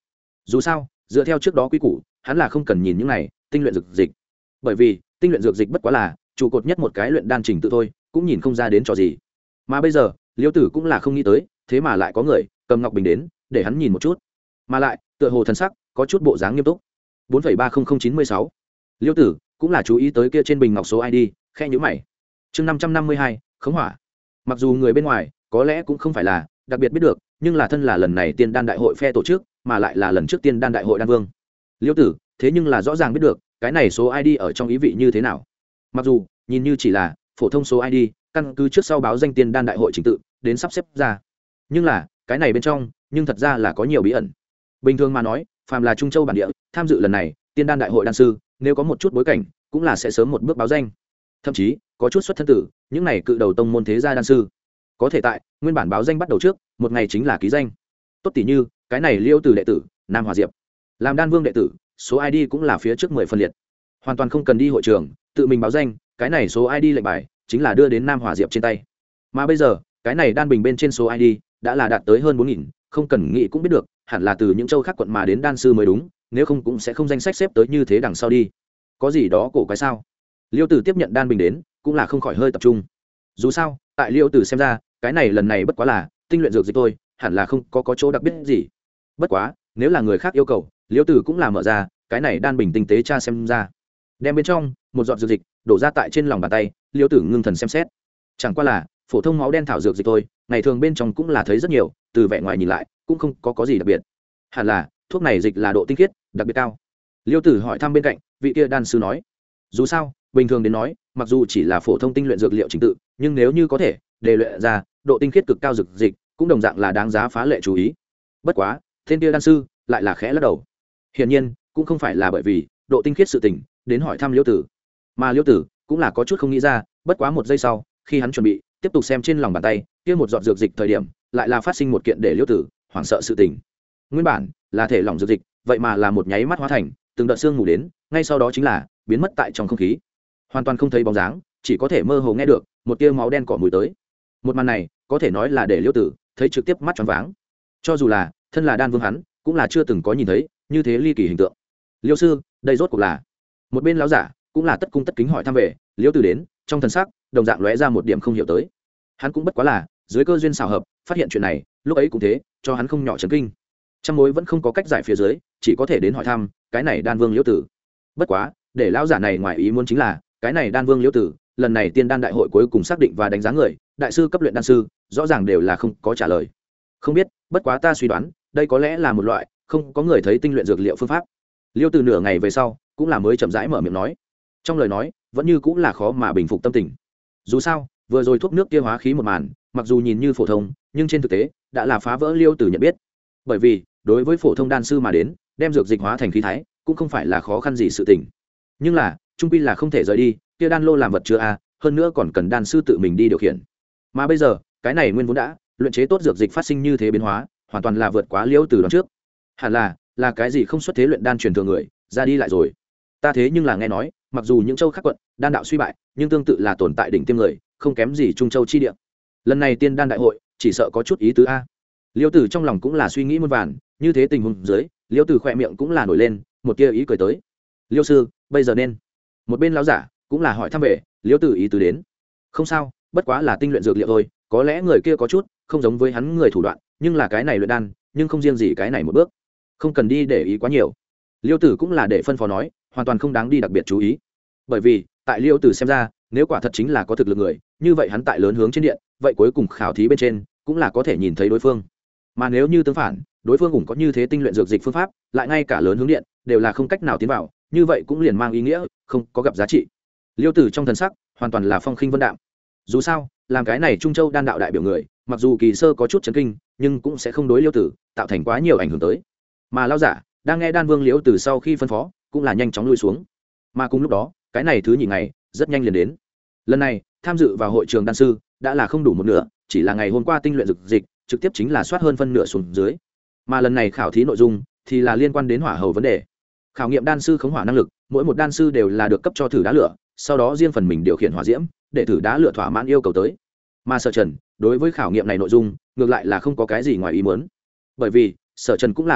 dù sao dựa theo trước đó quy củ hắn là không cần nhìn những này tinh luyện dược dịch, bởi vì tinh luyện dược dịch bất quá là trụ cột nhất một cái luyện đan trình tự thôi, cũng nhìn không ra đến trò gì. Mà bây giờ liêu tử cũng là không nghĩ tới, thế mà lại có người cầm ngọc bình đến để hắn nhìn một chút, mà lại tựa hồ thần sắc có chút bộ dáng nghiêm túc. 4,30096 liêu tử cũng là chú ý tới kia trên bình ngọc số ID, khe nhíu mày. Chương 552, khống hỏa. Mặc dù người bên ngoài có lẽ cũng không phải là đặc biệt biết được, nhưng là thân là lần này tiên đan đại hội phe tổ chức, mà lại là lần trước tiên đan đại hội đan vương liêu tử, thế nhưng là rõ ràng biết được cái này số ID ở trong ý vị như thế nào. Mặc dù nhìn như chỉ là phổ thông số ID, căn cứ trước sau báo danh tiên đan đại hội trình tự đến sắp xếp ra, nhưng là cái này bên trong nhưng thật ra là có nhiều bí ẩn. Bình thường mà nói, phàm là Trung Châu bản địa tham dự lần này tiên đan đại hội đan sư, nếu có một chút bối cảnh cũng là sẽ sớm một bước báo danh, thậm chí có chút xuất thân tử những này cự đầu tông môn thế gia đan sư, có thể tại nguyên bản báo danh bắt đầu trước một ngày chính là ký danh. Tốt tỷ như cái này liêu từ đệ tử Nam Hòa Diệp, làm đan vương đệ tử, số ID cũng là phía trước 10 phân liệt, hoàn toàn không cần đi hội trường tự mình báo danh, cái này số ID lệnh bài chính là đưa đến Nam Hòa Diệp trên tay. Mà bây giờ cái này đan bình bên trên số ID đã là đạt tới hơn 4.000, không cần nghĩ cũng biết được hẳn là từ những châu khác quận mà đến đan sư mới đúng, nếu không cũng sẽ không danh sách xếp tới như thế đằng sau đi. Có gì đó cổ quái sao? Liêu Tử tiếp nhận đan bình đến cũng là không khỏi hơi tập trung. Dù sao tại Liêu Tử xem ra cái này lần này bất quá là tinh luyện dược dịch thôi, hẳn là không có chỗ đặc biệt gì. Bất quá nếu là người khác yêu cầu, Liêu Tử cũng là mở ra cái này đan bình tinh tế tra xem ra, đem bên trong một giọt dược dịch đổ ra tại trên lòng bàn tay. Liêu Tử ngưng thần xem xét, chẳng qua là phổ thông máu đen thảo dược dịch thôi, ngày thường bên trong cũng là thấy rất nhiều, từ vẻ ngoài nhìn lại cũng không có gì đặc biệt, hẳn là thuốc này dịch là độ tinh khiết đặc biệt cao. Liêu Tử hỏi thăm bên cạnh vị kia đan sư nói, dù sao bình thường đến nói, mặc dù chỉ là phổ thông tinh luyện dược liệu trình tự, nhưng nếu như có thể đề luyện ra độ tinh khiết cực cao dược dịch, cũng đồng dạng là đáng giá phá lệ chú ý. Bất quá tên kia đan sư lại là khẽ lắc đầu, hiển nhiên cũng không phải là bởi vì độ tinh khiết sự tình đến hỏi thăm Liêu Tử, mà Liêu Tử cũng là có chút không nghĩ ra. Bất quá một giây sau, khi hắn chuẩn bị tiếp tục xem trên lòng bàn tay kia một giọt dược dịch thời điểm, lại là phát sinh một kiện để Liêu Tử hoảng sợ sự tình. Nguyên bản là thể lỏng dược dịch, vậy mà là một nháy mắt hóa thành từng đợt sương mù đến, ngay sau đó chính là biến mất tại trong không khí, hoàn toàn không thấy bóng dáng, chỉ có thể mơ hồ nghe được một tia máu đen cỏ mùi tới. Một màn này có thể nói là để Liêu Tử thấy trực tiếp mắt choáng váng, cho dù là thân là đan vương hắn cũng là chưa từng có nhìn thấy như thế ly kỳ hình tượng. Liêu sư, đây rốt cuộc là? Một bên lão giả cũng là tất cung tất kính hỏi thăm về. Liêu Tử đến trong thần sắc đồng dạng lóe ra một điểm không hiểu tới, hắn cũng bất quá là dưới cơ duyên xào hợp phát hiện chuyện này, lúc ấy cũng thế, cho hắn không nhỏ chấn kinh. Trăm mối vẫn không có cách giải phía dưới, chỉ có thể đến hỏi thăm cái này đan vương Liêu Tử. Bất quá để lão giả này ngoài ý muốn chính là cái này đan vương Liêu Tử lần này tiên đan đại hội cuối cùng xác định và đánh giá người, đại sư cấp luyện đan sư rõ ràng đều là không có trả lời. Không biết, bất quá ta suy đoán đây có lẽ là một loại không có người thấy tinh luyện dược liệu phương pháp. Liêu Tử nửa ngày về sau cũng là mới chậm rãi mở miệng nói, trong lời nói vẫn như cũng là khó mà bình phục tâm tình. Dù sao vừa rồi thuốc nước kia hóa khí một màn, mặc dù nhìn như phổ thông, nhưng trên thực tế đã là phá vỡ Liêu Tử nhận biết. Bởi vì đối với phổ thông đan sư mà đến, đem dược dịch hóa thành khí thái cũng không phải là khó khăn gì sự tình, nhưng là trung quy là không thể rời đi kia đan lô làm vật chứa a, hơn nữa còn cần đan sư tự mình đi điều khiển. Mà bây giờ cái này nguyên vốn đã luyện chế tốt dược dịch phát sinh như thế biến hóa, hoàn toàn là vượt quá Liêu Tử đoán trước. Hẳn là cái gì không xuất thế luyện đan truyền thừa người ra đi lại rồi. Ta thế nhưng là nghe nói, mặc dù những châu khác quận đan đạo suy bại, nhưng tương tự là tồn tại đỉnh tiêm người, không kém gì Trung Châu chi địa. Lần này tiên đan đại hội chỉ sợ có chút ý tứ a. Liêu Tử trong lòng cũng là suy nghĩ muôn vàn, như thế tình huống dưới, Liêu Tử khỏe miệng cũng là nổi lên một tia ý cười tới. Liêu sư, bây giờ nên? Một bên lão giả cũng là hỏi thăm về Liêu Tử ý tứ đến. Không sao, bất quá là tinh luyện dược liệu thôi, có lẽ người kia có chút không giống với hắn người thủ đoạn, nhưng là cái này luyện đan, nhưng không riêng gì cái này một bước, không cần đi để ý quá nhiều. Liêu Tử cũng là để phân phó nói, hoàn toàn không đáng đi đặc biệt chú ý. Bởi vì tại Liêu Tử xem ra, nếu quả thật chính là có thực lực người, như vậy hắn tại lớn hướng trên điện, vậy cuối cùng khảo thí bên trên cũng là có thể nhìn thấy đối phương. Mà nếu như tương phản, đối phương cũng có như thế tinh luyện dược dịch phương pháp, lại ngay cả lớn hướng điện đều là không cách nào tiến vào, như vậy cũng liền mang ý nghĩa không có gặp giá trị. Liêu Tử trong thần sắc hoàn toàn là phong khinh vân đạm. Dù sao làm cái này Trung Châu đan đạo đại biểu người, mặc dù kỳ sơ có chút chấn kinh, nhưng cũng sẽ không đối Liêu Tử tạo thành quá nhiều ảnh hưởng tới. Mà lão giả đang nghe đan vương Liêu Tử sau khi phân phó, cũng là nhanh chóng lui xuống. Mà cùng lúc đó cái này thứ nhì ngày rất nhanh liền đến. Lần này tham dự vào hội trường đan sư đã là không đủ một nửa, chỉ là ngày hôm qua tinh luyện dược dịch trực tiếp chính là soát hơn phân nửa xuống dưới. Mà lần này khảo thí nội dung thì là liên quan đến hỏa hầu vấn đề, khảo nghiệm đan sư khống hỏa năng lực. Mỗi một đan sư đều là được cấp cho thử đá lửa, sau đó riêng phần mình điều khiển hỏa diễm để thử đá lửa thỏa mãn yêu cầu tới. Mà Sở Trần đối với khảo nghiệm này nội dung ngược lại là không có cái gì ngoài ý muốn, bởi vì Sở Trần cũng là biết được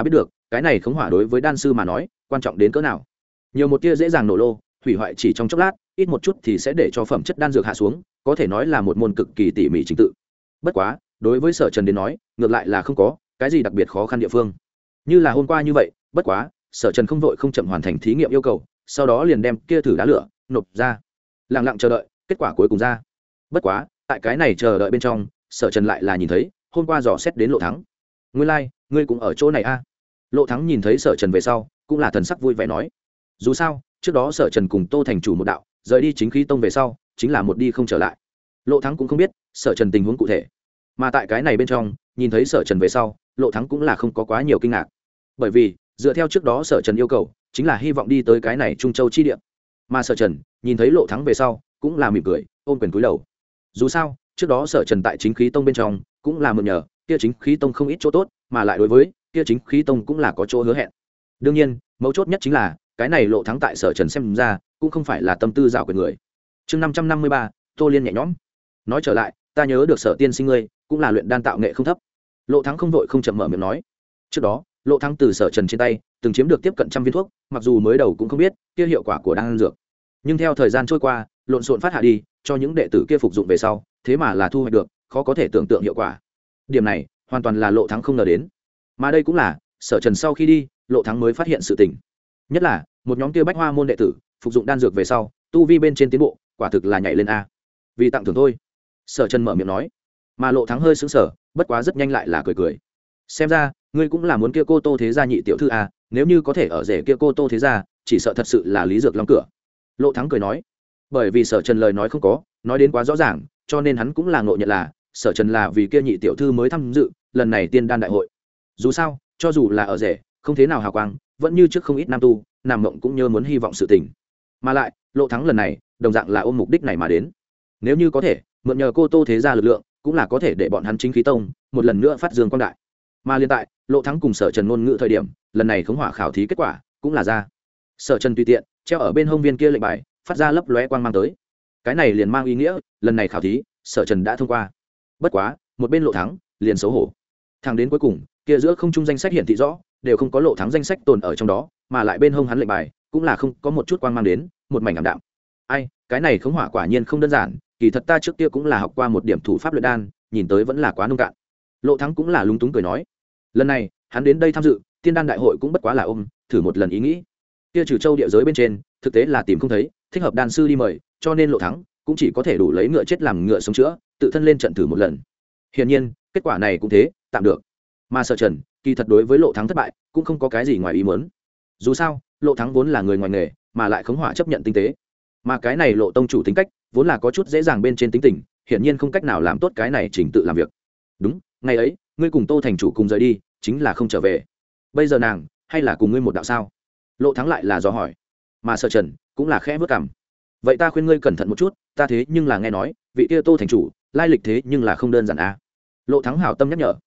cái này khống hỏa đối với đan sư mà nói quan trọng đến cỡ nào. Nhiều một tia dễ dàng nổ lô hủy hoại chỉ trong chốc lát, ít một chút thì sẽ để cho phẩm chất đan dược hạ xuống, có thể nói là một môn cực kỳ tỉ mỉ trình tự. Bất quá đối với Sở Trần đến nói ngược lại là không có cái gì đặc biệt khó khăn địa phương, như là hôm qua như vậy. Bất quá Sở Trần không vội không chậm hoàn thành thí nghiệm yêu cầu, sau đó liền đem kia thử đá lửa nộp ra, lặng lặng chờ đợi kết quả cuối cùng ra. Bất quá tại cái này chờ đợi bên trong, Sở Trần lại là nhìn thấy hôm qua dò xét đến Lộ Thắng. Ngươi lai, ngươi cũng ở chỗ này a? Lộ Thắng nhìn thấy Sở Trần về sau cũng là thần sắc vui vẻ nói. Dù sao trước đó Sở Trần cùng Tô thành chủ một đạo rời đi Chính Khí Tông về sau chính là một đi không trở lại. Lộ Thắng cũng không biết Sở Trần tình huống cụ thể, mà tại cái này bên trong nhìn thấy Sở Trần về sau, Lộ Thắng cũng là không có quá nhiều kinh ngạc, bởi vì dựa theo trước đó Sở Trần yêu cầu chính là hy vọng đi tới cái này Trung Châu chi địa, mà Sở Trần nhìn thấy Lộ Thắng về sau cũng là mỉm cười ôm quyền cúi đầu. Dù sao trước đó Sở Trần tại Chính Khí Tông bên trong cũng là mượn nhờ kia Chính Khí Tông không ít chỗ tốt, mà lại đối với kia Chính Khí Tông cũng là có chỗ hứa hẹn. Đương nhiên mấu chốt nhất chính là cái này Lộ Thắng tại Sở Trần xem ra cũng không phải là tâm tư dạo quyền người. Chương 553, Tô Liên nhẹ nhõm. Nói trở lại, ta nhớ được Sở tiên sinh ngươi cũng là luyện đan tạo nghệ không thấp. Lộ Thắng không vội không chậm mở miệng nói. Trước đó Lộ Thắng từ Sở Trần trên tay từng chiếm được tiếp cận trăm viên thuốc, mặc dù mới đầu cũng không biết kia hiệu quả của đan dược, nhưng theo thời gian trôi qua lộn xộn phát hạ đi cho những đệ tử kia phục dụng về sau, thế mà là thu hoạch được khó có thể tưởng tượng hiệu quả. Điểm này hoàn toàn là Lộ Thắng không ngờ đến, mà đây cũng là Sở Trần sau khi đi Lộ Thắng mới phát hiện sự tình. Nhất là một nhóm kia Bách Hoa môn đệ tử phục dụng đan dược về sau, tu vi bên trên tiến bộ quả thực là nhảy lên a. Vì tặng thưởng thôi, Sở Trần mở miệng nói. Mà Lộ Thắng hơi sững sờ, bất quá rất nhanh lại là cười cười. Xem ra ngươi cũng là muốn kia cô Tô thế gia nhị tiểu thư a, nếu như có thể ở rể kia cô Tô thế gia, chỉ sợ thật sự là lý dược long cửa. Lộ Thắng cười nói. Bởi vì Sở Trần lời nói không có nói đến quá rõ ràng, cho nên hắn cũng là ngộ nhận là Sở Trần là vì kia nhị tiểu thư mới tham dự lần này tiên đan đại hội. Dù sao cho dù là ở rể không thế nào hào quang, vẫn như trước không ít nam tu nam mộng cũng nhớ muốn hy vọng sự tình. Mà lại Lộ Thắng lần này đồng dạng là ôm mục đích này mà đến. Nếu như có thể mượn nhờ cô Tô thế gia lực lượng, cũng là có thể để bọn hắn Chính Khí Tông một lần nữa phát dương quang đại. Mà liên tại Lộ Thắng cùng Sở Trần ngôn ngữ thời điểm, lần này khống hỏa khảo thí kết quả cũng là ra. Sở Trần tùy tiện treo ở bên hông viên kia lệnh bài phát ra lấp lóe quang mang tới. Cái này liền mang ý nghĩa lần này khảo thí Sở Trần đã thông qua. Bất quá một bên Lộ Thắng liền xấu hổ. Thẳng đến cuối cùng kia giữa không trung danh sách hiển thị rõ đều không có Lộ Thắng danh sách tồn ở trong đó, mà lại bên hông hắn lệnh bài cũng là không có một chút quang mang đến, một mảnh ảm đạm. Ai, cái này khống hỏa quả nhiên không đơn giản, kỳ thật ta trước kia cũng là học qua một điểm thủ pháp luyện đan, nhìn tới vẫn là quá nông cạn. Lộ Thắng cũng là lúng túng cười nói. Lần này hắn đến đây tham dự tiên đan đại hội cũng bất quá là ôm thử một lần ý nghĩ. Kia Trừ Châu địa giới bên trên thực tế là tìm không thấy thích hợp đan sư đi mời, cho nên Lộ Thắng cũng chỉ có thể đủ lấy ngựa chết làm ngựa sống chữa, tự thân lên trận thử một lần. Hiển nhiên kết quả này cũng thế, tạm được. Mà Sở Trần kỳ thật đối với Lộ Thắng thất bại cũng không có cái gì ngoài ý muốn. Dù sao Lộ Thắng vốn là người ngoài nghề, mà lại khống hỏa chấp nhận tinh tế, mà cái này Lộ tông chủ tính cách vốn là có chút dễ dàng bên trên tính tình, hiển nhiên không cách nào làm tốt cái này chỉnh tự làm việc. Đúng, ngày ấy ngươi cùng Tô thành chủ cùng rời đi, chính là không trở về. Bây giờ nàng hay là cùng ngươi một đạo sao? Lộ Thắng lại là do hỏi. Mà Sở Trần cũng là khẽ vớt cằm. Vậy ta khuyên ngươi cẩn thận một chút, ta thế nhưng là nghe nói vị kia Tô thành chủ lai lịch thế nhưng là không đơn giản a. Lộ Thắng hảo tâm nhắc nhở.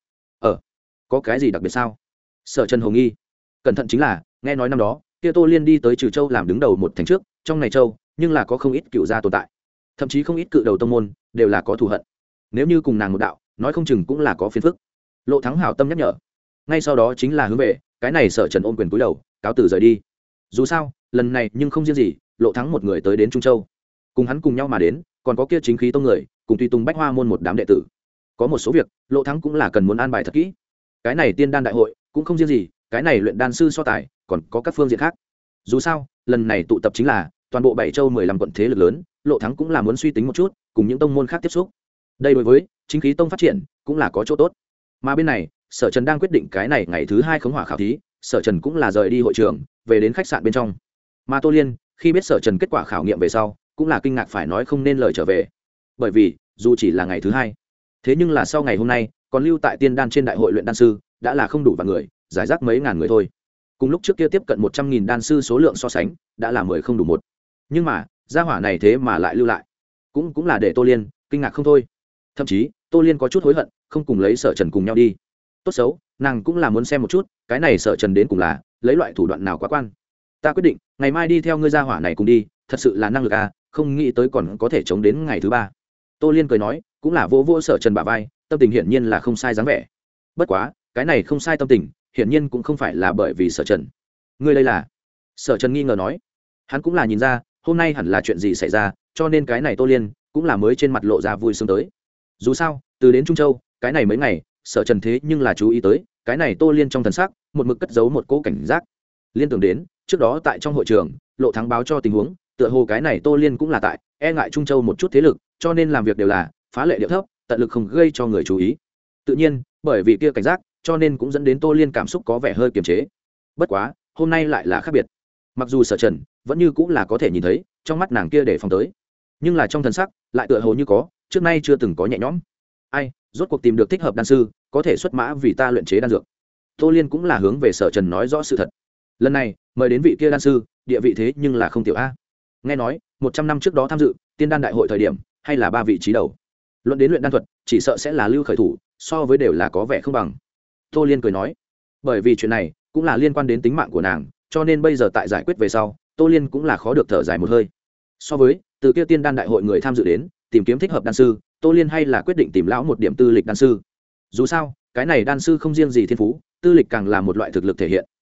Có cái gì đặc biệt sao? Sở Trần hồ nghi. Cẩn thận chính là nghe nói năm đó kia Tô Liên đi tới Trừ Châu làm đứng đầu một thành trước, trong này châu nhưng là có không ít cựu gia tồn tại, thậm chí không ít cự đầu tông môn đều là có thù hận. Nếu như cùng nàng một đạo, nói không chừng cũng là có phiền phức. Lộ Thắng hảo tâm nhắc nhở. Ngay sau đó chính là hướng về cái này Sở Trần ôm quyền cúi đầu cáo từ rời đi. Dù sao lần này nhưng không riêng gì Lộ Thắng một người tới đến Trung Châu, cùng hắn cùng nhau mà đến còn có kia Chính Khí Tông người cùng tùy tùng Bách Hoa môn một đám đệ tử. Có một số việc Lộ Thắng cũng là cần muốn an bài thật kỹ. Cái này tiên đan đại hội cũng không riêng gì cái này luyện đan sư so tài, còn có các phương diện khác. Dù sao lần này tụ tập chính là toàn bộ 7 châu 15 quận thế lực lớn, Lộ Thắng cũng là muốn suy tính một chút cùng những tông môn khác tiếp xúc. Đây đối với Chính Khí Tông phát triển cũng là có chỗ tốt. Mà bên này Sở Trần đang quyết định cái này ngày thứ 2 khống hỏa khảo thí, Sở Trần cũng là rời đi hội trường về đến khách sạn bên trong. Mà Tô Liên khi biết Sở Trần kết quả khảo nghiệm về sau cũng là kinh ngạc phải nói không nên lời trở về, bởi vì dù chỉ là ngày thứ 2, thế nhưng là sau ngày hôm nay còn lưu tại tiên đan trên đại hội luyện đan sư đã là không đủ vài người, giải rác mấy ngàn người thôi. Cùng lúc trước kia tiếp cận 100.000 đan sư số lượng so sánh đã là 10 không đủ một. Nhưng mà gia hỏa này thế mà lại lưu lại, cũng là để Tô Liên kinh ngạc không thôi. Thậm chí Tô Liên có chút hối hận không cùng lấy Sở Trần cùng nhau đi. Tốt xấu nàng cũng là muốn xem một chút cái này Sở Trần đến cùng là lấy loại thủ đoạn nào quá quan. Ta quyết định ngày mai đi theo ngươi gia hỏa này cùng đi, thật sự là năng lực à, không nghĩ tới còn có thể chống đến ngày thứ 3. Tô Liên cười nói, cũng là vỗ vỗ Sở Trần bả vai, tâm tình hiển nhiên là không sai dáng vẻ. Bất quá cái này không sai tâm tình hiển nhiên cũng không phải là bởi vì Sở Trần. Ngươi đây là? Sở Trần nghi ngờ nói. Hắn cũng là nhìn ra hôm nay hẳn là chuyện gì xảy ra, cho nên cái này Tô Liên cũng là mới trên mặt lộ ra vui sướng tới. Dù sao từ đến Trung Châu cái này mấy ngày Sở Trần thế nhưng là chú ý tới cái này Tô Liên trong thần sắc một mực cất giấu một cỗ cảnh giác. Liên tưởng đến trước đó tại trong hội trường Lộ Thắng báo cho tình huống, tựa hồ cái này Tô Liên cũng là tại e ngại Trung Châu một chút thế lực, cho nên làm việc đều là phá lệ điệu thấp, tận lực không gây cho người chú ý. Tự nhiên bởi vì kia cảnh giác, cho nên cũng dẫn đến Tô Liên cảm xúc có vẻ hơi kiềm chế. Bất quá hôm nay lại là khác biệt. Mặc dù Sở Trần vẫn như cũng là có thể nhìn thấy trong mắt nàng kia để phòng tới, nhưng là trong thần sắc lại tựa hồ như có trước nay chưa từng có nhẹ nhõm. Ai rốt cuộc tìm được thích hợp đan sư có thể xuất mã vì ta luyện chế đan dược. Tô Liên cũng là hướng về Sở Trần nói rõ sự thật. Lần này mời đến vị kia đan sư địa vị thế nhưng là không tiểu a. Nghe nói 100 năm trước đó tham dự tiên đan đại hội thời điểm hay là 3 vị trí đầu. Luận đến luyện đan thuật chỉ sợ sẽ là lưu khởi thủ, so với đều là có vẻ không bằng. Tô Liên cười nói, bởi vì chuyện này cũng là liên quan đến tính mạng của nàng, cho nên bây giờ tại giải quyết về sau Tô Liên cũng là khó được thở dài một hơi. So với từ kia tiên đan đại hội người tham dự đến tìm kiếm thích hợp đan sư, Tô Liên hay là quyết định tìm lão một điểm tư lịch đan sư. Dù sao cái này đan sư không riêng gì thiên phú, tư lịch càng là một loại thực lực thể hiện.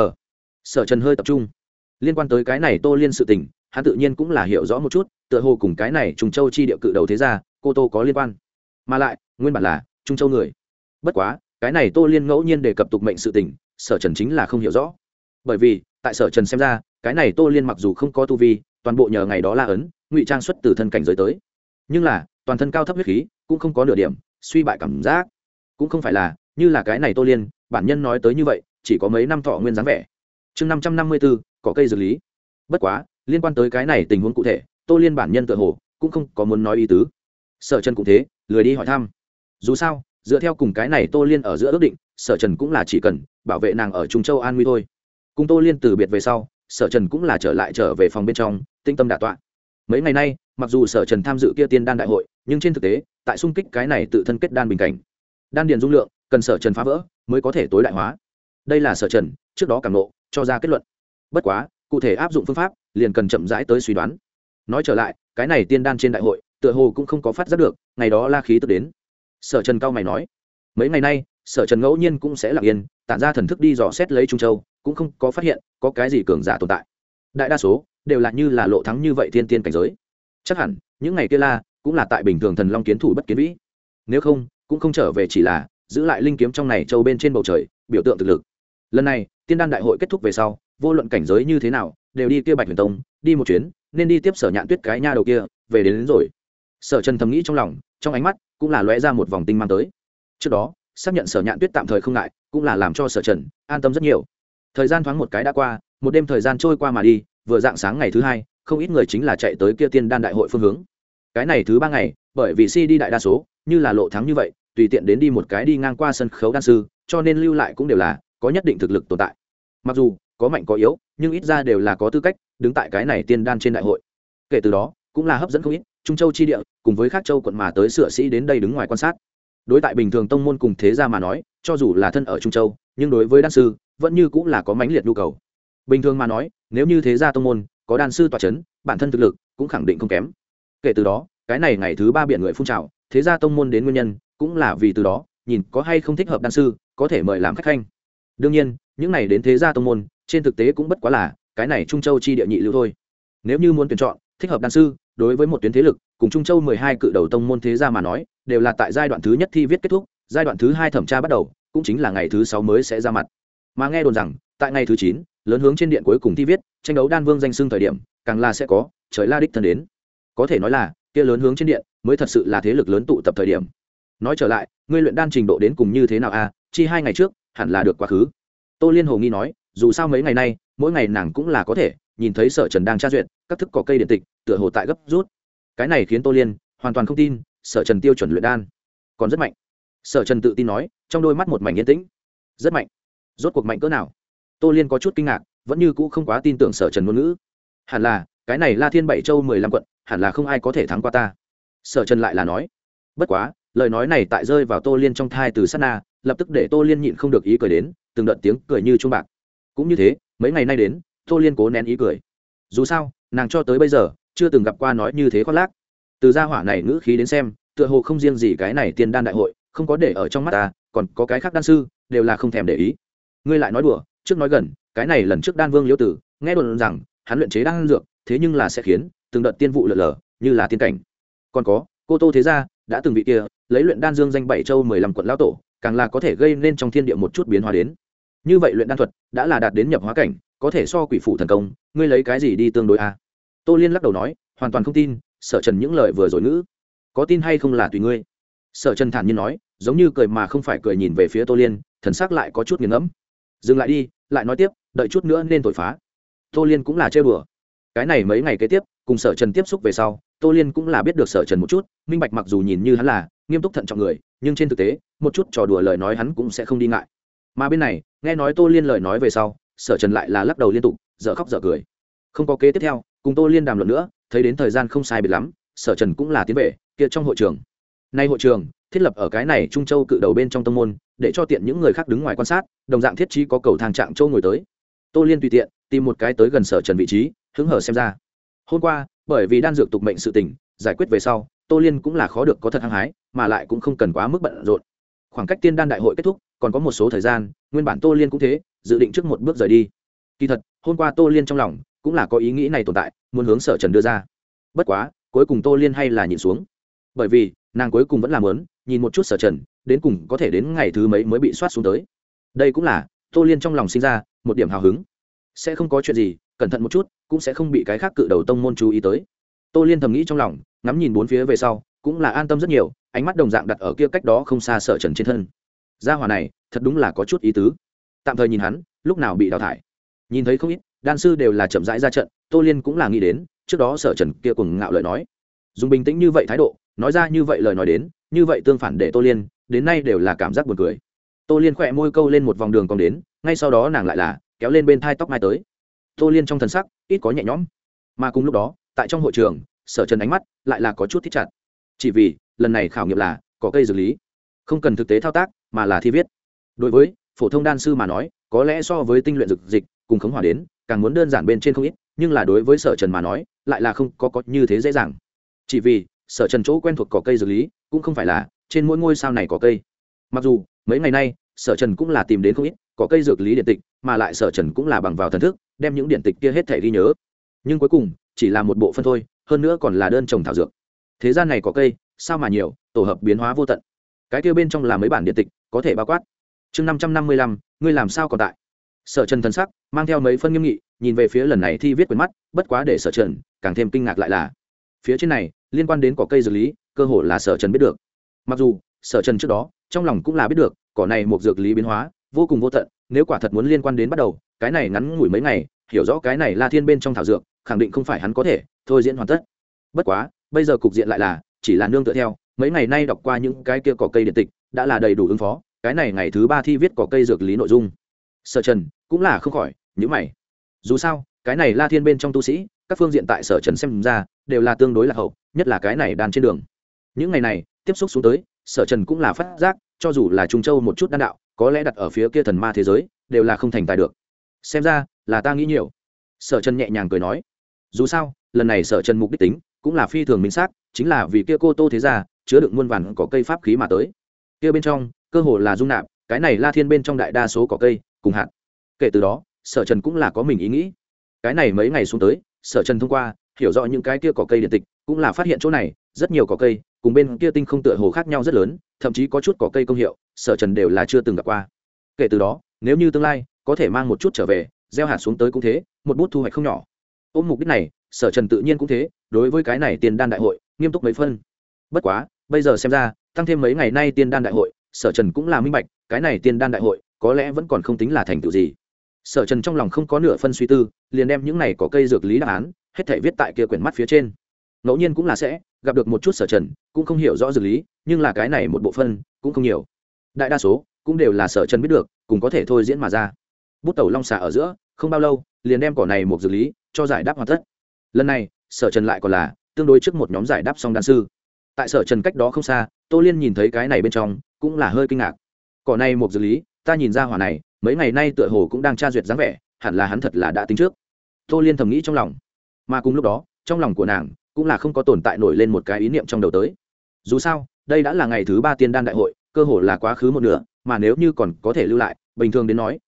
Sở Trần hơi tập trung liên quan tới cái này Tô Liên sự tình, hắn tự nhiên cũng là hiểu rõ một chút, tựa hồ cùng cái này Trung Châu chi địa cự đầu thế gia cô Tô có liên quan, mà lại nguyên bản là Trung Châu người. Bất quá cái này Tô Liên ngẫu nhiên đề cập tục mệnh sự tình, Sở Trần chính là không hiểu rõ, bởi vì tại Sở Trần xem ra cái này Tô Liên mặc dù không có tu vi, toàn bộ nhờ ngày đó la ấn ngụy trang xuất từ thân cảnh giới tới, nhưng là toàn thân cao thấp huyết khí cũng không có nửa điểm suy bại cảm giác, cũng không phải là như là cái này Tô Liên bản nhân nói tới như vậy chỉ có mấy năm thọ nguyên dáng vẻ. Chương 554, có cây dược lý. Bất quá liên quan tới cái này tình huống cụ thể, Tô Liên bản nhân tựa hồ cũng không có muốn nói ý tứ. Sở Trần cũng thế, lười đi hỏi thăm. Dù sao dựa theo cùng cái này Tô Liên ở giữa ước định, Sở Trần cũng là chỉ cần bảo vệ nàng ở Trung Châu an nguy thôi. Cùng Tô Liên từ biệt về sau, Sở Trần cũng là trở về phòng bên trong tinh tâm đả tọa. Mấy ngày nay mặc dù Sở Trần tham dự kia tiên đan đại hội, nhưng trên thực tế tại xung kích cái này tự thân kết đan bình cảnh, đan điền dung lượng cần Sở Trần phá vỡ mới có thể tối đại hóa. Đây là Sở Trần trước đó cảm ngộ cho ra kết luận. Bất quá cụ thể áp dụng phương pháp liền cần chậm rãi tới suy đoán. Nói trở lại cái này tiên đan trên đại hội tựa hồ cũng không có phát giác được ngày đó la khí tức đến. Sở Trần cao mày nói, mấy ngày nay Sở Trần ngẫu nhiên cũng sẽ lặng yên tản ra thần thức đi dò xét lấy Trung Châu, cũng không có phát hiện có cái gì cường giả tồn tại. Đại đa số đều là như là Lộ Thắng như vậy thiên tiên cảnh giới. Chắc hẳn những ngày kia la cũng là tại bình thường thần long kiến thủ bất kiến vĩ, nếu không cũng không trở về chỉ là giữ lại linh kiếm trong này châu bên trên bầu trời biểu tượng thực lực. Lần này tiên đan đại hội kết thúc về sau, vô luận cảnh giới như thế nào đều đi kia Bạch Huyền Tông đi một chuyến, nên đi tiếp Sở Nhạn Tuyết cái nha đầu kia về đến rồi. Sở Trần thầm nghĩ trong lòng, trong ánh mắt cũng là lóe ra một vòng tinh mang tới. Trước đó xác nhận Sở Nhạn Tuyết tạm thời không ngại, cũng là làm cho Sở Trần an tâm rất nhiều. Thời gian thoáng một cái đã qua, một đêm thời gian trôi qua mà đi, vừa rạng sáng ngày thứ hai, không ít người chính là chạy tới kia tiên đan đại hội phương hướng. Cái này thứ 3 ngày, bởi vì si đi đại đa số như là Lộ Thắng như vậy tùy tiện đến đi một cái đi ngang qua sân khấu đan sư, cho nên lưu lại cũng đều là có nhất định thực lực tồn tại. Mặc dù có mạnh có yếu, nhưng ít ra đều là có tư cách đứng tại cái này tiên đan trên đại hội. Kể từ đó cũng là hấp dẫn không ít Trung Châu chi địa cùng với các châu quận mà tới sửa sĩ đến đây đứng ngoài quan sát. Đối tại bình thường tông môn cùng thế gia mà nói, cho dù là thân ở Trung Châu, nhưng đối với đan sư vẫn như cũng là có mãnh liệt nhu cầu. Bình thường mà nói, nếu như thế gia tông môn có đan sư tọa chấn, bản thân thực lực cũng khẳng định không kém. Kể từ đó cái này ngày thứ 3 biển người phun trào, thế gia tông môn đến nguyên nhân cũng là vì từ đó nhìn có hay không thích hợp đan sư có thể mời làm khách khanh. Đương nhiên những này đến thế gia tông môn trên thực tế cũng bất quá là cái này Trung Châu chi địa nhị lưu thôi. Nếu như muốn tuyển chọn thích hợp đan sư, đối với một tuyến thế lực cùng Trung Châu 12 cự đầu tông môn thế gia mà nói, đều là tại giai đoạn thứ nhất thi viết kết thúc, giai đoạn thứ 2 thẩm tra bắt đầu, cũng chính là ngày thứ 6 mới sẽ ra mặt. Mà nghe đồn rằng tại ngày thứ 9 lớn hướng trên điện cuối cùng thi viết tranh đấu đan vương danh xưng thời điểm, càng là sẽ có trời la đích thân đến. Có thể nói là kia lớn hướng trên điện mới thật sự là thế lực lớn tụ tập thời điểm. Nói trở lại, ngươi luyện đan trình độ đến cùng như thế nào a? Chi 2 ngày trước hẳn là được quá khứ. Tô Liên hồ nghi nói, dù sao mấy ngày nay mỗi ngày nàng cũng là có thể nhìn thấy Sở Trần đang tra duyệt các thức cỏ cây điện tịch, tựa hồ tại gấp rút. Cái này khiến Tô Liên hoàn toàn không tin Sở Trần tiêu chuẩn luyện đan còn rất mạnh. Sở Trần tự tin nói, trong đôi mắt một mảnh yên tĩnh. Rất mạnh? Rốt cuộc mạnh cỡ nào? Tô Liên có chút kinh ngạc, vẫn như cũ không quá tin tưởng Sở Trần ngôn ngữ. Hẳn là cái này La Thiên 7 châu 15 quận, hẳn là không ai có thể thắng qua ta. Sở Trần lại là nói. Bất quá lời nói này tại rơi vào Tô Liên trong thai từ sát na, lập tức để Tô Liên nhịn không được ý cười đến, từng đợt tiếng cười như chuông bạc. Cũng như thế mấy ngày nay đến, Tô Liên cố nén ý cười. Dù sao nàng cho tới bây giờ chưa từng gặp qua nói như thế khoác lác. Từ gia hỏa này ngữ khí đến xem, tựa hồ không riêng gì cái này tiên đan đại hội không có để ở trong mắt ta, còn có cái khác đan sư đều là không thèm để ý. ngươi lại nói đùa, trước nói gần, cái này lần trước đan vương liễu tử nghe đồn rằng hắn luyện chế đan dược, thế nhưng là sẽ khiến từng đợt tiên vụ lở lở như là tiên cảnh. Còn có cô tô thế gia đã từng vị kia lấy luyện đan dương danh 7 châu 15 quận lão tổ, càng là có thể gây nên trong thiên địa một chút biến hóa đến. Như vậy luyện đan thuật đã là đạt đến nhập hóa cảnh, có thể so quỷ phủ thần công, ngươi lấy cái gì đi tương đối a? Tô Liên lắc đầu nói, hoàn toàn không tin. Sở Trần những lời vừa rồi ngữ, có tin hay không là tùy ngươi. Sở Trần thản nhiên nói, giống như cười mà không phải cười, nhìn về phía Tô Liên, thần sắc lại có chút nghiền ngẫm. Dừng lại đi, lại nói tiếp, đợi chút nữa nên thổi phá. Tô Liên cũng là chơi bừa. Cái này mấy ngày kế tiếp cùng Sở Trần tiếp xúc về sau, Tô Liên cũng là biết được Sở Trần một chút, minh bạch mặc dù nhìn như hắn là nghiêm túc thận trọng người, nhưng trên thực tế một chút trò đùa lời nói hắn cũng sẽ không đi ngại. Mà bên này nghe nói Tô Liên lời nói về sau, Sở Trần lại là lắc đầu liên tục, dở khóc dở cười. Không có kế tiếp theo cùng Tô Liên đàm luận nữa, thấy đến thời gian không sai biệt lắm, Sở Trần cũng là tiến về kia trong hội trường. Nay hội trường thiết lập ở cái này Trung Châu cự đầu bên trong tông môn, để cho tiện những người khác đứng ngoài quan sát, đồng dạng thiết trí có cầu thang trạng châu ngồi tới. Tô Liên tùy tiện tìm một cái tới gần Sở Trần vị trí, hứng hở xem ra. Hôm qua bởi vì đan dược tục mệnh sự tình giải quyết về sau, Tô Liên cũng là khó được có thật hăng hái, mà lại cũng không cần quá mức bận rộn. Khoảng cách tiên đan đại hội kết thúc còn có một số thời gian, nguyên bản Tô Liên cũng thế, dự định trước một bước rời đi. Kỳ thật hôm qua Tô Liên trong lòng cũng là có ý nghĩ này tồn tại, muốn hướng Sở Trần đưa ra. Bất quá cuối cùng Tô Liên hay là nhìn xuống, bởi vì nàng cuối cùng vẫn là muốn nhìn một chút Sở Trần đến cùng có thể đến ngày thứ mấy mới bị soát xuống tới. Đây cũng là Tô Liên trong lòng sinh ra một điểm hào hứng, sẽ không có chuyện gì, cẩn thận một chút cũng sẽ không bị cái khác cự đầu tông môn chú ý tới. Tô Liên thầm nghĩ trong lòng, ngắm nhìn bốn phía về sau cũng là an tâm rất nhiều, ánh mắt đồng dạng đặt ở kia cách đó không xa Sở Trần trên thân. Gia hỏa này thật đúng là có chút ý tứ, tạm thời nhìn hắn lúc nào bị đào thải. Nhìn thấy không ít đan sư đều là chậm rãi ra trận, Tô Liên cũng là nghĩ đến trước đó Sở Trần kia cuồng ngạo lời nói, dùng bình tĩnh như vậy thái độ nói ra như vậy lời nói đến, như vậy tương phản để Tô Liên đến nay đều là cảm giác buồn cười. Tô Liên khỏe môi câu lên một vòng đường cong đến, ngay sau đó nàng lại là kéo lên bên thai tóc mai tới. Tô Liên trong thần sắc ít có nhẹ nhõm, mà cùng lúc đó tại trong hội trường, Sở Trần ánh mắt lại là có chút thích chặt, chỉ vì lần này khảo nghiệm là có cây dược lý, không cần thực tế thao tác mà là thi viết. Đối với phổ thông đan sư mà nói, có lẽ so với tinh luyện dược dịch cùng khống hỏa đến càng muốn đơn giản bên trên không ít, nhưng là đối với Sở Trần mà nói lại là không có như thế dễ dàng. Chỉ vì Sở Trần chỗ quen thuộc cỏ cây dược lý cũng không phải là trên mỗi ngôi sao này có cây. Mặc dù mấy ngày nay Sở Trần cũng là tìm đến không ít cỏ cây dược lý điện tịch, mà lại Sở Trần cũng là bằng vào thần thức đem những điện tịch kia hết thể ghi nhớ, nhưng cuối cùng chỉ là một bộ phân thôi, hơn nữa còn là đơn trồng thảo dược. Thế gian này có cây sao mà nhiều, tổ hợp biến hóa vô tận, cái kia bên trong là mấy bản điện tịch có thể bao quát. Chương 555, ngươi làm sao còn tại? Sở Trần thần sắc mang theo mấy phân nghiêm nghị, nhìn về phía lần này thi viết quyển mắt, bất quá để Sở Trần càng thêm kinh ngạc lại là phía trên này liên quan đến cỏ cây dược lý, cơ hồ là Sở Trần biết được. Mặc dù Sở Trần trước đó trong lòng cũng là biết được cỏ này một dược lý biến hóa vô cùng vô tận, nếu quả thật muốn liên quan đến bắt đầu cái này ngắn ngủi mấy ngày hiểu rõ cái này La Thiên bên trong thảo dược, khẳng định không phải hắn có thể thôi diễn hoàn tất. Bất quá bây giờ cục diện lại là chỉ là nương tựa theo mấy ngày nay đọc qua những cái kia cỏ cây điện tịch đã là đầy đủ ứng phó cái này ngày thứ 3 thi viết cỏ cây dược lý nội dung. Sở Trần cũng là không khỏi nhíu mày, dù sao cái này La Thiên bên trong tu sĩ các phương diện tại Sở Trần xem ra đều là tương đối là hậu, nhất là cái này đàn trên đường những ngày này tiếp xúc xuống tới, Sở Trần cũng là phát giác cho dù là Trung Châu một chút đan đạo có lẽ đặt ở phía kia thần ma thế giới đều là không thành tài được. Xem ra là ta nghĩ nhiều. Sở Trần nhẹ nhàng cười nói, dù sao lần này Sở Trần mục đích tính cũng là phi thường minh xác, chính là vì kia cô tô thế gia chứa đựng muôn vàn cỏ cây pháp khí mà tới. Kia bên trong cơ hồ là dung nạp cái này La Thiên bên trong đại đa số cỏ cây cùng hạt. Kể từ đó Sở Trần cũng là có mình ý nghĩ. Cái này mấy ngày xuống tới, Sở Trần thông qua hiểu rõ những cái kia cỏ cây điện tịch cũng là phát hiện chỗ này rất nhiều cỏ cây cùng bên kia tinh không tựa hồ khác nhau rất lớn, thậm chí có chút cỏ cây công hiệu Sở Trần đều là chưa từng gặp qua. Kể từ đó nếu như tương lai có thể mang một chút trở về gieo hạt xuống tới cũng thế, một bút thu hoạch không nhỏ. Ôm mục đích này Sở Trần tự nhiên cũng thế, đối với cái này tiên đan đại hội nghiêm túc mấy phân. Bất quá bây giờ xem ra tăng thêm mấy ngày nay tiên đan đại hội, Sở Trần cũng là minh bạch cái này tiên đan đại hội có lẽ vẫn còn không tính là thành tựu gì. Sở Trần trong lòng không có nửa phân suy tư, liền đem những này có cây dược lý đáp án hết thảy viết tại kia quyển mắt phía trên. Ngẫu nhiên cũng là sẽ gặp được một chút Sở Trần cũng không hiểu rõ dược lý, nhưng là cái này một bộ phân cũng không nhiều, đại đa số cũng đều là Sở Trần biết được cùng có thể thôi diễn mà ra. Bút tẩu long xà ở giữa không bao lâu liền đem cỏ này một dược lý cho giải đáp hoàn tất. Lần này Sở Trần lại còn là tương đối trước một nhóm giải đáp xong đan sư. Tại Sở Trần cách đó không xa, Tô Liên nhìn thấy cái này bên trong cũng là hơi kinh ngạc. Cỏ này một dược lý, ta nhìn ra hỏa này mấy ngày nay tựa hồ cũng đang tra duyệt dáng vẻ, hẳn là hắn thật là đã tính trước. Tô Liên thầm nghĩ trong lòng, mà cùng lúc đó trong lòng của nàng cũng là không có tồn tại nổi lên một cái ý niệm trong đầu tới. Dù sao đây đã là ngày thứ 3 tiên đan đại hội, cơ hồ là quá khứ một nửa, mà nếu như còn có thể lưu lại, bình thường đến nói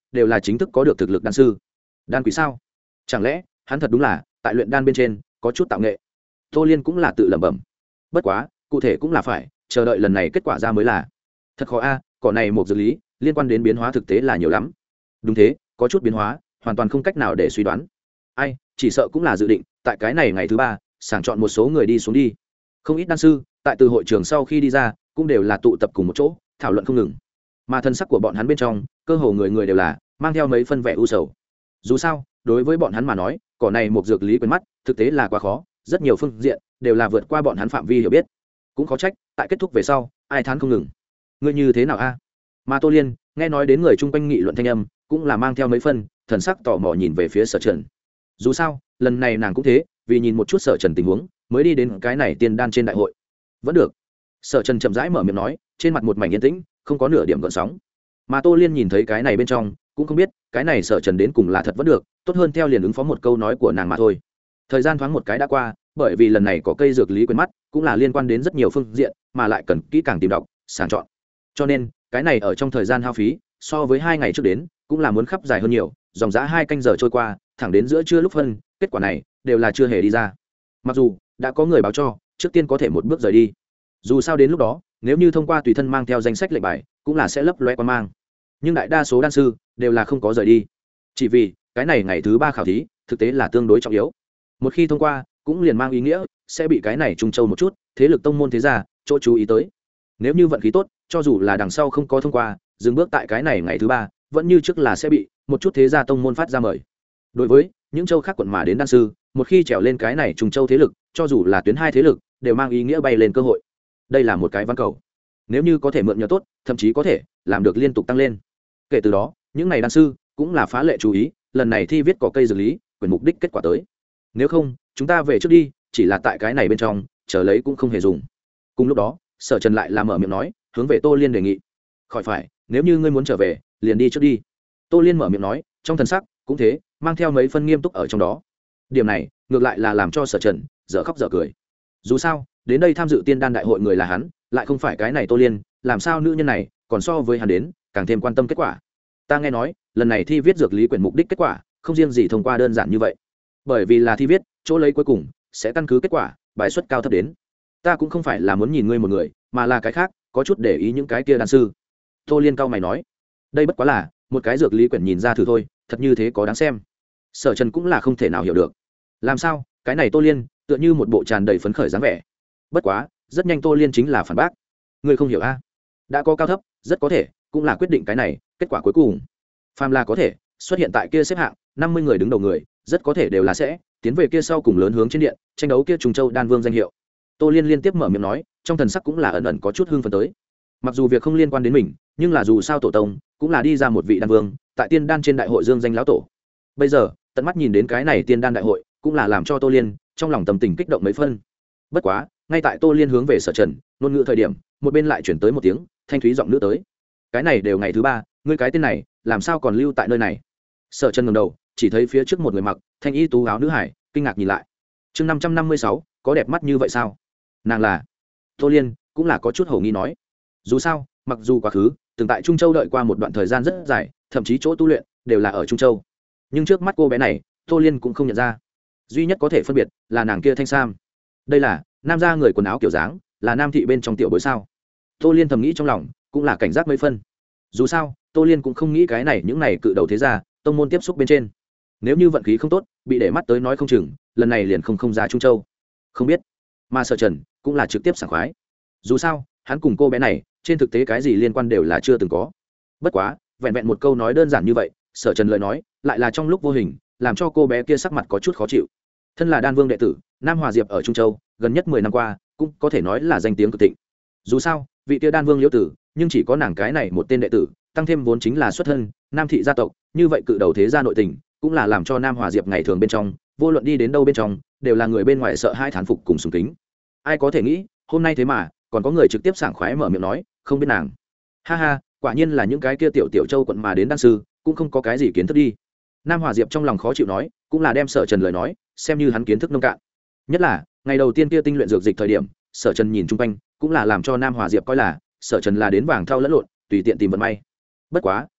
đều là chính thức có được thực lực đan sư. Đan quỷ sao? Chẳng lẽ hắn thật đúng là tại luyện đan bên trên có chút tạo nghệ? Tô Liên cũng là tự lẩm bẩm. Bất quá cụ thể cũng là phải chờ đợi lần này kết quả ra mới là. Thật khó a, cỏ này một dược lý liên quan đến biến hóa thực tế là nhiều lắm. Đúng thế, có chút biến hóa hoàn toàn không cách nào để suy đoán. Ai, chỉ sợ cũng là dự định tại cái này ngày thứ 3 sàng chọn một số người đi xuống đi. Không ít đan sư tại từ hội trường sau khi đi ra cũng đều là tụ tập cùng một chỗ thảo luận không ngừng, mà thân sắc của bọn hắn bên trong cơ hồ người người đều là mang theo mấy phân vẻ u sầu. Dù sao đối với bọn hắn mà nói, cỏ này một dược lý quen mắt thực tế là quá khó, rất nhiều phương diện đều là vượt qua bọn hắn phạm vi hiểu biết. Cũng khó trách tại kết thúc về sau ai thán không ngừng. Ngươi như thế nào a? Mà Tô Liên nghe nói đến người chung quanh nghị luận thanh âm cũng là mang theo mấy phân thần sắc tò mò nhìn về phía Sở Trần. Dù sao lần này nàng cũng thế, vì nhìn một chút Sở Trần tình huống mới đi đến cái này tiên đan trên đại hội. Vẫn được. Sở Trần chậm rãi mở miệng nói, trên mặt một mảnh yên tĩnh, không có nửa điểm gợn sóng. Mà Tô Liên nhìn thấy cái này bên trong cũng không biết cái này Sở Trần đến cùng là thật vẫn được, tốt hơn theo liền ứng phó một câu nói của nàng mà thôi. Thời gian thoáng một cái đã qua, bởi vì lần này có cây dược lý quen mắt cũng là liên quan đến rất nhiều phương diện, mà lại cần kỹ càng tìm đọc sàng chọn, cho nên cái này ở trong thời gian hao phí so với 2 ngày trước đến cũng là muốn khắp dài hơn nhiều, dòng dã 2 canh giờ trôi qua, thẳng đến giữa trưa lúc phân kết quả này đều là chưa hề đi ra. Mặc dù đã có người báo cho trước tiên có thể một bước rời đi, dù sao đến lúc đó nếu như thông qua tùy thân mang theo danh sách lệnh bài cũng là sẽ lấp loe quan mang, nhưng đại đa số đan sư đều là không có rời đi, chỉ vì cái này ngày thứ 3 khảo thí thực tế là tương đối trọng yếu. Một khi thông qua cũng liền mang ý nghĩa sẽ bị cái này trung châu một chút thế lực tông môn thế gia chỗ chú ý tới. Nếu như vận khí tốt, cho dù là đằng sau không có thông qua, dừng bước tại cái này ngày thứ 3 vẫn như trước là sẽ bị một chút thế gia tông môn phát ra mời. Đối với những châu khác quận mà đến đan sư, một khi trèo lên cái này trùng châu thế lực, cho dù là tuyến 2 thế lực đều mang ý nghĩa bay lên cơ hội. Đây là một cái văn cầu, nếu như có thể mượn nhờ tốt, thậm chí có thể làm được liên tục tăng lên. Kể từ đó những này đan sư cũng là phá lệ chú ý lần này thi viết cỏ cây dược lý quyền mục đích kết quả tới. Nếu không chúng ta về trước đi, chỉ là tại cái này bên trong chờ lấy cũng không hề dùng. Cùng lúc đó Sở Trần lại làm mở miệng nói, hướng về Tô Liên đề nghị. Khỏi phải, nếu như ngươi muốn trở về liền đi trước đi. Tô Liên mở miệng nói, trong thần sắc cũng thế, mang theo mấy phân nghiêm túc ở trong đó. Điểm này ngược lại là làm cho Sở Trần dở khóc dở cười. Dù sao đến đây tham dự tiên đan đại hội người là hắn, lại không phải cái này Tô Liên, làm sao nữ nhân này còn so với hắn đến càng thêm quan tâm kết quả. Ta nghe nói lần này thi viết dược lý quyển mục đích kết quả không riêng gì thông qua đơn giản như vậy, bởi vì là thi viết, chỗ lấy cuối cùng sẽ căn cứ kết quả bài xuất cao thấp đến. Ta cũng không phải là muốn nhìn ngươi một người, mà là cái khác, có chút để ý những cái kia đan sư. Tô Liên cao mày nói, đây bất quá là một cái dược lý quyển nhìn ra thử thôi, thật như thế có đáng xem. Sở Trần cũng là không thể nào hiểu được, làm sao cái này Tô Liên tựa như một bộ tràn đầy phấn khởi dáng vẻ. Bất quá rất nhanh Tô Liên chính là phản bác, ngươi không hiểu a, đã có cao thấp, rất có thể cũng là quyết định cái này kết quả cuối cùng. Phàm là có thể xuất hiện tại kia xếp hạng 50 người đứng đầu người, rất có thể đều là sẽ tiến về kia sau cùng lớn hướng trên điện tranh đấu kia trùng châu đan vương danh hiệu. Tô Liên liên tiếp mở miệng nói, trong thần sắc cũng là ẩn ẩn có chút hưng phấn tới. Mặc dù việc không liên quan đến mình, nhưng là dù sao tổ tông cũng là đi ra một vị đan vương tại tiên đan trên đại hội dương danh lão tổ. Bây giờ tận mắt nhìn đến cái này tiên đan đại hội cũng là làm cho Tô Liên trong lòng tâm tình kích động mấy phân. Bất quá ngay tại Tô Liên hướng về Sở Trần ngôn ngữ thời điểm, một bên lại chuyển tới một tiếng thanh thúy giọng nữ tới, cái này đều ngày thứ 3, ngươi cái tên này làm sao còn lưu tại nơi này? Sở Trần ngẩng đầu chỉ thấy phía trước một người mặc thanh y tú áo nữ hải, kinh ngạc nhìn lại. Chương 556, có đẹp mắt như vậy sao? Nàng là Tô Liên, cũng là có chút hổ nghi nói. Dù sao mặc dù quá khứ từng tại Trung Châu đợi qua một đoạn thời gian rất dài, thậm chí chỗ tu luyện đều là ở Trung Châu, nhưng trước mắt cô bé này Tô Liên cũng không nhận ra. Duy nhất có thể phân biệt là nàng kia thanh sam. Đây là nam gia người quần áo kiểu dáng, là nam thị bên trong tiểu bối sao? Tô Liên thầm nghĩ trong lòng, cũng là cảnh giác mấy phân. Dù sao Tô Liên cũng không nghĩ cái này những này cự đầu thế gia tông môn tiếp xúc bên trên, nếu như vận khí không tốt bị để mắt tới nói không chừng lần này liền không ra Trung Châu. Không biết, mà Sở Trần cũng là trực tiếp sảng khoái. Dù sao hắn cùng cô bé này trên thực tế cái gì liên quan đều là chưa từng có. Bất quá vẹn vẹn một câu nói đơn giản như vậy, Sở Trần lời nói lại là trong lúc vô hình làm cho cô bé kia sắc mặt có chút khó chịu. Thân là đan vương đệ tử Nam Hòa Diệp ở Trung Châu gần nhất 10 năm qua cũng có thể nói là danh tiếng cực thịnh. Dù sao vị kia đan vương liễu tử nhưng chỉ có nàng cái này một tên đệ tử, tăng thêm vốn chính là xuất thân nam thị gia tộc, như vậy cự đầu thế gia nội tình cũng là làm cho Nam Hòa Diệp ngày thường bên trong vô luận đi đến đâu bên trong đều là người bên ngoài sợ hai thán phục cùng sùng kính. Ai có thể nghĩ hôm nay thế mà còn có người trực tiếp sảng khoái mở miệng nói không biết nàng. Ha ha, quả nhiên là những cái kia tiểu tiểu châu quận mà đến đan sư cũng không có cái gì kiến thức đi. Nam Hòa Diệp trong lòng khó chịu nói, cũng là đem Sở Trần lời nói xem như hắn kiến thức nông cạn. Nhất là ngày đầu tiên kia tinh luyện dược dịch thời điểm, Sở Trần nhìn chung quanh cũng là làm cho Nam Hòa Diệp coi là Sở Trần là đến vàng thau lẫn lộn tùy tiện tìm vận may. Bất quá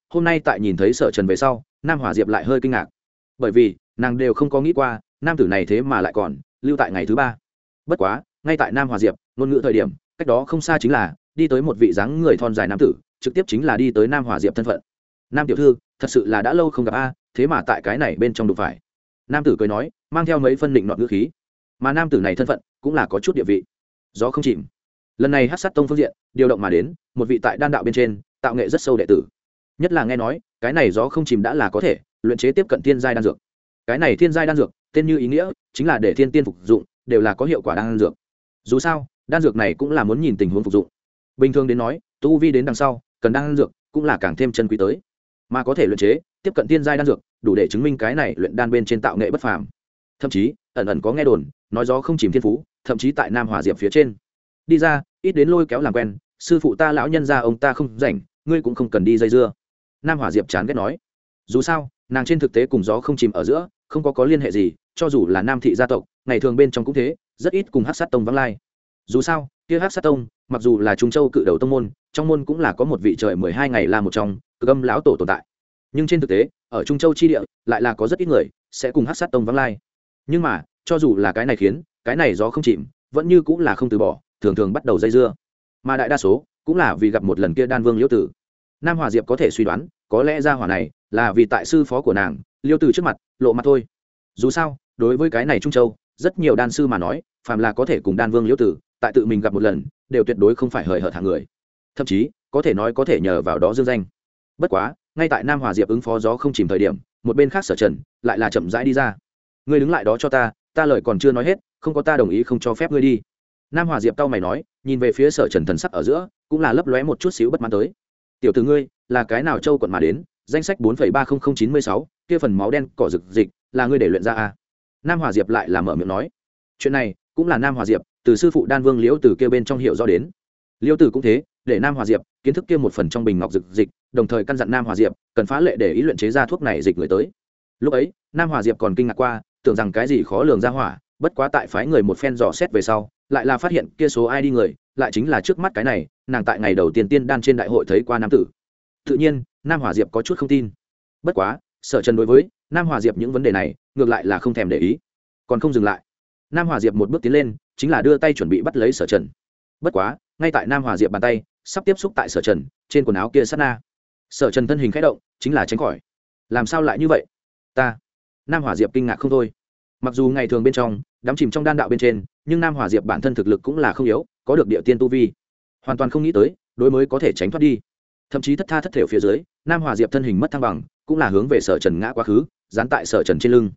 hôm nay tại nhìn thấy sở trần về sau nam hòa diệp lại hơi kinh ngạc, bởi vì nàng đều không có nghĩ qua nam tử này thế mà lại còn lưu tại ngày thứ ba. Bất quá ngay tại nam hòa diệp ngôn ngữ thời điểm, cách đó không xa chính là đi tới một vị dáng người thon dài nam tử, trực tiếp chính là đi tới nam hòa diệp thân phận. Nam tiểu thư, thật sự là đã lâu không gặp a, thế mà tại cái này bên trong đụng phải. Nam tử cười nói, mang theo mấy phân định nọt ngữ khí, mà nam tử này thân phận cũng là có chút địa vị. Gió không chìm, lần này Hắc Sát Tông phương diện điều động mà đến một vị tại đan đạo bên trên tạo nghệ rất sâu đệ tử, nhất là nghe nói cái này gió không chìm đã là có thể luyện chế tiếp cận thiên giai đan dược. Cái này thiên giai đan dược tên như ý nghĩa chính là để thiên tiên phục dụng, đều là có hiệu quả đan dược. Dù sao đan dược này cũng là muốn nhìn tình huống phục dụng, bình thường đến nói tu vi đến đằng sau cần đan dược cũng là càng thêm chân quý tới, mà có thể luyện chế tiếp cận thiên giai đan dược đủ để chứng minh cái này luyện đan bên trên tạo nghệ bất phàm. Thậm chí ẩn ẩn có nghe đồn nói gió không chìm thiên phú thậm chí tại nam hòa diệp phía trên. Đi ra, ít đến lôi kéo làm quen, sư phụ ta lão nhân gia ông ta không rảnh, ngươi cũng không cần đi dây dưa. Nam hòa diệp chán ghét nói, dù sao nàng trên thực tế cùng gió không chìm ở giữa không có liên hệ gì, cho dù là nam thị gia tộc ngày thường bên trong cũng thế, rất ít cùng Hắc Sát Tông vắng lai. Dù sao kia Hắc Sát Tông mặc dù là Trung Châu cự đầu tông môn, trong môn cũng là có một vị trời 12 ngày là một trong cực âm lão tổ tồn tại, nhưng trên thực tế ở Trung Châu chi địa lại là có rất ít người sẽ cùng Hắc Sát Tông vắng lai. Nhưng mà cho dù là cái này khiến cái này gió không chìm vẫn như cũng là không từ bỏ, thường thường bắt đầu dây dưa, mà đại đa số cũng là vì gặp một lần kia đan vương liễu tử. Nam hòa diệp có thể suy đoán có lẽ gia hỏa này là vì tại sư phó của nàng liễu tử trước mặt lộ mặt thôi. Dù sao đối với cái này Trung Châu rất nhiều đan sư mà nói, phàm là có thể cùng đan vương liễu tử tại tự mình gặp một lần đều tuyệt đối không phải hời hợt hạng người, thậm chí có thể nói có thể nhờ vào đó dương danh. Bất quá ngay tại Nam hòa diệp ứng phó gió không chìm thời điểm, một bên khác Sở Trần lại là chậm rãi đi ra. Ngươi đứng lại đó cho ta, ta lời còn chưa nói hết, không có ta đồng ý không cho phép ngươi đi. Nam hòa diệp cau mày nói, nhìn về phía Sở Trần, thần sắc ở giữa cũng là lấp lóe một chút xíu bất mãn tới. Tiểu tử ngươi là cái nào châu quận mà đến? Danh sách 4,30096, kia phần máu đen cỏ rực dịch là ngươi để luyện ra à? Nam hòa diệp lại là mở miệng nói. Chuyện này cũng là Nam hòa diệp từ sư phụ đan vương liễu tử kia bên trong hiểu rõ đến. Liễu tử cũng thế, để Nam hòa diệp kiến thức kia một phần trong bình ngọc rực dịch, đồng thời căn dặn Nam hòa diệp cần phá lệ để ý luyện chế ra thuốc này dịch người tới. Lúc ấy Nam hòa diệp còn kinh ngạc qua, tưởng rằng cái gì khó lường ra hỏa, bất quá tại phái người một phen dò xét về sau, lại là phát hiện kia số ai đi người lại chính là trước mắt cái này nàng tại ngày đầu tiên tiên đan trên đại hội thấy qua nam tử. Tự nhiên Nam hòa diệp có chút không tin, bất quá Sở Trần đối với Nam hòa diệp những vấn đề này ngược lại là không thèm để ý, còn không dừng lại. Nam hòa diệp một bước tiến lên chính là đưa tay chuẩn bị bắt lấy Sở Trần. Bất quá ngay tại Nam hòa diệp bàn tay sắp tiếp xúc tại Sở Trần trên quần áo kia sát na, Sở Trần thân hình khẽ động chính là tránh khỏi. Làm sao lại như vậy? Ta Nam hòa diệp kinh ngạc không thôi. Mặc dù ngày thường bên trong đắm chìm trong đan đạo bên trên, nhưng Nam hòa diệp bản thân thực lực cũng là không yếu, có được địa tiên tu vi, hoàn toàn không nghĩ tới đối mới có thể tránh thoát đi. Thậm chí thất tha thất thểu phía dưới, Nam hòa diệp thân hình mất thăng bằng, cũng là hướng về Sở Trần ngã quá khứ, dán tại Sở Trần trên lưng.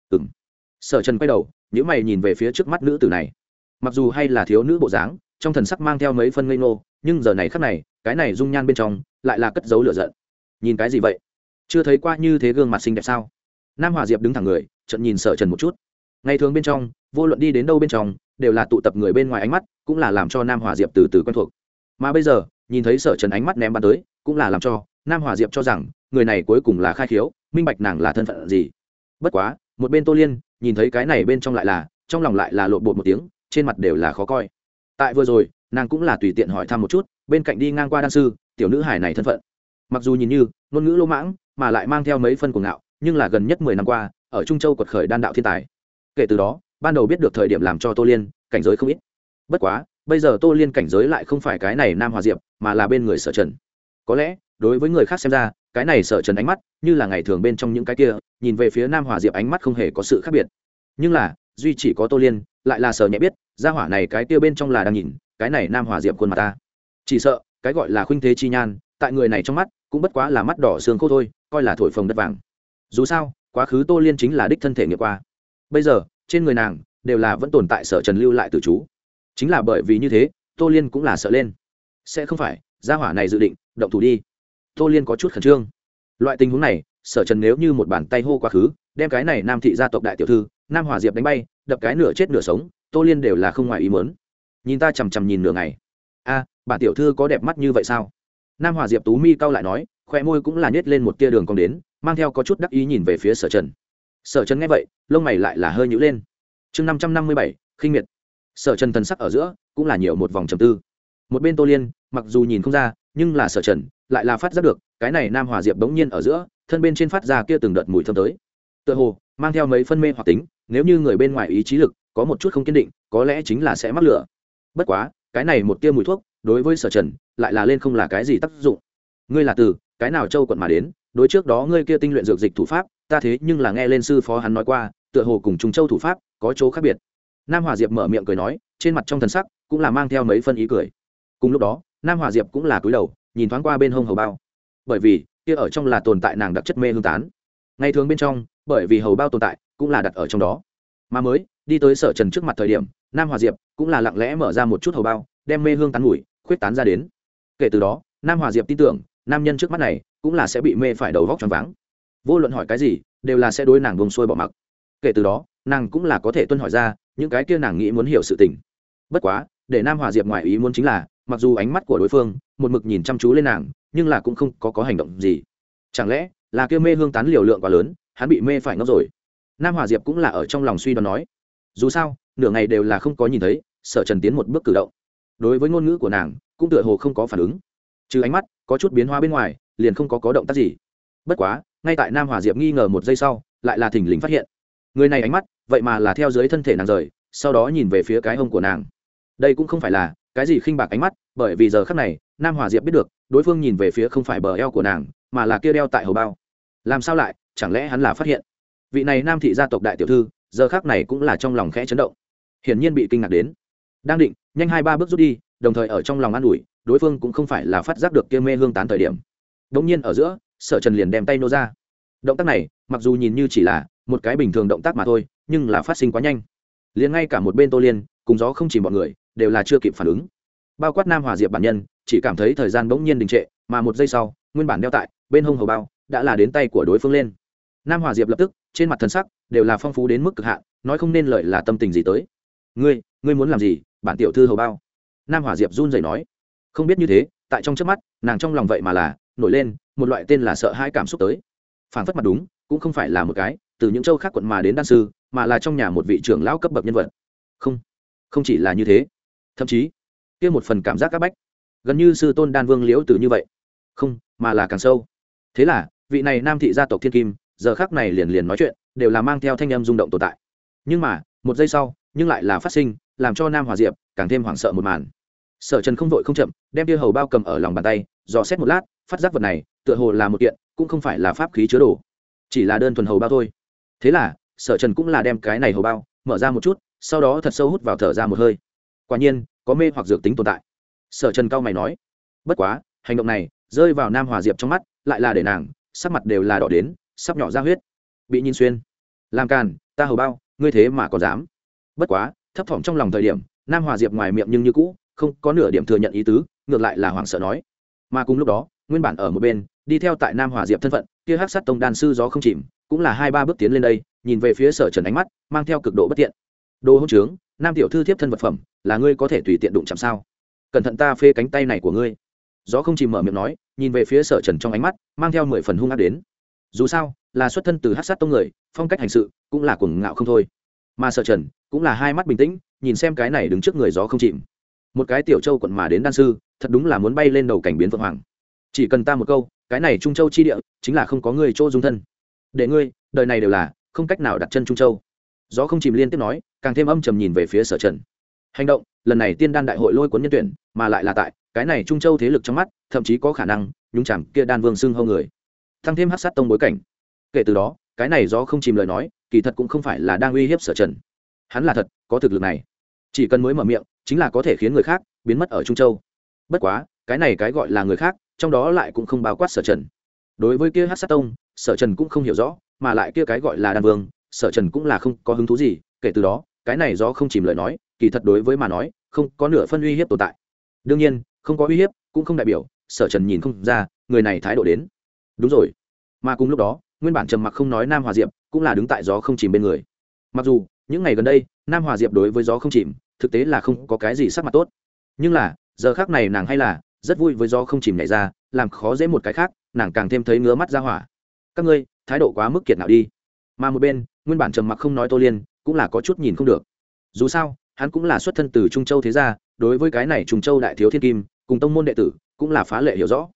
Sở Trần quay đầu nhíu mày nhìn về phía trước mắt nữ tử này, mặc dù hay là thiếu nữ bộ dáng, trong thần sắc mang theo mấy phân ngây ngô, nhưng giờ này khắc này cái này dung nhan bên trong lại là cất giấu lửa giận. Nhìn cái gì vậy? Chưa thấy qua như thế gương mặt xinh đẹp sao? Nam hòa diệp đứng thẳng người, chợt nhìn Sở Trần một chút. Ngày thường bên trong vô luận đi đến đâu bên trong đều là tụ tập người bên ngoài ánh mắt, cũng là làm cho Nam hòa diệp từ từ quen thuộc, mà bây giờ nhìn thấy Sở Trần ánh mắt ném bắn tới, cũng là làm cho Nam hòa diệp cho rằng người này cuối cùng là khai khiếu, minh bạch nàng là thân phận gì. Bất quá một bên Tô Liên nhìn thấy cái này bên trong lại là trong lòng lại là lộn bột một tiếng, trên mặt đều là khó coi. Tại vừa rồi nàng cũng là tùy tiện hỏi thăm một chút bên cạnh đi ngang qua đan sư tiểu nữ hải này thân phận, mặc dù nhìn như ngôn ngữ lỗ mãng mà lại mang theo mấy phân cuồng ngạo, nhưng là gần nhất 10 năm qua ở Trung Châu quật khởi đan đạo thiên tài. Kể từ đó ban đầu biết được thời điểm làm cho Tô Liên cảnh giới không ít. Bất quá bây giờ Tô Liên cảnh giới lại không phải cái này Nam hòa diệp, mà là bên người Sở Trần. Có lẽ đối với người khác xem ra cái này Sở Trần ánh mắt như là ngày thường bên trong những cái kia nhìn về phía Nam hòa diệp ánh mắt không hề có sự khác biệt, nhưng là duy chỉ có Tô Liên lại là Sở nhẹ biết gia hỏa này cái kia bên trong là đang nhìn cái này Nam hòa diệp khuôn mặt ta. Chỉ sợ cái gọi là khuynh thế chi nhan tại người này trong mắt cũng bất quá là mắt đỏ xương khô thôi, coi là thổi phồng đất vàng. Dù sao quá khứ Tô Liên chính là đích thân thể nghiệm qua, bây giờ trên người nàng đều là vẫn tồn tại Sở Trần lưu lại từ chú. Chính là bởi vì như thế Tô Liên cũng là sợ lên, sẽ không phải gia hỏa này dự định động thủ đi. Tô Liên có chút khẩn trương. Loại tình huống này Sở Trần nếu như một bàn tay hô quá khứ, đem cái này Nam thị gia tộc đại tiểu thư Nam hòa diệp đánh bay, đập cái nửa chết nửa sống, Tô Liên đều là không ngoài ý muốn. Nhìn ta chằm chằm nhìn nửa ngày. A, bản tiểu thư có đẹp mắt như vậy sao? Nam hòa diệp tú mi cau lại nói, khóe môi cũng là nhếch lên một tia đường cong đến, mang theo có chút đắc ý nhìn về phía Sở Trần. Sở Trần nghe vậy lông mày lại là hơi nhíu lên. Chương 557, khinh miệt. Sở Trần thần sắc ở giữa cũng là nhiều một vòng trầm tư. Một bên Tô Liên mặc dù nhìn không ra, nhưng là Sở Trần lại là phát giác được cái này nam hòa diệp bỗng nhiên ở giữa thân bên trên phát ra kia từng đợt mùi thơm tới, tựa hồ mang theo mấy phân mê hoặc tính. Nếu như người bên ngoài ý chí lực có một chút không kiên định, có lẽ chính là sẽ mắc lửa. Bất quá cái này một tia mùi thuốc đối với Sở Trần lại là lên không là cái gì tác dụng. Ngươi là từ cái nào châu quận mà đến? Đối trước đó ngươi kia tinh luyện dược dịch thủ pháp, ta thế nhưng là nghe lên sư phó hắn nói qua, tựa hồ cùng Trung Châu thủ pháp có chỗ khác biệt. Nam Hòa Diệp mở miệng cười nói, trên mặt trong thần sắc cũng là mang theo mấy phân ý cười. Cùng lúc đó, Nam Hòa Diệp cũng là cúi đầu, nhìn thoáng qua bên hông hầu bao. Bởi vì, kia ở trong là tồn tại nàng đặc chất mê hương tán. Ngày thường bên trong, bởi vì hầu bao tồn tại, cũng là đặt ở trong đó. Mà mới đi tới Sở Trần trước mặt thời điểm, Nam Hòa Diệp cũng là lặng lẽ mở ra một chút hầu bao, đem mê hương tán mùi khuyết tán ra đến. Kể từ đó, Nam Hòa Diệp tin tưởng, nam nhân trước mắt này cũng là sẽ bị mê phải đầu vóc choáng váng. Vô luận hỏi cái gì, đều là sẽ đối nàng vùng xuôi bỏ mặc. Kể từ đó, nàng cũng là có thể tuân hỏi ra những cái kia nàng nghĩ muốn hiểu sự tình. Bất quá, để Nam Hòa Diệp ngoài ý muốn chính là, mặc dù ánh mắt của đối phương một mực nhìn chăm chú lên nàng, nhưng là cũng không có hành động gì. Chẳng lẽ là kia mê hương tán liều lượng quá lớn, hắn bị mê phải ngốc rồi? Nam Hòa Diệp cũng là ở trong lòng suy đoán nói. Dù sao, nửa ngày đều là không có nhìn thấy Sở Trần tiến một bước cử động. Đối với ngôn ngữ của nàng, cũng tựa hồ không có phản ứng. Trừ ánh mắt có chút biến hóa bên ngoài, liền không có động tác gì. Bất quá, ngay tại Nam Hòa Diệp nghi ngờ một giây sau, lại là thình lình phát hiện, người này ánh mắt vậy mà là theo dưới thân thể nàng rời, sau đó nhìn về phía cái hông của nàng. Đây cũng không phải là cái gì khinh bạc ánh mắt, bởi vì giờ khắc này, Nam Hòa Diệp biết được, đối phương nhìn về phía không phải bờ eo của nàng, mà là kia đeo tại hầu bao. Làm sao lại, chẳng lẽ hắn là phát hiện vị này Nam thị gia tộc đại tiểu thư, giờ khắc này cũng là trong lòng khẽ chấn động, hiển nhiên bị kinh ngạc đến, đang định nhanh 2-3 bước rút đi, đồng thời ở trong lòng an ủi, đối phương cũng không phải là phát giác được kia mê hương tán thời điểm. Đống nhiên ở giữa, Sở Trần liền đem tay nô ra. Động tác này, mặc dù nhìn như chỉ là một cái bình thường động tác mà thôi, nhưng là phát sinh quá nhanh. Liền ngay cả một bên Tô Liên, cùng gió không chỉ bọn người, đều là chưa kịp phản ứng. Bao quát Nam Hòa Diệp bản nhân, chỉ cảm thấy thời gian bỗng nhiên đình trệ, mà một giây sau, nguyên bản đeo tại bên hông hầu bao, đã là đến tay của đối phương lên. Nam Hòa Diệp lập tức, trên mặt thần sắc đều là phong phú đến mức cực hạn, nói không nên lời là tâm tình gì tới. Ngươi muốn làm gì? Bản tiểu thư hầu bao. Nam Hòa Diệp run rẩy nói. Không biết như thế, tại trong chớp mắt, nàng trong lòng vậy mà là nổi lên một loại tên là sợ hãi cảm xúc tới. Phản phất mặt đúng, cũng không phải là một cái từ những châu khác quận mà đến đan sư, mà là trong nhà một vị trưởng lão cấp bậc nhân vật. Không chỉ là như thế, thậm chí kia một phần cảm giác các bách, gần như sư tôn đan vương liễu tử như vậy. Không, mà là càng sâu. Thế là, vị này Nam thị gia tộc thiên kim, giờ khắc này liền nói chuyện, đều là mang theo thanh âm rung động tồn tại. Nhưng mà, một giây sau, nhưng lại là phát sinh, làm cho Nam Hòa Diệp càng thêm hoảng sợ một màn. Sở Trần không vội không chậm, đem tia hầu bao cầm ở lòng bàn tay, dò xét một lát, phát giác vật này, tựa hồ là một kiện, cũng không phải là pháp khí chứa đồ, chỉ là đơn thuần hầu bao thôi. Thế là, Sở Trần cũng là đem cái này hầu bao mở ra một chút, sau đó thật sâu hút vào thở ra một hơi. Quả nhiên, có mê hoặc dược tính tồn tại. Sở Trần cau mày nói. Bất quá, hành động này rơi vào Nam Hòa Diệp trong mắt, lại là để nàng sắc mặt đều là đỏ đến, sắp nhỏ ra huyết. Bị nhìn xuyên. Làm càn, ta hầu bao, ngươi thế mà còn dám. Bất quá, thấp thỏm trong lòng thời điểm, Nam Hòa Diệp ngoài miệng nhưng như cũ không có nửa điểm thừa nhận ý tứ, ngược lại là hoảng sợ nói. Mà cùng lúc đó, nguyên bản ở một bên, đi theo tại Nam Hòa Diệp thân phận, kia Hắc Sát Tông đan sư gió không chìm, cũng là 2-3 bước tiến lên đây, nhìn về phía Sở Trần ánh mắt mang theo cực độ bất tiện. Đồ hỗn trướng, Nam tiểu thư thiếp thân vật phẩm, là ngươi có thể tùy tiện đụng chạm sao? Cẩn thận ta phê cánh tay này của ngươi. Gió không chìm mở miệng nói, nhìn về phía Sở Trần trong ánh mắt mang theo 10 phần hung ác đến. Dù sao, là xuất thân từ Hắc Sát Tông người, phong cách hành sự cũng là cuồng ngạo không thôi. Mà Sở Trần cũng là hai mắt bình tĩnh, nhìn xem cái này đứng trước người gió không chìm. Một cái tiểu châu quận mà đến đan sư, thật đúng là muốn bay lên đầu cảnh biến vượng hoàng. Chỉ cần ta một câu, cái này Trung Châu chi địa, chính là không có người chỗ dung thân. Để ngươi, đời này đều là không cách nào đặt chân Trung Châu. Gió không chìm liên tiếp nói, càng thêm âm trầm nhìn về phía Sở Trần. Hành động lần này tiên đan đại hội lôi cuốn nhân tuyển, mà lại là tại cái này Trung Châu thế lực trong mắt, thậm chí có khả năng nhúng chạm kia đan vương xưng hô người, tăng thêm Hắc Sát Tông bối cảnh. Kể từ đó, cái này gió không chìm lời nói, kỳ thật cũng không phải là đang uy hiếp Sở Trần. Hắn là thật có thực lực này, chỉ cần mới mở miệng, chính là có thể khiến người khác biến mất ở Trung Châu. Bất quá, cái này cái gọi là người khác, trong đó lại cũng không bao quát Sở Trần. Đối với kia Hắc Sát Tông, Sở Trần cũng không hiểu rõ, mà lại kia cái gọi là đan vương, Sở Trần cũng là không có hứng thú gì. Kể từ đó, cái này gió không chìm lời nói, kỳ thật đối với mà nói, không có nửa phân uy hiếp tồn tại. Đương nhiên, không có uy hiếp, cũng không đại biểu Sở Trần nhìn không ra người này thái độ đến. Đúng rồi. Mà cùng lúc đó, nguyên bản trầm mặc không nói Nam Hòa Diệp cũng là đứng tại gió không chìm bên người. Mặc dù những ngày gần đây, Nam Hòa Diệp đối với gió không chìm thực tế là không có cái gì sắc mặt tốt, nhưng là giờ khác này nàng hay là rất vui với gió không chìm nhảy ra, làm khó dễ một cái khác, nàng càng thêm thấy ngứa mắt ra hỏa. Các ngươi thái độ quá mức kiệt nào đi. Mà một bên nguyên bản trầm mặc không nói Tô Liên cũng là có chút nhìn không được. Dù sao hắn cũng là xuất thân từ Trung Châu thế gia, đối với cái này Trung Châu đại thiếu thiên kim cùng tông môn đệ tử cũng là phá lệ hiểu rõ.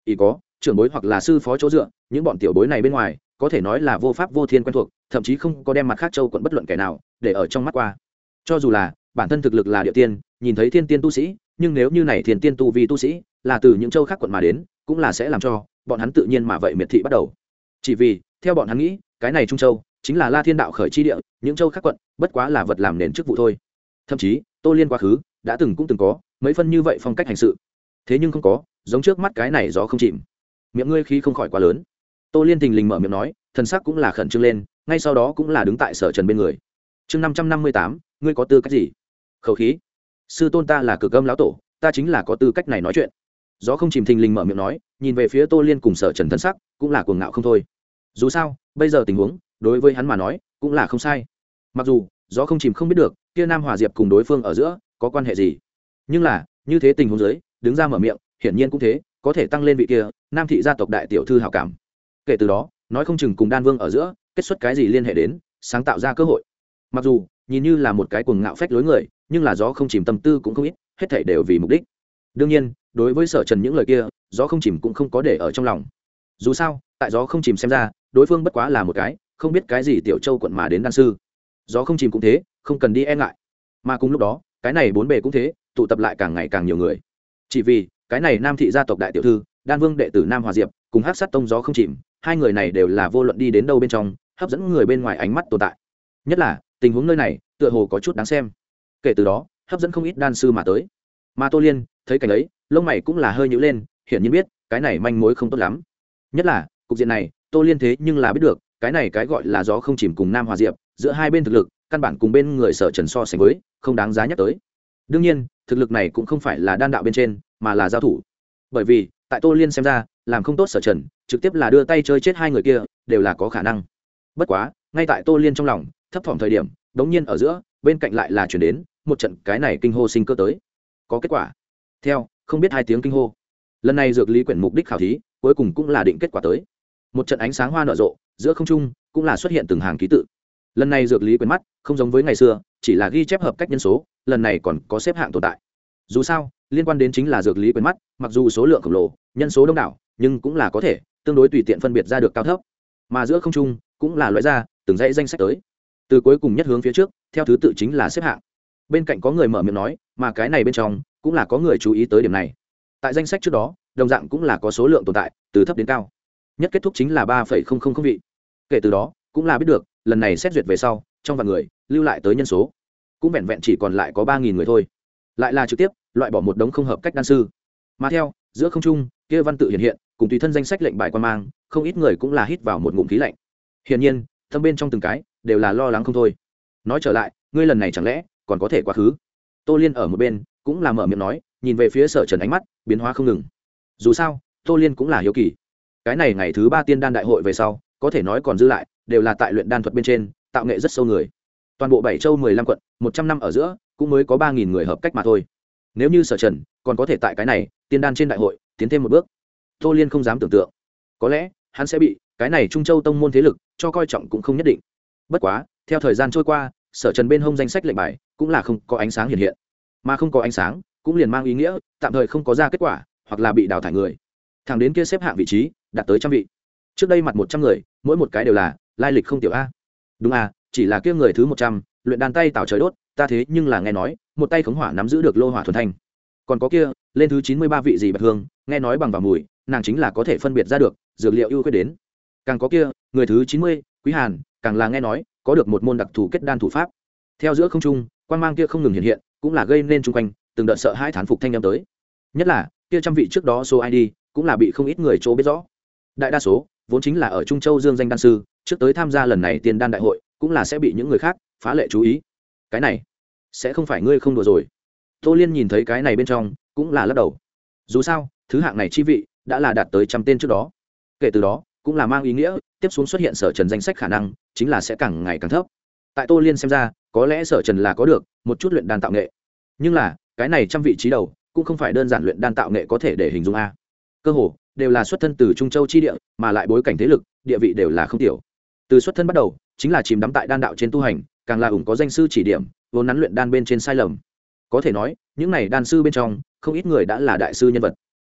ý có trưởng bối hoặc là sư phó chỗ dựa, những bọn tiểu bối này bên ngoài có thể nói là vô pháp vô thiên quen thuộc, thậm chí không có đem mặt khác châu quận bất luận kẻ nào để ở trong mắt qua. Cho dù là bản thân thực lực là địa tiên, nhìn thấy thiên tiên tu sĩ, nhưng nếu như này thiên tiên tu vi tu sĩ là từ những châu khác quận mà đến, cũng là sẽ làm cho bọn hắn tự nhiên mà vậy miệt thị bắt đầu. Chỉ vì theo bọn hắn nghĩ, cái này Trung Châu chính là La Thiên đạo khởi chi địa, những châu khác quận bất quá là vật làm nền chức vụ thôi. Thậm chí Tô Liên quá khứ đã từng có mấy phân như vậy phong cách hành sự, thế nhưng không có giống trước mắt cái này gió không chìm. Miệng ngươi khí không khỏi quá lớn. Tô Liên thình lình mở miệng nói, thần sắc cũng là khẩn trương lên, ngay sau đó cũng là đứng tại Sở Trần bên người. Chương 558, ngươi có tư cách gì? Khẩu khí. Sư tôn ta là Cực Âm lão tổ, ta chính là có tư cách này nói chuyện. Gió không chìm thình lình mở miệng nói, nhìn về phía Tô Liên cùng Sở Trần, thân sắc cũng là cuồng ngạo không thôi. Dù sao bây giờ tình huống đối với hắn mà nói cũng là không sai. Mặc dù gió không chìm không biết được kia Nam Hòa Diệp cùng đối phương ở giữa có quan hệ gì, nhưng là như thế tình huống dưới đứng ra mở miệng hiển nhiên cũng thế, có thể tăng lên vị kia Nam thị gia tộc đại tiểu thư hảo cảm. Kể từ đó nói không chừng cùng Đan Vương ở giữa kết xuất cái gì liên hệ đến, sáng tạo ra cơ hội. Mặc dù nhìn như là một cái cuồng ngạo phách lối người, nhưng là gió không chìm tâm tư cũng không ít, hết thảy đều vì mục đích. Đương nhiên đối với Sở Trần những lời kia gió không chìm cũng không có để ở trong lòng. Dù sao tại gió không chìm xem ra đối phương bất quá là một cái không biết cái gì tiểu châu quận mà đến đan sư. Gió không chìm cũng thế, không cần đi e ngại. Mà cùng lúc đó cái này bốn bề cũng thế, tụ tập lại càng ngày càng nhiều người. Chỉ vì cái này Nam thị gia tộc đại tiểu thư Đan Vương đệ tử Nam Hòa Diệp cùng Hắc Sát Tông gió không chìm, hai người này đều là vô luận đi đến đâu bên trong hấp dẫn người bên ngoài ánh mắt tồn tại. Nhất là tình huống nơi này tựa hồ có chút đáng xem, kể từ đó hấp dẫn không ít đan sư mà tới. Mà Tô Liên thấy cảnh ấy lông mày cũng là hơi nhíu lên, hiển nhiên biết cái này manh mối không tốt lắm. Nhất là cục diện này Tô Liên thế nhưng là biết được cái này cái gọi là gió không chìm cùng Nam Hòa Diệp giữa hai bên thực lực căn bản cùng bên người Sở Trần so sánh với không đáng giá nhắc tới. Đương nhiên thực lực này cũng không phải là đan đạo bên trên mà là giao thủ, bởi vì tại Tô Liên xem ra làm không tốt Sở Trần trực tiếp là đưa tay chơi chết hai người kia đều là có khả năng. Bất quá ngay tại Tô Liên trong lòng thấp thỏm thời điểm, đống nhiên ở giữa bên cạnh lại là chuyển đến một trận cái này kinh hô sinh cơ tới. Có kết quả. Theo không biết hai tiếng kinh hô, lần này dược lý quyển mục đích khảo thí cuối cùng cũng là định kết quả tới. Một trận ánh sáng hoa nở rộ, giữa không trung cũng là xuất hiện từng hàng ký tự. Lần này dược lý quyển mắt không giống với ngày xưa chỉ là ghi chép hợp cách nhân số, lần này còn có xếp hạng tồn tại. Dù sao liên quan đến chính là dược lý quyển mắt, mặc dù số lượng khổng lồ nhân số đông đảo, nhưng cũng là có thể tương đối tùy tiện phân biệt ra được cao thấp. Mà giữa không trung cũng là loại ra từng dãy danh sách tới, từ cuối cùng nhất hướng phía trước theo thứ tự chính là xếp hạng. Bên cạnh có người mở miệng nói, mà cái này bên trong cũng là có người chú ý tới điểm này. Tại danh sách trước đó đồng dạng cũng là có số lượng tồn tại từ thấp đến cao, nhất kết thúc chính là 3,000 vị. Kể từ đó cũng là biết được lần này xét duyệt về sau trong vạn người lưu lại tới nhân số cũng vẹn vẹn chỉ còn lại có 3.000 người thôi, lại là trực tiếp loại bỏ một đống không hợp cách đan sư. Mà theo giữa không trung kia văn tự hiện hiện cùng tùy thân danh sách lệnh bài quan mang, không ít người cũng là hít vào một ngụm khí lạnh. Hiển nhiên tâm bên trong từng cái đều là lo lắng không thôi. Nói trở lại, ngươi lần này chẳng lẽ còn có thể quá khứ? Tô Liên ở một bên cũng là mở miệng nói, nhìn về phía Sở Trần ánh mắt biến hóa không ngừng. Dù sao Tô Liên cũng là hiếu kỳ, cái này ngày thứ 3 tiên đan đại hội về sau có thể nói còn dư lại đều là tại luyện đan thuật bên trên tạo nghệ rất sâu người. Toàn bộ 7 châu 15 quận 100 năm ở giữa cũng mới có 3.000 người hợp cách mà thôi. Nếu như Sở Trần còn có thể tại cái này tiên đan trên đại hội tiến thêm một bước, Tô Liên không dám tưởng tượng, có lẽ hắn sẽ bị cái này Trung Châu tông môn thế lực cho coi trọng cũng không nhất định. Bất quá theo thời gian trôi qua, Sở Trần bên hông danh sách lệnh bài cũng là không có ánh sáng hiện hiện, mà không có ánh sáng cũng liền mang ý nghĩa tạm thời không có ra kết quả hoặc là bị đào thải người. Thẳng đến kia xếp hạng vị trí đạt tới 100 vị, trước đây mặt 100 người mỗi một cái đều là lai lịch không tiểu a. Đúng a, chỉ là kia người thứ 100 luyện đan tay tảo trời đốt, ta thế nhưng là nghe nói một tay khống hỏa nắm giữ được lô hỏa thuần thanh. Còn có kia lên thứ 93 vị gì Bạch Hương, nghe nói bằng vào mùi nàng chính là có thể phân biệt ra được dược liệu ưu khuyết đến. Càng có kia người thứ 90 Quý Hàn, càng là nghe nói có được một môn đặc thù kết đan thủ pháp. Theo giữa không trung quang mang kia không ngừng hiện hiện, cũng là gây nên chung quanh từng đợt sợ hãi thán phục thanh âm tới. Nhất là kia trăm vị trước đó số ID cũng là bị không ít người chỗ biết rõ. Đại đa số vốn chính là ở Trung Châu dương danh đan sư, trước tới tham gia lần này tiền đan đại hội cũng là sẽ bị những người khác phá lệ chú ý. Cái này sẽ không phải ngươi không đùa rồi? Tô Liên nhìn thấy cái này bên trong cũng là lắc đầu. Dù sao thứ hạng này chi vị đã là đạt tới 100 tên trước đó, kể từ đó cũng là mang ý nghĩa tiếp xuống xuất hiện Sở Trần danh sách khả năng chính là sẽ càng ngày càng thấp. Tại Tô Liên xem ra có lẽ Sở Trần là có được một chút luyện đan tạo nghệ, nhưng là cái này 100 vị trí đầu cũng không phải đơn giản luyện đan tạo nghệ có thể để hình dung a. Cơ hồ đều là xuất thân từ Trung Châu chi địa, mà lại bối cảnh thế lực địa vị đều là không tiểu. Từ xuất thân bắt đầu chính là chìm đắm tại đan đạo trên tu hành, càng là ủng có danh sư chỉ điểm, vốn nắn luyện đan bên trên sai lầm. Có thể nói những này đan sư bên trong không ít người đã là đại sư nhân vật.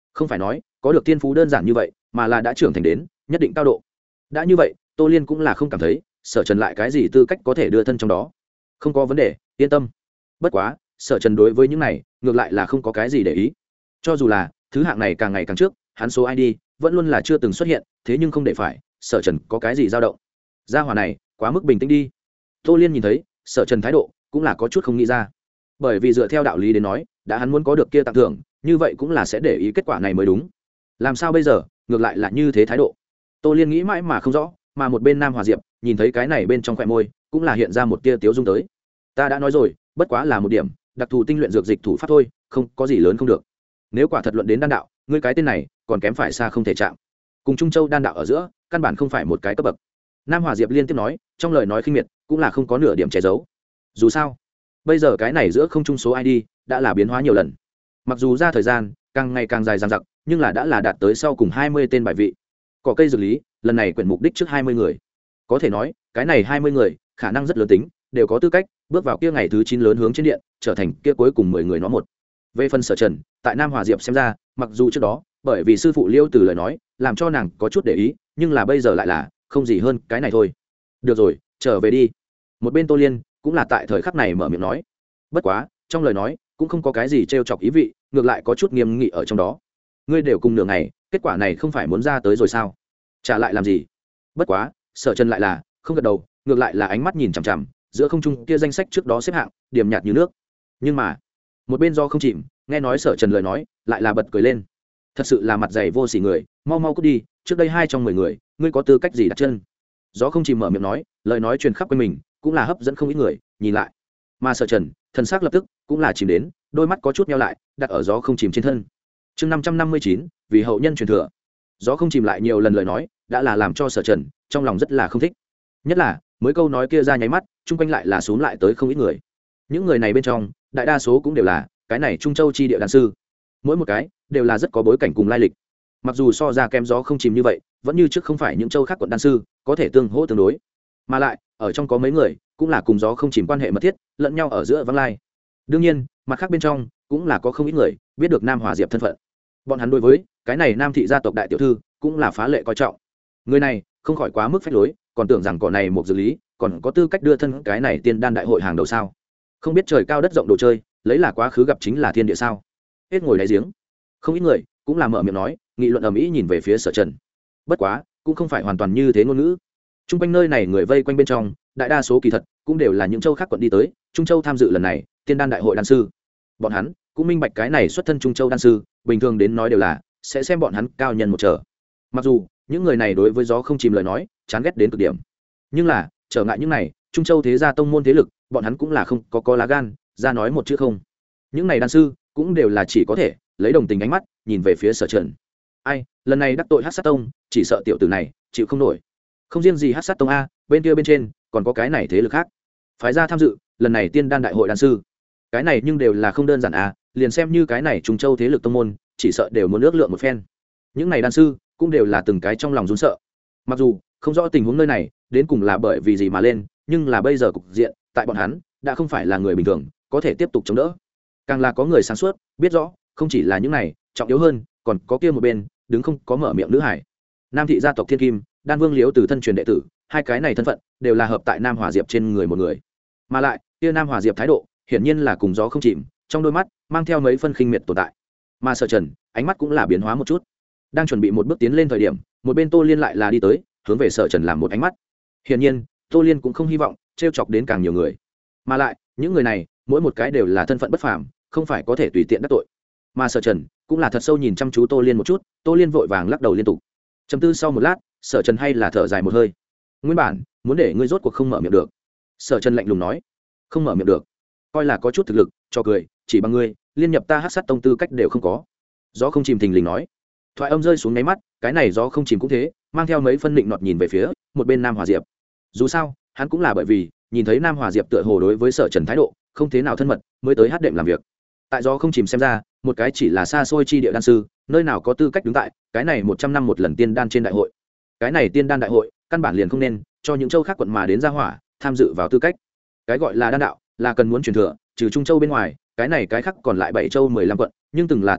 không phải nói có được tiên phú đơn giản như vậy, mà là đã trưởng thành đến nhất định cao độ. Đã như vậy, Tô Liên cũng là không cảm thấy Sở Trần lại cái gì tư cách có thể đưa thân trong đó. Không có vấn đề, yên tâm. Bất quá, Sở Trần đối với những này ngược lại là không có cái gì để ý. Cho dù là thứ hạng này càng ngày càng trước, hắn số ID vẫn luôn là chưa từng xuất hiện, thế nhưng không để phải Sở Trần có cái gì dao động. Gia hỏa này quá mức bình tĩnh đi. Tô Liên nhìn thấy Sở Trần thái độ cũng là có chút không nghĩ ra, bởi vì dựa theo đạo lý đến nói, đã hắn muốn có được kia tặng thưởng, như vậy cũng là sẽ để ý kết quả này mới đúng. Làm sao bây giờ ngược lại là như thế thái độ? Tô Liên nghĩ mãi mà không rõ, mà một bên Nam Hòa Diệp nhìn thấy cái này bên trong khóe môi cũng là hiện ra một tia tiếu dung tới. Ta đã nói rồi, bất quá là một điểm đặc thù tinh luyện dược dịch thủ pháp thôi, không có gì lớn không được. Nếu quả thật luận đến đan đạo, ngươi cái tên này còn kém phải xa không thể chạm. Cùng Trung Châu đan đạo ở giữa, căn bản không phải một cái cấp bậc. Nam Hòa Diệp liên tiếp nói, trong lời nói khinh miệt cũng là không có nửa điểm che giấu. Dù sao, bây giờ cái này giữa không trung số ID đã là biến hóa nhiều lần. Mặc dù ra thời gian càng ngày càng dài dằng dặc, nhưng là đã là đạt tới sau cùng 20 tên bài vị. Cỏ cây dược lý, lần này quyển mục đích trước 20 người. Có thể nói, cái này 20 người, khả năng rất lớn tính, đều có tư cách bước vào kia ngày thứ 9 lớn hướng trên điện, trở thành kia cuối cùng 10 người nó một. Về phần Sở Trần, tại Nam Hòa Diệp xem ra, mặc dù trước đó, bởi vì sư phụ Liêu từ lời nói, làm cho nàng có chút để ý, nhưng là bây giờ lại là không gì hơn cái này thôi. Được rồi, trở về đi. Một bên Tô Liên cũng là tại thời khắc này mở miệng nói. Bất quá, trong lời nói cũng không có cái gì trêu chọc ý vị, ngược lại có chút nghiêm nghị ở trong đó. Ngươi đều cùng nửa ngày, kết quả này không phải muốn ra tới rồi sao? Trả lại làm gì? Bất quá, Sở Trần lại là không gật đầu, ngược lại là ánh mắt nhìn chằm chằm giữa không trung kia danh sách trước đó xếp hạng, điểm nhạt như nước. Nhưng mà, một bên do không chìm, nghe nói Sở Trần lời nói, lại là bật cười lên. Thật sự là mặt dày vô sỉ người, mau mau cút đi, trước đây 2 trong 10 người, ngươi có tư cách gì đặt chân? Gió không chìm mở miệng nói, lời nói truyền khắp quanh mình, cũng là hấp dẫn không ít người nhìn lại. Mà Sở Trần, thần sắc lập tức cũng là chìm đến, đôi mắt có chút nheo lại, đặt ở gió không chìm trên thân. Chương 559, vì hậu nhân truyền thừa. Gió không chìm lại nhiều lần lời nói, đã là làm cho Sở Trần trong lòng rất là không thích. Nhất là, mới câu nói kia ra nháy mắt, chung quanh lại là xuống lại tới không ít người. Những người này bên trong, đại đa số cũng đều là cái này Trung Châu chi địa đan sư. Mỗi một cái đều là rất có bối cảnh cùng lai lịch. Mặc dù so ra kém gió không chìm như vậy, vẫn như trước không phải những châu khác quận đan sư có thể tương hỗ tương đối. Mà lại, ở trong có mấy người cũng là cùng gió không chìm quan hệ mật thiết, lẫn nhau ở giữa vắng lai. Đương nhiên, mặt khác bên trong cũng là có không ít người biết được Nam Hòa Diệp thân phận. Bọn hắn đối với cái này Nam thị gia tộc đại tiểu thư cũng là phá lệ coi trọng. Người này không khỏi quá mức phách lối, còn tưởng rằng cỏ này một dược lý còn có tư cách đưa thân cái này tiên đan đại hội hàng đầu sao? Không biết trời cao đất rộng đồ chơi, lấy là quá khứ gặp chính là thiên địa sao? Hết ngồi đáy giếng. Không ít người cũng là mở miệng nói, nghị luận ầm ĩ nhìn về phía Sở Trần. Bất quá, cũng không phải hoàn toàn như thế ngôn ngữ. Trung quanh nơi này người vây quanh bên trong, đại đa số kỳ thật cũng đều là những châu khác quận đi tới, Trung Châu tham dự lần này tiên đan đại hội đan sư. Bọn hắn cũng minh bạch cái này xuất thân Trung Châu đan sư, bình thường đến nói đều là sẽ xem bọn hắn cao nhân một trở. Mặc dù những người này đối với gió không chìm lời nói chán ghét đến cực điểm, nhưng là trở ngại những này Trung Châu thế gia tông môn thế lực, bọn hắn cũng là không có lá gan ra nói một chữ không. Những này đan sư cũng đều là chỉ có thể lấy đồng tình ánh mắt nhìn về phía Sở Trần. Ai, lần này đắc tội Hắc Sát Tông, chỉ sợ tiểu tử này chịu không nổi. Không riêng gì Hắc Sát Tông a, bên kia bên trên còn có cái này thế lực khác phái ra tham dự lần này tiên đan đại hội đan sư. Cái này nhưng đều là không đơn giản a, liền xem như cái này Trung Châu thế lực tông môn, chỉ sợ đều muốn ước lượng một phen. Những này đan sư cũng đều là từng cái trong lòng run sợ. Mặc dù không rõ tình huống nơi này đến cùng là bởi vì gì mà lên, nhưng là bây giờ cục diện tại bọn hắn đã không phải là người bình thường có thể tiếp tục chống đỡ. Càng là có người sáng suốt biết rõ, không chỉ là những này, trọng yếu hơn còn có kia một bên đứng không có mở miệng nữ hải. Nam thị gia tộc Thiên Kim, Đan Vương Liếu từ thân truyền đệ tử, hai cái này thân phận đều là hợp tại Nam Hòa Diệp trên người một người. Mà lại, kia Nam Hòa Diệp thái độ, hiển nhiên là cùng gió không chìm, trong đôi mắt mang theo mấy phân khinh miệt tồn tại. Mà Sở Trần, ánh mắt cũng là biến hóa một chút. Đang chuẩn bị một bước tiến lên thời điểm, một bên Tô Liên lại là đi tới, hướng về Sở Trần làm một ánh mắt. Hiển nhiên, Tô Liên cũng không hy vọng trêu chọc đến càng nhiều người. Mà lại, những người này, mỗi một cái đều là thân phận bất phàm, không phải có thể tùy tiện đắc tội. Mà Sở Trần cũng là thật sâu nhìn chăm chú Tô Liên một chút, Tô Liên vội vàng lắc đầu liên tục. Trầm tư sau một lát, Sở Trần hay là thở dài một hơi. Nguyên bản muốn để ngươi rốt cuộc không mở miệng được. Sở Trần lạnh lùng nói, không mở miệng được, coi là có chút thực lực, cho cười, chỉ bằng ngươi, liên nhập ta Hắc Sát Tông tư cách đều không có. Gió không chìm thình lình nói. Thoại âm rơi xuống nháy mắt, cái này gió không chìm cũng thế, mang theo mấy phân định nọt nhìn về phía một bên Nam Hòa Diệp. Dù sao, hắn cũng là bởi vì nhìn thấy Nam Hòa Diệp tựa hồ đối với Sở Trần thái độ không thế nào thân mật, mới tới hát đệm làm việc. Tại gió không chìm xem ra, một cái chỉ là xa xôi chi địa đan sư, nơi nào có tư cách đứng tại cái này 100 năm một lần tiên đan trên đại hội. Cái này tiên đan đại hội, căn bản liền không nên cho những châu khác quận mà đến ra hỏa tham dự vào tư cách. Cái gọi là đan đạo, là cần muốn truyền thừa, trừ Trung Châu bên ngoài, cái này cái khác còn lại 7 châu 15 quận, nhưng từng là từng có,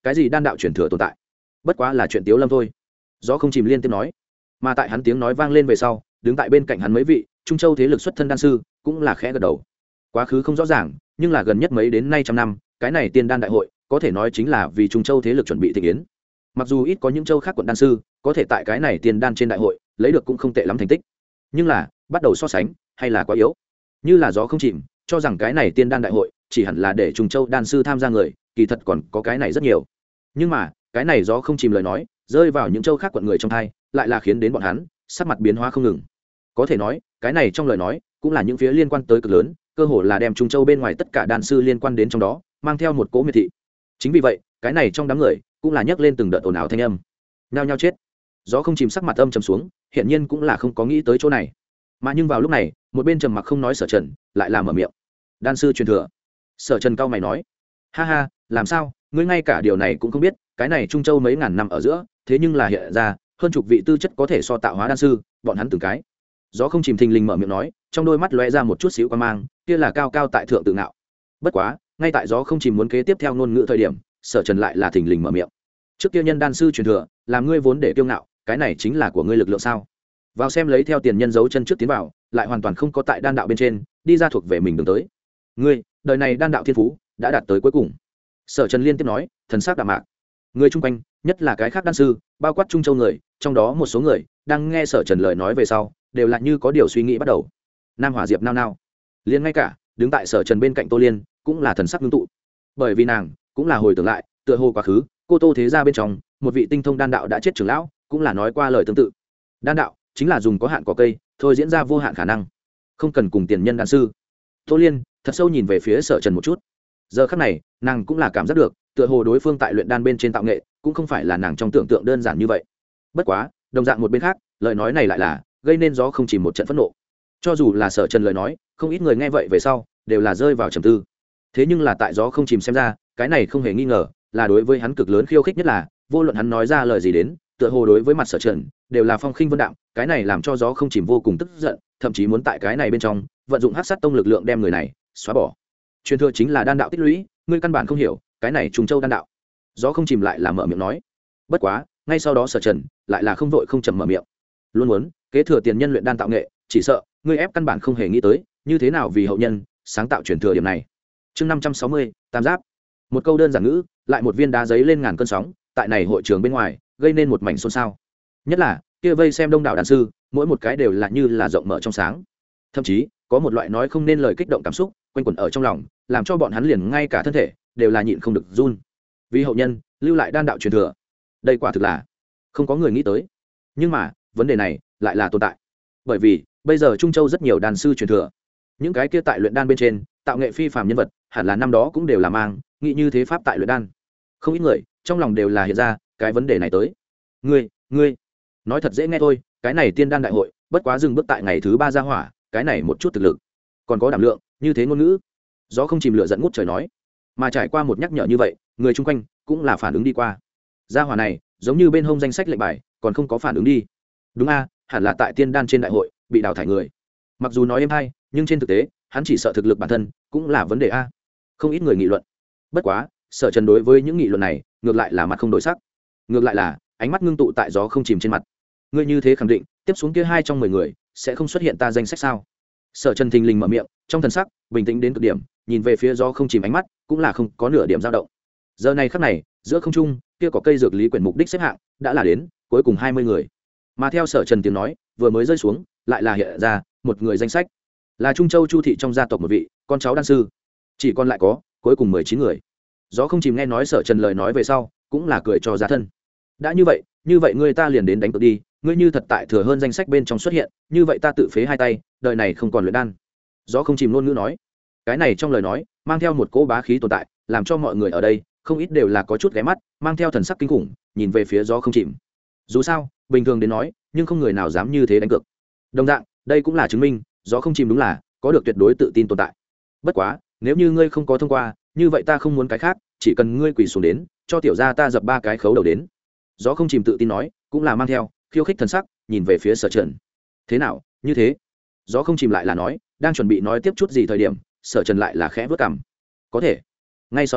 cái gì đan đạo truyền thừa tồn tại, bất quá là chuyện tiếu lâm thôi. Gió không chìm liên tiếp nói. Mà tại hắn tiếng nói vang lên về sau, đứng tại bên cạnh hắn mấy vị Trung Châu thế lực xuất thân đan sư cũng là khẽ gật đầu. Quá khứ không rõ ràng, nhưng là gần nhất mấy đến nay trăm năm, cái này tiên đan đại hội có thể nói chính là vì Trung Châu thế lực chuẩn bị thịnh yến. Mặc dù ít có những châu khác quận đan sư có thể tại cái này tiên đan trên đại hội lấy được cũng không tệ lắm thành tích, nhưng là bắt đầu so sánh hay là quá yếu. Như là gió không chìm cho rằng cái này tiên đan đại hội chỉ hẳn là để Trung Châu đan sư tham gia người, kỳ thật còn có cái này rất nhiều. Nhưng mà cái này gió không chìm lời nói rơi vào những châu khác quận người trong thai, lại là khiến đến bọn hắn sắc mặt biến hóa không ngừng. Có thể nói cái này trong lời nói cũng là những phía liên quan tới cực lớn, cơ hồ là đem Trung Châu bên ngoài tất cả đan sư liên quan đến trong đó, mang theo một cỗ miệt thị. Chính vì vậy cái này trong đám người cũng là nhấc lên từng đợt ồn ào thanh âm, nhao nhao chết. Gió không chìm sắc mặt âm trầm xuống, hiển nhiên cũng là không có nghĩ tới chỗ này. Mà nhưng vào lúc này một bên trầm mặc không nói Sở Trần lại là mở miệng. Đan sư truyền thừa. Sở Trần cao mày nói, ha ha, làm sao ngươi ngay cả điều này cũng không biết? Cái này Trung Châu mấy ngàn năm ở giữa, thế nhưng là hiện ra hơn chục vị tư chất có thể so tạo hóa đan sư, bọn hắn từng cái. Gió không chìm thình lình mở miệng nói, trong đôi mắt lóe ra một chút xíu quan mang, kia là cao cao tại thượng tự ngạo. Bất quá ngay tại gió không chìm muốn kế tiếp theo ngôn ngữ thời điểm, Sở Trần lại là thình lình mở miệng. Trước kia nhân đan sư truyền thừa làm ngươi vốn để kiêu ngạo, cái này chính là của ngươi lực lượng sao? Vào xem lấy theo tiền nhân dấu chân trước tiến vào, lại hoàn toàn không có tại đan đạo bên trên đi ra thuộc về mình đường tới. Ngươi đời này đan đạo thiên phú đã đạt tới cuối cùng. Sở Trần liên tiếp nói, thần sắc đạm mạc. Người chung quanh, nhất là cái khác đan sư, bao quát Trung Châu người, trong đó một số người đang nghe Sở Trần lời nói về sau, đều là như có điều suy nghĩ bắt đầu. Nam Hỏa Diệp nao nao, liền ngay cả đứng tại Sở Trần bên cạnh Tô Liên cũng là thần sắc ngưng tụ, bởi vì nàng cũng là hồi tưởng lại, tựa hồ quá khứ cô Tô thế gia bên trong một vị tinh thông đan đạo đã chết trưởng lão cũng là nói qua lời tương tự. Đan đạo chính là dùng có hạn cỏ cây thôi diễn ra vô hạn khả năng, không cần cùng tiền nhân đan sư. Tô Liên thật sâu nhìn về phía Sở Trần một chút. Giờ khắc này nàng cũng là cảm giác được, tựa hồ đối phương tại luyện đan bên trên tạo nghệ cũng không phải là nàng trong tưởng tượng đơn giản như vậy. Bất quá đồng dạng một bên khác, lời nói này lại là gây nên gió không chỉ một trận phẫn nộ. Cho dù là Sở Trần lời nói, không ít người nghe vậy về sau đều là rơi vào trầm tư. Thế nhưng là tại gió không chìm xem ra, cái này không hề nghi ngờ là đối với hắn cực lớn khiêu khích, nhất là vô luận hắn nói ra lời gì đến, tựa hồ đối với mặt Sở Trần đều là phong khinh vân đạm. Cái này làm cho gió không chìm vô cùng tức giận, thậm chí muốn tại cái này bên trong vận dụng hắc sát tông lực lượng đem người này xóa bỏ. Truyền thừa chính là đan đạo tích lũy, ngươi căn bản không hiểu cái này Trung Châu đan đạo. Gió không chìm lại là mở miệng nói. Bất quá ngay sau đó Sở Trần lại là không vội không chậm mở miệng, luôn muốn kế thừa tiền nhân luyện đan tạo nghệ, chỉ sợ ngươi ép căn bản không hề nghĩ tới như thế nào vì hậu nhân sáng tạo truyền thừa điểm này. Chương 560, tam giáp. Một câu đơn giản ngữ, lại một viên đá giấy lên ngàn cơn sóng, tại này hội trường bên ngoài gây nên một mảnh xôn xao. Nhất là kia vây xem đông đảo đàn sư, mỗi một cái đều là như là rộng mở trong sáng, thậm chí có một loại nói không nên lời kích động cảm xúc quanh quẩn ở trong lòng, làm cho bọn hắn liền ngay cả thân thể đều là nhịn không được run. Vì hậu nhân lưu lại đan đạo truyền thừa, đây quả thực là không có người nghĩ tới. Nhưng mà vấn đề này lại là tồn tại, bởi vì bây giờ Trung Châu rất nhiều đàn sư truyền thừa, những cái kia tại luyện đan bên trên tạo nghệ phi phàm nhân vật, hẳn là năm đó cũng đều là mang nghĩ như thế pháp tại luyện đan. Không ít người trong lòng đều là hiện ra cái vấn đề này tới. Ngươi nói thật dễ nghe thôi, cái này tiên đan đại hội bất quá dừng bước tại ngày thứ 3 ra hỏa, cái này một chút thực lực còn có đảm lượng như thế ngôn ngữ. Gió không chìm lửa giận ngút trời nói. Mà trải qua một nhắc nhở như vậy, người chung quanh cũng là phản ứng đi qua. Gia hỏa này giống như bên hông danh sách lệnh bài còn không có phản ứng đi. Đúng a, hẳn là tại tiên đan trên đại hội bị đào thải người. Mặc dù nói êm hay, nhưng trên thực tế hắn chỉ sợ thực lực bản thân cũng là vấn đề a. Không ít người nghị luận. Bất quá Sở Trần đối với những nghị luận này ngược lại là mặt không đổi sắc, ngược lại là ánh mắt ngưng tụ tại gió không chìm trên mặt. Ngươi như thế khẳng định tiếp xuống kia 2 trong 10 người sẽ không xuất hiện ta danh sách sao? Sở Trần thình lình mở miệng, trong thần sắc bình tĩnh đến cực điểm, nhìn về phía gió không chìm, ánh mắt cũng là không có nửa điểm dao động. Giờ này khắc này giữa không trung kia có cây dược lý quyển mục đích xếp hạng đã là đến cuối cùng 20 người, mà theo Sở Trần tiếng nói vừa mới rơi xuống, lại là hiện ra một người danh sách, là Trung Châu Chu thị trong gia tộc một vị con cháu đan sư. Chỉ còn lại có cuối cùng 19 người. Gió không chìm nghe nói Sở Trần lời nói về sau cũng là cười cho giá thân. Đã như vậy ngươi ta liền đến đánh cược đi, ngươi như thật tại thừa hơn danh sách bên trong xuất hiện, như vậy ta tự phế 2 tay, đời này không còn luyện đan. Gió không chìm ngôn ngữ nói. Cái này trong lời nói mang theo một cỗ bá khí tồn tại, làm cho mọi người ở đây không ít đều là có chút ghé mắt, mang theo thần sắc kinh khủng nhìn về phía gió không chìm. Dù sao bình thường đến nói, nhưng không người nào dám như thế đánh cược. Đồng dạng đây cũng là chứng minh gió không chìm đúng là có được tuyệt đối tự tin tồn tại. Bất quá nếu như ngươi không có thông qua, như vậy ta không muốn cái khác, chỉ cần ngươi quỳ xuống đến cho tiểu gia ta dập 3 cái khấu đầu đến. Gió không chìm tự tin nói, cũng là mang theo khiêu khích thần sắc nhìn về phía Sở Trần. Thế nào như thế? Gió không chìm lại là nói, đang chuẩn bị nói tiếp chút gì thời điểm, Sở Trần lại là khẽ vớt cằm. Có thể. Ngay sau đó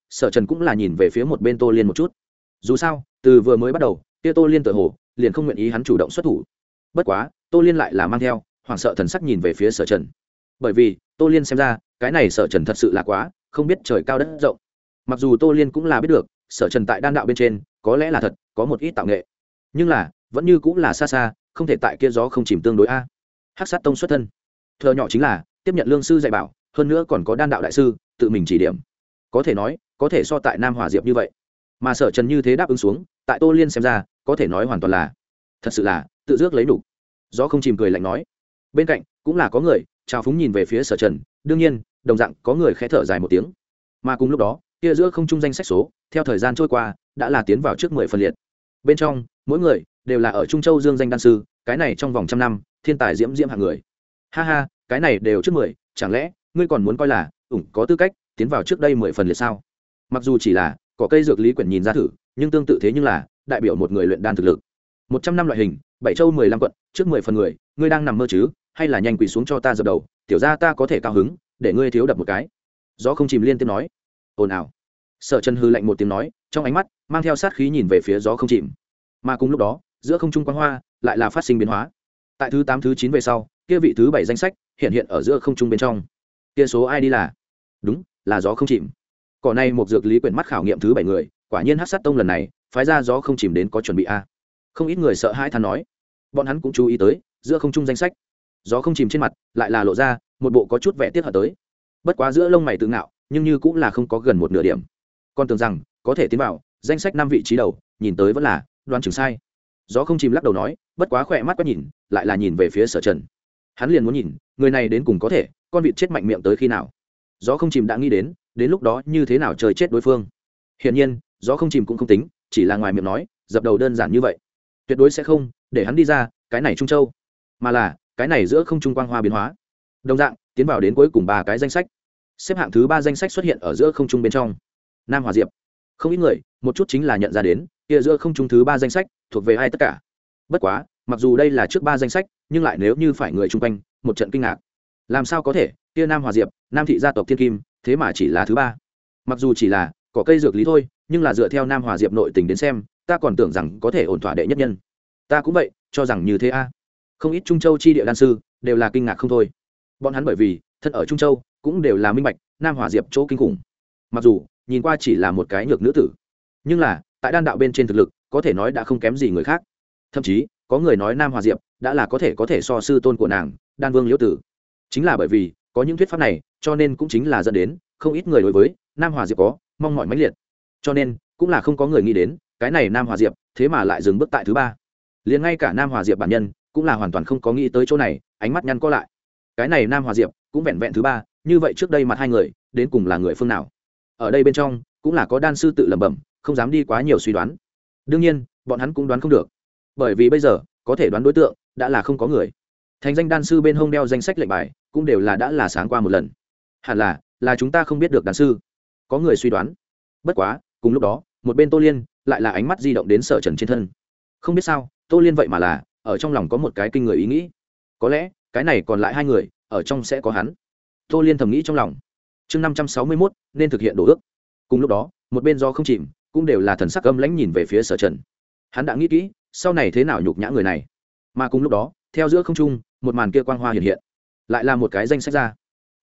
Sở Trần cũng là nhìn về phía một bên Tô Liên một chút. Dù sao từ vừa mới bắt đầu kia Tô Liên tự hồ liền không nguyện ý hắn chủ động xuất thủ. Bất quá Tô Liên lại là mang theo hoảng sợ thần sắc nhìn về phía Sở Trần, bởi vì Tô Liên xem ra cái này Sở Trần thật sự là quá không biết trời cao đất rộng. Mặc dù Tô Liên cũng là biết được Sở Trần tại đan đạo bên trên có lẽ là thật có một ít tạo nghệ, nhưng là vẫn như cũng là xa xa không thể tại kia gió không chìm tương đối a. Hắc sát tông xuất thân, thợ nhỏ chính là tiếp nhận lương sư dạy bảo, hơn nữa còn có đan đạo đại sư tự mình chỉ điểm, có thể nói có thể so tại Nam Hòa Diệp như vậy. Mà Sở Trần như thế đáp ứng xuống, tại Tô Liên xem ra có thể nói hoàn toàn là thật sự là tự dước lấy đủ. Gió không chìm cười lạnh nói. Bên cạnh cũng là có người trào phúng nhìn về phía Sở Trần, đương nhiên đồng dạng có người khẽ thở dài một tiếng. Mà cùng lúc đó kia giữa không trung danh sách số theo thời gian trôi qua đã là tiến vào trước 10 phần liệt. Bên trong mỗi người đều là ở Trung Châu dương danh đan sư, cái này trong vòng trăm năm thiên tài diễm diễm hạng người. Ha ha, cái này đều trước 10, chẳng lẽ ngươi còn muốn coi là có tư cách tiến vào trước đây 10 phần liệt sao? Mặc dù chỉ là có cây dược lý quyển nhìn ra thử, nhưng tương tự thế nhưng là đại biểu một người luyện đan thực lực. 100 năm loại hình, 7 châu 15 quận, trước 10 phần người, ngươi đang nằm mơ chứ, hay là nhanh quỳ xuống cho ta dập đầu, tiểu gia ta có thể cao hứng, để ngươi thiếu đập một cái. Gió không chìm liên tiếp nói. Ồn ào. Sở Trần hư lạnh một tiếng nói, trong ánh mắt mang theo sát khí nhìn về phía gió không chìm. Mà cùng lúc đó, giữa không trung quang hoa lại là phát sinh biến hóa. Tại thứ 8 thứ 9 về sau, kia vị thứ 7 danh sách hiện hiện ở giữa không trung bên trong. Kia số ID là? Đúng, là gió không chìm. Cỏ này một dược lý quyển mắt khảo nghiệm thứ 7 người, quả nhiên Hắc Sát Tông lần này phái ra gió không chìm đến có chuẩn bị a. Không ít người sợ hãi than nói. Bọn hắn cũng chú ý tới, giữa không trung danh sách, gió không chìm trên mặt lại là lộ ra một bộ có chút vẻ tiếc hận tới. Bất quá giữa lông mày tự ngạo, nhưng như cũng là không có gần một nửa điểm. Con tưởng rằng có thể tiến vào danh sách 5 vị trí đầu, nhìn tới vẫn là đoán chừng sai. Gió không chìm lắc đầu nói, bất quá khỏe mắt quét nhìn, lại là nhìn về phía Sở Trần. Hắn liền muốn nhìn, người này đến cùng có thể con vịt chết mạnh miệng tới khi nào. Gió không chìm đã nghĩ đến lúc đó như thế nào trời chết đối phương. Hiển nhiên gió không chìm cũng không tính chỉ là ngoài miệng nói dập đầu đơn giản như vậy, tuyệt đối sẽ không để hắn đi ra cái này Trung Châu, mà là cái này giữa không trung quang hoa biến hóa đồng dạng tiến vào đến cuối cùng 3 cái danh sách. Xếp hạng thứ 3 danh sách xuất hiện ở giữa không trung bên trong, Nam Hòa Diệp. Không ít người một chút chính là nhận ra đến kia giữa không trung thứ 3 danh sách thuộc về ai tất cả. Bất quá mặc dù đây là trước 3 danh sách, nhưng lại nếu như phải người chung quanh một trận kinh ngạc. Làm sao có thể kia Nam Hòa Diệp, Nam thị gia tộc thiên kim, thế mà chỉ là thứ 3. Mặc dù chỉ là có cây dược lý thôi, nhưng là dựa theo Nam Hòa Diệp nội tình đến xem, ta còn tưởng rằng có thể ổn thỏa đệ nhất nhân. Ta cũng vậy cho rằng như thế a. Không ít Trung Châu chi địa đan sư đều là kinh ngạc không thôi. Bọn hắn bởi vì thân ở Trung Châu cũng đều là minh bạch Nam Hòa Diệp chỗ kinh khủng. Mặc dù nhìn qua chỉ là một cái nhược nữ tử, nhưng là tại đan đạo bên trên thực lực có thể nói đã không kém gì người khác. Thậm chí có người nói Nam Hòa Diệp đã là có thể so sư tôn của nàng Đan Vương Liễu Tử. Chính là bởi vì có những thuyết pháp này, cho nên cũng chính là dẫn đến không ít người đối với Nam Hòa Diệp có mong mỏi mãnh liệt. Cho nên cũng là không có người nghĩ đến cái này Nam Hòa Diệp thế mà lại dừng bước tại thứ 3. Liền ngay cả Nam Hòa Diệp bản nhân cũng là hoàn toàn không có nghĩ tới chỗ này, ánh mắt nhăn co lại. Cái này Nam Hòa Diệp cũng vẹn vẹn thứ 3, như vậy trước đây mặt hai người đến cùng là người phương nào? Ở đây bên trong cũng là có đan sư tự lẩm bẩm, không dám đi quá nhiều suy đoán. Đương nhiên bọn hắn cũng đoán không được, bởi vì bây giờ có thể đoán đối tượng đã là không có người. Thành danh đan sư bên hông đeo danh sách lệnh bài cũng đều là đã là sáng qua một lần, hẳn là chúng ta không biết được đan sư, có người suy đoán. Bất quá cùng lúc đó một bên Tô Liên lại là ánh mắt di động đến Sở Trần trên thân. Không biết sao Tô Liên vậy mà là ở trong lòng có một cái kinh người ý nghĩ, có lẽ cái này còn lại 2 người ở trong sẽ có hắn. Tô Liên thầm nghĩ trong lòng. Chương 561 nên thực hiện đồ ước. Cùng lúc đó một bên do không chìm cũng đều là thần sắc âm lãnh nhìn về phía Sở Trần. Hắn đã nghĩ kỹ sau này thế nào nhục nhã người này. Mà cùng lúc đó theo giữa không trung một màn kia quang hoa hiện hiện, lại là một cái danh sách ra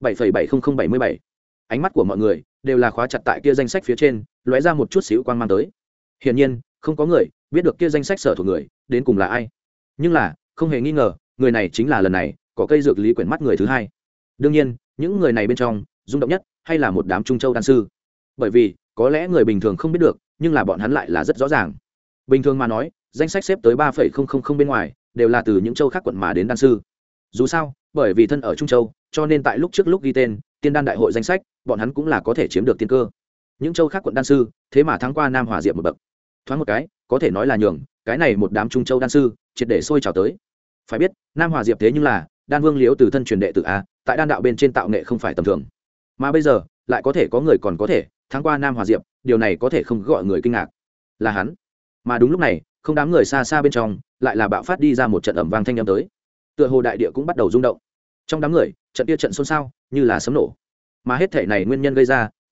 7,70077. Ánh mắt của mọi người đều là khóa chặt tại kia danh sách phía trên, lóe ra một chút xíu quang mang tới. Hiển nhiên không có người biết được kia danh sách sở thuộc người đến cùng là ai, nhưng là không hề nghi ngờ người này chính là lần này có cây dược lý quyển mắt người thứ 2. Đương nhiên những người này bên trong rung động nhất hay là một đám Trung Châu đan sư, bởi vì có lẽ người bình thường không biết được, nhưng là bọn hắn lại là rất rõ ràng. Bình thường mà nói danh sách xếp tới 3,000 bên ngoài đều là từ những châu khác quận mà đến đan sư. Dù sao bởi vì thân ở Trung Châu, cho nên tại lúc trước lúc ghi tên tiên đan đại hội danh sách, bọn hắn cũng là có thể chiếm được tiên cơ. Những châu khác quận đan sư thế mà thắng qua Nam Hòa Diệp một bậc, thoáng một cái có thể nói là nhường cái này một đám Trung Châu đan sư triệt để sôi trào tới. Phải biết Nam Hòa Diệp thế nhưng là Đan Vương Liễu từ thân truyền đệ tử a, tại đan đạo bên trên tạo nghệ không phải tầm thường, mà bây giờ lại có thể có người còn có thể thắng qua Nam Hòa Diệp, điều này có thể không gọi người kinh ngạc. Là hắn. Mà đúng lúc này không đám người xa xa bên trong lại là bạo phát đi ra một trận ầm vang thanh âm tới, tựa hồ đại địa cũng bắt đầu rung động. Trong đám người trận kia trận xôn xao như là sấm nổ, mà hết thể này nguyên nhân gây ra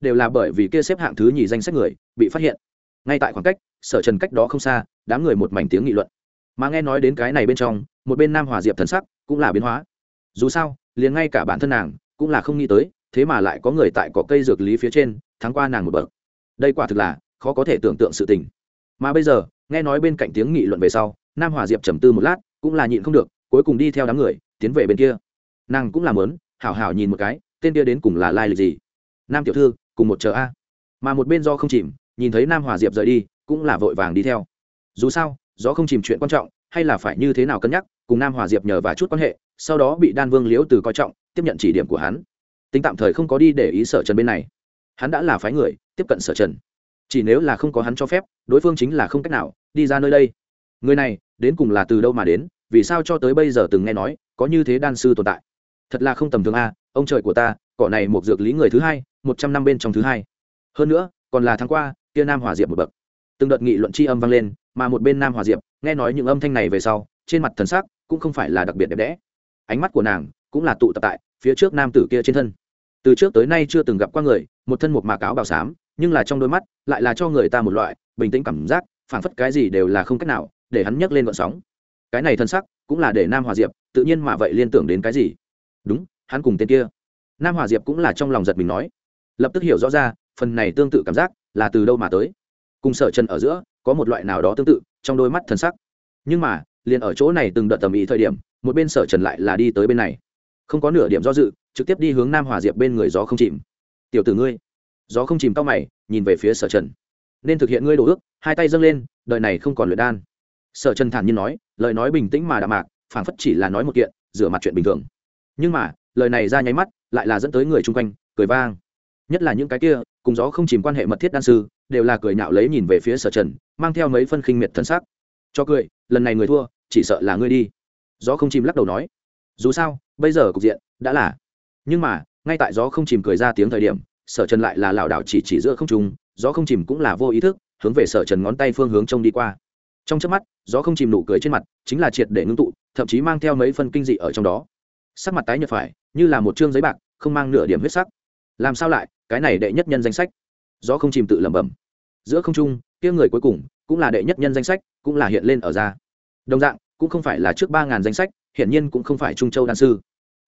đều là bởi vì kia xếp hạng thứ nhì danh sách người bị phát hiện. Ngay tại khoảng cách Sở Trần cách đó không xa, đám người một mảnh tiếng nghị luận. Mà nghe nói đến cái này bên trong, một bên Nam Hòa Diệp thần sắc cũng là biến hóa. Dù sao, liền ngay cả bản thân nàng cũng là không nghĩ tới, thế mà lại có người tại cỏ cây dược lý phía trên thắng qua nàng một bậc. Đây quả thực là khó có thể tưởng tượng sự tình. Mà bây giờ, nghe nói bên cạnh tiếng nghị luận về sau, Nam Hòa Diệp trầm tư một lát, cũng là nhịn không được, cuối cùng đi theo đám người tiến về bên kia. Nàng cũng là muốn hảo hảo nhìn một cái, tên kia đến cùng là lai lịch gì. Nam tiểu thư, cùng một chờ a. Mà một bên do không chìm, nhìn thấy Nam Hòa Diệp rời đi, cũng là vội vàng đi theo. Dù sao, do không chìm chuyện quan trọng, hay là phải như thế nào cân nhắc, cùng Nam Hòa Diệp nhờ vài chút quan hệ, sau đó bị Đan Vương Liễu Từ coi trọng, tiếp nhận chỉ điểm của hắn. Tính tạm thời không có đi để ý Sở Trần bên này. Hắn đã là phái người tiếp cận Sở Trần. Chỉ nếu là không có hắn cho phép, đối phương chính là không cách nào đi ra nơi đây. Người này, đến cùng là từ đâu mà đến, vì sao cho tới bây giờ từng nghe nói có như thế đan sư tồn tại. Thật là không tầm thường a, ông trời của ta, cỏ này một dược lý người thứ hai, 100 năm bên trong thứ hai. Hơn nữa, còn là tháng qua, kia Nam Hòa Diệp một bậc. Từng đợt nghị luận chi âm vang lên, mà một bên Nam Hòa Diệp, nghe nói những âm thanh này về sau, trên mặt thần sắc cũng không phải là đặc biệt đẹp đẽ. Ánh mắt của nàng cũng là tụ tập tại phía trước nam tử kia trên thân. Từ trước tới nay chưa từng gặp qua người, một thân một mạc áo bào xám, nhưng là trong đôi mắt lại là cho người ta một loại bình tĩnh cảm giác, phảng phất cái gì đều là không cách nào để hắn nhấc lên gợn sóng. Cái này thân sắc cũng là để Nam Hòa Diệp tự nhiên mà vậy liên tưởng đến cái gì. Đúng, hắn cùng tên kia. Nam Hòa Diệp cũng là trong lòng giật mình nói, lập tức hiểu rõ ra phần này tương tự cảm giác là từ đâu mà tới. Cùng Sở Trần ở giữa có một loại nào đó tương tự trong đôi mắt thần sắc, nhưng mà liền ở chỗ này từng đợt tầm ý thời điểm, một bên Sở Trần lại là đi tới bên này, không có nửa điểm do dự, trực tiếp đi hướng Nam Hòa Diệp bên người gió không chìm. Tiểu tử ngươi. Gió không chìm cau mày, nhìn về phía Sở Trần. Nên thực hiện ngươi đồ ước, hai tay dâng lên, đời này không còn luyện đan. Sở Trần thản nhiên nói, lời nói bình tĩnh mà đạm mạc, phảng phất chỉ là nói một kiện rửa mặt chuyện bình thường. Nhưng mà lời này ra nháy mắt lại là dẫn tới người chung quanh cười vang, nhất là những cái kia cùng gió không chìm quan hệ mật thiết đan sư đều là cười nhạo lấy nhìn về phía Sở Trần, mang theo mấy phân khinh miệt thân sắc. Cho cười, lần này người thua chỉ sợ là ngươi đi. Gió không chìm lắc đầu nói, dù sao bây giờ cục diện đã là. Nhưng mà ngay tại gió không chìm cười ra tiếng thời điểm, Sở Trần lại là lảo đảo chỉ giữa không trung, gió không chìm cũng là vô ý thức hướng về Sở Trần ngón tay phương hướng trông đi qua. Trong chớp mắt, gió không chìm nụ cười trên mặt chính là triệt để ngưng tụ, thậm chí mang theo mấy phân kinh dị ở trong đó. Sắc mặt tái nhợt phải, như là một trương giấy bạc, không mang nửa điểm huyết sắc. Làm sao lại, cái này đệ nhất nhân danh sách. Gió không chìm tự lẩm bẩm. Giữa không trung, kia người cuối cùng cũng là đệ nhất nhân danh sách, cũng là hiện lên ở ra. Đồng dạng, cũng không phải là trước 3000 danh sách, hiển nhiên cũng không phải Trung Châu đan sư.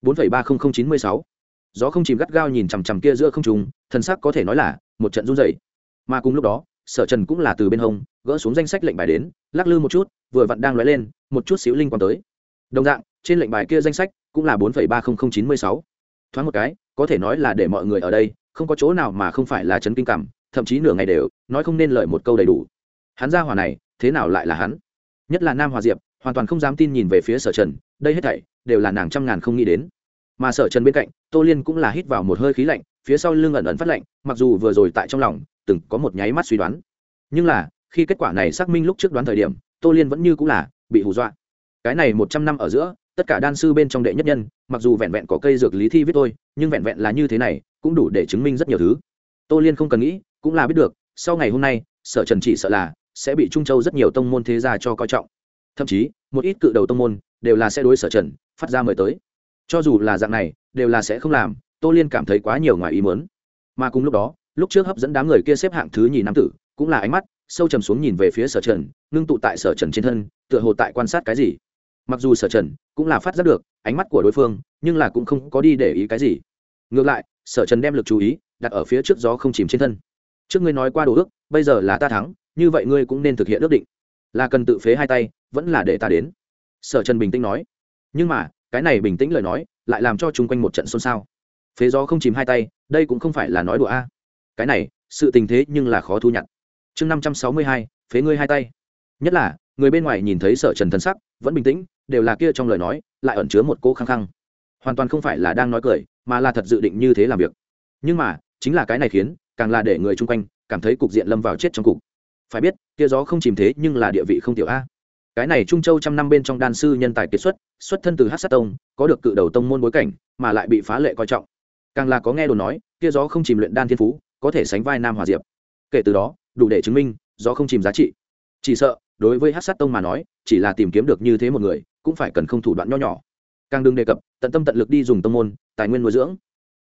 4,30096. Gió không chìm gắt gao nhìn chằm chằm kia giữa không trung, thần sắc có thể nói là một trận run rẩy. Mà cùng lúc đó, Sở Trần cũng là từ bên hông gỡ xuống danh sách lệnh bài đến, lắc lư một chút, vừa vặn đang lóe lên một chút xíu linh quang tới. Đồng dạng, trên lệnh bài kia danh sách cũng là 4,30096. Thoáng một cái, có thể nói là để mọi người ở đây không có chỗ nào mà không phải là chấn kinh cảm, thậm chí nửa ngày đều nói không nên lời một câu đầy đủ. Hắn gia hỏa này, thế nào lại là hắn? Nhất là Nam Hòa Diệp, hoàn toàn không dám tin nhìn về phía Sở Trần, đây hết thảy đều là nàng trăm ngàn không nghĩ đến. Mà Sở Trần bên cạnh, Tô Liên cũng là hít vào một hơi khí lạnh, phía sau lưng ẩn ẩn phát lạnh, mặc dù vừa rồi tại trong lòng từng có một nháy mắt suy đoán, nhưng là khi kết quả này xác minh lúc trước đoán thời điểm, Tô Liên vẫn như cũng là bị hù dọa. Cái này 100 năm ở giữa, tất cả đan sư bên trong đệ nhất nhân, mặc dù vẹn vẹn có cây dược lý thi viết thôi, nhưng vẹn vẹn là như thế này cũng đủ để chứng minh rất nhiều thứ. Tô Liên không cần nghĩ cũng là biết được, sau ngày hôm nay Sở Trần chỉ sợ là sẽ bị Trung Châu rất nhiều tông môn thế gia cho coi trọng, thậm chí một ít cự đầu tông môn đều là sẽ đối Sở Trần phát ra mời tới. Cho dù là dạng này đều là sẽ không làm. Tô Liên cảm thấy quá nhiều ngoài ý muốn. Mà cùng lúc đó, lúc trước hấp dẫn đám người kia xếp hạng thứ nhì nam tử cũng là ánh mắt sâu trầm xuống nhìn về phía Sở Trần, ngưng tụ tại Sở Trần trên thân, tựa hồ tại quan sát cái gì. Mặc dù Sở Trần cũng là phát giác được ánh mắt của đối phương, nhưng là cũng không có đi để ý cái gì. Ngược lại, Sở Trần đem lực chú ý đặt ở phía trước gió không chìm trên thân. Trước ngươi nói qua đồ ước, bây giờ là ta thắng, như vậy ngươi cũng nên thực hiện ước định. Là cần tự phế hai tay, vẫn là để ta đến. Sở Trần bình tĩnh nói. Nhưng mà cái này bình tĩnh lời nói lại làm cho chung quanh một trận xôn xao. Phế gió không chìm hai tay, đây cũng không phải là nói đùa a. Cái này sự tình thế nhưng là khó thu nhặt. Chương 562, phế ngươi hai tay. Nhất là người bên ngoài nhìn thấy Sở Trần thân sắc vẫn bình tĩnh, đều là kia trong lời nói lại ẩn chứa một cô khăng khăng, hoàn toàn không phải là đang nói cười, mà là thật dự định như thế làm việc. Nhưng mà chính là cái này khiến càng là để người chung quanh cảm thấy cục diện lâm vào chết trong cục. Phải biết kia gió không chìm thế nhưng là địa vị không tiểu a. Cái này Trung Châu trăm năm bên trong đan sư nhân tài kiệt xuất, xuất thân từ Hắc Sát Tông, có được cự đầu tông môn bối cảnh, mà lại bị phá lệ coi trọng. Càng là có nghe đồn nói, kia gió không chìm luyện đan thiên phú, có thể sánh vai Nam Hòa Diệp. Kể từ đó, đủ để chứng minh gió không chìm giá trị. Chỉ sợ, đối với Hắc Sát Tông mà nói, chỉ là tìm kiếm được như thế một người, cũng phải cần không thủ đoạn nho nhỏ. Càng đừng đề cập, tận tâm tận lực đi dùng tông môn, tài nguyên nuôi dưỡng.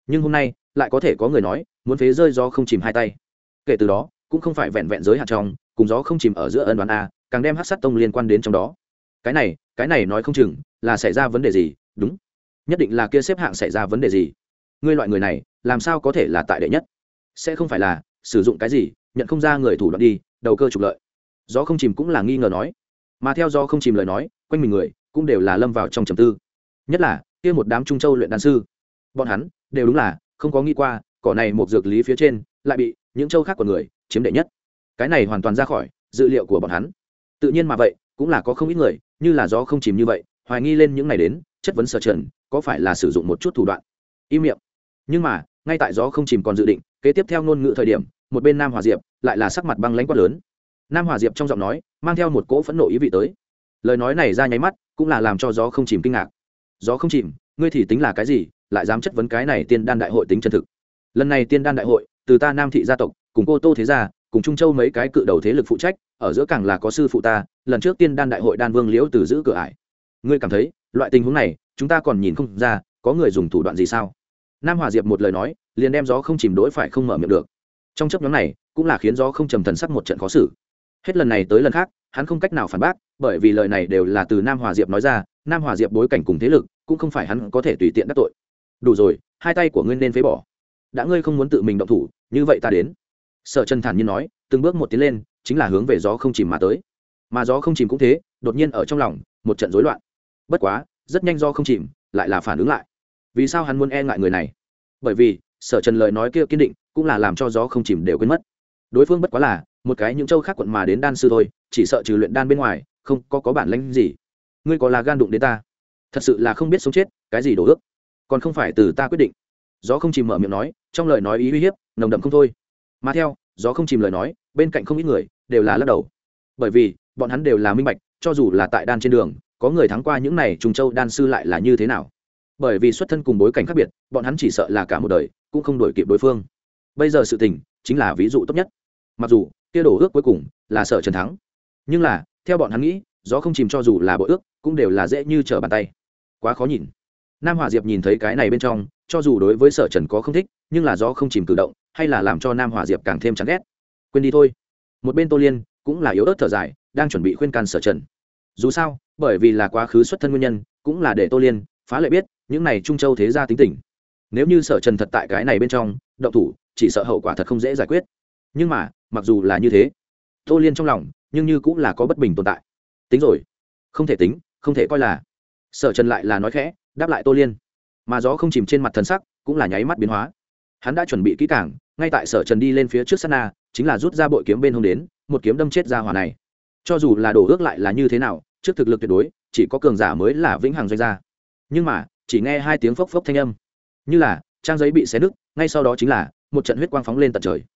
nhưng hôm nay lại có thể có người nói muốn phế rơi gió không chìm hai tay. Kể từ đó cũng không phải vẹn vẹn giới hạn trong cùng gió không chìm ở giữa ân đoán a, càng đem Hắc Sát Tông liên quan đến trong đó. Cái này nói không chừng là xảy ra vấn đề gì. Đúng, nhất định là kia xếp hạng xảy ra vấn đề gì. Ngươi loại người này làm sao có thể là tại đệ nhất? Sẽ không phải là sử dụng cái gì nhận không ra người thủ đoạn đi đầu cơ trục lợi? Gió không chìm cũng là nghi ngờ nói, mà theo gió không chìm lời nói, quanh mình người cũng đều là lâm vào trong trầm tư. Nhất là kia một đám trung châu luyện đan sư, bọn hắn đều đúng là không có nghĩ qua cỏ này một dược lý phía trên lại bị những châu khác của người chiếm đệ nhất. Cái này hoàn toàn ra khỏi dự liệu của bọn hắn. Tự nhiên mà vậy cũng là có không ít người như là gió không chìm như vậy hoài nghi lên những này đến chất vấn Sở Trần có phải là sử dụng một chút thủ đoạn. Im miệng. Nhưng mà ngay tại gió không chìm còn dự định kế tiếp theo ngôn ngữ thời điểm, một bên Nam Hòa Diệp lại là sắc mặt băng lãnh quát lớn. Nam Hòa Diệp trong giọng nói mang theo một cỗ phẫn nộ ý vị tới. Lời nói này ra nháy mắt cũng là làm cho gió không chìm kinh ngạc. Gió không chìm, ngươi thì tính là cái gì, lại dám chất vấn cái này tiên đan đại hội tính chân thực? Lần này tiên đan đại hội từ ta Nam thị gia tộc cùng cô Tô thế gia cùng Trung Châu mấy cái cự đầu thế lực phụ trách, ở giữa càng là có sư phụ ta, lần trước tiên đan đại hội đan vương Liễu Từ giữ cửa ải. Ngươi cảm thấy loại tình huống này chúng ta còn nhìn không ra có người dùng thủ đoạn gì sao? Nam Hòa Diệp một lời nói liền đem gió không chìm đối phải không mở miệng được. Trong chấp nhóm này cũng là khiến gió không trầm thần sắc một trận khó xử. Hết lần này tới lần khác hắn không cách nào phản bác, bởi vì lời này đều là từ Nam Hòa Diệp nói ra. Nam Hòa Diệp bối cảnh cùng thế lực cũng không phải hắn có thể tùy tiện đắc tội. Đủ rồi, hai tay của ngươi nên phế bỏ. Đã ngươi không muốn tự mình động thủ, như vậy ta đến. Sở Trần thản nhiên nói, từng bước một tiến lên chính là hướng về gió không chìm mà tới. Mà gió không chìm cũng thế, đột nhiên ở trong lòng một trận rối loạn. Bất quá rất nhanh gió không chìm lại là phản ứng lại. Vì sao hắn muốn e ngại người này? Bởi vì Sở Trần lời nói kia kiên định cũng là làm cho gió không chìm đều quên mất. Đối phương bất quá là một cái những châu khác quận mà đến đan sư thôi, chỉ sợ trừ luyện đan bên ngoài không có bản lĩnh gì. Ngươi có là gan đụng đến ta, thật sự là không biết sống chết. Cái gì đổ ước còn không phải từ ta quyết định. Gió không chìm mở miệng nói, trong lời nói ý uy hiếp nồng đậm không thôi. Mà theo gió không chìm lời nói, bên cạnh không ít người đều là lắc đầu, bởi vì bọn hắn đều là minh bạch, cho dù là tại đan trên đường có người thắng qua những này trùng châu đan sư lại là như thế nào. Bởi vì xuất thân cùng bối cảnh khác biệt, bọn hắn chỉ sợ là cả một đời cũng không đuổi kịp đối phương. Bây giờ sự tình chính là ví dụ tốt nhất. Mặc dù kia đổ ước cuối cùng là Sở Trần thắng, nhưng là theo bọn hắn nghĩ, gió không chìm cho dù là bội ước cũng đều là dễ như trở bàn tay. Quá khó nhìn. Nam Hòa Diệp nhìn thấy cái này bên trong, cho dù đối với Sở Trần có không thích, nhưng là gió không chìm cử động hay là làm cho Nam Hòa Diệp càng thêm chán ghét. Quên đi thôi. Một bên Tô Liên cũng là yếu ớt thở dài, đang chuẩn bị khuyên can Sở Trần. Dù sao bởi vì là quá khứ xuất thân nguyên nhân, cũng là để Tô Liên phá lệ biết những này Trung Châu thế gia tính tình. Nếu như Sở Trần thật tại cái này bên trong động thủ, chỉ sợ hậu quả thật không dễ giải quyết. Nhưng mà mặc dù là như thế, Tô Liên trong lòng nhưng như cũng là có bất bình tồn tại. Tính rồi, không thể tính, không thể coi là. Sở Trần lại là nói khẽ đáp lại Tô Liên, mà gió không chìm trên mặt thần sắc cũng là nháy mắt biến hóa. Hắn đã chuẩn bị kỹ càng, ngay tại Sở Trần đi lên phía trước sát na chính là rút ra bội kiếm bên hông đến, một kiếm đâm chết ra hỏa này. Cho dù là đổ ước lại là như thế nào, trước thực lực tuyệt đối chỉ có cường giả mới là vĩnh hằng doanh gia. Nhưng mà chỉ nghe hai tiếng phốc phốc thanh âm, như là trang giấy bị xé nứt, ngay sau đó chính là một trận huyết quang phóng lên tận trời.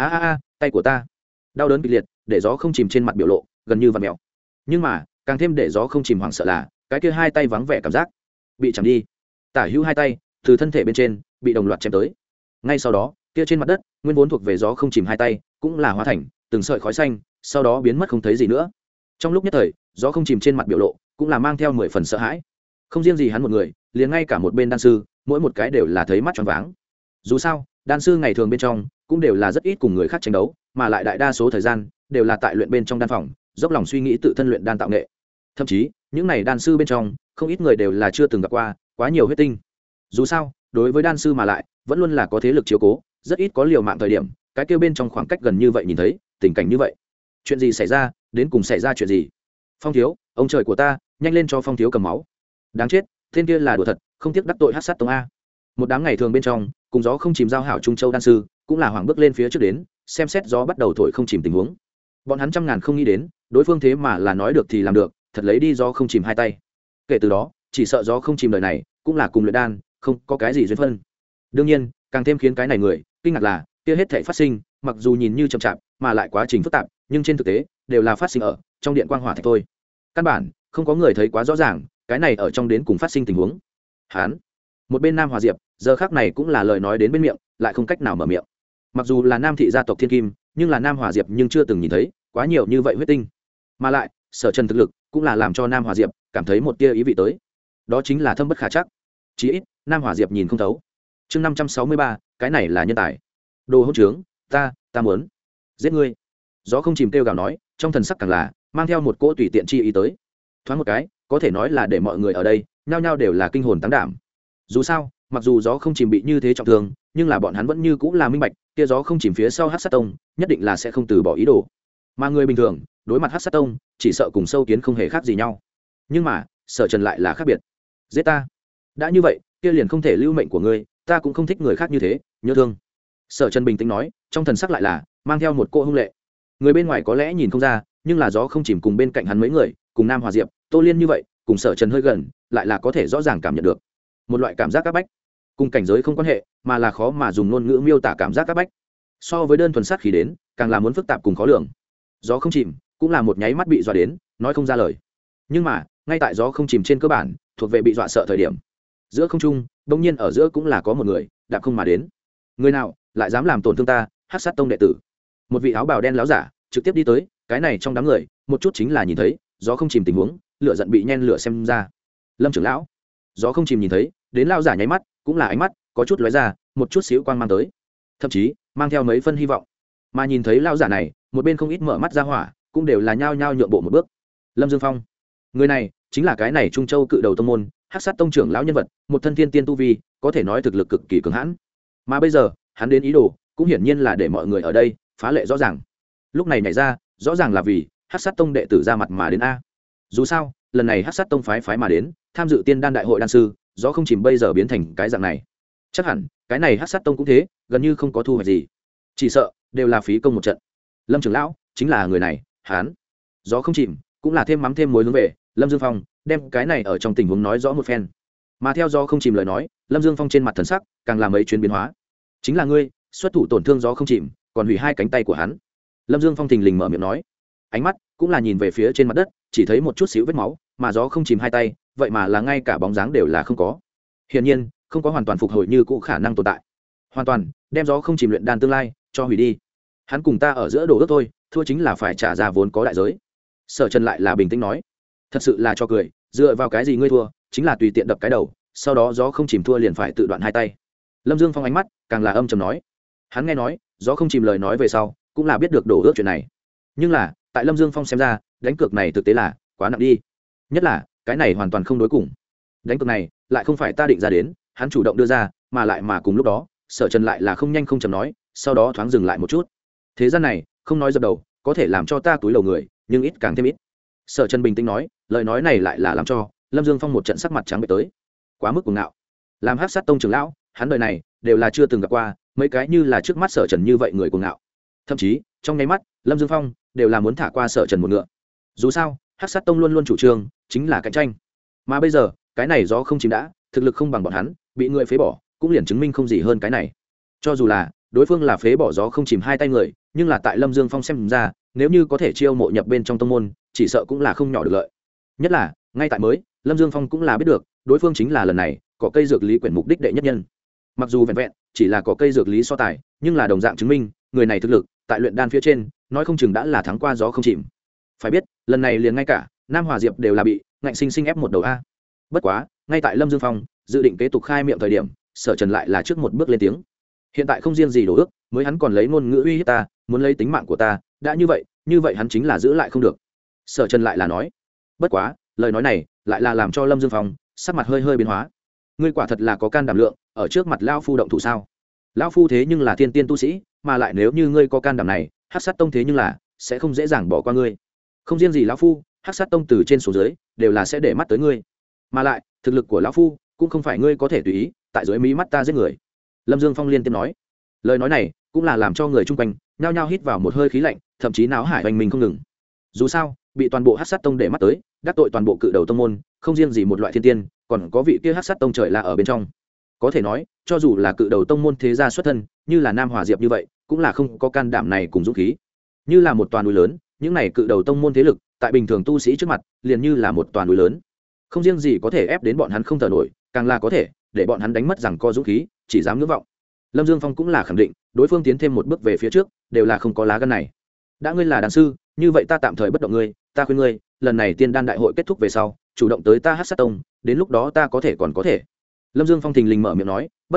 A tay của ta! Đau đớn kịch liệt để gió không chìm trên mặt biểu lộ gần như vặn mèo. Nhưng mà càng thêm để gió không chìm hoảng sợ là cái kia hai tay vắng vẻ cảm giác bị chạm đi. Tả hữu hai tay từ thân thể bên trên bị đồng loạt chém tới. Ngay sau đó kia trên mặt đất nguyên vốn thuộc về gió không chìm hai tay cũng là hóa thành từng sợi khói xanh, sau đó biến mất không thấy gì nữa. Trong lúc nhất thời gió không chìm trên mặt biểu lộ cũng là mang theo 10 phần sợ hãi. Không riêng gì hắn một người, liền ngay cả một bên đan sư mỗi một cái đều là thấy mắt choáng váng. Dù sao đan sư ngày thường bên trong cũng đều là rất ít cùng người khác tranh đấu, mà lại đại đa số thời gian đều là tại luyện bên trong đan phòng, dốc lòng suy nghĩ tự thân luyện đan tạo nghệ. Thậm chí những này đan sư bên trong không ít người đều là chưa từng gặp qua quá nhiều huyết tinh. Dù sao đối với đan sư mà lại vẫn luôn là có thế lực chiếu cố, rất ít có liều mạng thời điểm cái kêu bên trong khoảng cách gần như vậy nhìn thấy tình cảnh như vậy. Chuyện gì xảy ra, đến cùng xảy ra chuyện gì? Phong thiếu, ông trời của ta, nhanh lên cho Phong thiếu cầm máu. Đáng chết, tên kia là đùa thật, không tiếc đắc tội Hắc Sát Tông a. Một đám ngày thường bên trong cùng gió không chìm giao hảo Trung Châu đan sư cũng là hoảng bước lên phía trước đến, xem xét gió bắt đầu thổi không chìm tình huống. Bọn hắn trăm ngàn không nghĩ đến đối phương thế mà là nói được thì làm được, thật lấy đi gió không chìm hai tay. Kể từ đó chỉ sợ gió không chìm đời này cũng là cùng luyện đan không có cái gì duyên phân. Đương nhiên càng thêm khiến cái này người kinh ngạc là kia hết thảy phát sinh mặc dù nhìn như chậm chạp mà lại quá trình phức tạp, nhưng trên thực tế đều là phát sinh ở trong điện quang hỏa thạch thôi. Căn bản không có người thấy quá rõ ràng cái này ở trong đến cùng phát sinh tình huống. Hán một bên Nam Hòa Diệp giờ khác này cũng là lời nói đến bên miệng lại không cách nào mở miệng. Mặc dù là Nam thị gia tộc thiên kim, nhưng là Nam Hòa Diệp nhưng chưa từng nhìn thấy quá nhiều như vậy huyết tinh. Mà lại Sở Trần thực lực cũng là làm cho Nam Hòa Diệp cảm thấy một tia ý vị tới, đó chính là thâm bất khả chắc. Chí ít Nam Hòa Diệp nhìn không thấu. chương 563, cái này là nhân tài. Đồ hỗn trướng, ta muốn giết ngươi. Gió không chìm kêu gào nói, trong thần sắc càng là mang theo một cỗ tùy tiện chi ý tới. Thoáng một cái, có thể nói là để mọi người ở đây nhao nhao đều là kinh hồn táng đảm. Dù sao, mặc dù gió không chìm bị như thế trọng thương, nhưng là bọn hắn vẫn như cũng là minh bạch, kia gió không chìm phía sau Hắc Sát Tông, nhất định là sẽ không từ bỏ ý đồ. Mà người bình thường, đối mặt Hắc Sát Tông, chỉ sợ cùng sâu kiến không hề khác gì nhau. Nhưng mà, Sở Trần lại là khác biệt. Giết ta. Đã như vậy, kia liền không thể lưu mệnh của ngươi, ta cũng không thích người khác như thế, nhớ thương. Sở Trần bình tĩnh nói, trong thần sắc lại là mang theo một cô hung lệ. Người bên ngoài có lẽ nhìn không ra, nhưng là gió không chìm cùng bên cạnh hắn mấy người, cùng Nam Hòa Diệp, Tô Liên như vậy, cùng Sở Trần hơi gần, lại là có thể rõ ràng cảm nhận được một loại cảm giác áp bách. Cùng cảnh giới không quan hệ, mà là khó mà dùng ngôn ngữ miêu tả cảm giác áp bách. So với đơn thuần sát khí đến, càng là muốn phức tạp cùng khó lường. Gió không chìm, cũng là một nháy mắt bị dọa đến, nói không ra lời. Nhưng mà, ngay tại gió không chìm trên cơ bản, thuộc về bị dọa sợ thời điểm. Giữa không trung, bỗng nhiên ở giữa cũng là có một người, đạp không mà đến. Người nào lại dám làm tổn thương ta? Hắc Sát Tông đệ tử. Một vị áo bào đen láo giả, trực tiếp đi tới, cái này trong đám người, một chút chính là nhìn thấy, gió không chìm tình huống, lửa giận bị nhen lửa xem ra. Lâm trưởng lão. Gió không chìm nhìn thấy, đến lao giả nháy mắt, cũng là ánh mắt có chút lóe ra, một chút xíu quang mang tới, thậm chí mang theo mấy phân hy vọng. Mà nhìn thấy lao giả này, một bên không ít mở mắt ra hỏa, cũng đều là nhao nhao nhượng bộ một bước. Lâm Dương Phong, người này chính là cái này Trung Châu cự đầu tông môn, Hắc Sát Tông trưởng lão nhân vật, một thân thiên tiên tu vi, có thể nói thực lực cực kỳ cường hãn. Mà bây giờ, hắn đến ý đồ, cũng hiển nhiên là để mọi người ở đây phá lệ rõ ràng. Lúc này nhảy ra, rõ ràng là vì Hắc Sát Tông đệ tử ra mặt mà đến a. Dù sao, lần này Hắc Sát Tông phái mà đến, tham dự Tiên Đan đại hội đan sư, gió không chìm bây giờ biến thành cái dạng này, chắc hẳn cái này Hắc Sát Tông cũng thế, gần như không có thu hoạch gì, chỉ sợ đều là phí công một trận. Lâm trưởng lão chính là người này, hắn. Gió không chìm cũng là thêm mắm thêm muối hướng về Lâm Dương Phong, đem cái này ở trong tình huống nói rõ một phen. Mà theo gió không chìm lời nói, Lâm Dương Phong trên mặt thần sắc càng làm mấy chuyến biến hóa. Chính là ngươi xuất thủ tổn thương gió không chìm, còn hủy hai cánh tay của hắn. Lâm Dương Phong thình lình mở miệng nói, ánh mắt cũng là nhìn về phía trên mặt đất, chỉ thấy một chút xíu vết máu, mà gió không chìm hai tay, vậy mà là ngay cả bóng dáng đều là không có. Hiển nhiên, không có hoàn toàn phục hồi như cũ khả năng tồn tại. Hoàn toàn đem gió không chìm luyện đan tương lai cho hủy đi. Hắn cùng ta ở giữa đồ ước thôi, thua chính là phải trả ra vốn có đại giới. Sở Trần lại là bình tĩnh nói, thật sự là cho cười, dựa vào cái gì ngươi thua, chính là tùy tiện đập cái đầu, sau đó gió không chìm thua liền phải tự đoạn hai tay. Lâm Dương Phong ánh mắt càng là âm trầm nói, hắn nghe nói gió không chìm lời nói về sau, cũng là biết được đổ ước chuyện này. Nhưng là tại Lâm Dương Phong xem ra, đánh cược này thực tế là quá nặng đi, nhất là cái này hoàn toàn không đối cùng. Đánh cược này lại không phải ta định ra đến, hắn chủ động đưa ra, mà lại mà cùng lúc đó Sở Trần lại là không nhanh không chậm nói, sau đó thoáng dừng lại một chút. Thế gian này không nói dập đầu, có thể làm cho ta túi lầu người, nhưng ít càng thêm ít. Sở Trần bình tĩnh nói, lời nói này lại là làm cho Lâm Dương Phong một trận sắc mặt trắng bệch tới. Quá mức cuồng ngạo. Làm Hắc Sát Tông trưởng lão, hắn đời này đều là chưa từng gặp qua mấy cái như là trước mắt Sở Trần như vậy người cuồng ngạo. Thậm chí trong nháy mắt, Lâm Dương Phong đều là muốn thả qua Sở Trần một ngựa. Dù sao, Hắc Sát Tông luôn luôn chủ trương chính là cạnh tranh, mà bây giờ cái này gió không chìm đã thực lực không bằng bọn hắn, bị người phế bỏ, cũng liền chứng minh không gì hơn cái này. Cho dù là đối phương là phế bỏ gió không chìm hai tay người, nhưng là tại Lâm Dương Phong xem ra, nếu như có thể chiêu mộ nhập bên trong tông môn, chỉ sợ cũng là không nhỏ được lợi. Nhất là ngay tại mới, Lâm Dương Phong cũng là biết được, đối phương chính là lần này có cây dược lý quyển mục đích đệ nhất nhân. Mặc dù vẹn vẹn chỉ là có cây dược lý so tài, nhưng là đồng dạng chứng minh người này thực lực tại luyện đan phía trên, nói không chừng đã là thắng qua gió không chìm. Phải biết, lần này liền ngay cả Nam Hòa Diệp đều là bị ngạnh sinh sinh ép một đầu a. Bất quá, ngay tại Lâm Dương Phong dự định kế tục khai miệng thời điểm, Sở Trần lại là trước một bước lên tiếng. Hiện tại không riêng gì đổ ước, mới hắn còn lấy ngôn ngữ uy hiếp ta, muốn lấy tính mạng của ta, đã như vậy hắn chính là giữ lại không được. Sở Trần lại là nói. Bất quá, lời nói này lại là làm cho Lâm Dương Phong sắc mặt hơi hơi biến hóa. Ngươi quả thật là có can đảm lượng, ở trước mặt lão phu động thủ sao? Lão phu thế nhưng là thiên tiên tu sĩ, mà lại nếu như ngươi có can đảm này, Hắc Sát Tông thế nhưng là sẽ không dễ dàng bỏ qua ngươi. Không riêng gì lão phu, Hắc Sát Tông từ trên xuống dưới đều là sẽ để mắt tới ngươi. Mà lại, thực lực của lão phu cũng không phải ngươi có thể tùy ý tại dưới mí mắt ta giết người. Lâm Dương Phong liên tiếp nói. Lời nói này cũng là làm cho người chung quanh nhao nhao hít vào một hơi khí lạnh, thậm chí náo hải hoành mình không ngừng. Dù sao, bị toàn bộ Hắc Sát Tông để mắt tới, đắc tội toàn bộ cự đầu tông môn, không riêng gì một loại thiên tiên, còn có vị kia Hắc Sát Tông trời là ở bên trong. Có thể nói, cho dù là cự đầu tông môn thế gia xuất thân, như là Nam Hòa Diệp như vậy, cũng là không có can đảm này cùng dũng khí. Như là một toàn núi lớn, những này cự đầu tông môn thế lực, tại bình thường tu sĩ trước mặt, liền như là một toàn núi lớn. Không riêng gì có thể ép đến bọn hắn không thở nổi, càng là có thể để bọn hắn đánh mất rằng co dũng khí, chỉ dám ngưỡng vọng. Lâm Dương Phong cũng là khẳng định, đối phương tiến thêm một bước về phía trước, đều là không có lá gan này. Đã ngươi là đàn sư, như vậy ta tạm thời bất động ngươi, ta khuyên ngươi, lần này tiên đan đại hội kết thúc về sau, chủ động tới ta Hắc Sát Tông, đến lúc đó ta có thể còn có thể. Lâm Dương Phong thình lình mở miệng nói, bất quá,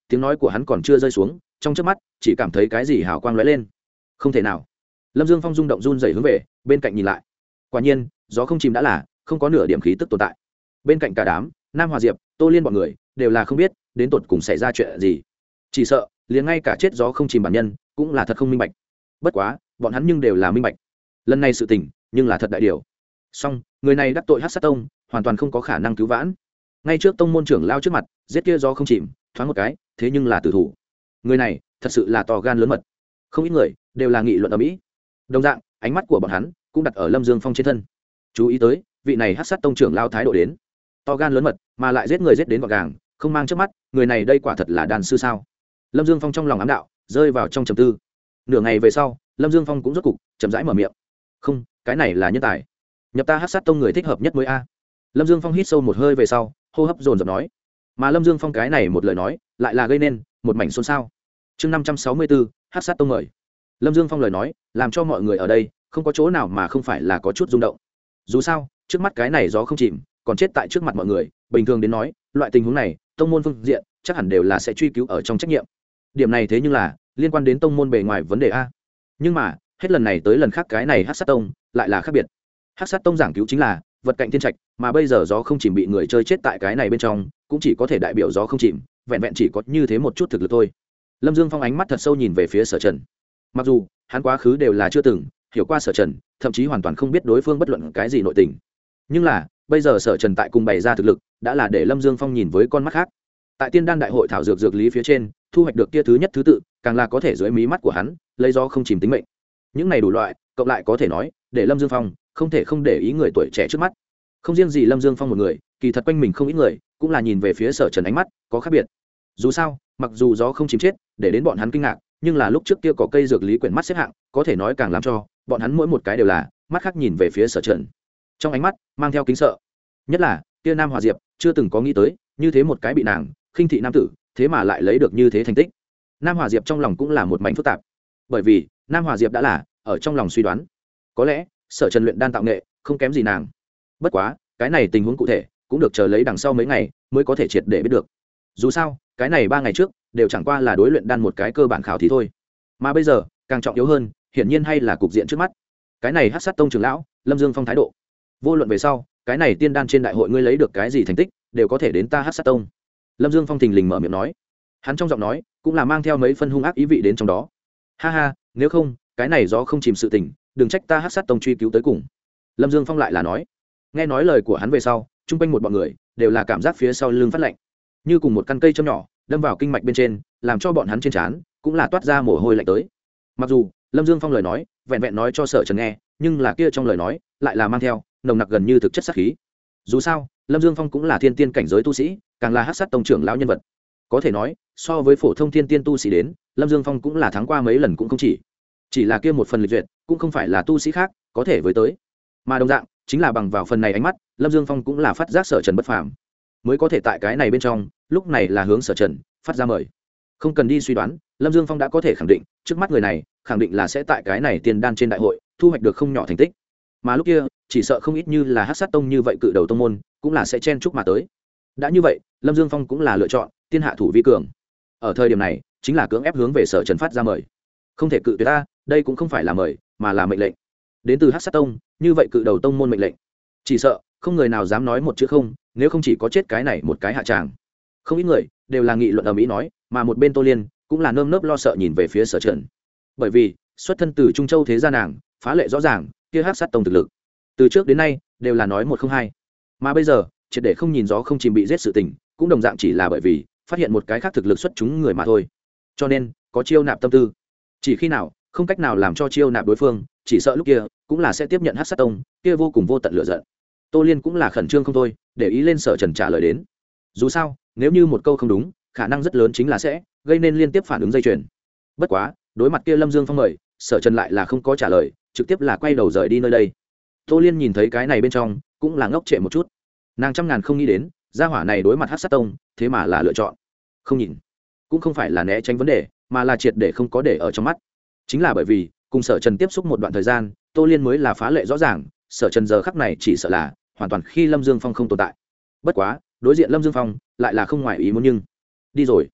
tiếng nói của hắn còn chưa rơi xuống trong chớp mắt chỉ cảm thấy cái gì hào quang lóe lên. Không thể nào. Lâm Dương Phong rung động run rẩy hướng về bên cạnh nhìn lại. Quả nhiên gió không chìm đã là không có nửa điểm khí tức tồn tại. Bên cạnh cả đám Nam Hòa Diệp, Tô Liên bọn người đều là không biết đến tột cùng xảy ra chuyện gì, chỉ sợ liền ngay cả chết gió không chìm bản nhân cũng là thật không minh bạch. Bất quá bọn hắn nhưng đều là minh bạch lần này sự tình nhưng là thật đại điều. Song người này đắc tội Hắc Sát Tông hoàn toàn không có khả năng cứu vãn. Ngay trước tông môn trưởng lao trước mặt giết kia gió không chìm thoáng một cái thế nhưng là tử thủ. Người này thật sự là to gan lớn mật. Không ít người đều là nghị luận ở mỹ. Đồng dạng ánh mắt của bọn hắn cũng đặt ở Lâm Dương Phong trên thân, chú ý tới vị này Hắc Sát Tông trưởng lao thái độ đến to gan lớn mật mà lại giết người giết đến gọn gàng không mang trước mắt. Người này đây quả thật là đàn sư sao? Lâm Dương Phong trong lòng ám đạo rơi vào trong trầm tư. Nửa ngày về sau Lâm Dương Phong cũng rốt cục chậm rãi mở miệng. Không, cái này là nhân tài, nhập ta Hắc Sát Tông người thích hợp nhất mới a. Lâm Dương Phong hít sâu một hơi về sau hô hấp dồn dập nói. Mà Lâm Dương Phong cái này một lời nói lại là gây nên một mảnh xôn xao. Chương 564, Hắc Sát Tông mời. Lâm Dương Phong lời nói làm cho mọi người ở đây không có chỗ nào mà không phải là có chút rung động. Dù sao trước mắt cái này gió không chìm còn chết tại trước mặt mọi người, bình thường đến nói loại tình huống này tông môn phương diện chắc hẳn đều là sẽ truy cứu ở trong trách nhiệm. Điểm này thế nhưng là liên quan đến tông môn bề ngoài vấn đề a. Nhưng mà hết lần này tới lần khác cái này Hắc Sát Tông lại là khác biệt. Hắc Sát Tông giảng cứu chính là vật cạnh thiên trạch, mà bây giờ gió không chìm bị người chơi chết tại cái này bên trong cũng chỉ có thể đại biểu gió không chìm vẹn vẹn chỉ có như thế một chút thực lực thôi. Lâm Dương Phong ánh mắt thật sâu nhìn về phía Sở Trần. Mặc dù hắn quá khứ đều là chưa từng hiểu qua Sở Trần, thậm chí hoàn toàn không biết đối phương bất luận cái gì nội tình, nhưng là bây giờ Sở Trần tại cùng bày ra thực lực đã là để Lâm Dương Phong nhìn với con mắt khác. Tại Tiên Đan đại hội thảo dược dược lý phía trên thu hoạch được kia thứ nhất thứ tự, càng là có thể dưới mí mắt của hắn lấy gió không chìm tính mệnh. Những này đủ loại cộng lại có thể nói để Lâm Dương Phong không thể không để ý người tuổi trẻ trước mắt. Không riêng gì Lâm Dương Phong một người, kỳ thật quanh mình không ít người cũng là nhìn về phía Sở Trần ánh mắt có khác biệt. Dù sao mặc dù gió không chìm chết để đến bọn hắn kinh ngạc, nhưng là lúc trước kia có cây dược lý quyển mắt xếp hạng có thể nói càng làm cho bọn hắn mỗi một cái đều là mắt khác nhìn về phía Sở Trần, trong ánh mắt mang theo kính sợ. Nhất là kia Nam Hòa Diệp chưa từng có nghĩ tới như thế một cái bị nàng khinh thị nam tử thế mà lại lấy được như thế thành tích. Nam Hòa Diệp trong lòng cũng là một mảnh phức tạp, bởi vì Nam Hòa Diệp đã là ở trong lòng suy đoán có lẽ Sở Trần luyện đan tạo nghệ không kém gì nàng. Bất quá cái này tình huống cụ thể cũng được chờ lấy đằng sau mấy ngày mới có thể triệt để biết được. Dù sao cái này 3 ngày trước đều chẳng qua là đối luyện đan một cái cơ bản khảo thí thôi, mà bây giờ càng trọng yếu hơn hiển nhiên hay là cục diện trước mắt. Cái này Hắc Sát Tông trưởng lão Lâm Dương Phong thái độ, vô luận về sau cái này tiên đan trên đại hội ngươi lấy được cái gì thành tích đều có thể đến ta Hắc Sát Tông. Lâm Dương Phong thình lình mở miệng nói, hắn trong giọng nói cũng là mang theo mấy phân hung ác ý vị đến trong đó. Ha ha, nếu không cái này gió không chìm sự tình đừng trách ta Hắc Sát Tông truy cứu tới cùng. Lâm Dương Phong lại là nói. Nghe nói lời của hắn về sau chung quanh một bọn người đều là cảm giác phía sau lưng phát lạnh, như cùng một căn cây châm nhỏ đâm vào kinh mạch bên trên, làm cho bọn hắn trên trán cũng là toát ra mồ hôi lạnh tới. Mặc dù Lâm Dương Phong lời nói vẹn vẹn nói cho Sở Trần nghe, nhưng là kia trong lời nói lại là mang theo nồng nặc gần như thực chất sát khí. Dù sao Lâm Dương Phong cũng là thiên tiên cảnh giới tu sĩ, càng là Hắc Sát Tông trưởng lão nhân vật, có thể nói so với phổ thông thiên tiên tu sĩ đến, Lâm Dương Phong cũng là thắng qua mấy lần cũng không chỉ là kia một phần lịch duyệt cũng không phải là tu sĩ khác có thể với tới. Mà đồng dạng chính là bằng vào phần này ánh mắt, Lâm Dương Phong cũng là phát giác Sở Trần bất phàm, mới có thể tại cái này bên trong lúc này là hướng Sở Trần phát ra mời. Không cần đi suy đoán, Lâm Dương Phong đã có thể khẳng định trước mắt người này khẳng định là sẽ tại cái này tiên đan trên đại hội thu hoạch được không nhỏ thành tích, mà lúc kia chỉ sợ không ít như là Hắc Sát Tông như vậy cự đầu tông môn cũng là sẽ chen chúc mà tới. Đã như vậy Lâm Dương Phong cũng là lựa chọn tiên hạ thủ vi cường, ở thời điểm này chính là cưỡng ép hướng về Sở Trần phát ra mời. Không thể cự tuyệt ta, đây cũng không phải là mời mà là mệnh lệnh, đến từ Hắc Sát Tông như vậy cự đầu tông môn mệnh lệnh, chỉ sợ không người nào dám nói một chữ không, nếu không chỉ có chết cái này một cái hạ tràng. Không ít người đều là nghị luận ở mỹ nói, mà một bên Tô Liên cũng là nơm nớp lo sợ nhìn về phía Sở Trần, bởi vì xuất thân từ Trung Châu thế gia nàng phá lệ rõ ràng kia Hắc Sát Tông thực lực từ trước đến nay đều là nói một không hai, mà bây giờ triệt để không nhìn gió không chìm bị giết sự tình cũng đồng dạng chỉ là bởi vì phát hiện một cái khác thực lực xuất chúng người mà thôi, cho nên có chiêu nạp tâm tư. Chỉ khi nào không cách nào làm cho chiêu nạp đối phương, chỉ sợ lúc kia cũng là sẽ tiếp nhận Hắc Sát Tông kia vô cùng vô tận lửa giận. Tô Liên cũng là khẩn trương không thôi, để ý lên Sở Trần trả lời đến. Dù sao nếu như một câu không đúng, khả năng rất lớn chính là sẽ gây nên liên tiếp phản ứng dây chuyền. Bất quá đối mặt kia Lâm Dương Phong mời, Sở Trần lại là không có trả lời, trực tiếp là quay đầu rời đi nơi đây. Tô Liên nhìn thấy cái này bên trong cũng là ngốc trệ một chút, nàng trăm ngàn không nghĩ đến gia hỏa này đối mặt Hắc Sát Tông thế mà là lựa chọn không nhìn, cũng không phải là né tránh vấn đề, mà là triệt để không có để ở trong mắt. Chính là bởi vì cùng Sở Trần tiếp xúc một đoạn thời gian, Tô Liên mới là phá lệ rõ ràng Sở Trần giờ khắc này chỉ sợ là hoàn toàn khi Lâm Dương Phong không tồn tại. Bất quá đối diện Lâm Dương Phong lại là không ngoài ý muốn, nhưng đi rồi.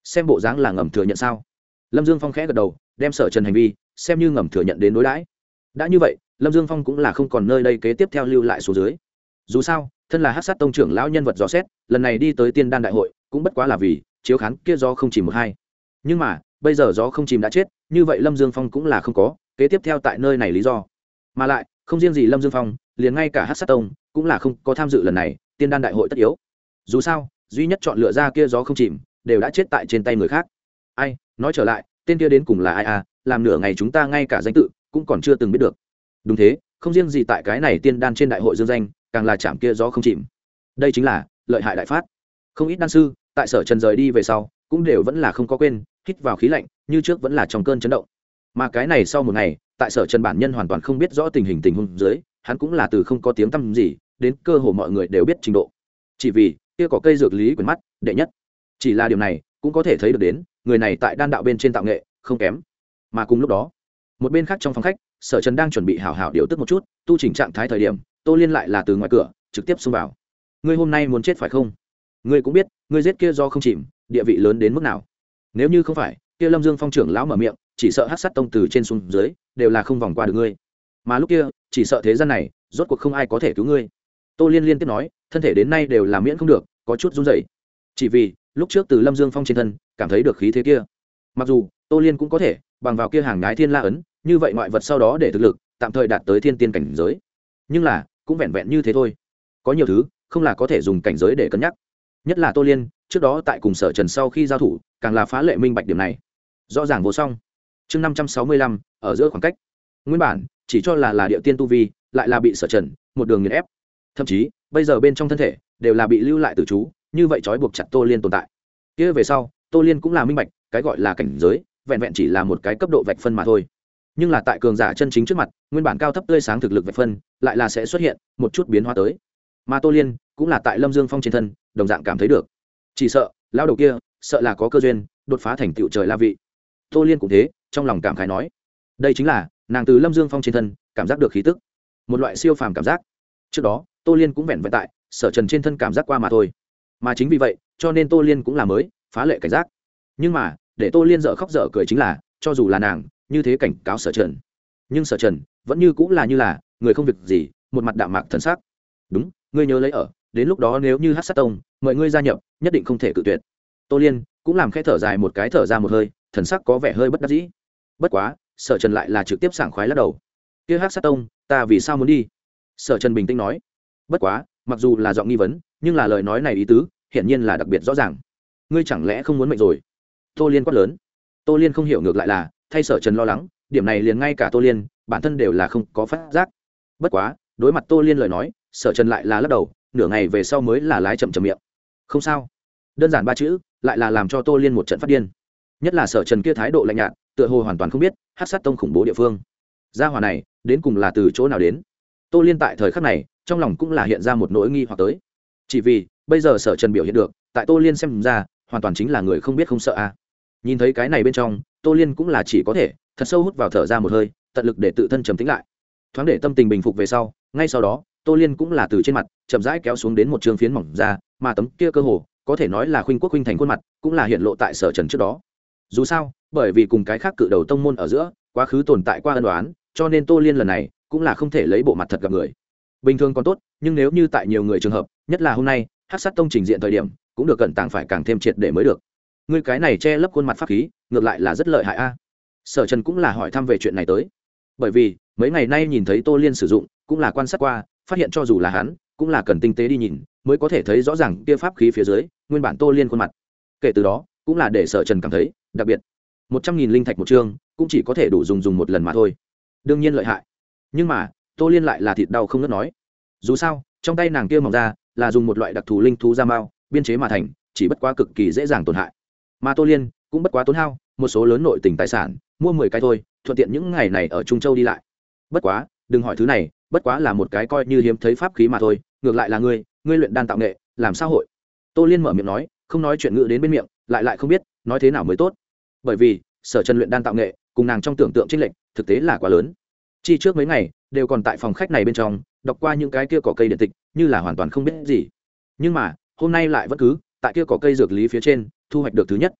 xem bộ dáng là ngầm thừa nhận sao? Lâm Dương Phong khẽ gật đầu, đem Sở Trần hành vi xem như ngầm thừa nhận đến đối đãi. Đã như vậy, Lâm Dương Phong cũng là không còn nơi đây kế tiếp theo lưu lại xuống dưới. Dù sao, thân là Hắc Sát Tông trưởng lão nhân vật dò xét, lần này đi tới Tiên Đan đại hội, cũng bất quá là vì chiếu khán kia do không chìm một hai. Nhưng mà, bây giờ gió không chìm đã chết, như vậy Lâm Dương Phong cũng là không có kế tiếp theo tại nơi này lý do. Mà lại, không riêng gì Lâm Dương Phong, liền ngay cả Hắc Sát Tông cũng là không có tham dự lần này Tiên Đan đại hội tất yếu. Dù sao, duy nhất chọn lựa ra kia gió không chìm, đều đã chết tại trên tay người khác. Ai, nói trở lại, tên kia đến cùng là ai à, làm nửa ngày chúng ta ngay cả danh tự cũng còn chưa từng biết được. Đúng thế, không riêng gì tại cái này Tiên Đan trên đại hội dương danh, càng là chạm kia gió không chìm. Đây chính là lợi hại đại phát. Không ít đan sư tại Sở Trần rời đi về sau, cũng đều vẫn là không có quên hít vào khí lạnh, như trước vẫn là trong cơn chấn động. Mà cái này sau một ngày, tại Sở Trần bản nhân hoàn toàn không biết rõ tình huống dưới, hắn cũng là từ không có tiếng tăm gì đến cơ hồ mọi người đều biết trình độ. Chỉ vì kia có cây dược lý quyền mắt đệ nhất, chỉ là điều này cũng có thể thấy được đến người này tại đan đạo bên trên tạo nghệ không kém. Mà cùng lúc đó, một bên khác trong phòng khách, Sở Trần đang chuẩn bị hảo hảo điều tức một chút, tu chỉnh trạng thái thời điểm, Tô Liên lại là từ ngoài cửa trực tiếp xông vào. Ngươi hôm nay muốn chết phải không? Ngươi cũng biết, ngươi giết kia do không chìm, địa vị lớn đến mức nào. Nếu như không phải, kia Lâm Dương Phong trưởng lão mở miệng, chỉ sợ Hắc Sát Tông từ trên xuống dưới đều là không vòng qua được ngươi. Mà lúc kia, chỉ sợ thế gian này rốt cuộc không ai có thể cứu ngươi. Tô Liên liên tiếp nói, thân thể đến nay đều là miễn không được, có chút run rẩy. Chỉ vì lúc trước từ Lâm Dương Phong trên thân cảm thấy được khí thế kia. Mặc dù Tô Liên cũng có thể bằng vào kia hàng nhái thiên la ấn, như vậy ngoại vật sau đó để thực lực tạm thời đạt tới thiên tiên cảnh giới, nhưng là cũng vẹn vẹn như thế thôi. Có nhiều thứ không là có thể dùng cảnh giới để cân nhắc, nhất là Tô Liên trước đó tại cùng Sở Trần sau khi giao thủ càng là phá lệ minh bạch điểm này, rõ ràng vô song. Chương 565, ở giữa khoảng cách, nguyên bản chỉ cho là địa tiên tu vi, lại là bị Sở Trần một đường nghiền ép, thậm chí bây giờ bên trong thân thể đều là bị lưu lại tử chú, như vậy trói buộc chặt Tô Liên tồn tại. Kia về sau Tô Liên cũng là minh bạch, cái gọi là cảnh giới vẹn vẹn chỉ là một cái cấp độ vạch phân mà thôi. Nhưng là tại cường giả chân chính trước mặt, nguyên bản cao thấp tươi sáng thực lực vạch phân lại là sẽ xuất hiện một chút biến hóa tới. Mà Tô Liên cũng là tại Lâm Dương Phong trên thân đồng dạng cảm thấy được, chỉ sợ lão đầu kia sợ là có cơ duyên đột phá thành tựu trời la vị. Tô Liên cũng thế, trong lòng cảm khái nói, đây chính là nàng từ Lâm Dương Phong trên thân cảm giác được khí tức, một loại siêu phàm cảm giác. Trước đó Tô Liên cũng vẹn vẹn tại Sở Trần trên thân cảm giác qua mà thôi, mà chính vì vậy cho nên Tô Liên cũng là mới phá lệ cảnh giác. Nhưng mà để Tô Liên dở khóc dở cười chính là, cho dù là nàng như thế cảnh cáo Sở Trần, nhưng Sở Trần vẫn như cũng là như là người không việc gì, một mặt đạm mạc thần sắc. Đúng, ngươi nhớ lấy ở, đến lúc đó nếu như Hắc Sát Tông mời ngươi gia nhập, nhất định không thể cự tuyệt. Tô Liên cũng làm khẽ thở dài một cái, thở ra một hơi, thần sắc có vẻ hơi bất đắc dĩ. Bất quá Sở Trần lại là trực tiếp sảng khoái lắc đầu. Kia Hắc Sát Tông ta vì sao muốn đi? Sở Trần bình tĩnh nói. Bất quá mặc dù là giọng nghi vấn, nhưng là lời nói này ý tứ hiển nhiên là đặc biệt rõ ràng. Ngươi chẳng lẽ không muốn mệnh rồi? Tô Liên quát lớn. Tô Liên không hiểu, ngược lại là thay Sở Trần lo lắng, điểm này liền ngay cả Tô Liên bản thân đều là không có phát giác. Bất quá đối mặt Tô Liên lời nói, Sở Trần lại là lắc đầu, nửa ngày về sau mới là lái chậm chậm miệng. Không sao. Đơn giản ba chữ lại là làm cho Tô Liên một trận phát điên. Nhất là Sở Trần kia thái độ lạnh nhạt, tựa hồ hoàn toàn không biết Hắc Sát Tông khủng bố địa phương. Gia hỏa này đến cùng là từ chỗ nào đến? Tô Liên tại thời khắc này trong lòng cũng là hiện ra một nỗi nghi hoặc tới. Chỉ vì bây giờ Sở Trần biểu hiện được, tại Tô Liên xem ra hoàn toàn chính là người không biết không sợ a. Nhìn thấy cái này bên trong, Tô Liên cũng là chỉ có thể thật sâu hút vào thở ra một hơi, tận lực để tự thân trầm tĩnh lại, thoáng để tâm tình bình phục về sau. Ngay sau đó Tô Liên cũng là từ trên mặt chậm rãi kéo xuống đến một trương phiến mỏng ra, mà tấm kia cơ hồ có thể nói là khuynh quốc khuynh thành khuôn mặt cũng là hiện lộ tại Sở Trần trước đó. Dù sao bởi vì cùng cái khác cự đầu tông môn ở giữa quá khứ tồn tại qua ân đoán, cho nên Tô Liên lần này cũng là không thể lấy bộ mặt thật gặp người. Bình thường còn tốt, nhưng nếu như tại nhiều người trường hợp, nhất là hôm nay Hắc Sát Tông trình diện thời điểm, cũng được cẩn tàng phải càng thêm triệt để mới được. Ngươi cái này che lấp khuôn mặt pháp khí, ngược lại là rất lợi hại a. Sở Trần cũng là hỏi thăm về chuyện này tới, bởi vì mấy ngày nay nhìn thấy Tô Liên sử dụng, cũng là quan sát qua, phát hiện cho dù là hắn cũng là cần tinh tế đi nhìn mới có thể thấy rõ ràng kia pháp khí phía dưới nguyên bản Tô Liên khuôn mặt. Kể từ đó cũng là để Sở Trần cảm thấy đặc biệt. 100.000 linh thạch một chương cũng chỉ có thể đủ dùng một lần mà thôi, đương nhiên lợi hại. Nhưng mà Tô Liên lại là thịt đau không ngớt nói, dù sao trong tay nàng kia mỏng ra là dùng một loại đặc thù linh thú da mao biên chế mà thành, chỉ bất quá cực kỳ dễ dàng tổn hại, mà Tô Liên cũng bất quá tốn hao một số lớn nội tình tài sản mua 10 cái thôi, thuận tiện những ngày này ở Trung Châu đi lại. Bất quá đừng hỏi thứ này, bất quá là một cái coi như hiếm thấy pháp khí mà thôi, ngược lại là ngươi luyện đan tạo nghệ làm sao hội? Tô Liên mở miệng nói, không nói chuyện ngữ đến bên miệng lại không biết nói thế nào mới tốt, bởi vì Sở Trần luyện đan tạo nghệ cùng nàng trong tưởng tượng chênh lệch thực tế là quá lớn. Chi trước mấy ngày đều còn tại phòng khách này bên trong đọc qua những cái kia cỏ cây điện tịch, như là hoàn toàn không biết gì, nhưng mà hôm nay lại vẫn cứ tại kia cỏ cây dược lý phía trên thu hoạch được thứ nhất.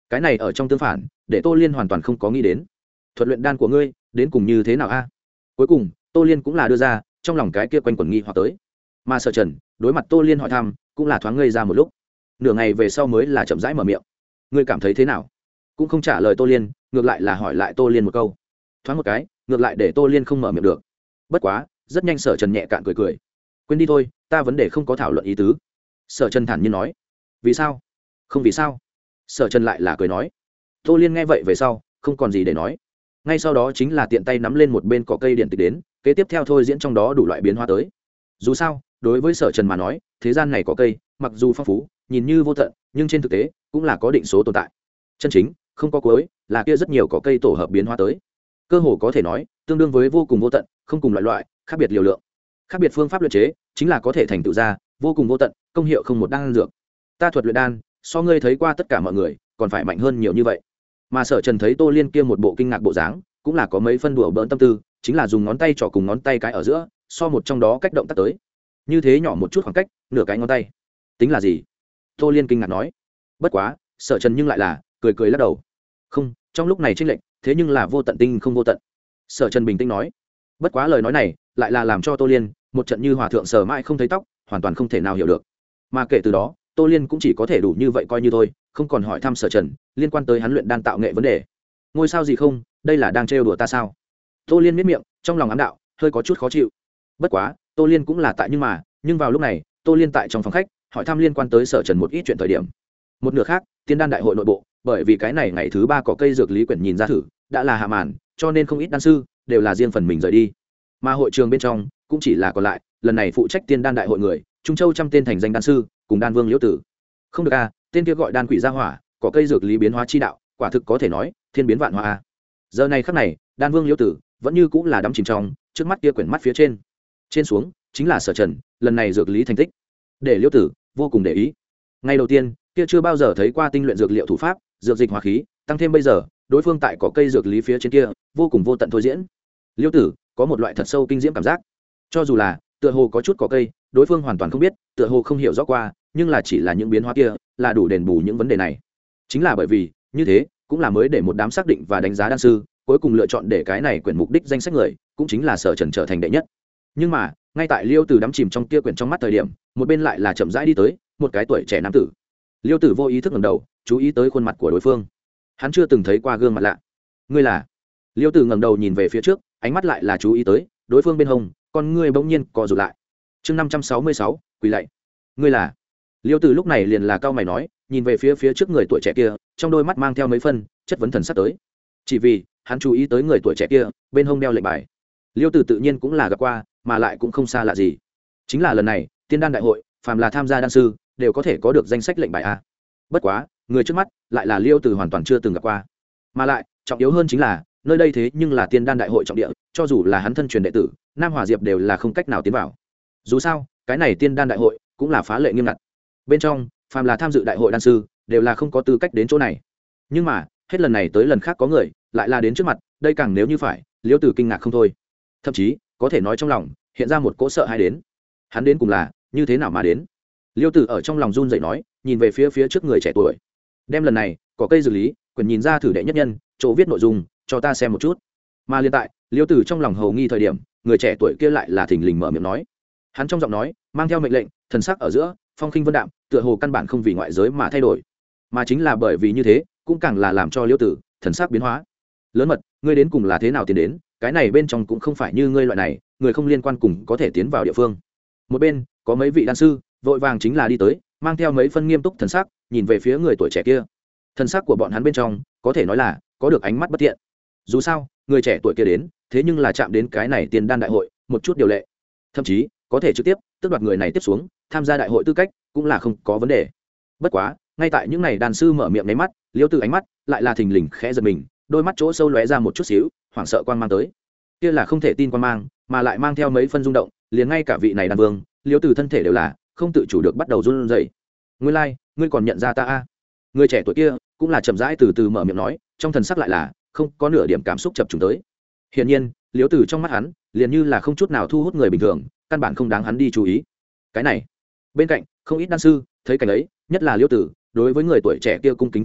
cái này ở trong tương phản để tô liên hoàn toàn không có nghĩ đến thuật luyện đan của ngươi đến cùng như thế nào a. Cuối cùng tô liên cũng là đưa ra trong lòng cái kia quanh quẩn nghi hoặc tới, mà Sở Trần đối mặt tô liên hỏi thăm cũng là thoáng ngây ra một lúc, nửa ngày về sau mới là chậm rãi mở miệng. Ngươi cảm thấy thế nào? Cũng không trả lời tô liên, ngược lại là hỏi lại tô liên một câu, thoáng một cái ngược lại để tô liên không mở miệng được. Bất quá rất nhanh Sở Trần nhẹ cạn cười cười, quên đi thôi, ta vấn đề không có thảo luận ý tứ. Sở Trần thản nhiên nói. Vì sao? Không vì sao. Sở Trần lại là cười nói. Tô liên nghe vậy về sau không còn gì để nói, ngay sau đó chính là tiện tay nắm lên một bên cỏ cây điện tịch đến, kế tiếp theo thôi diễn trong đó đủ loại biến hóa tới. Dù sao đối với Sở Trần mà nói, thế gian này có cây mặc dù phong phú nhìn như vô tận, nhưng trên thực tế cũng là có định số tồn tại. Chân chính không có cuối là kia rất nhiều có cây tổ hợp biến hóa tới, cơ hồ có thể nói tương đương với vô cùng vô tận, không cùng loại loại, khác biệt liều lượng, khác biệt phương pháp luyện chế, chính là có thể thành tựu ra vô cùng vô tận công hiệu không một đan dược. Ta thuật luyện đan so ngươi thấy qua tất cả mọi người còn phải mạnh hơn nhiều như vậy. Mà Sở Trần thấy tô liên kia một bộ kinh ngạc bộ dáng, cũng là có mấy phân đùa bỡn tâm tư, chính là dùng ngón tay trỏ cùng ngón tay cái ở giữa so một trong đó cách động tác tới, như thế nhỏ một chút khoảng cách, nửa cái ngón tay tính là gì? Tô liên kinh ngạc nói. Bất quá Sở Trần nhưng lại là cười cười lắc đầu, không, trong lúc này chênh lệch thế nhưng là vô tận tinh không vô tận. Sở Trần bình tĩnh nói. Bất quá lời nói này lại là làm cho tô liên một trận như hòa thượng sờ mãi không thấy tóc, hoàn toàn không thể nào hiểu được. Mà kể từ đó tô liên cũng chỉ có thể đủ như vậy coi như thôi, không còn hỏi thăm Sở Trần liên quan tới hắn luyện đan tạo nghệ vấn đề. Ngôi sao gì không, đây là đang trêu đùa ta sao? Tô liên miết miệng, trong lòng ám đạo hơi có chút khó chịu. Bất quá tô liên cũng là tại nhưng vào lúc này tô liên tại trong phòng khách hỏi thăm liên quan tới Sở Trần một ít chuyện thời điểm. Một nửa khác, tiên đan đại hội nội bộ, bởi vì cái này ngày thứ 3 có cây dược lý quyển nhìn ra thử đã là hạ màn, cho nên không ít đan sư đều là riêng phần mình rời đi. Mà hội trường bên trong cũng chỉ là còn lại lần này phụ trách tiên đan đại hội người, Trung Châu trăm tên thành danh đan sư cùng đan vương Liễu Tử. Không được a, tên kia gọi đan quỷ gia hỏa, có cây dược lý biến hóa chi đạo, quả thực có thể nói thiên biến vạn hóa a. Giờ này khắc này, đan vương Liễu Tử vẫn như cũng là đắm chìm trong trước mắt kia quyển mắt phía trên xuống chính là Sở Trần lần này dược lý thành tích, để Liễu Tử vô cùng để ý. Ngày đầu tiên kia chưa bao giờ thấy qua tinh luyện dược liệu thủ pháp, dược dịch hóa khí, tăng thêm bây giờ đối phương tại có cây dược lý phía trên kia vô cùng vô tận thôi diễn, Liễu Tử có một loại thật sâu kinh diễm cảm giác. Cho dù là tựa hồ có chút có cây đối phương hoàn toàn không biết, tựa hồ không hiểu rõ qua, nhưng là chỉ là những biến hóa kia là đủ đền bù những vấn đề này. Chính là bởi vì như thế cũng là mới để một đám xác định và đánh giá đan sư cuối cùng lựa chọn để cái này quyển mục đích danh sách người cũng chính là Sở Trần trở thành đệ nhất. Nhưng mà ngay tại Liêu Tử đắm chìm trong kia quyển trong mắt thời điểm, một bên lại là chậm rãi đi tới một cái tuổi trẻ nam tử. Liêu Tử vô ý thức ngẩng đầu chú ý tới khuôn mặt của đối phương, hắn chưa từng thấy qua gương mặt lạ. Ngươi là? Liêu Tử ngẩng đầu nhìn về phía trước, ánh mắt lại là chú ý tới đối phương bên hông, con ngươi bỗng nhiên co rụt lại. Chương 566, quỳ lạy. Ngươi là? Liêu Tử lúc này liền là cau mày nói, nhìn về phía trước người tuổi trẻ kia, trong đôi mắt mang theo mấy phân chất vấn thần sắc tới. Chỉ vì hắn chú ý tới người tuổi trẻ kia bên hông đeo lệnh bài. Liêu Tử tự nhiên cũng là gặp qua, mà lại cũng không xa lạ gì. Chính là lần này tiên đan đại hội, phàm là tham gia đan sư đều có thể có được danh sách lệnh bài a. Bất quá người trước mắt lại là Liêu Tử hoàn toàn chưa từng gặp qua, mà lại trọng yếu hơn chính là nơi đây thế nhưng là tiên đan đại hội trọng địa, cho dù là hắn thân truyền đệ tử Nam Hòa Diệp đều là không cách nào tiến vào. Dù sao cái này tiên đan đại hội cũng là phá lệ nghiêm ngặt, bên trong phàm là tham dự đại hội đan sư đều là không có tư cách đến chỗ này. Nhưng mà hết lần này tới lần khác có người lại là đến trước mặt, đây càng nếu như phải Liêu Tử kinh ngạc không thôi, thậm chí có thể nói trong lòng hiện ra một cỗ sợ hãi đến. Hắn đến cùng là như thế nào mà đến? Liêu Tử ở trong lòng run rẩy nói, nhìn về phía trước người trẻ tuổi, đem lần này có cây dược lý quyển nhìn ra thử đệ nhất nhân chỗ viết nội dung cho ta xem một chút. Mà liên tại Liêu Tử trong lòng hầu nghi thời điểm, người trẻ tuổi kia lại là thình lình mở miệng nói. Hắn trong giọng nói mang theo mệnh lệnh, thần sắc ở giữa phong khinh vân đạm, tựa hồ căn bản không vì ngoại giới mà thay đổi, mà chính là bởi vì như thế cũng càng là làm cho Liêu Tử thần sắc biến hóa. Lớn mật, ngươi đến cùng là thế nào tiến đến? Cái này bên trong cũng không phải như ngươi loại này người không liên quan cùng có thể tiến vào địa phương. Một bên có mấy vị đan sư vội vàng chính là đi tới, mang theo mấy phân nghiêm túc thần sắc nhìn về phía người tuổi trẻ kia. Thần sắc của bọn hắn bên trong có thể nói là có được ánh mắt bất thiện. Dù sao người trẻ tuổi kia đến thế nhưng là chạm đến cái này tiên đan đại hội một chút điều lệ, thậm chí có thể trực tiếp tước đoạt người này tiếp xuống tham gia đại hội tư cách cũng là không có vấn đề. Bất quá ngay tại những này đan sư mở miệng nháy mắt, Liêu Tử ánh mắt lại là thình lình khẽ giật mình, đôi mắt chỗ sâu lóe ra một chút xíu hoảng sợ quang mang tới. Kia là không thể tin quang mang, mà lại mang theo mấy phân rung động, liền ngay cả vị này đan vương Liêu Tử thân thể đều là không tự chủ được bắt đầu run rẩy. Ngươi lai, ngươi còn nhận ra ta a? Người trẻ tuổi kia cũng là chậm rãi từ từ mở miệng nói, trong thần sắc lại là không có nửa điểm cảm xúc chập trùng tới. Hiển nhiên Liêu Tử trong mắt hắn liền như là không chút nào thu hút người bình thường, căn bản không đáng hắn đi chú ý. Cái này bên cạnh không ít đan sư thấy cảnh ấy, nhất là Liêu Tử đối với người tuổi trẻ kia cung kính thái độ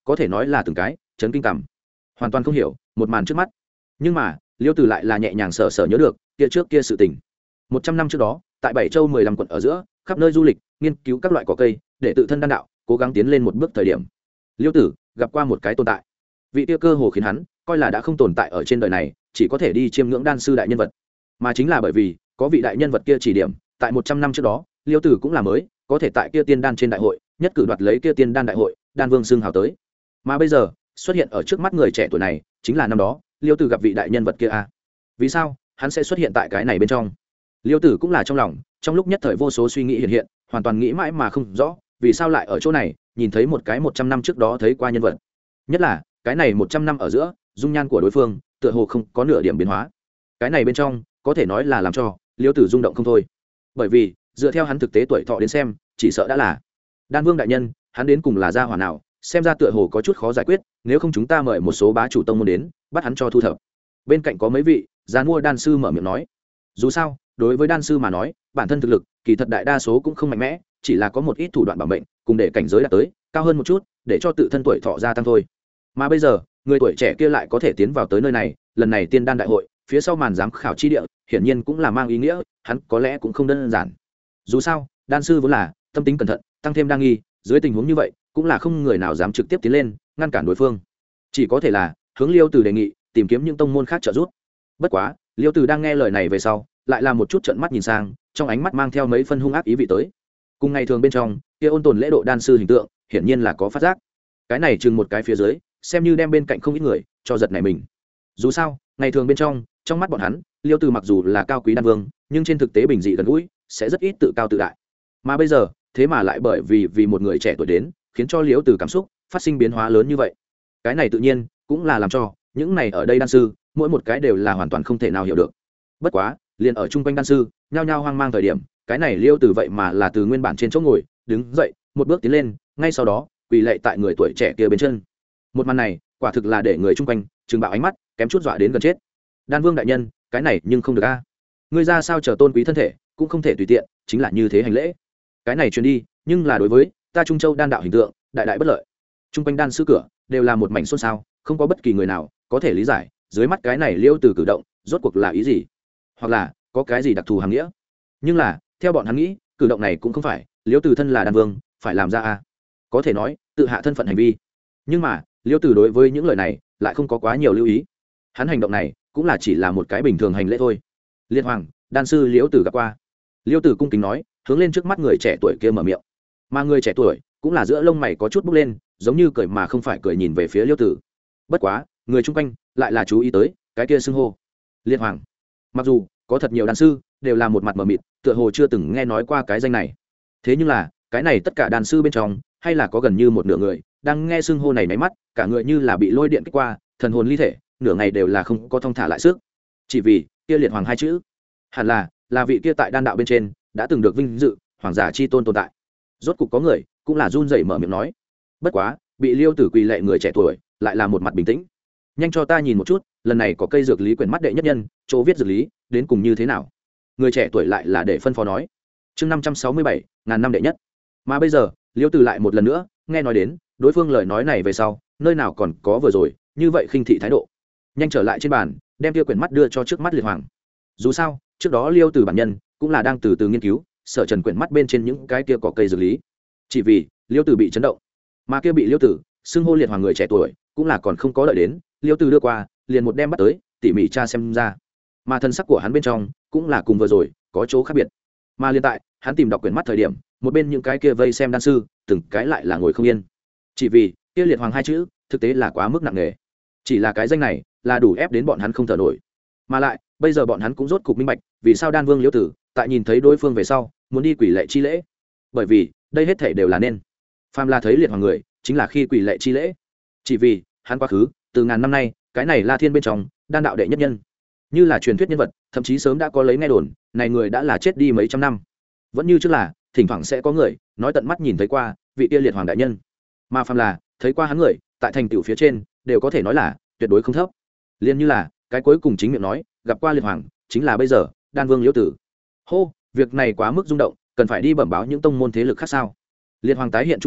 có thể nói là từng cái chấn kinh cảm, hoàn toàn không hiểu một màn trước mắt. Nhưng mà liêu tử lại là nhẹ nhàng sờ sờ nhớ được kia trước kia sự tình. 100 năm trước đó tại 7 châu 15 quận ở giữa khắp nơi du lịch nghiên cứu các loại cỏ cây để tự thân đan đạo cố gắng tiến lên một bước thời điểm, liêu tử gặp qua một cái tồn tại, vị kia cơ hồ khiến hắn coi là đã không tồn tại ở trên đời này, chỉ có thể đi chiêm ngưỡng đan sư đại nhân vật. Mà chính là bởi vì có vị đại nhân vật kia chỉ điểm, tại 100 năm trước đó liêu tử cũng là mới có thể tại kia tiên đan trên đại hội nhất cử đoạt lấy kia tiên đan đại hội đan vương xưng hào tới. Mà bây giờ xuất hiện ở trước mắt người trẻ tuổi này chính là năm đó liêu tử gặp vị đại nhân vật kia a. Vì sao hắn sẽ xuất hiện tại cái này bên trong? Liêu tử cũng là trong lòng trong lúc nhất thời vô số suy nghĩ hiện hiện, hoàn toàn nghĩ mãi mà không rõ vì sao lại ở chỗ này nhìn thấy một cái 100 năm trước đó thấy qua nhân vật. Nhất là cái này 100 năm ở giữa dung nhan của đối phương tựa hồ không có nửa điểm biến hóa. Cái này bên trong có thể nói là làm cho liêu tử rung động không thôi, bởi vì dựa theo hắn thực tế tuổi thọ đến xem chỉ sợ đã là đan vương đại nhân. Hắn đến cùng là gia hỏa nào, xem ra tựa hồ có chút khó giải quyết, nếu không chúng ta mời một số bá chủ tông môn đến bắt hắn cho thu thập. Bên cạnh có mấy vị già mua đan sư mở miệng nói. Dù sao đối với đan sư mà nói, bản thân thực lực kỳ thật đại đa số cũng không mạnh mẽ, chỉ là có một ít thủ đoạn bảo mệnh cùng để cảnh giới đạt tới cao hơn một chút để cho tự thân tuổi thọ gia tăng thôi. Mà bây giờ người tuổi trẻ kia lại có thể tiến vào tới nơi này, lần này tiên đan đại hội phía sau màn giám khảo chi địa hiển nhiên cũng là mang ý nghĩa hắn có lẽ cũng không đơn giản. Dù sao đan sư vốn là tâm tính cẩn thận, tăng thêm đa nghi, dưới tình huống như vậy cũng là không người nào dám trực tiếp tiến lên ngăn cản đối phương, chỉ có thể là hướng liêu từ đề nghị tìm kiếm những tông môn khác trợ giúp. Bất quá liêu từ đang nghe lời này về sau lại là một chút trợn mắt nhìn sang, trong ánh mắt mang theo mấy phân hung ác ý vị tới. Cùng ngày thường bên trong kia ôn tồn lễ độ đan sư hình tượng hiển nhiên là có phát giác, cái này chừng một cái phía dưới xem như đem bên cạnh không ít người cho giật này mình. Dù sao ngày thường bên trong mắt bọn hắn liêu từ mặc dù là cao quý đan vương, nhưng trên thực tế bình dị gần gũi, sẽ rất ít tự cao tự đại. Mà bây giờ thế mà lại bởi vì một người trẻ tuổi đến khiến cho liêu từ cảm xúc phát sinh biến hóa lớn như vậy, cái này tự nhiên cũng là làm cho những này ở đây đan sư mỗi một cái đều là hoàn toàn không thể nào hiểu được. Bất quá liền ở chung quanh đan sư nhao nhao hoang mang thời điểm, cái này liêu từ vậy mà là từ nguyên bản trên chỗ ngồi đứng dậy một bước tiến lên, ngay sau đó quỳ lạy tại người tuổi trẻ kia bên chân. Một màn này quả thực là để người chung quanh trừng bạo ánh mắt, kém chút dọa đến gần chết. Đan vương đại nhân, cái này nhưng không được a. Ngươi ra sao chờ tôn quý thân thể cũng không thể tùy tiện chính là như thế hành lễ, cái này truyền đi nhưng là đối với ta Trung Châu đan đạo hình tượng đại đại bất lợi. Chung quanh đan sư cửa đều là một mảnh xôn xao, không có bất kỳ người nào có thể lý giải dưới mắt cái này liêu từ cử động rốt cuộc là ý gì, hoặc là có cái gì đặc thù hàm nghĩa. Nhưng là theo bọn hắn nghĩ, cử động này cũng không phải liêu từ thân là đan vương phải làm ra a, có thể nói tự hạ thân phận hành vi. Nhưng mà liêu từ đối với những lời này lại không có quá nhiều lưu ý, hắn hành động này cũng là chỉ là một cái bình thường hành lễ thôi. Liệt hoàng đan sư liêu từ gặp qua. Liêu từ cung kính nói, hướng lên trước mắt người trẻ tuổi kia mở miệng. Mà người trẻ tuổi cũng là giữa lông mày có chút bốc lên, giống như cười mà không phải cười nhìn về phía liêu tử. Bất quá người chung quanh lại là chú ý tới cái kia xưng hô liệt hoàng. Mặc dù có thật nhiều đan sư đều là một mặt mờ mịt, tựa hồ chưa từng nghe nói qua cái danh này, thế nhưng là cái này tất cả đan sư bên trong hay là có gần như một nửa người đang nghe xưng hô này máy mắt cả người như là bị lôi điện kích qua, thần hồn ly thể, nửa ngày đều là không có thong thả lại sức, chỉ vì kia liệt hoàng hai chữ hẳn là vị kia tại đan đạo bên trên đã từng được vinh dự hoàng giả chi tôn tồn tại. Rốt cục có người cũng là run rẩy mở miệng nói. Bất quá bị liêu tử quỳ lệ người trẻ tuổi lại là một mặt bình tĩnh. Nhanh cho ta nhìn một chút, lần này có cây dược lý quyển mắt đệ nhất nhân chỗ viết dược lý đến cùng như thế nào. Người trẻ tuổi lại là để phân phó nói. Chương 567, ngàn năm đệ nhất. Mà bây giờ liêu tử lại một lần nữa nghe nói đến đối phương lời nói này về sau, nơi nào còn có vừa rồi như vậy khinh thị thái độ. Nhanh trở lại trên bàn, đem kia quyển mắt đưa cho trước mắt liệt hoàng. Dù sao trước đó liêu tử bản nhân cũng là đang từ từ nghiên cứu sở trần quyển mắt bên trên những cái kia có cây dược lý, chỉ vì liêu tử bị chấn động, mà kia bị liêu tử xưng hô liệt hoàng người trẻ tuổi cũng là còn không có đợi đến liêu tử đưa qua liền một đem bắt tới tỉ mỉ tra xem ra, mà thân sắc của hắn bên trong cũng là cùng vừa rồi có chỗ khác biệt. Mà liên tại hắn tìm đọc quyển mắt thời điểm, một bên những cái kia vây xem đan sư từng cái lại là ngồi không yên, chỉ vì kia liệt hoàng hai chữ thực tế là quá mức nặng nề, chỉ là cái danh này là đủ ép đến bọn hắn không thở nổi. Mà lại bây giờ bọn hắn cũng rốt cục minh bạch vì sao đan vương liêu tử tại nhìn thấy đối phương về sau muốn đi quỷ lệ chi lễ, bởi vì đây hết thể đều là nên phàm là thấy liệt hoàng người chính là khi quỷ lệ chi lễ, chỉ vì hắn quá khứ từ ngàn năm nay cái này La Thiên bên trong đan đạo đệ nhất nhân, như là truyền thuyết nhân vật, thậm chí sớm đã có lấy nghe đồn này người đã là chết đi mấy trăm năm, vẫn như trước là thỉnh thoảng sẽ có người nói tận mắt nhìn thấy qua vị kia liệt hoàng đại nhân, mà phàm là thấy qua hắn người tại thành tựu phía trên đều có thể nói là tuyệt đối không thấp. Liên như là cái cuối cùng chính miệng nói gặp qua liệt hoàng chính là bây giờ đan vương liễu tử. Hô, việc này quá mức rung động, cần phải đi bẩm báo những tông môn thế lực khác sao? Liệt hoàng tái hiện Trung Châu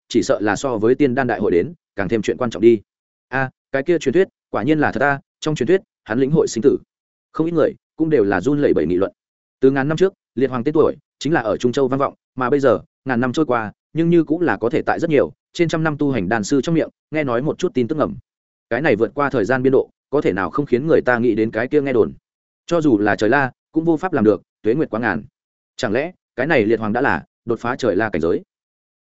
chỉ sợ là so với tiên đan đại hội đến càng thêm chuyện quan trọng đi. A, cái kia truyền thuyết quả nhiên là thật ta, trong truyền thuyết hắn lĩnh hội sinh tử. Không ít người cũng đều là run lẩy bẩy nghị luận. Từ ngàn năm trước liệt hoàng tên tuổi chính là ở Trung Châu vang vọng, mà bây giờ ngàn năm trôi qua nhưng như cũng là có thể tại rất nhiều trên trăm năm tu hành đan sư trong miệng nghe nói một chút tin tức ngầm. Cái này vượt qua thời gian biên độ, có thể nào không khiến người ta nghĩ đến cái kia nghe đồn. Cho dù là trời la cũng vô pháp làm được, tuế nguyệt quá ngàn. Chẳng lẽ cái này liệt hoàng đã là đột phá trời la cảnh giới?